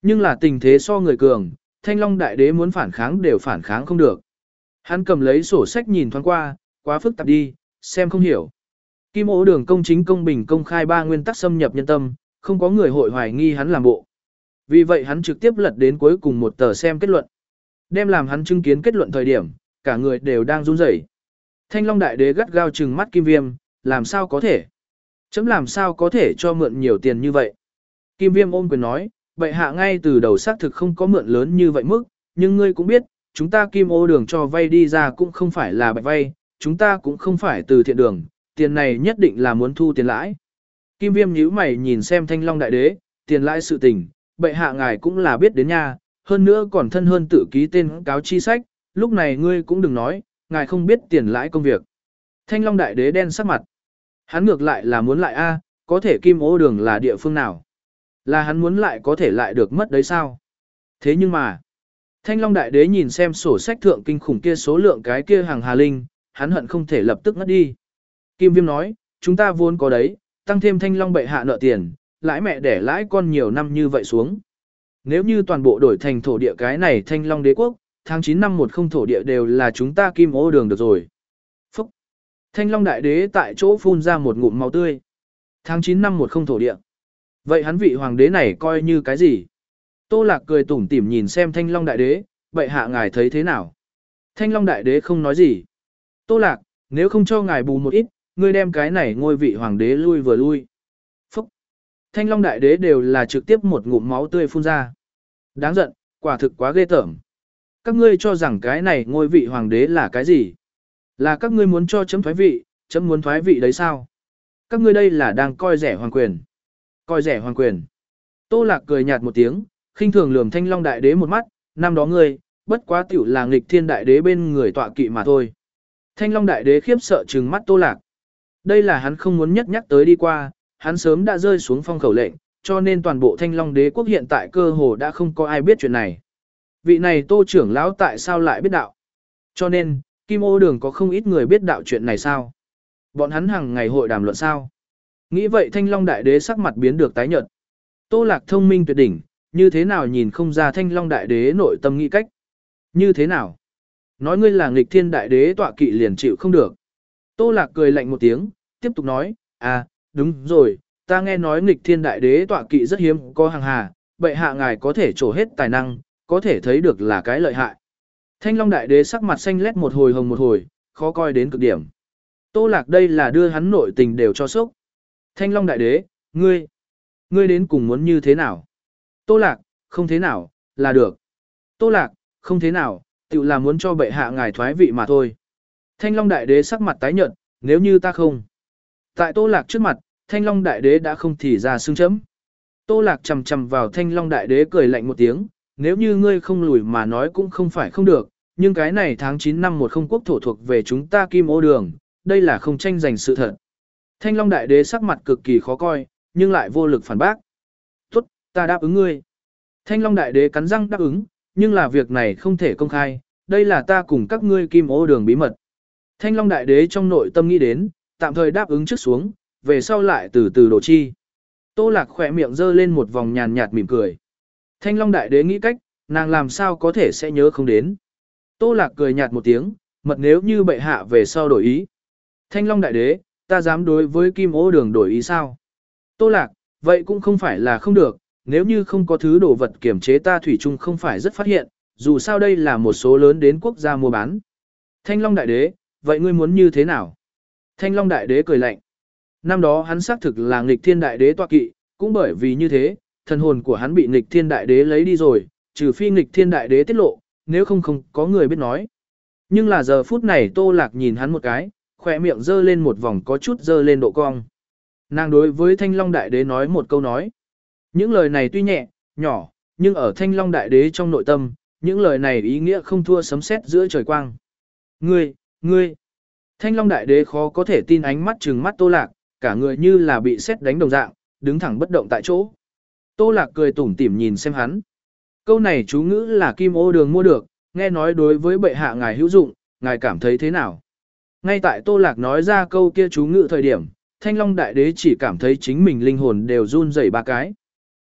Nhưng là tình thế so người cường, Thanh Long Đại Đế muốn phản kháng đều phản kháng không được. Hắn cầm lấy sổ sách nhìn thoáng qua, quá phức tạp đi, xem không hiểu. Kim Ô Đường công chính công bình công khai ba nguyên tắc xâm nhập nhân tâm, không có người hội hoài nghi hắn làm bộ. Vì vậy hắn trực tiếp lật đến cuối cùng một tờ xem kết luận. Đem làm hắn chứng kiến kết luận thời điểm, cả người đều đang run rẩy. Thanh Long Đại Đế gắt gao trừng mắt Kim Viêm, làm sao có thể? Chấm làm sao có thể cho mượn nhiều tiền như vậy? Kim Viêm ôm quyền nói, bệ hạ ngay từ đầu xác thực không có mượn lớn như vậy mức, nhưng ngươi cũng biết, chúng ta Kim Ô Đường cho vay đi ra cũng không phải là bạch vay, chúng ta cũng không phải từ thiện đường, tiền này nhất định là muốn thu tiền lãi. Kim Viêm nhíu mày nhìn xem Thanh Long Đại Đế, tiền lãi sự tình, bệ hạ ngài cũng là biết đến nha, hơn nữa còn thân hơn tự ký tên cáo chi sách, lúc này ngươi cũng đừng nói, ngài không biết tiền lãi công việc. Thanh Long Đại Đế đen sắc mặt. Hắn ngược lại là muốn lại a, có thể Kim Ô Đường là địa phương nào? Là hắn muốn lại có thể lại được mất đấy sao? Thế nhưng mà, Thanh Long Đại Đế nhìn xem sổ sách thượng kinh khủng kia số lượng cái kia hàng hà linh, hắn hận không thể lập tức ngất đi. Kim Viêm nói, chúng ta vốn có đấy, tăng thêm Thanh Long bệ hạ nợ tiền, lãi mẹ để lãi con nhiều năm như vậy xuống. Nếu như toàn bộ đổi thành thổ địa cái này Thanh Long Đế quốc, tháng chín năm một không thổ địa đều là chúng ta Kim Ô Đường được rồi. Phúc! Thanh Long Đại Đế tại chỗ phun ra một ngụm máu tươi. Tháng chín năm một không thổ địa. Vậy hắn vị hoàng đế này coi như cái gì? Tô Lạc cười tủm tỉm nhìn xem Thanh Long Đại Đế, bệ hạ ngài thấy thế nào? Thanh Long Đại Đế không nói gì. Tô Lạc, nếu không cho ngài bù một ít, ngươi đem cái này ngôi vị hoàng đế lui vừa lui. Phúc! Thanh Long Đại Đế đều là trực tiếp một ngụm máu tươi phun ra. Đáng giận, quả thực quá ghê tởm. Các ngươi cho rằng cái này ngôi vị hoàng đế là cái gì? Là các ngươi muốn cho chấm thoái vị, chấm muốn thoái vị đấy sao? Các ngươi đây là đang coi rẻ hoàng quyền. Coi rẻ hoàng quyền. Tô Lạc cười nhạt một tiếng, khinh thường lườm Thanh Long Đại Đế một mắt, năm đó ngươi, bất quá tiểu là nghịch thiên đại đế bên người tọa kỵ mà thôi. Thanh Long Đại Đế khiếp sợ trừng mắt Tô Lạc. Đây là hắn không muốn nhất nhắc tới đi qua, hắn sớm đã rơi xuống phong khẩu lệnh, cho nên toàn bộ Thanh Long Đế quốc hiện tại cơ hồ đã không có ai biết chuyện này. Vị này Tô trưởng lão tại sao lại biết đạo? Cho nên, Kim Ô Đường có không ít người biết đạo chuyện này sao? Bọn hắn hàng ngày hội đàm luận sao? Nghĩ vậy Thanh Long Đại Đế sắc mặt biến được tái nhợt. Tô Lạc thông minh tuyệt đỉnh, như thế nào nhìn không ra Thanh Long Đại Đế nội tâm nghĩ cách? Như thế nào? Nói ngươi là nghịch thiên đại đế tọa kỵ liền chịu không được. Tô Lạc cười lạnh một tiếng, tiếp tục nói, à, đúng rồi, ta nghe nói nghịch thiên đại đế tọa kỵ rất hiếm có hàng hà, bệ hạ ngài có thể trổ hết tài năng, có thể thấy được là cái lợi hại. Thanh Long Đại Đế sắc mặt xanh lét một hồi hồng một hồi, khó coi đến cực điểm. Tô Lạc đây là đưa hắn nội tình đều cho sốc. Thanh Long Đại Đế, ngươi, ngươi đến cùng muốn như thế nào? Tô Lạc, không thế nào, là được. Tô Lạc, không thế nào, tự là muốn cho bệ hạ ngài thoái vị mà thôi. Thanh Long Đại Đế sắc mặt tái nhợt, nếu như ta không. Tại Tô Lạc trước mặt, Thanh Long Đại Đế đã không thì ra xương chấm. Tô Lạc chầm chầm vào Thanh Long Đại Đế cười lạnh một tiếng, nếu như ngươi không lùi mà nói cũng không phải không được, nhưng cái này tháng chín năm một không quốc thổ thuộc về chúng ta Kim Ô Đường, đây là không tranh giành sự thật. Thanh Long Đại Đế sắc mặt cực kỳ khó coi, nhưng lại vô lực phản bác. Tốt, ta đáp ứng ngươi. Thanh Long Đại Đế cắn răng đáp ứng, nhưng là việc này không thể công khai, đây là ta cùng các ngươi Kim Ô Đường bí mật. Thanh Long Đại Đế trong nội tâm nghĩ đến, tạm thời đáp ứng trước xuống, về sau lại từ từ đổ chi. Tô Lạc khỏe miệng giơ lên một vòng nhàn nhạt mỉm cười. Thanh Long Đại Đế nghĩ cách, nàng làm sao có thể sẽ nhớ không đến. Tô Lạc cười nhạt một tiếng, mật nếu như bệ hạ về sau đổi ý. Thanh Long Đại Đế, ta dám đối với Kim Ô Đường đổi ý sao? Tô Lạc, vậy cũng không phải là không được, nếu như không có thứ đồ vật kiểm chế ta thủy chung không phải rất phát hiện, dù sao đây là một số lớn đến quốc gia mua bán. Thanh Long Đại Đế, vậy ngươi muốn như thế nào? Thanh Long Đại Đế cười lạnh. Năm đó hắn xác thực là nghịch thiên đại đế tọa kỵ, cũng bởi vì như thế, thần hồn của hắn bị nghịch thiên đại đế lấy đi rồi, trừ phi nghịch thiên đại đế tiết lộ, nếu không không có người biết nói. Nhưng là giờ phút này Tô Lạc nhìn hắn một cái, khỏe miệng dơ lên một vòng có chút dơ lên độ cong. Nàng đối với Thanh Long Đại Đế nói một câu nói. Những lời này tuy nhẹ, nhỏ, nhưng ở Thanh Long Đại Đế trong nội tâm, những lời này ý nghĩa không thua sấm sét giữa trời quang. Ngươi, ngươi. Thanh Long Đại Đế khó có thể tin ánh mắt trừng mắt Tô Lạc, cả người như là bị sét đánh đồng dạng, đứng thẳng bất động tại chỗ. Tô Lạc cười tủm tỉm nhìn xem hắn. Câu này chú ngữ là Kim Ô Đường mua được, nghe nói đối với bệ hạ ngài hữu dụng, ngài cảm thấy thế nào? Ngay tại Tô Lạc nói ra câu kia chú ngữ thời điểm, Thanh Long Đại Đế chỉ cảm thấy chính mình linh hồn đều run rẩy ba cái.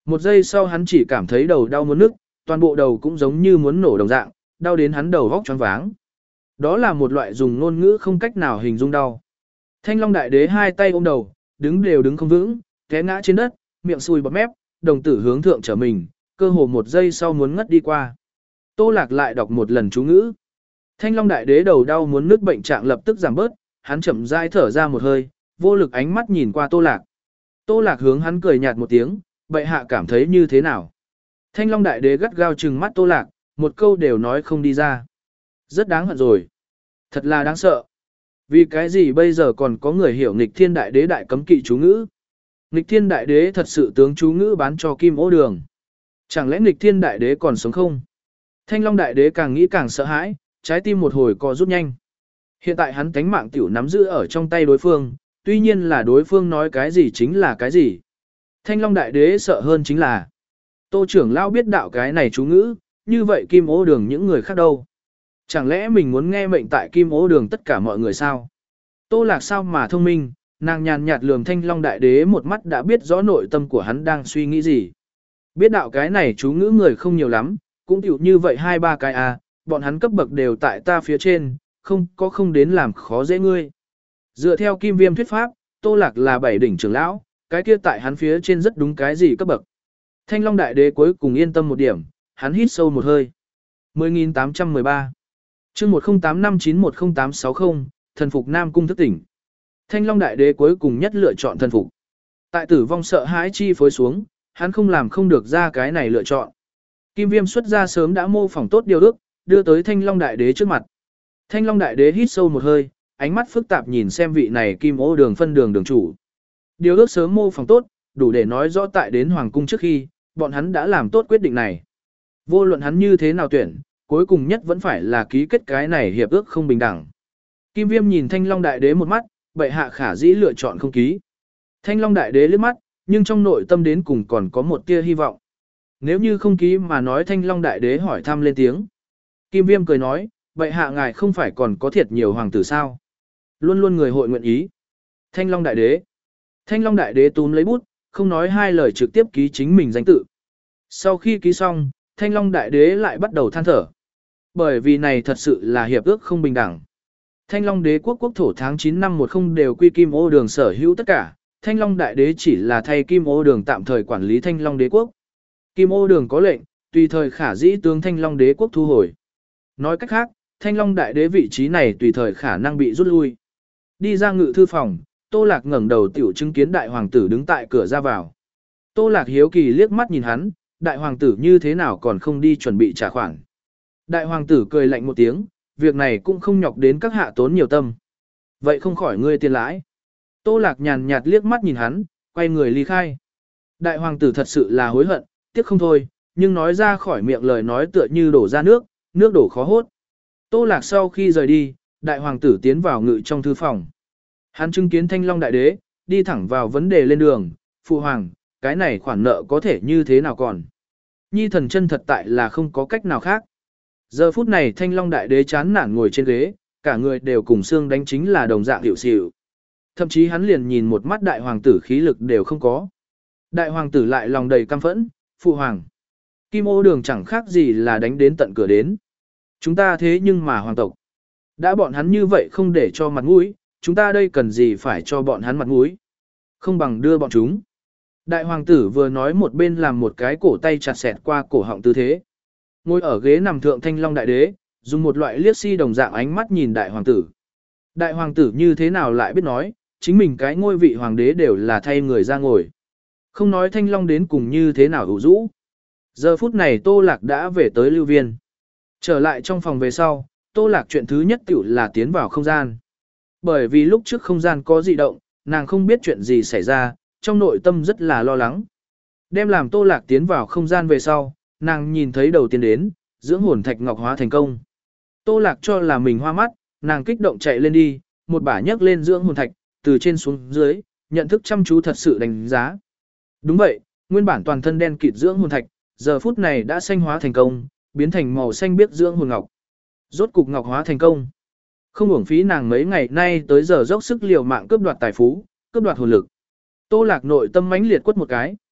Một giây sau hắn chỉ cảm thấy đầu đau muốn nức, toàn bộ đầu cũng giống như muốn nổ đồng dạng, đau đến hắn đầu vóc choáng váng. Đó là một loại dùng ngôn ngữ không cách nào hình dung đau. Thanh Long Đại Đế hai tay ôm đầu, đứng đều đứng không vững, té ngã trên đất, miệng sùi bọt mép, đồng tử hướng thượng trở mình, cơ hồ một giây sau muốn ngất đi qua. Tô Lạc lại đọc một lần chú ngữ. Thanh Long Đại Đế đầu đau muốn nứt bệnh trạng lập tức giảm bớt, hắn chậm rãi thở ra một hơi, vô lực ánh mắt nhìn qua Tô Lạc. Tô Lạc hướng hắn cười nhạt một tiếng, bệ hạ cảm thấy như thế nào? Thanh Long Đại Đế gắt gao trừng mắt Tô Lạc, một câu đều nói không đi ra. Rất đáng hận rồi. Thật là đáng sợ. Vì cái gì bây giờ còn có người hiểu nghịch thiên đại đế đại cấm kỵ chú ngữ? Nghịch thiên đại đế thật sự tướng chú ngữ bán cho Kim Ô Đường. Chẳng lẽ nghịch thiên đại đế còn sống không? Thanh Long Đại Đế càng nghĩ càng sợ hãi, trái tim một hồi co rút nhanh. Hiện tại hắn tánh mạng tiểu nắm giữ ở trong tay đối phương, tuy nhiên là đối phương nói cái gì chính là cái gì. Thanh Long Đại Đế sợ hơn chính là Tô trưởng lão biết đạo cái này chú ngữ, như vậy Kim Ô Đường những người khác đâu? Chẳng lẽ mình muốn nghe mệnh tại Kim Ô Đường tất cả mọi người sao? Tô Lạc sao mà thông minh, nàng nhàn nhạt lườm Thanh Long Đại Đế một mắt đã biết rõ nội tâm của hắn đang suy nghĩ gì. Biết đạo cái này chú ngữ người không nhiều lắm, cũng tiểu như vậy hai ba cái à, bọn hắn cấp bậc đều tại ta phía trên, không có không đến làm khó dễ ngươi. Dựa theo Kim Viêm thuyết pháp, Tô Lạc là bảy đỉnh trưởng lão, cái kia tại hắn phía trên rất đúng cái gì cấp bậc. Thanh Long Đại Đế cuối cùng yên tâm một điểm, hắn hít sâu một hơi. mười nghìn tám trăm mười ba chương một không tám năm chín một không tám sáu không, thần phục Nam Cung thức tỉnh. Thanh Long Đại Đế cuối cùng nhất lựa chọn thần phục. Tại tử vong sợ hãi chi phối xuống, hắn không làm không được ra cái này lựa chọn. Kim Viêm xuất ra sớm đã mô phỏng tốt điều ước, đưa tới Thanh Long Đại Đế trước mặt. Thanh Long Đại Đế hít sâu một hơi, ánh mắt phức tạp nhìn xem vị này Kim Ô Đường phân đường đường chủ. Điều ước sớm mô phỏng tốt, đủ để nói rõ tại đến Hoàng Cung trước khi, bọn hắn đã làm tốt quyết định này. Vô luận hắn như thế nào tuyển, cuối cùng nhất vẫn phải là ký kết cái này hiệp ước không bình đẳng. Kim Viêm nhìn Thanh Long Đại Đế một mắt, bệ hạ khả dĩ lựa chọn không ký. Thanh Long Đại Đế liếc mắt, nhưng trong nội tâm đến cùng còn có một tia hy vọng. Nếu như không ký mà nói Thanh Long Đại Đế hỏi thăm lên tiếng. Kim Viêm cười nói, bệ hạ ngài không phải còn có thiệt nhiều hoàng tử sao? Luôn luôn người hội nguyện ý. Thanh Long Đại Đế. Thanh Long Đại Đế túm lấy bút, không nói hai lời trực tiếp ký chính mình danh tự. Sau khi ký xong, Thanh Long Đại Đế lại bắt đầu than thở. Bởi vì này thật sự là hiệp ước không bình đẳng. Thanh Long Đế quốc quốc thổ tháng chín năm một không đều quy Kim Ô Đường sở hữu tất cả, Thanh Long Đại Đế chỉ là thay Kim Ô Đường tạm thời quản lý Thanh Long Đế quốc. Kim Ô Đường có lệnh, tùy thời khả dĩ tướng Thanh Long Đế quốc thu hồi. Nói cách khác, Thanh Long Đại Đế vị trí này tùy thời khả năng bị rút lui. Đi ra ngự thư phòng, Tô Lạc ngẩng đầu tiểu chứng kiến đại hoàng tử đứng tại cửa ra vào. Tô Lạc hiếu kỳ liếc mắt nhìn hắn, đại hoàng tử như thế nào còn không đi chuẩn bị trả khoản. Đại hoàng tử cười lạnh một tiếng, việc này cũng không nhọc đến các hạ tốn nhiều tâm. Vậy không khỏi ngươi tiền lãi. Tô Lạc nhàn nhạt liếc mắt nhìn hắn, quay người ly khai. Đại hoàng tử thật sự là hối hận, tiếc không thôi, nhưng nói ra khỏi miệng lời nói tựa như đổ ra nước, nước đổ khó hốt. Tô Lạc sau khi rời đi, đại hoàng tử tiến vào ngự trong thư phòng. Hắn chứng kiến Thanh Long Đại Đế, đi thẳng vào vấn đề lên đường, phụ hoàng, cái này khoản nợ có thể như thế nào còn. Nhi thần chân thật tại là không có cách nào khác. Giờ phút này Thanh Long Đại Đế chán nản ngồi trên ghế, cả người đều cùng xương đánh chính là đồng dạng hiệu xỉu. Thậm chí hắn liền nhìn một mắt đại hoàng tử khí lực đều không có. Đại hoàng tử lại lòng đầy căm phẫn, phụ hoàng. Kim Ô Đường chẳng khác gì là đánh đến tận cửa đến. Chúng ta thế nhưng mà hoàng tộc. Đã bọn hắn như vậy không để cho mặt mũi, chúng ta đây cần gì phải cho bọn hắn mặt mũi. Không bằng đưa bọn chúng. Đại hoàng tử vừa nói một bên làm một cái cổ tay chặt xẹt qua cổ họng tư thế. Ngồi ở ghế nằm thượng Thanh Long Đại Đế, dùng một loại liếc si đồng dạng ánh mắt nhìn đại hoàng tử. Đại hoàng tử như thế nào lại biết nói, chính mình cái ngôi vị hoàng đế đều là thay người ra ngồi. Không nói Thanh Long đến cùng như thế nào ủ rũ. Giờ phút này Tô Lạc đã về tới Lưu Viên. Trở lại trong phòng về sau, Tô Lạc chuyện thứ nhất tiểu là tiến vào không gian. Bởi vì lúc trước không gian có dị động, nàng không biết chuyện gì xảy ra, trong nội tâm rất là lo lắng. Đem làm Tô Lạc tiến vào không gian về sau, nàng nhìn thấy đầu tiên đến, dưỡng hồn thạch ngọc hóa thành công. Tô Lạc cho là mình hoa mắt, nàng kích động chạy lên đi, một bả nhấc lên dưỡng hồn thạch, từ trên xuống dưới, nhận thức chăm chú thật sự đánh giá. Đúng vậy, nguyên bản toàn thân đen kịt dưỡng hồn thạch, giờ phút này đã xanh hóa thành công, biến thành màu xanh biếc dưỡng hồn ngọc. Rốt cục ngọc hóa thành công. Không uổng phí nàng mấy ngày nay tới giờ dốc sức liều mạng cướp đoạt tài phú, cướp đoạt hồn lực. Tô Lạc nội tâm mãnh liệt quất một cái.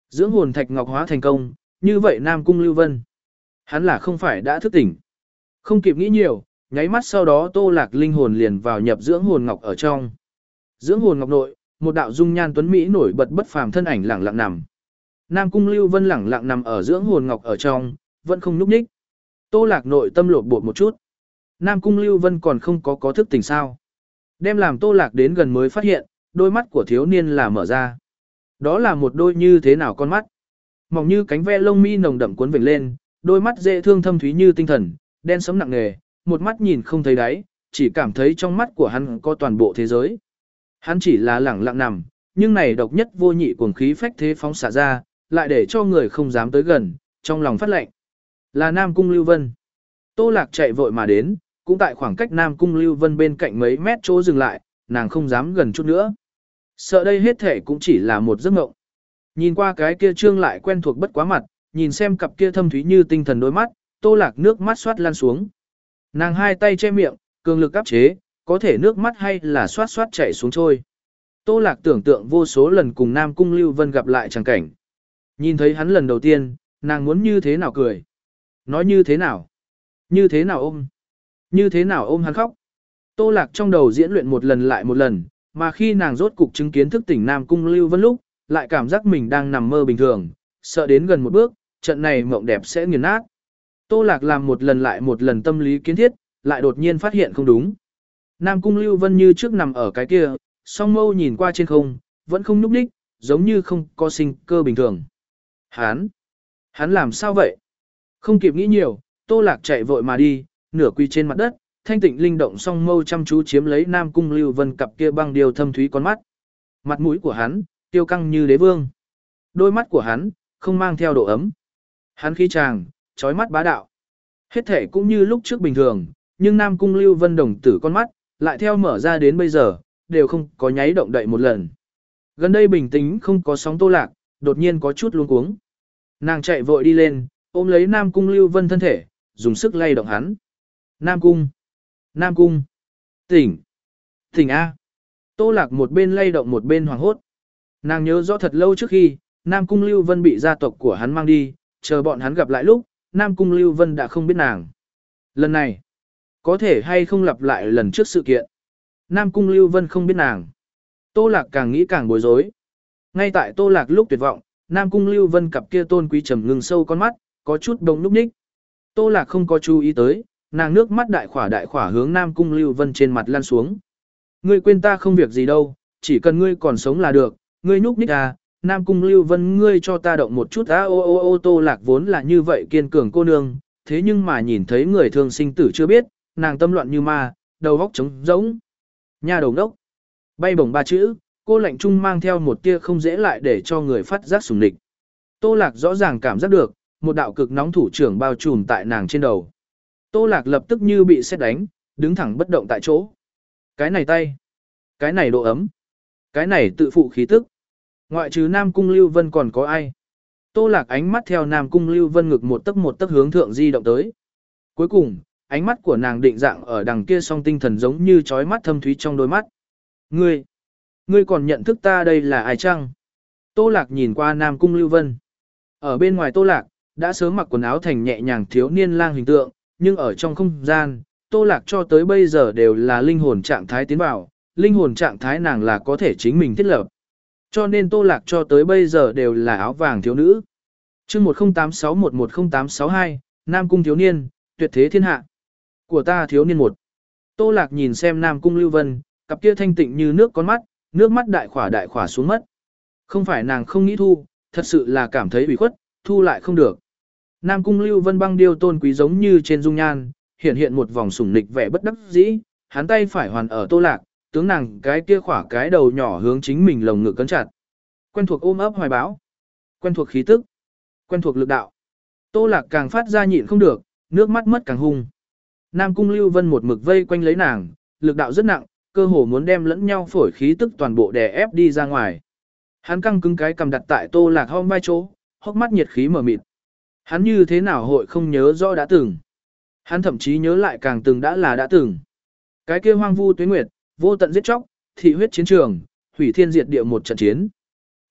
Dưỡng hồn thạch ngọc hóa thành công, như vậy Nam Cung Lưu Vân. Hắn là không phải đã thức tỉnh. Không kịp nghĩ nhiều, nháy mắt sau đó Tô Lạc linh hồn liền vào nhập dưỡng hồn ngọc ở trong. Dưỡng hồn ngọc nội, một đạo dung nhan tuấn mỹ nổi bật bất phàm thân ảnh lẳng lặng nằm. Nam Cung Lưu Vân lẳng lặng nằm ở dưỡng hồn ngọc ở trong, vẫn không nhúc nhích. Tô Lạc nội tâm lột bột một chút. Nam Cung Lưu Vân còn không có có thức tỉnh sao? Đem làm Tô Lạc đến gần mới phát hiện, đôi mắt của thiếu niên là mở ra. Đó là một đôi như thế nào con mắt? Mỏng như cánh ve lông mi nồng đậm cuốn vểnh lên, đôi mắt dễ thương thâm thúy như tinh thần, đen sẫm nặng nề, một mắt nhìn không thấy đáy, chỉ cảm thấy trong mắt của hắn có toàn bộ thế giới. Hắn chỉ là lẳng lặng nằm, nhưng này độc nhất vô nhị cuồng khí phách thế phóng xạ ra, lại để cho người không dám tới gần, trong lòng phát lệnh. Là Nam Cung Lưu Vân. Tô Lạc chạy vội mà đến, cũng tại khoảng cách Nam Cung Lưu Vân bên cạnh mấy mét chỗ dừng lại, nàng không dám gần chút nữa. Sợ đây hết thể cũng chỉ là một giấc mộng. Nhìn qua cái kia trương lại quen thuộc bất quá mặt, nhìn xem cặp kia thâm thúy như tinh thần đôi mắt, Tô Lạc nước mắt xoát lan xuống. Nàng hai tay che miệng, cường lực áp chế, có thể nước mắt hay là xoát xoát chảy xuống trôi. Tô Lạc tưởng tượng vô số lần cùng Nam Cung Lưu Vân gặp lại chẳng cảnh. Nhìn thấy hắn lần đầu tiên, nàng muốn như thế nào cười? Nói như thế nào? Như thế nào ôm? Như thế nào ôm hắn khóc? Tô Lạc trong đầu diễn luyện một lần lại một lần, mà khi nàng rốt cục chứng kiến thức tỉnh Nam Cung Lưu Vân lúc, lại cảm giác mình đang nằm mơ bình thường, sợ đến gần một bước, trận này mộng đẹp sẽ nghiền nát. Tô Lạc làm một lần lại một lần tâm lý kiến thiết, lại đột nhiên phát hiện không đúng. Nam Cung Lưu Vân như trước nằm ở cái kia, song mâu nhìn qua trên không, vẫn không nhúc nhích, giống như không có sinh cơ bình thường. Hắn, hắn làm sao vậy? Không kịp nghĩ nhiều, Tô Lạc chạy vội mà đi, nửa quỳ trên mặt đất, thanh tịnh linh động song mâu chăm chú chiếm lấy Nam Cung Lưu Vân cặp kia băng điều thâm thúy con mắt. Mặt mũi của hắn, tiêu căng như đế vương. Đôi mắt của hắn, không mang theo độ ấm. Hắn khí tràng, trói mắt bá đạo. Hết thể cũng như lúc trước bình thường, nhưng Nam Cung Lưu Vân đồng tử con mắt, lại theo mở ra đến bây giờ, đều không có nháy động đậy một lần. Gần đây bình tĩnh không có sóng Tô Lạc, đột nhiên có chút luống cuống. Nàng chạy vội đi lên, ôm lấy Nam Cung Lưu Vân thân thể, dùng sức lay động hắn. Nam Cung! Nam Cung! Tỉnh! Tỉnh A! Tô Lạc một bên lay động một bên hoảng hốt. Nàng nhớ rõ thật lâu trước khi, Nam Cung Lưu Vân bị gia tộc của hắn mang đi, chờ bọn hắn gặp lại lúc, Nam Cung Lưu Vân đã không biết nàng. Lần này, có thể hay không lặp lại lần trước sự kiện. Nam Cung Lưu Vân không biết nàng. Tô Lạc càng nghĩ càng bối rối. Ngay tại Tô Lạc lúc tuyệt vọng, Nam Cung Lưu Vân cặp kia tôn quý trầm ngừng sâu con mắt, có chút đông núp ních. Tô Lạc không có chú ý tới, nàng nước mắt đại khỏa đại khỏa hướng Nam Cung Lưu Vân trên mặt lăn xuống. Ngươi quên ta không việc gì đâu, chỉ cần ngươi còn sống là được, ngươi núp ních à, Nam Cung Lưu Vân ngươi cho ta động một chút á ô ô ô Tô Lạc vốn là như vậy kiên cường cô nương, thế nhưng mà nhìn thấy người thương sinh tử chưa biết, nàng tâm loạn như ma, đầu óc trống rỗng. Nha đầu đốc. Bay bổng ba chữ, cô lạnh trung mang theo một tia không dễ lại để cho người phát giác sùng địch. Tô Lạc rõ ràng cảm giác được, một đạo cực nóng thủ trưởng bao trùm tại nàng trên đầu. Tô Lạc lập tức như bị sét đánh, đứng thẳng bất động tại chỗ. Cái này tay, cái này độ ấm, cái này tự phụ khí tức. Ngoại trừ Nam Cung Lưu Vân còn có ai? Tô Lạc ánh mắt theo Nam Cung Lưu Vân ngực một tấc một tấc hướng thượng di động tới. Cuối cùng, ánh mắt của nàng định dạng ở đằng kia song tinh thần giống như chói mắt thâm thúy trong đôi mắt. Ngươi, ngươi còn nhận thức ta đây là ai chăng? Tô Lạc nhìn qua Nam Cung Lưu Vân. Ở bên ngoài Tô Lạc, đã sớm mặc quần áo thành nhẹ nhàng thiếu niên lang hình tượng, nhưng ở trong không gian, Tô Lạc cho tới bây giờ đều là linh hồn trạng thái tiến vào, linh hồn trạng thái nàng là có thể chính mình thiết lập. Cho nên Tô Lạc cho tới bây giờ đều là áo vàng thiếu nữ. chương một không tám sáu một một không tám sáu hai, Nam Cung thiếu niên, tuyệt thế thiên hạ. Của ta thiếu niên một. Tô Lạc nhìn xem Nam Cung Lưu Vân, cặp kia thanh tịnh như nước con mắt, nước mắt đại khỏa đại khỏa xuống mất. Không phải nàng không nghĩ thu, thật sự là cảm thấy bị khuất, thu lại không được. Nam Cung Lưu Vân băng điêu tôn quý giống như trên dung nhan, hiện hiện một vòng sủng nịch vẻ bất đắc dĩ, hắn tay phải hoàn ở Tô Lạc, tướng nàng cái kia khỏa cái đầu nhỏ hướng chính mình lồng ngực cấn chặt. Quen thuộc ôm ấp hoài bão, quen thuộc khí tức, quen thuộc lực đạo. Tô Lạc càng phát ra nhịn không được, nước mắt mất càng hung. Nam Cung Lưu Vân một mực vây quanh lấy nàng, lực đạo rất nặng, cơ hồ muốn đem lẫn nhau phổi khí tức toàn bộ đè ép đi ra ngoài. Hắn căng cứng cái cầm đặt tại Tô Lạc hông vai chỗ, hốc mắt nhiệt khí mở mịt. Hắn như thế nào hội không nhớ rõ đã từng. Hắn thậm chí nhớ lại càng từng đã là đã từng. Cái kia hoang vu tuế nguyệt, vô tận giết chóc, thị huyết chiến trường, hủy thiên diệt địa một trận chiến.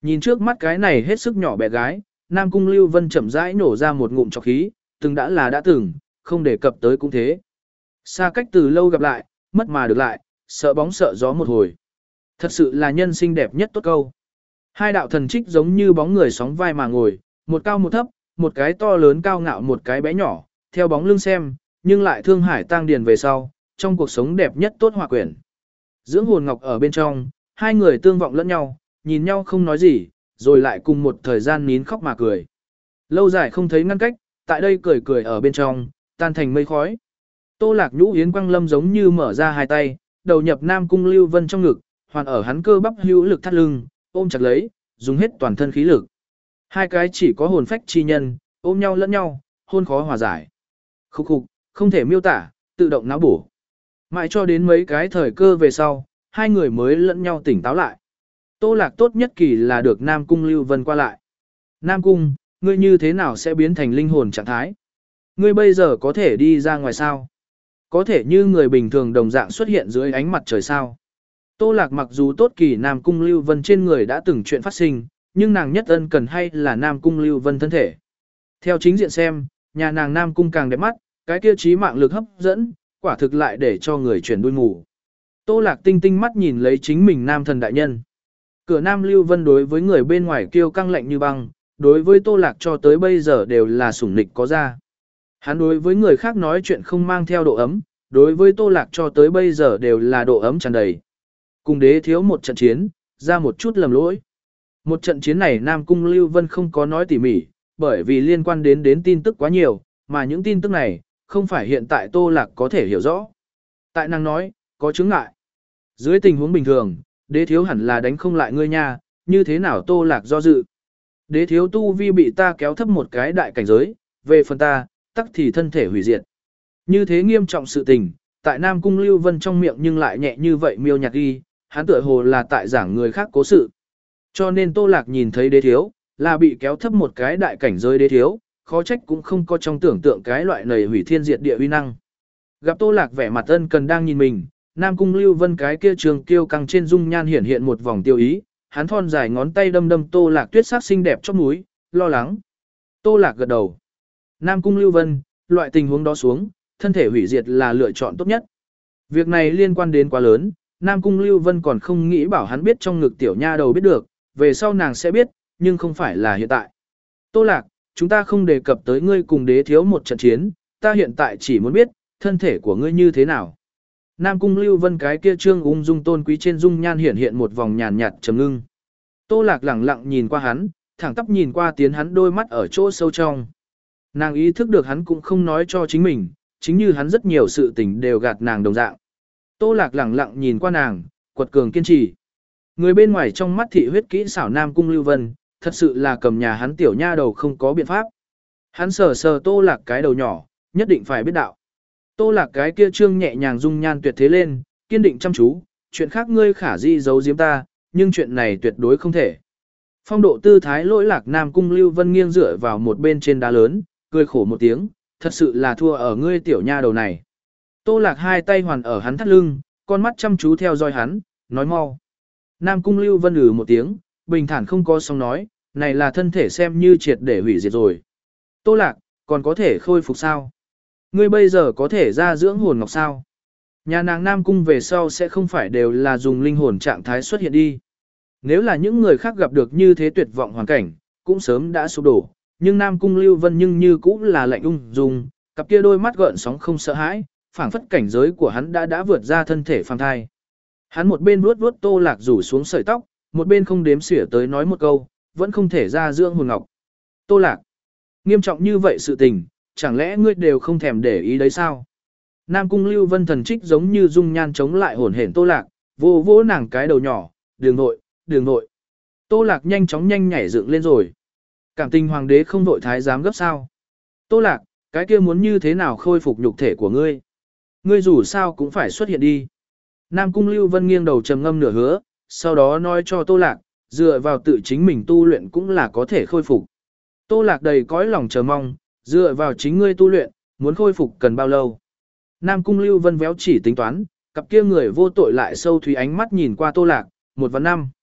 Nhìn trước mắt cái này hết sức nhỏ bé gái, Nam Cung Lưu Vân chậm rãi nổ ra một ngụm trọc khí, từng đã là đã từng, không đề cập tới cũng thế. Xa cách từ lâu gặp lại, mất mà được lại, sợ bóng sợ gió một hồi. Thật sự là nhân sinh đẹp nhất tốt câu. Hai đạo thần trích giống như bóng người sóng vai mà ngồi, một cao một thấp, một cái to lớn cao ngạo một cái bé nhỏ, theo bóng lưng xem, nhưng lại thương hải tang điền về sau, trong cuộc sống đẹp nhất tốt hòa quyển. Dưỡng hồn ngọc ở bên trong, hai người tương vọng lẫn nhau, nhìn nhau không nói gì, rồi lại cùng một thời gian nín khóc mà cười. Lâu dài không thấy ngăn cách, tại đây cười cười ở bên trong, tan thành mây khói. Tô Lạc Nhũ Yến Quang Lâm giống như mở ra hai tay, đầu nhập Nam Cung Lưu Vân trong ngực, hoàn ở hắn cơ bắp hữu lực thắt lưng, ôm chặt lấy, dùng hết toàn thân khí lực. Hai cái chỉ có hồn phách chi nhân, ôm nhau lẫn nhau, hôn khó hòa giải. Khúc khục, không thể miêu tả, tự động não bổ. Mãi cho đến mấy cái thời cơ về sau, hai người mới lẫn nhau tỉnh táo lại. Tô Lạc tốt nhất kỳ là được Nam Cung Lưu Vân qua lại. Nam Cung, ngươi như thế nào sẽ biến thành linh hồn trạng thái? Ngươi bây giờ có thể đi ra ngoài sao? Có thể như người bình thường đồng dạng xuất hiện dưới ánh mặt trời sao? Tô Lạc mặc dù tốt kỳ Nam Cung Lưu Vân trên người đã từng chuyện phát sinh, nhưng nàng nhất ân cần hay là Nam Cung Lưu Vân thân thể. Theo chính diện xem, nhà nàng Nam Cung càng đẹp mắt, cái kia trí mạng lực hấp dẫn, quả thực lại để cho người chuyển đuôi mù. Tô Lạc tinh tinh mắt nhìn lấy chính mình nam thần đại nhân. Cửa Nam Lưu Vân đối với người bên ngoài kiêu căng lạnh như băng, đối với Tô Lạc cho tới bây giờ đều là sủng nịch có ra. Hắn đối với người khác nói chuyện không mang theo độ ấm, đối với Tô Lạc cho tới bây giờ đều là độ ấm tràn đầy. Cùng đế thiếu một trận chiến, ra một chút lầm lỗi. Một trận chiến này Nam Cung Lưu Vân không có nói tỉ mỉ, bởi vì liên quan đến đến tin tức quá nhiều, mà những tin tức này, không phải hiện tại Tô Lạc có thể hiểu rõ. Tại nàng nói, có chứng ngại. Dưới tình huống bình thường, đế thiếu hẳn là đánh không lại ngươi nha, như thế nào Tô Lạc do dự. Đế thiếu tu vi bị ta kéo thấp một cái đại cảnh giới, về phần ta, tắc thì thân thể hủy diệt. Như thế nghiêm trọng sự tình, tại Nam Cung Lưu Vân trong miệng nhưng lại nhẹ như vậy miêu nhạc ghi, hắn tựa hồ là tại giảng người khác cố sự. Cho nên Tô Lạc nhìn thấy đế thiếu, là bị kéo thấp một cái đại cảnh giới đế thiếu, khó trách cũng không có trong tưởng tượng cái loại nầy hủy thiên diệt địa uy năng. Gặp Tô Lạc vẻ mặt ân cần đang nhìn mình, Nam Cung Lưu Vân cái kia trường kiêu căng trên dung nhan hiển hiện một vòng tiêu ý, hắn thon dài ngón tay đâm đâm Tô Lạc tuyết sắc xinh đẹp chóp mũi, lo lắng. Tô Lạc gật đầu. Nam Cung Lưu Vân, loại tình huống đó xuống, thân thể hủy diệt là lựa chọn tốt nhất. Việc này liên quan đến quá lớn, Nam Cung Lưu Vân còn không nghĩ bảo hắn biết trong ngực tiểu nha đầu biết được, về sau nàng sẽ biết, nhưng không phải là hiện tại. Tô Lạc, chúng ta không đề cập tới ngươi cùng đế thiếu một trận chiến, ta hiện tại chỉ muốn biết, thân thể của ngươi như thế nào. Nam Cung Lưu Vân cái kia trương ung dung tôn quý trên dung nhan hiển hiện một vòng nhàn nhạt trầm ngưng. Tô Lạc lẳng lặng nhìn qua hắn, thẳng tắp nhìn qua tiến hắn đôi mắt ở chỗ sâu trong. Nàng ý thức được hắn cũng không nói cho chính mình, chính như hắn rất nhiều sự tình đều gạt nàng đồng dạng. Tô Lạc lẳng lặng nhìn qua nàng, quật cường kiên trì. Người bên ngoài trong mắt thị huyết kỹ xảo Nam Cung Lưu Vân, thật sự là cầm nhà hắn tiểu nha đầu không có biện pháp. Hắn sờ sờ Tô Lạc cái đầu nhỏ, nhất định phải biết đạo. Tô Lạc cái kia trương nhẹ nhàng dung nhan tuyệt thế lên, kiên định chăm chú, chuyện khác ngươi khả di giấu giếm ta, nhưng chuyện này tuyệt đối không thể. Phong độ tư thái lỗi Lạc Nam Cung Lưu Vân nghiêng dựa vào một bên trên đá lớn, cười khổ một tiếng, thật sự là thua ở ngươi tiểu nha đầu này. Tô Lạc hai tay hoàn ở hắn thắt lưng, con mắt chăm chú theo dõi hắn, nói mau. Nam Cung Lưu Vân ừ một tiếng, bình thản không có sóng nói, này là thân thể xem như triệt để hủy diệt rồi. Tô Lạc, còn có thể khôi phục sao? Ngươi bây giờ có thể ra dưỡng hồn ngọc sao? Nhà nàng Nam Cung về sau sẽ không phải đều là dùng linh hồn trạng thái xuất hiện đi. Nếu là những người khác gặp được như thế tuyệt vọng hoàn cảnh, cũng sớm đã sụp đổ, nhưng Nam Cung Lưu Vân nhưng như cũng là lạnh ung dung, cặp kia đôi mắt gợn sóng không sợ hãi, phảng phất cảnh giới của hắn đã đã vượt ra thân thể phàm thai. Hắn một bên vuốt vuốt Tô Lạc rủ xuống sợi tóc, một bên không đếm xỉa tới nói một câu, vẫn không thể ra dưỡng hồn ngọc. Tô Lạc, nghiêm trọng như vậy sự tình, chẳng lẽ ngươi đều không thèm để ý đấy sao? Nam Cung Lưu Vân thần trích giống như dung nhan chống lại hồn hển Tô Lạc, vô vỗ nàng cái đầu nhỏ, đường nội, đường nội. Tô Lạc nhanh chóng nhanh nhảy dựng lên rồi. Cảm tình hoàng đế không vội thái giám gấp sao? Tô Lạc, cái kia muốn như thế nào khôi phục nhục thể của ngươi? Ngươi dù sao cũng phải xuất hiện đi. Nam Cung Lưu Vân nghiêng đầu trầm ngâm nửa hứa, sau đó nói cho Tô Lạc, dựa vào tự chính mình tu luyện cũng là có thể khôi phục. Tô Lạc đầy cõi lòng chờ mong, dựa vào chính ngươi tu luyện, muốn khôi phục cần bao lâu? Nam Cung Lưu Vân véo chỉ tính toán, cặp kia người vô tội lại sâu thúy ánh mắt nhìn qua Tô Lạc, một và năm.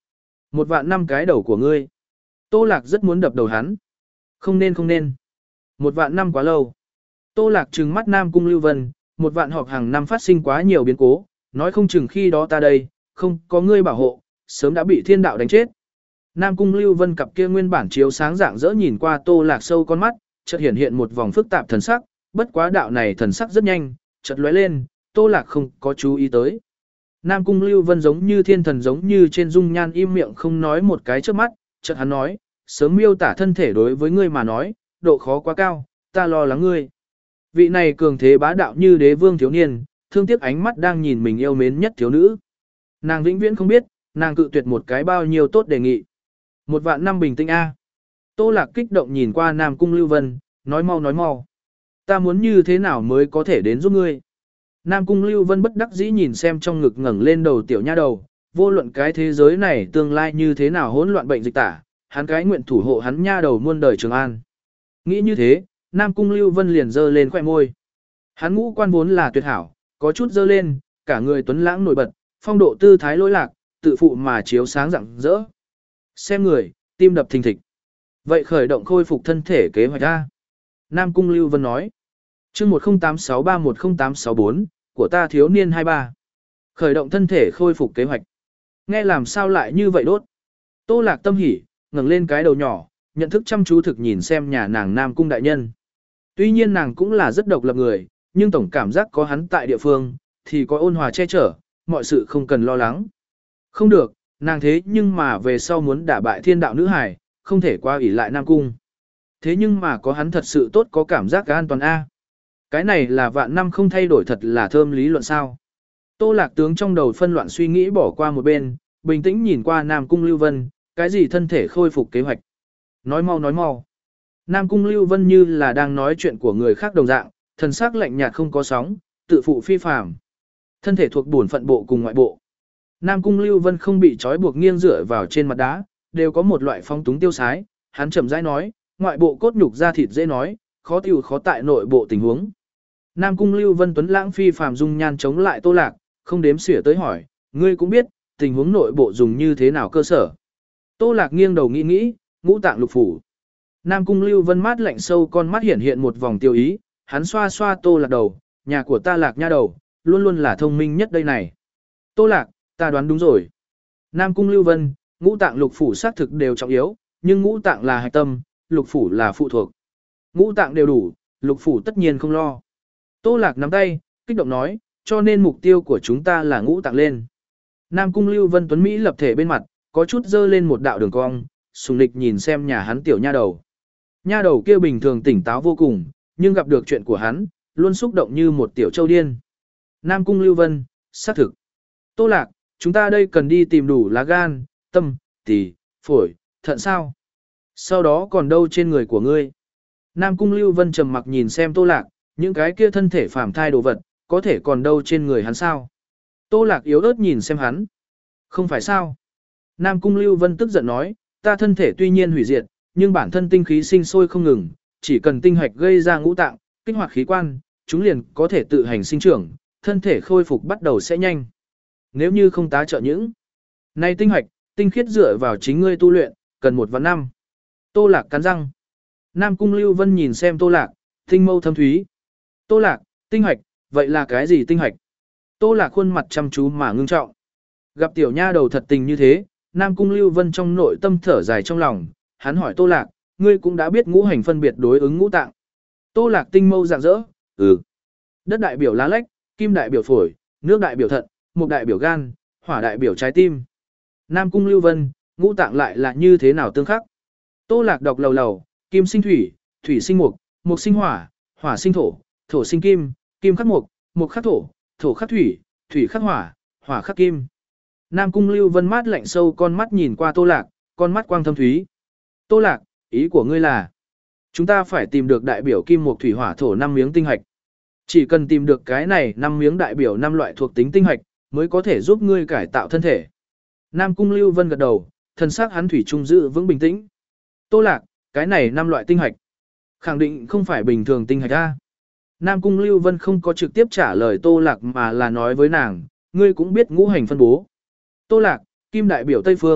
Một vạn năm cái đầu của ngươi. Tô Lạc rất muốn đập đầu hắn. Không nên không nên. Một vạn năm quá lâu. Tô Lạc trừng mắt Nam Cung Lưu Vân, một vạn họp hàng năm phát sinh quá nhiều biến cố, nói không chừng khi đó ta đây, không có ngươi bảo hộ, sớm đã bị thiên đạo đánh chết. Nam Cung Lưu Vân cặp kia nguyên bản chiếu sáng rạng rỡ nhìn qua Tô Lạc sâu con mắt, chợt hiện hiện một vòng phức tạp thần sắc, bất quá đạo này thần sắc rất nhanh, chợt lóe lên, Tô Lạc không có chú ý tới. Nam Cung Lưu Vân giống như thiên thần giống như trên dung nhan im miệng không nói một cái trước mắt, chợt hắn nói, sớm miêu tả thân thể đối với ngươi mà nói, độ khó quá cao, ta lo lắng ngươi. Vị này cường thế bá đạo như đế vương thiếu niên, thương tiếc ánh mắt đang nhìn mình yêu mến nhất thiếu nữ. Nàng vĩnh viễn không biết, nàng cự tuyệt một cái bao nhiêu tốt đề nghị. Một vạn năm bình tĩnh a. Tô Lạc kích động nhìn qua Nam Cung Lưu Vân, nói mau nói mau. Ta muốn như thế nào mới có thể đến giúp ngươi. Nam Cung Lưu Vân bất đắc dĩ nhìn xem trong ngực ngẩng lên đầu tiểu nha đầu, vô luận cái thế giới này tương lai như thế nào hỗn loạn bệnh dịch tả, hắn cái nguyện thủ hộ hắn nha đầu muôn đời trường an. Nghĩ như thế, Nam Cung Lưu Vân liền dơ lên khoẻ môi. Hắn ngũ quan vốn là tuyệt hảo, có chút dơ lên, cả người tuấn lãng nổi bật, phong độ tư thái lỗi lạc, tự phụ mà chiếu sáng rạng rỡ. Xem người, tim đập thình thịch. Vậy khởi động khôi phục thân thể kế hoạch A. Nam Cung Lưu Vân nói. chương một không tám sáu ba một không tám sáu bốn, của ta thiếu niên hai ba. Khởi động thân thể khôi phục kế hoạch. Nghe làm sao lại như vậy đốt. Tô Lạc tâm hỉ, ngẩng lên cái đầu nhỏ, nhận thức chăm chú thực nhìn xem nhà nàng Nam Cung đại nhân. Tuy nhiên nàng cũng là rất độc lập người, nhưng tổng cảm giác có hắn tại địa phương, thì có ôn hòa che chở, mọi sự không cần lo lắng. Không được, nàng thế nhưng mà về sau muốn đả bại thiên đạo nữ hải, không thể qua ủy lại Nam Cung. Thế nhưng mà có hắn thật sự tốt có cảm giác an toàn A. Cái này là vạn năm không thay đổi thật là thơm lý luận sao. Tô Lạc tướng trong đầu phân loạn suy nghĩ bỏ qua một bên, bình tĩnh nhìn qua Nam Cung Lưu Vân, cái gì thân thể khôi phục kế hoạch. Nói mau nói mau. Nam Cung Lưu Vân như là đang nói chuyện của người khác đồng dạng, thần sắc lạnh nhạt không có sóng, tự phụ phi phàm. Thân thể thuộc bổn phận bộ cùng ngoại bộ. Nam Cung Lưu Vân không bị trói buộc nghiêng dựa vào trên mặt đá, đều có một loại phong túng tiêu sái, hắn chậm rãi nói, ngoại bộ cốt nhục da thịt dễ nói, khó tiêu khó tại nội bộ tình huống. Nam Cung Lưu Vân tuấn lãng phi phàm dung nhan chống lại Tô Lạc, không đếm xỉa tới hỏi, ngươi cũng biết, tình huống nội bộ dùng như thế nào cơ sở. Tô Lạc nghiêng đầu nghĩ nghĩ, ngũ tạng lục phủ. Nam Cung Lưu Vân mát lạnh sâu con mắt hiện hiện một vòng tiêu ý, hắn xoa xoa Tô Lạc đầu, nhà của ta Lạc nha đầu, luôn luôn là thông minh nhất đây này. Tô Lạc, ta đoán đúng rồi. Nam Cung Lưu Vân, ngũ tạng lục phủ xác thực đều trọng yếu, nhưng ngũ tạng là hạch tâm, lục phủ là phụ thuộc. Ngũ tạng đều đủ, lục phủ tất nhiên không lo. Tô Lạc nắm tay, kích động nói, cho nên mục tiêu của chúng ta là ngũ tạng lên. Nam Cung Lưu Vân tuấn Mỹ lập thể bên mặt, có chút dơ lên một đạo đường cong, sùng lịch nhìn xem nhà hắn tiểu nha đầu. Nha đầu kia bình thường tỉnh táo vô cùng, nhưng gặp được chuyện của hắn, luôn xúc động như một tiểu châu điên. Nam Cung Lưu Vân, xác thực. Tô Lạc, chúng ta đây cần đi tìm đủ lá gan, tâm, tỳ, phổi, thận sao. Sau đó còn đâu trên người của ngươi. Nam Cung Lưu Vân trầm mặc nhìn xem Tô Lạc, những cái kia thân thể phàm thai đồ vật, có thể còn đâu trên người hắn sao. Tô Lạc yếu ớt nhìn xem hắn. Không phải sao. Nam Cung Lưu Vân tức giận nói, ta thân thể tuy nhiên hủy diệt, nhưng bản thân tinh khí sinh sôi không ngừng, chỉ cần tinh hoạch gây ra ngũ tạng, kích hoạt khí quan, chúng liền có thể tự hành sinh trưởng, thân thể khôi phục bắt đầu sẽ nhanh. Nếu như không tá trợ những này tinh hoạch, tinh khiết dựa vào chính ngươi tu luyện, cần một vạn năm. Tô Lạc cắn răng. Nam Cung Lưu Vân nhìn xem Tô Lạc, tinh mâu thâm thúy. Tô Lạc, tinh hoạch, vậy là cái gì tinh hoạch? Tô Lạc khuôn mặt chăm chú mà ngưng trọng. Gặp tiểu nha đầu thật tình như thế, Nam Cung Lưu Vân trong nội tâm thở dài trong lòng, hắn hỏi Tô Lạc, ngươi cũng đã biết ngũ hành phân biệt đối ứng ngũ tạng. Tô Lạc tinh mâu rạng rỡ, ừ. Đất đại biểu lá lách, kim đại biểu phổi, nước đại biểu thận, mộc đại biểu gan, hỏa đại biểu trái tim. Nam Cung Lưu Vân, ngũ tạng lại là như thế nào tương khắc? Tô Lạc đọc lầu lầu, kim sinh thủy, thủy sinh mộc, mộc sinh hỏa, hỏa sinh thổ, thổ sinh kim, kim khắc mộc, mộc khắc thổ, thổ khắc thủy, thủy khắc hỏa, hỏa khắc kim. Nam Cung Lưu Vân mát lạnh sâu con mắt nhìn qua Tô Lạc, con mắt quang thâm thúy. Tô Lạc, ý của ngươi là, chúng ta phải tìm được đại biểu kim mộc thủy hỏa thổ năm miếng tinh hạch. Chỉ cần tìm được cái này năm miếng đại biểu năm loại thuộc tính tinh hạch, mới có thể giúp ngươi cải tạo thân thể. Nam Cung Lưu Vân gật đầu, thân xác hắn thủy trung giữ vững bình tĩnh. Tô Lạc, cái này năm loại tinh hạch, khẳng định không phải bình thường tinh hạch a. Nam Cung Lưu Vân không có trực tiếp trả lời Tô Lạc mà là nói với nàng, ngươi cũng biết ngũ hành phân bố. Tô Lạc, kim đại biểu Tây Phương,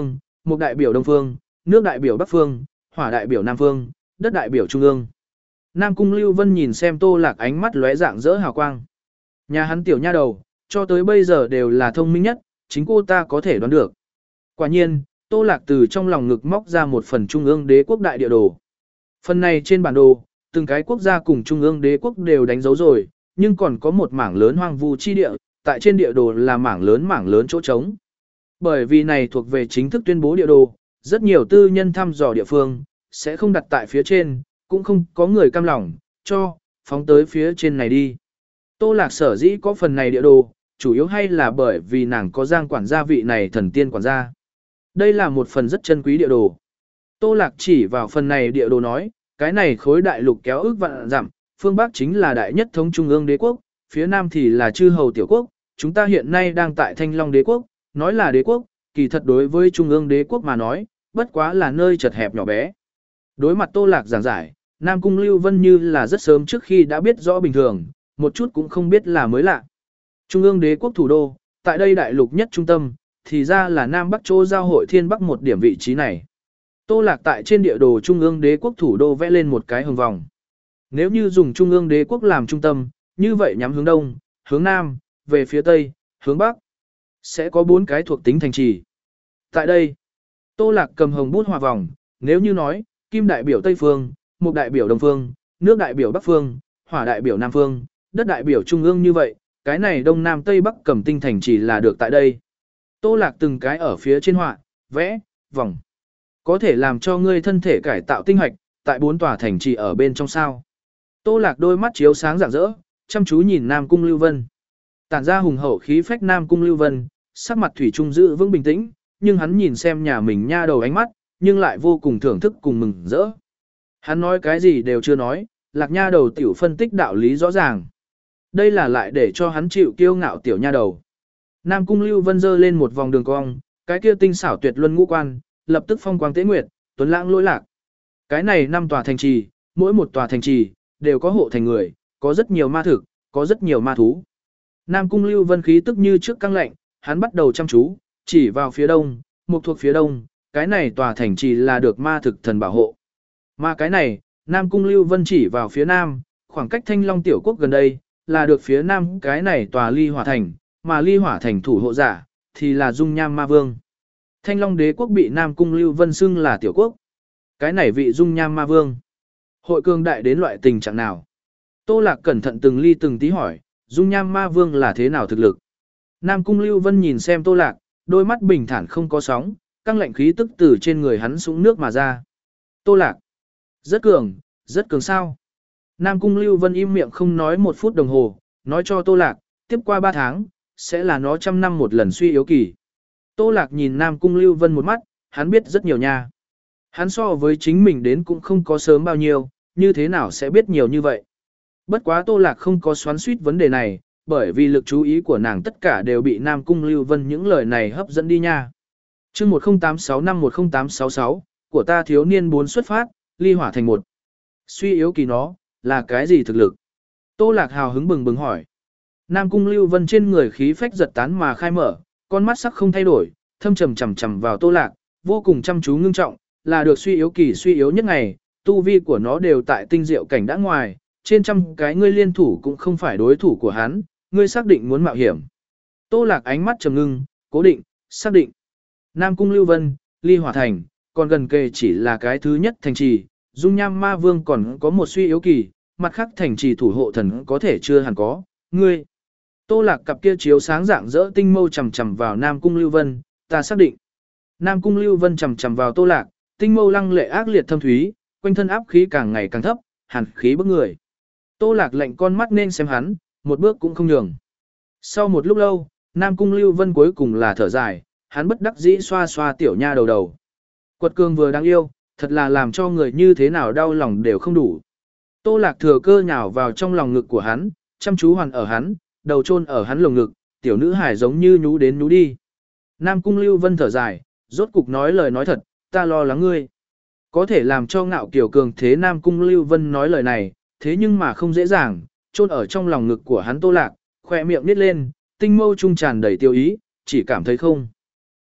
một đại biểu Đông Phương, nước đại biểu Bắc Phương, hỏa đại biểu Nam Phương, đất đại biểu Trung ương. Nam Cung Lưu Vân nhìn xem Tô Lạc ánh mắt lóe dạng rỡ hào quang. Nhà hắn tiểu nha đầu, cho tới bây giờ đều là thông minh nhất, chính cô ta có thể đoán được. Quả nhiên, Tô Lạc từ trong lòng ngực móc ra một phần Trung ương đế quốc đại địa đồ. Phần này trên bản đồ, từng cái quốc gia cùng Trung ương đế quốc đều đánh dấu rồi, nhưng còn có một mảng lớn hoang vu chi địa, tại trên địa đồ là mảng lớn mảng lớn chỗ trống. Bởi vì này thuộc về chính thức tuyên bố địa đồ, rất nhiều tư nhân thăm dò địa phương, sẽ không đặt tại phía trên, cũng không có người cam lòng, cho, phóng tới phía trên này đi. Tô Lạc sở dĩ có phần này địa đồ, chủ yếu hay là bởi vì nàng có Giang quản gia vị này thần tiên quản gia. Đây là một phần rất chân quý địa đồ. Tô Lạc chỉ vào phần này địa đồ nói, cái này khối đại lục kéo ước vạn dặm, phương Bắc chính là đại nhất thống trung ương đế quốc, phía Nam thì là chư hầu tiểu quốc, chúng ta hiện nay đang tại Thanh Long đế quốc, nói là đế quốc, kỳ thật đối với trung ương đế quốc mà nói, bất quá là nơi chật hẹp nhỏ bé. Đối mặt Tô Lạc giảng giải, Nam Cung Lưu Vân như là rất sớm trước khi đã biết rõ bình thường, một chút cũng không biết là mới lạ. Trung ương đế quốc thủ đô, tại đây đại lục nhất trung tâm, thì ra là Nam Bắc chỗ giao hội thiên Bắc một điểm vị trí này. Tô Lạc tại trên địa đồ Trung ương đế quốc thủ đô vẽ lên một cái hồng vòng. Nếu như dùng Trung ương đế quốc làm trung tâm, như vậy nhắm hướng Đông, hướng Nam, về phía Tây, hướng Bắc, sẽ có bốn cái thuộc tính thành trì. Tại đây, Tô Lạc cầm hồng bút hòa vòng, nếu như nói, kim đại biểu Tây Phương, mục đại biểu Đông Phương, nước đại biểu Bắc Phương, hỏa đại biểu Nam Phương, đất đại biểu Trung ương như vậy, cái này Đông Nam Tây Bắc cầm tinh thành trì là được tại đây. Tô Lạc từng cái ở phía trên họa, vẽ, vòng. Có thể làm cho ngươi thân thể cải tạo tinh hoạch, tại bốn tòa thành trì ở bên trong sao. Tô Lạc đôi mắt chiếu sáng rạng rỡ, chăm chú nhìn Nam Cung Lưu Vân. Tản ra hùng hậu khí phách Nam Cung Lưu Vân, sắc mặt thủy chung giữ vững bình tĩnh, nhưng hắn nhìn xem nhà mình nha đầu ánh mắt, nhưng lại vô cùng thưởng thức cùng mừng rỡ. Hắn nói cái gì đều chưa nói, Lạc nha đầu tiểu phân tích đạo lý rõ ràng. Đây là lại để cho hắn chịu kiêu ngạo tiểu nha đầu. Nam Cung Lưu Vân giơ lên một vòng đường cong, cái kia tinh xảo tuyệt luân ngũ quan, lập tức phong quang tế nguyệt, tuấn lãng lỗi lạc. Cái này năm tòa thành trì, mỗi một tòa thành trì đều có hộ thành người, có rất nhiều ma thực, có rất nhiều ma thú. Nam Cung Lưu Vân khí tức như trước căng lạnh, hắn bắt đầu chăm chú, chỉ vào phía đông, một thuộc phía đông, cái này tòa thành trì là được ma thực thần bảo hộ. Mà cái này, Nam Cung Lưu Vân chỉ vào phía nam, khoảng cách Thanh Long tiểu quốc gần đây, là được phía nam cái này tòa ly hỏa thành, mà ly hỏa thành thủ hộ giả, thì là dung nham ma vương. Thanh Long đế quốc bị Nam Cung Lưu Vân xưng là tiểu quốc. Cái này vị dung nham ma vương. Hội cường đại đến loại tình trạng nào? Tô Lạc cẩn thận từng ly từng tí hỏi, dung nham ma vương là thế nào thực lực? Nam Cung Lưu Vân nhìn xem Tô Lạc, đôi mắt bình thản không có sóng, căng lạnh khí tức từ trên người hắn sũng nước mà ra. Tô Lạc. Rất cường, rất cường sao? Nam Cung Lưu Vân im miệng không nói một phút đồng hồ, nói cho Tô Lạc, tiếp qua ba tháng, sẽ là nó trăm năm một lần suy yếu kỳ. Tô Lạc nhìn Nam Cung Lưu Vân một mắt, hắn biết rất nhiều nha. Hắn so với chính mình đến cũng không có sớm bao nhiêu, như thế nào sẽ biết nhiều như vậy. Bất quá Tô Lạc không có xoắn suýt vấn đề này, bởi vì lực chú ý của nàng tất cả đều bị Nam Cung Lưu Vân những lời này hấp dẫn đi nha. chương một không tám sáu năm một không tám sáu sáu, của ta thiếu niên bốn xuất phát, ly hỏa thành một. Suy yếu kỳ nó, là cái gì thực lực? Tô Lạc hào hứng bừng bừng hỏi. Nam Cung Lưu Vân trên người khí phách giật tán mà khai mở, con mắt sắc không thay đổi, thâm trầm chằm chằm vào Tô Lạc, vô cùng chăm chú ngưng trọng, là được suy yếu kỳ suy yếu nhất ngày, tu vi của nó đều tại tinh diệu cảnh đã ngoài, trên trăm cái ngươi liên thủ cũng không phải đối thủ của hắn, ngươi xác định muốn mạo hiểm. Tô Lạc ánh mắt trầm ngưng, cố định, xác định. Nam Cung Lưu Vân, ly hỏa thành, còn gần kề chỉ là cái thứ nhất thành trì, dung nham ma vương còn có một suy yếu kỳ, mặt khác thành trì thủ hộ thần có thể chưa hẳn có, ngươi. Tô Lạc cặp kia chiếu sáng dạng dỡ tinh mâu chằm chằm vào Nam Cung Lưu Vân, ta xác định. Nam Cung Lưu Vân chằm chằm vào Tô Lạc, tinh mâu lăng lệ ác liệt thâm thúy, quanh thân áp khí càng ngày càng thấp, hàn khí bức người. Tô Lạc lạnh con mắt nên xem hắn, một bước cũng không nhường. Sau một lúc lâu, Nam Cung Lưu Vân cuối cùng là thở dài, hắn bất đắc dĩ xoa xoa tiểu nha đầu đầu. Quật cường vừa đáng yêu, thật là làm cho người như thế nào đau lòng đều không đủ. Tô Lạc thừa cơ nhào vào trong lòng ngực của hắn, chăm chú hoàn ở hắn, đầu chôn ở hắn lồng ngực, tiểu nữ hải giống như nhú đến nhú đi. Nam Cung Lưu Vân thở dài, rốt cục nói lời nói thật, ta lo lắng ngươi. Có thể làm cho ngạo kiều cường thế Nam Cung Lưu Vân nói lời này, thế nhưng mà không dễ dàng, chôn ở trong lòng ngực của hắn Tô Lạc, khỏe miệng nít lên, tinh mâu trung tràn đầy tiêu ý, chỉ cảm thấy không.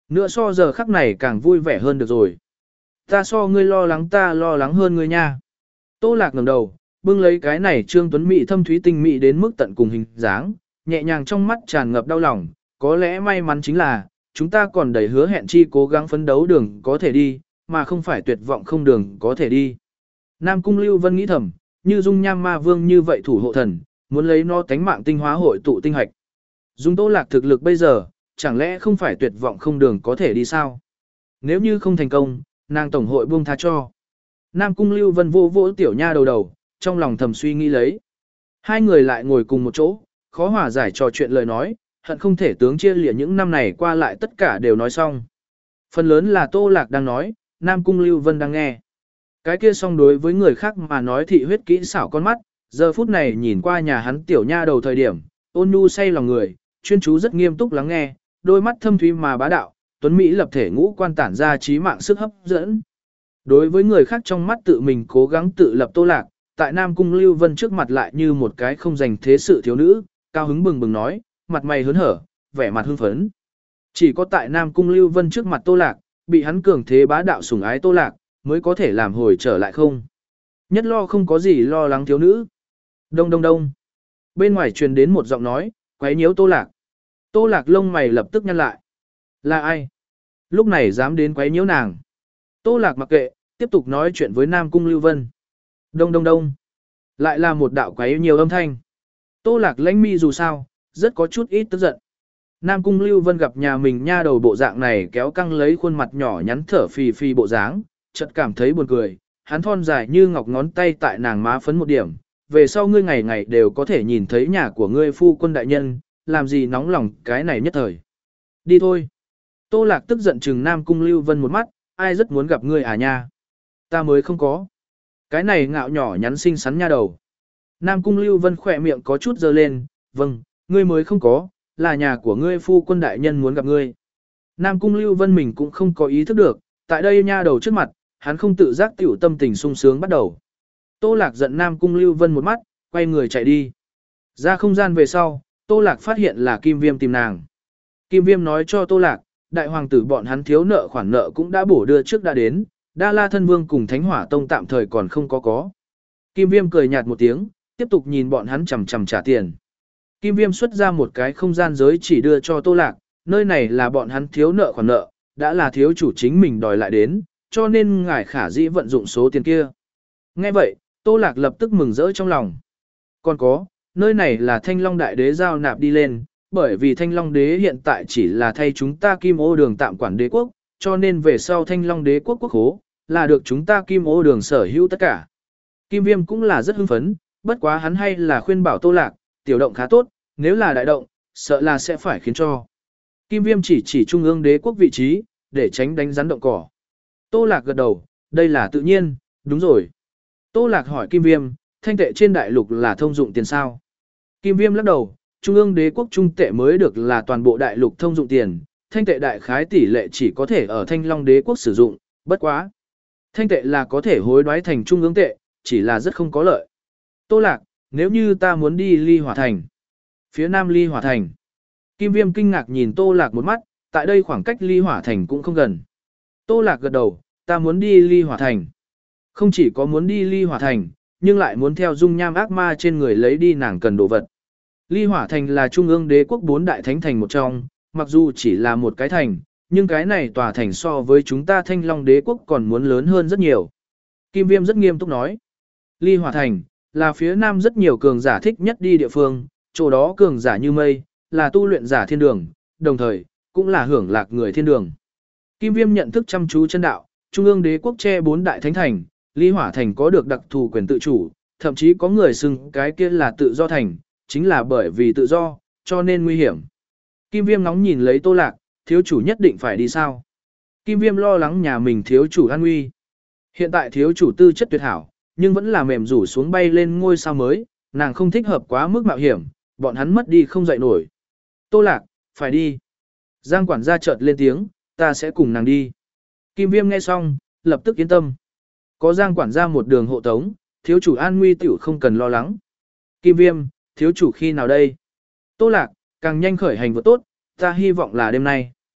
Nữa so giờ khắc này càng vui vẻ hơn được rồi. Ta so ngươi lo lắng ta lo lắng hơn ngươi nha. Tô Lạc ngẩng đầu, bưng lấy cái này Trương Tuấn Mỹ thâm thúy tinh mỹ đến mức tận cùng hình dáng, nhẹ nhàng trong mắt tràn ngập đau lòng, có lẽ may mắn chính là, chúng ta còn đầy hứa hẹn chi cố gắng phấn đấu đường có thể đi, mà không phải tuyệt vọng không đường có thể đi. Nam Cung Lưu Vân nghĩ thầm, như dung nham ma vương như vậy thủ hộ thần, muốn lấy nó tánh mạng tinh hóa hội tụ tinh hạch. Dung Tô Lạc thực lực bây giờ, chẳng lẽ không phải tuyệt vọng không đường có thể đi sao? Nếu như không thành công, nàng tổng hội buông tha cho. Nam Cung Lưu Vân vô vỗ tiểu nha đầu đầu, trong lòng thầm suy nghĩ lấy. Hai người lại ngồi cùng một chỗ, khó hòa giải trò chuyện lời nói, hận không thể tướng chia lìa những năm này qua lại tất cả đều nói xong. Phần lớn là Tô Lạc đang nói, Nam Cung Lưu Vân đang nghe. Cái kia song đối với người khác mà nói thị huyết kỹ xảo con mắt, giờ phút này nhìn qua nhà hắn tiểu nha đầu thời điểm, ôn nhu say lòng người, chuyên chú rất nghiêm túc lắng nghe, đôi mắt thâm thúy mà bá đạo, tuấn mỹ lập thể ngũ quan tản ra trí mạng sức hấp dẫn. Đối với người khác trong mắt tự mình cố gắng tự lập Tô Lạc, tại Nam Cung Lưu Vân trước mặt lại như một cái không dành thế sự thiếu nữ, cao hứng bừng bừng nói, mặt mày hớn hở, vẻ mặt hưng phấn. Chỉ có tại Nam Cung Lưu Vân trước mặt Tô Lạc, bị hắn cường thế bá đạo sủng ái Tô Lạc, mới có thể làm hồi trở lại không. Nhất lo không có gì lo lắng thiếu nữ. Đông đông đông. Bên ngoài truyền đến một giọng nói, quấy nhiễu Tô Lạc. Tô Lạc lông mày lập tức nhăn lại. Là ai? Lúc này dám đến quấy nhiễu nàng. Tô Lạc mặc kệ, tiếp tục nói chuyện với Nam Cung Lưu Vân. Đông đông đông. Lại là một đạo quấy nhiều âm thanh. Tô Lạc lãnh mi dù sao, rất có chút ít tức giận. Nam Cung Lưu Vân gặp nhà mình nha đầu bộ dạng này kéo căng lấy khuôn mặt nhỏ nhắn thở phì phì bộ dáng, chợt cảm thấy buồn cười, hắn thon dài như ngọc ngón tay tại nàng má phấn một điểm, về sau ngươi ngày ngày đều có thể nhìn thấy nhà của ngươi phu quân đại nhân, làm gì nóng lòng cái này nhất thời. Đi thôi. Tô Lạc tức giận chừng Nam Cung Lưu Vân một mắt, ai rất muốn gặp ngươi à nha. Ta mới không có. Cái này ngạo nhỏ nhắn xinh xắn nha đầu. Nam Cung Lưu Vân khỏe miệng có chút dơ lên, vâng, ngươi mới không có, là nhà của ngươi phu quân đại nhân muốn gặp ngươi. Nam Cung Lưu Vân mình cũng không có ý thức được, tại đây nha đầu trước mặt, hắn không tự giác tiểu tâm tình sung sướng bắt đầu. Tô Lạc giận Nam Cung Lưu Vân một mắt, quay người chạy đi. Ra không gian về sau, Tô Lạc phát hiện là Kim Viêm tìm nàng. Kim Viêm nói cho Tô Lạc, đại hoàng tử bọn hắn thiếu nợ khoản nợ cũng đã bổ đưa trước đã đến, Đa La Thân Vương cùng Thánh Hỏa Tông tạm thời còn không có có. Kim Viêm cười nhạt một tiếng, tiếp tục nhìn bọn hắn chằm chằm trả tiền. Kim Viêm xuất ra một cái không gian giới chỉ đưa cho Tô Lạc, nơi này là bọn hắn thiếu nợ khoản nợ, đã là thiếu chủ chính mình đòi lại đến, cho nên ngài khả dĩ vận dụng số tiền kia. Nghe vậy, Tô Lạc lập tức mừng rỡ trong lòng. Còn có, nơi này là Thanh Long Đại Đế giao nạp đi lên, bởi vì Thanh Long Đế hiện tại chỉ là thay chúng ta Kim Ô Đường tạm quản đế quốc, cho nên về sau Thanh Long Đế quốc quốc hố, là được chúng ta Kim Ô Đường sở hữu tất cả. Kim Viêm cũng là rất hưng phấn, bất quá hắn hay là khuyên bảo Tô Lạc, tiểu động khá tốt, nếu là đại động, sợ là sẽ phải khiến cho. Kim Viêm chỉ chỉ trung ương đế quốc vị trí, để tránh đánh rắn động cỏ. Tô Lạc gật đầu, đây là tự nhiên, đúng rồi. Tô Lạc hỏi Kim Viêm, thanh tệ trên đại lục là thông dụng tiền sao? Kim Viêm lắc đầu, trung ương đế quốc trung tệ mới được là toàn bộ đại lục thông dụng tiền, thanh tệ đại khái tỷ lệ chỉ có thể ở Thanh Long đế quốc sử dụng, bất quá. Thanh tệ là có thể hối đoái thành trung ương tệ, chỉ là rất không có lợi. Tô Lạc, nếu như ta muốn đi Ly Hỏa Thành, phía nam Ly Hỏa Thành. Kim Viêm kinh ngạc nhìn Tô Lạc một mắt, tại đây khoảng cách Ly Hỏa Thành cũng không gần. Tô Lạc gật đầu, ta muốn đi Ly Hỏa Thành. Không chỉ có muốn đi Ly Hỏa Thành, nhưng lại muốn theo dung nham ác ma trên người lấy đi nàng cần đồ vật. Ly Hỏa Thành là trung ương đế quốc bốn đại thánh thành một trong, mặc dù chỉ là một cái thành, nhưng cái này tòa thành so với chúng ta Thanh Long đế quốc còn muốn lớn hơn rất nhiều. Kim Viêm rất nghiêm túc nói. Ly Hỏa Thành, là phía nam rất nhiều cường giả thích nhất đi địa phương, chỗ đó cường giả như mây, là tu luyện giả thiên đường, đồng thời, cũng là hưởng lạc người thiên đường. Kim Viêm nhận thức chăm chú chân đạo, trung ương đế quốc che bốn đại thánh thành, Ly Hỏa Thành có được đặc thù quyền tự chủ, thậm chí có người xưng cái kia là tự do thành, chính là bởi vì tự do, cho nên nguy hiểm. Kim Viêm nóng nhìn lấy Tô Lạc, thiếu chủ nhất định phải đi sao? Kim Viêm lo lắng nhà mình thiếu chủ an nguy. Hiện tại thiếu chủ tư chất tuyệt hảo, nhưng vẫn là mềm rủ xuống bay lên ngôi sao mới, nàng không thích hợp quá mức mạo hiểm, bọn hắn mất đi không dậy nổi. Tô Lạc, phải đi. Giang quản gia chợt lên tiếng, ta sẽ cùng nàng đi. Kim Viêm nghe xong, lập tức yên tâm. Có Giang quản gia một đường hộ tống, thiếu chủ an nguy tiểu không cần lo lắng. Kim Viêm, thiếu chủ khi nào đây? Tô Lạc, càng nhanh khởi hành vừa tốt, ta hy vọng là đêm nay.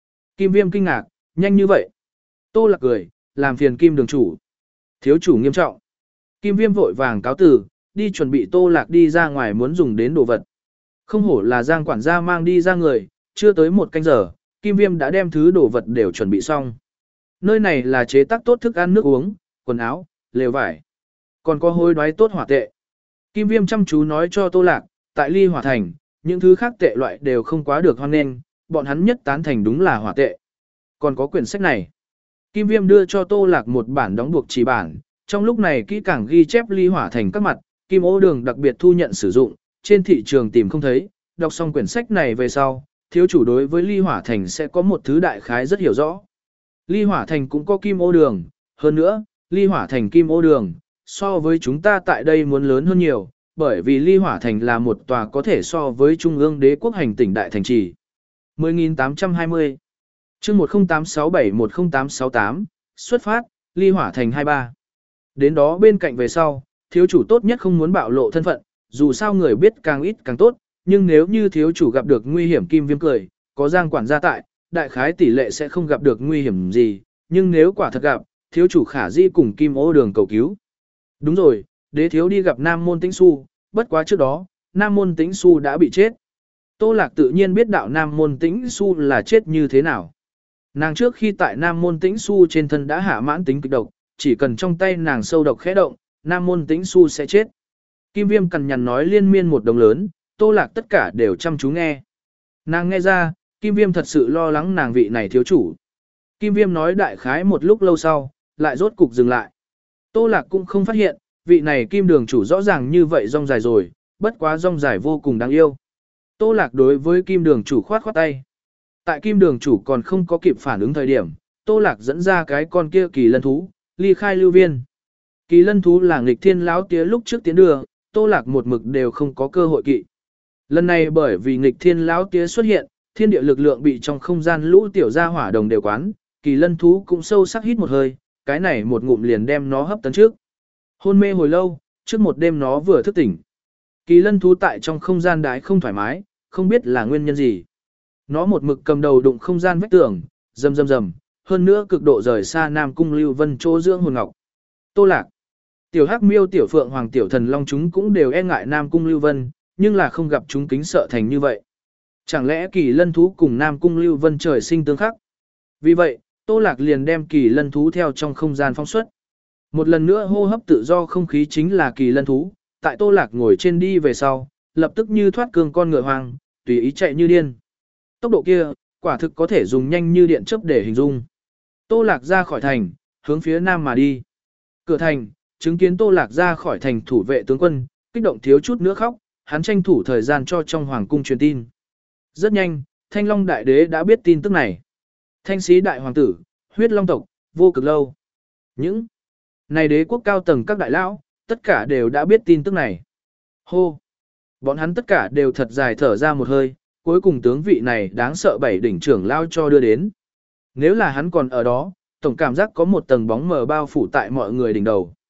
Kim Viêm kinh ngạc, nhanh như vậy. Tô Lạc cười, làm phiền Kim đường chủ. Thiếu chủ nghiêm trọng. Kim Viêm vội vàng cáo từ, đi chuẩn bị Tô Lạc đi ra ngoài muốn dùng đến đồ vật. Không hổ là Giang quản gia mang đi ra người, chưa tới một canh giờ, Kim Viêm đã đem thứ đồ vật đều chuẩn bị xong. Nơi này là chế tác tốt thức ăn nước uống, quần áo, lều vải. Còn có hối đoái tốt hỏa tệ. Kim Viêm chăm chú nói cho Tô Lạc, tại Ly Hỏa Thành, những thứ khác tệ loại đều không quá được hoan nghênh, bọn hắn nhất tán thành đúng là hỏa tệ. Còn có quyển sách này. Kim Viêm đưa cho Tô Lạc một bản đóng buộc chỉ bản, trong lúc này kỹ càng ghi chép Ly Hỏa Thành các mặt, Kim Ô Đường đặc biệt thu nhận sử dụng, trên thị trường tìm không thấy, đọc xong quyển sách này về sau, thiếu chủ đối với Ly Hỏa Thành sẽ có một thứ đại khái rất hiểu rõ. Ly Hỏa Thành cũng có Kim Ô Đường, hơn nữa, Ly Hỏa Thành Kim Ô Đường, so với chúng ta tại đây muốn lớn hơn nhiều, bởi vì Ly Hỏa Thành là một tòa có thể so với Trung ương đế quốc hành tỉnh đại thành trì. mười nghìn tám trăm hai mươi chương một không tám sáu bảy một không tám sáu tám, xuất phát, Ly Hỏa Thành hai ba. Đến đó bên cạnh về sau, thiếu chủ tốt nhất không muốn bạo lộ thân phận, dù sao người biết càng ít càng tốt, nhưng nếu như thiếu chủ gặp được nguy hiểm Kim Viêm cười, có Giang quản gia tại, đại khái tỷ lệ sẽ không gặp được nguy hiểm gì, nhưng nếu quả thật gặp, thiếu chủ khả di cùng Kim Ô Đường cầu cứu. Đúng rồi, đế thiếu đi gặp Nam Môn Tĩnh Xu, bất quá trước đó, Nam Môn Tĩnh Xu đã bị chết. Tô Lạc tự nhiên biết đạo Nam Môn Tĩnh Xu là chết như thế nào. Nàng trước khi tại Nam Môn Tĩnh Xu trên thân đã hạ mãn tính kịch độc, chỉ cần trong tay nàng sâu độc khẽ động, Nam Môn Tĩnh Xu sẽ chết. Kim Viêm cằn nhằn nói liên miên một đồng lớn, Tô Lạc tất cả đều chăm chú nghe. Nàng nghe ra, Kim Viêm thật sự lo lắng nàng vị này thiếu chủ. Kim Viêm nói đại khái một lúc lâu sau, lại rốt cục dừng lại. Tô Lạc cũng không phát hiện, vị này Kim đường chủ rõ ràng như vậy rong dài rồi, bất quá rong dài vô cùng đáng yêu. Tô Lạc đối với Kim đường chủ khoát khoát tay. Tại Kim đường chủ còn không có kịp phản ứng thời điểm, Tô Lạc dẫn ra cái con kia kỳ lân thú, ly khai lưu viên. Kỳ lân thú là nghịch thiên lão tía lúc trước tiến đưa, Tô Lạc một mực đều không có cơ hội kỵ. Lần này bởi vì nghịch thiên lão tía xuất hiện, thiên địa lực lượng bị trong không gian lũ tiểu gia hỏa đồng đều quán, kỳ lân thú cũng sâu sắc hít một hơi, cái này một ngụm liền đem nó hấp tấn trước. Hôn mê hồi lâu, trước một đêm nó vừa thức tỉnh. Kỳ lân thú tại trong không gian đái không thoải mái, không biết là nguyên nhân gì. Nó một mực cầm đầu đụng không gian vách tường, rầm rầm rầm, hơn nữa cực độ rời xa Nam Cung Lưu Vân chỗ dưỡng hồn ngọc. Tô Lạc, tiểu Hắc Miêu, tiểu Phượng Hoàng, tiểu Thần Long chúng cũng đều e ngại Nam Cung Lưu Vân, nhưng là không gặp chúng kính sợ thành như vậy. Chẳng lẽ kỳ lân thú cùng Nam Cung Lưu Vân trời sinh tương khắc? Vì vậy, Tô Lạc liền đem kỳ lân thú theo trong không gian phóng xuất. Một lần nữa hô hấp tự do không khí chính là kỳ lân thú, tại Tô Lạc ngồi trên đi về sau, lập tức như thoát cương con ngựa hoang, tùy ý chạy như điên. Tốc độ kia, quả thực có thể dùng nhanh như điện chớp để hình dung. Tô Lạc ra khỏi thành, hướng phía nam mà đi. Cửa thành, chứng kiến Tô Lạc ra khỏi thành thủ vệ tướng quân, kích động thiếu chút nữa khóc, hắn tranh thủ thời gian cho trong hoàng cung truyền tin. Rất nhanh, Thanh Long đại đế đã biết tin tức này. Thanh Sĩ đại hoàng tử, huyết long tộc, vô cực lâu. Những này đế quốc cao tầng các đại lão, tất cả đều đã biết tin tức này. Hô! Bọn hắn tất cả đều thật dài thở ra một hơi, cuối cùng tướng vị này đáng sợ bảy đỉnh trưởng lao cho đưa đến. Nếu là hắn còn ở đó, tổng cảm giác có một tầng bóng mờ bao phủ tại mọi người đỉnh đầu.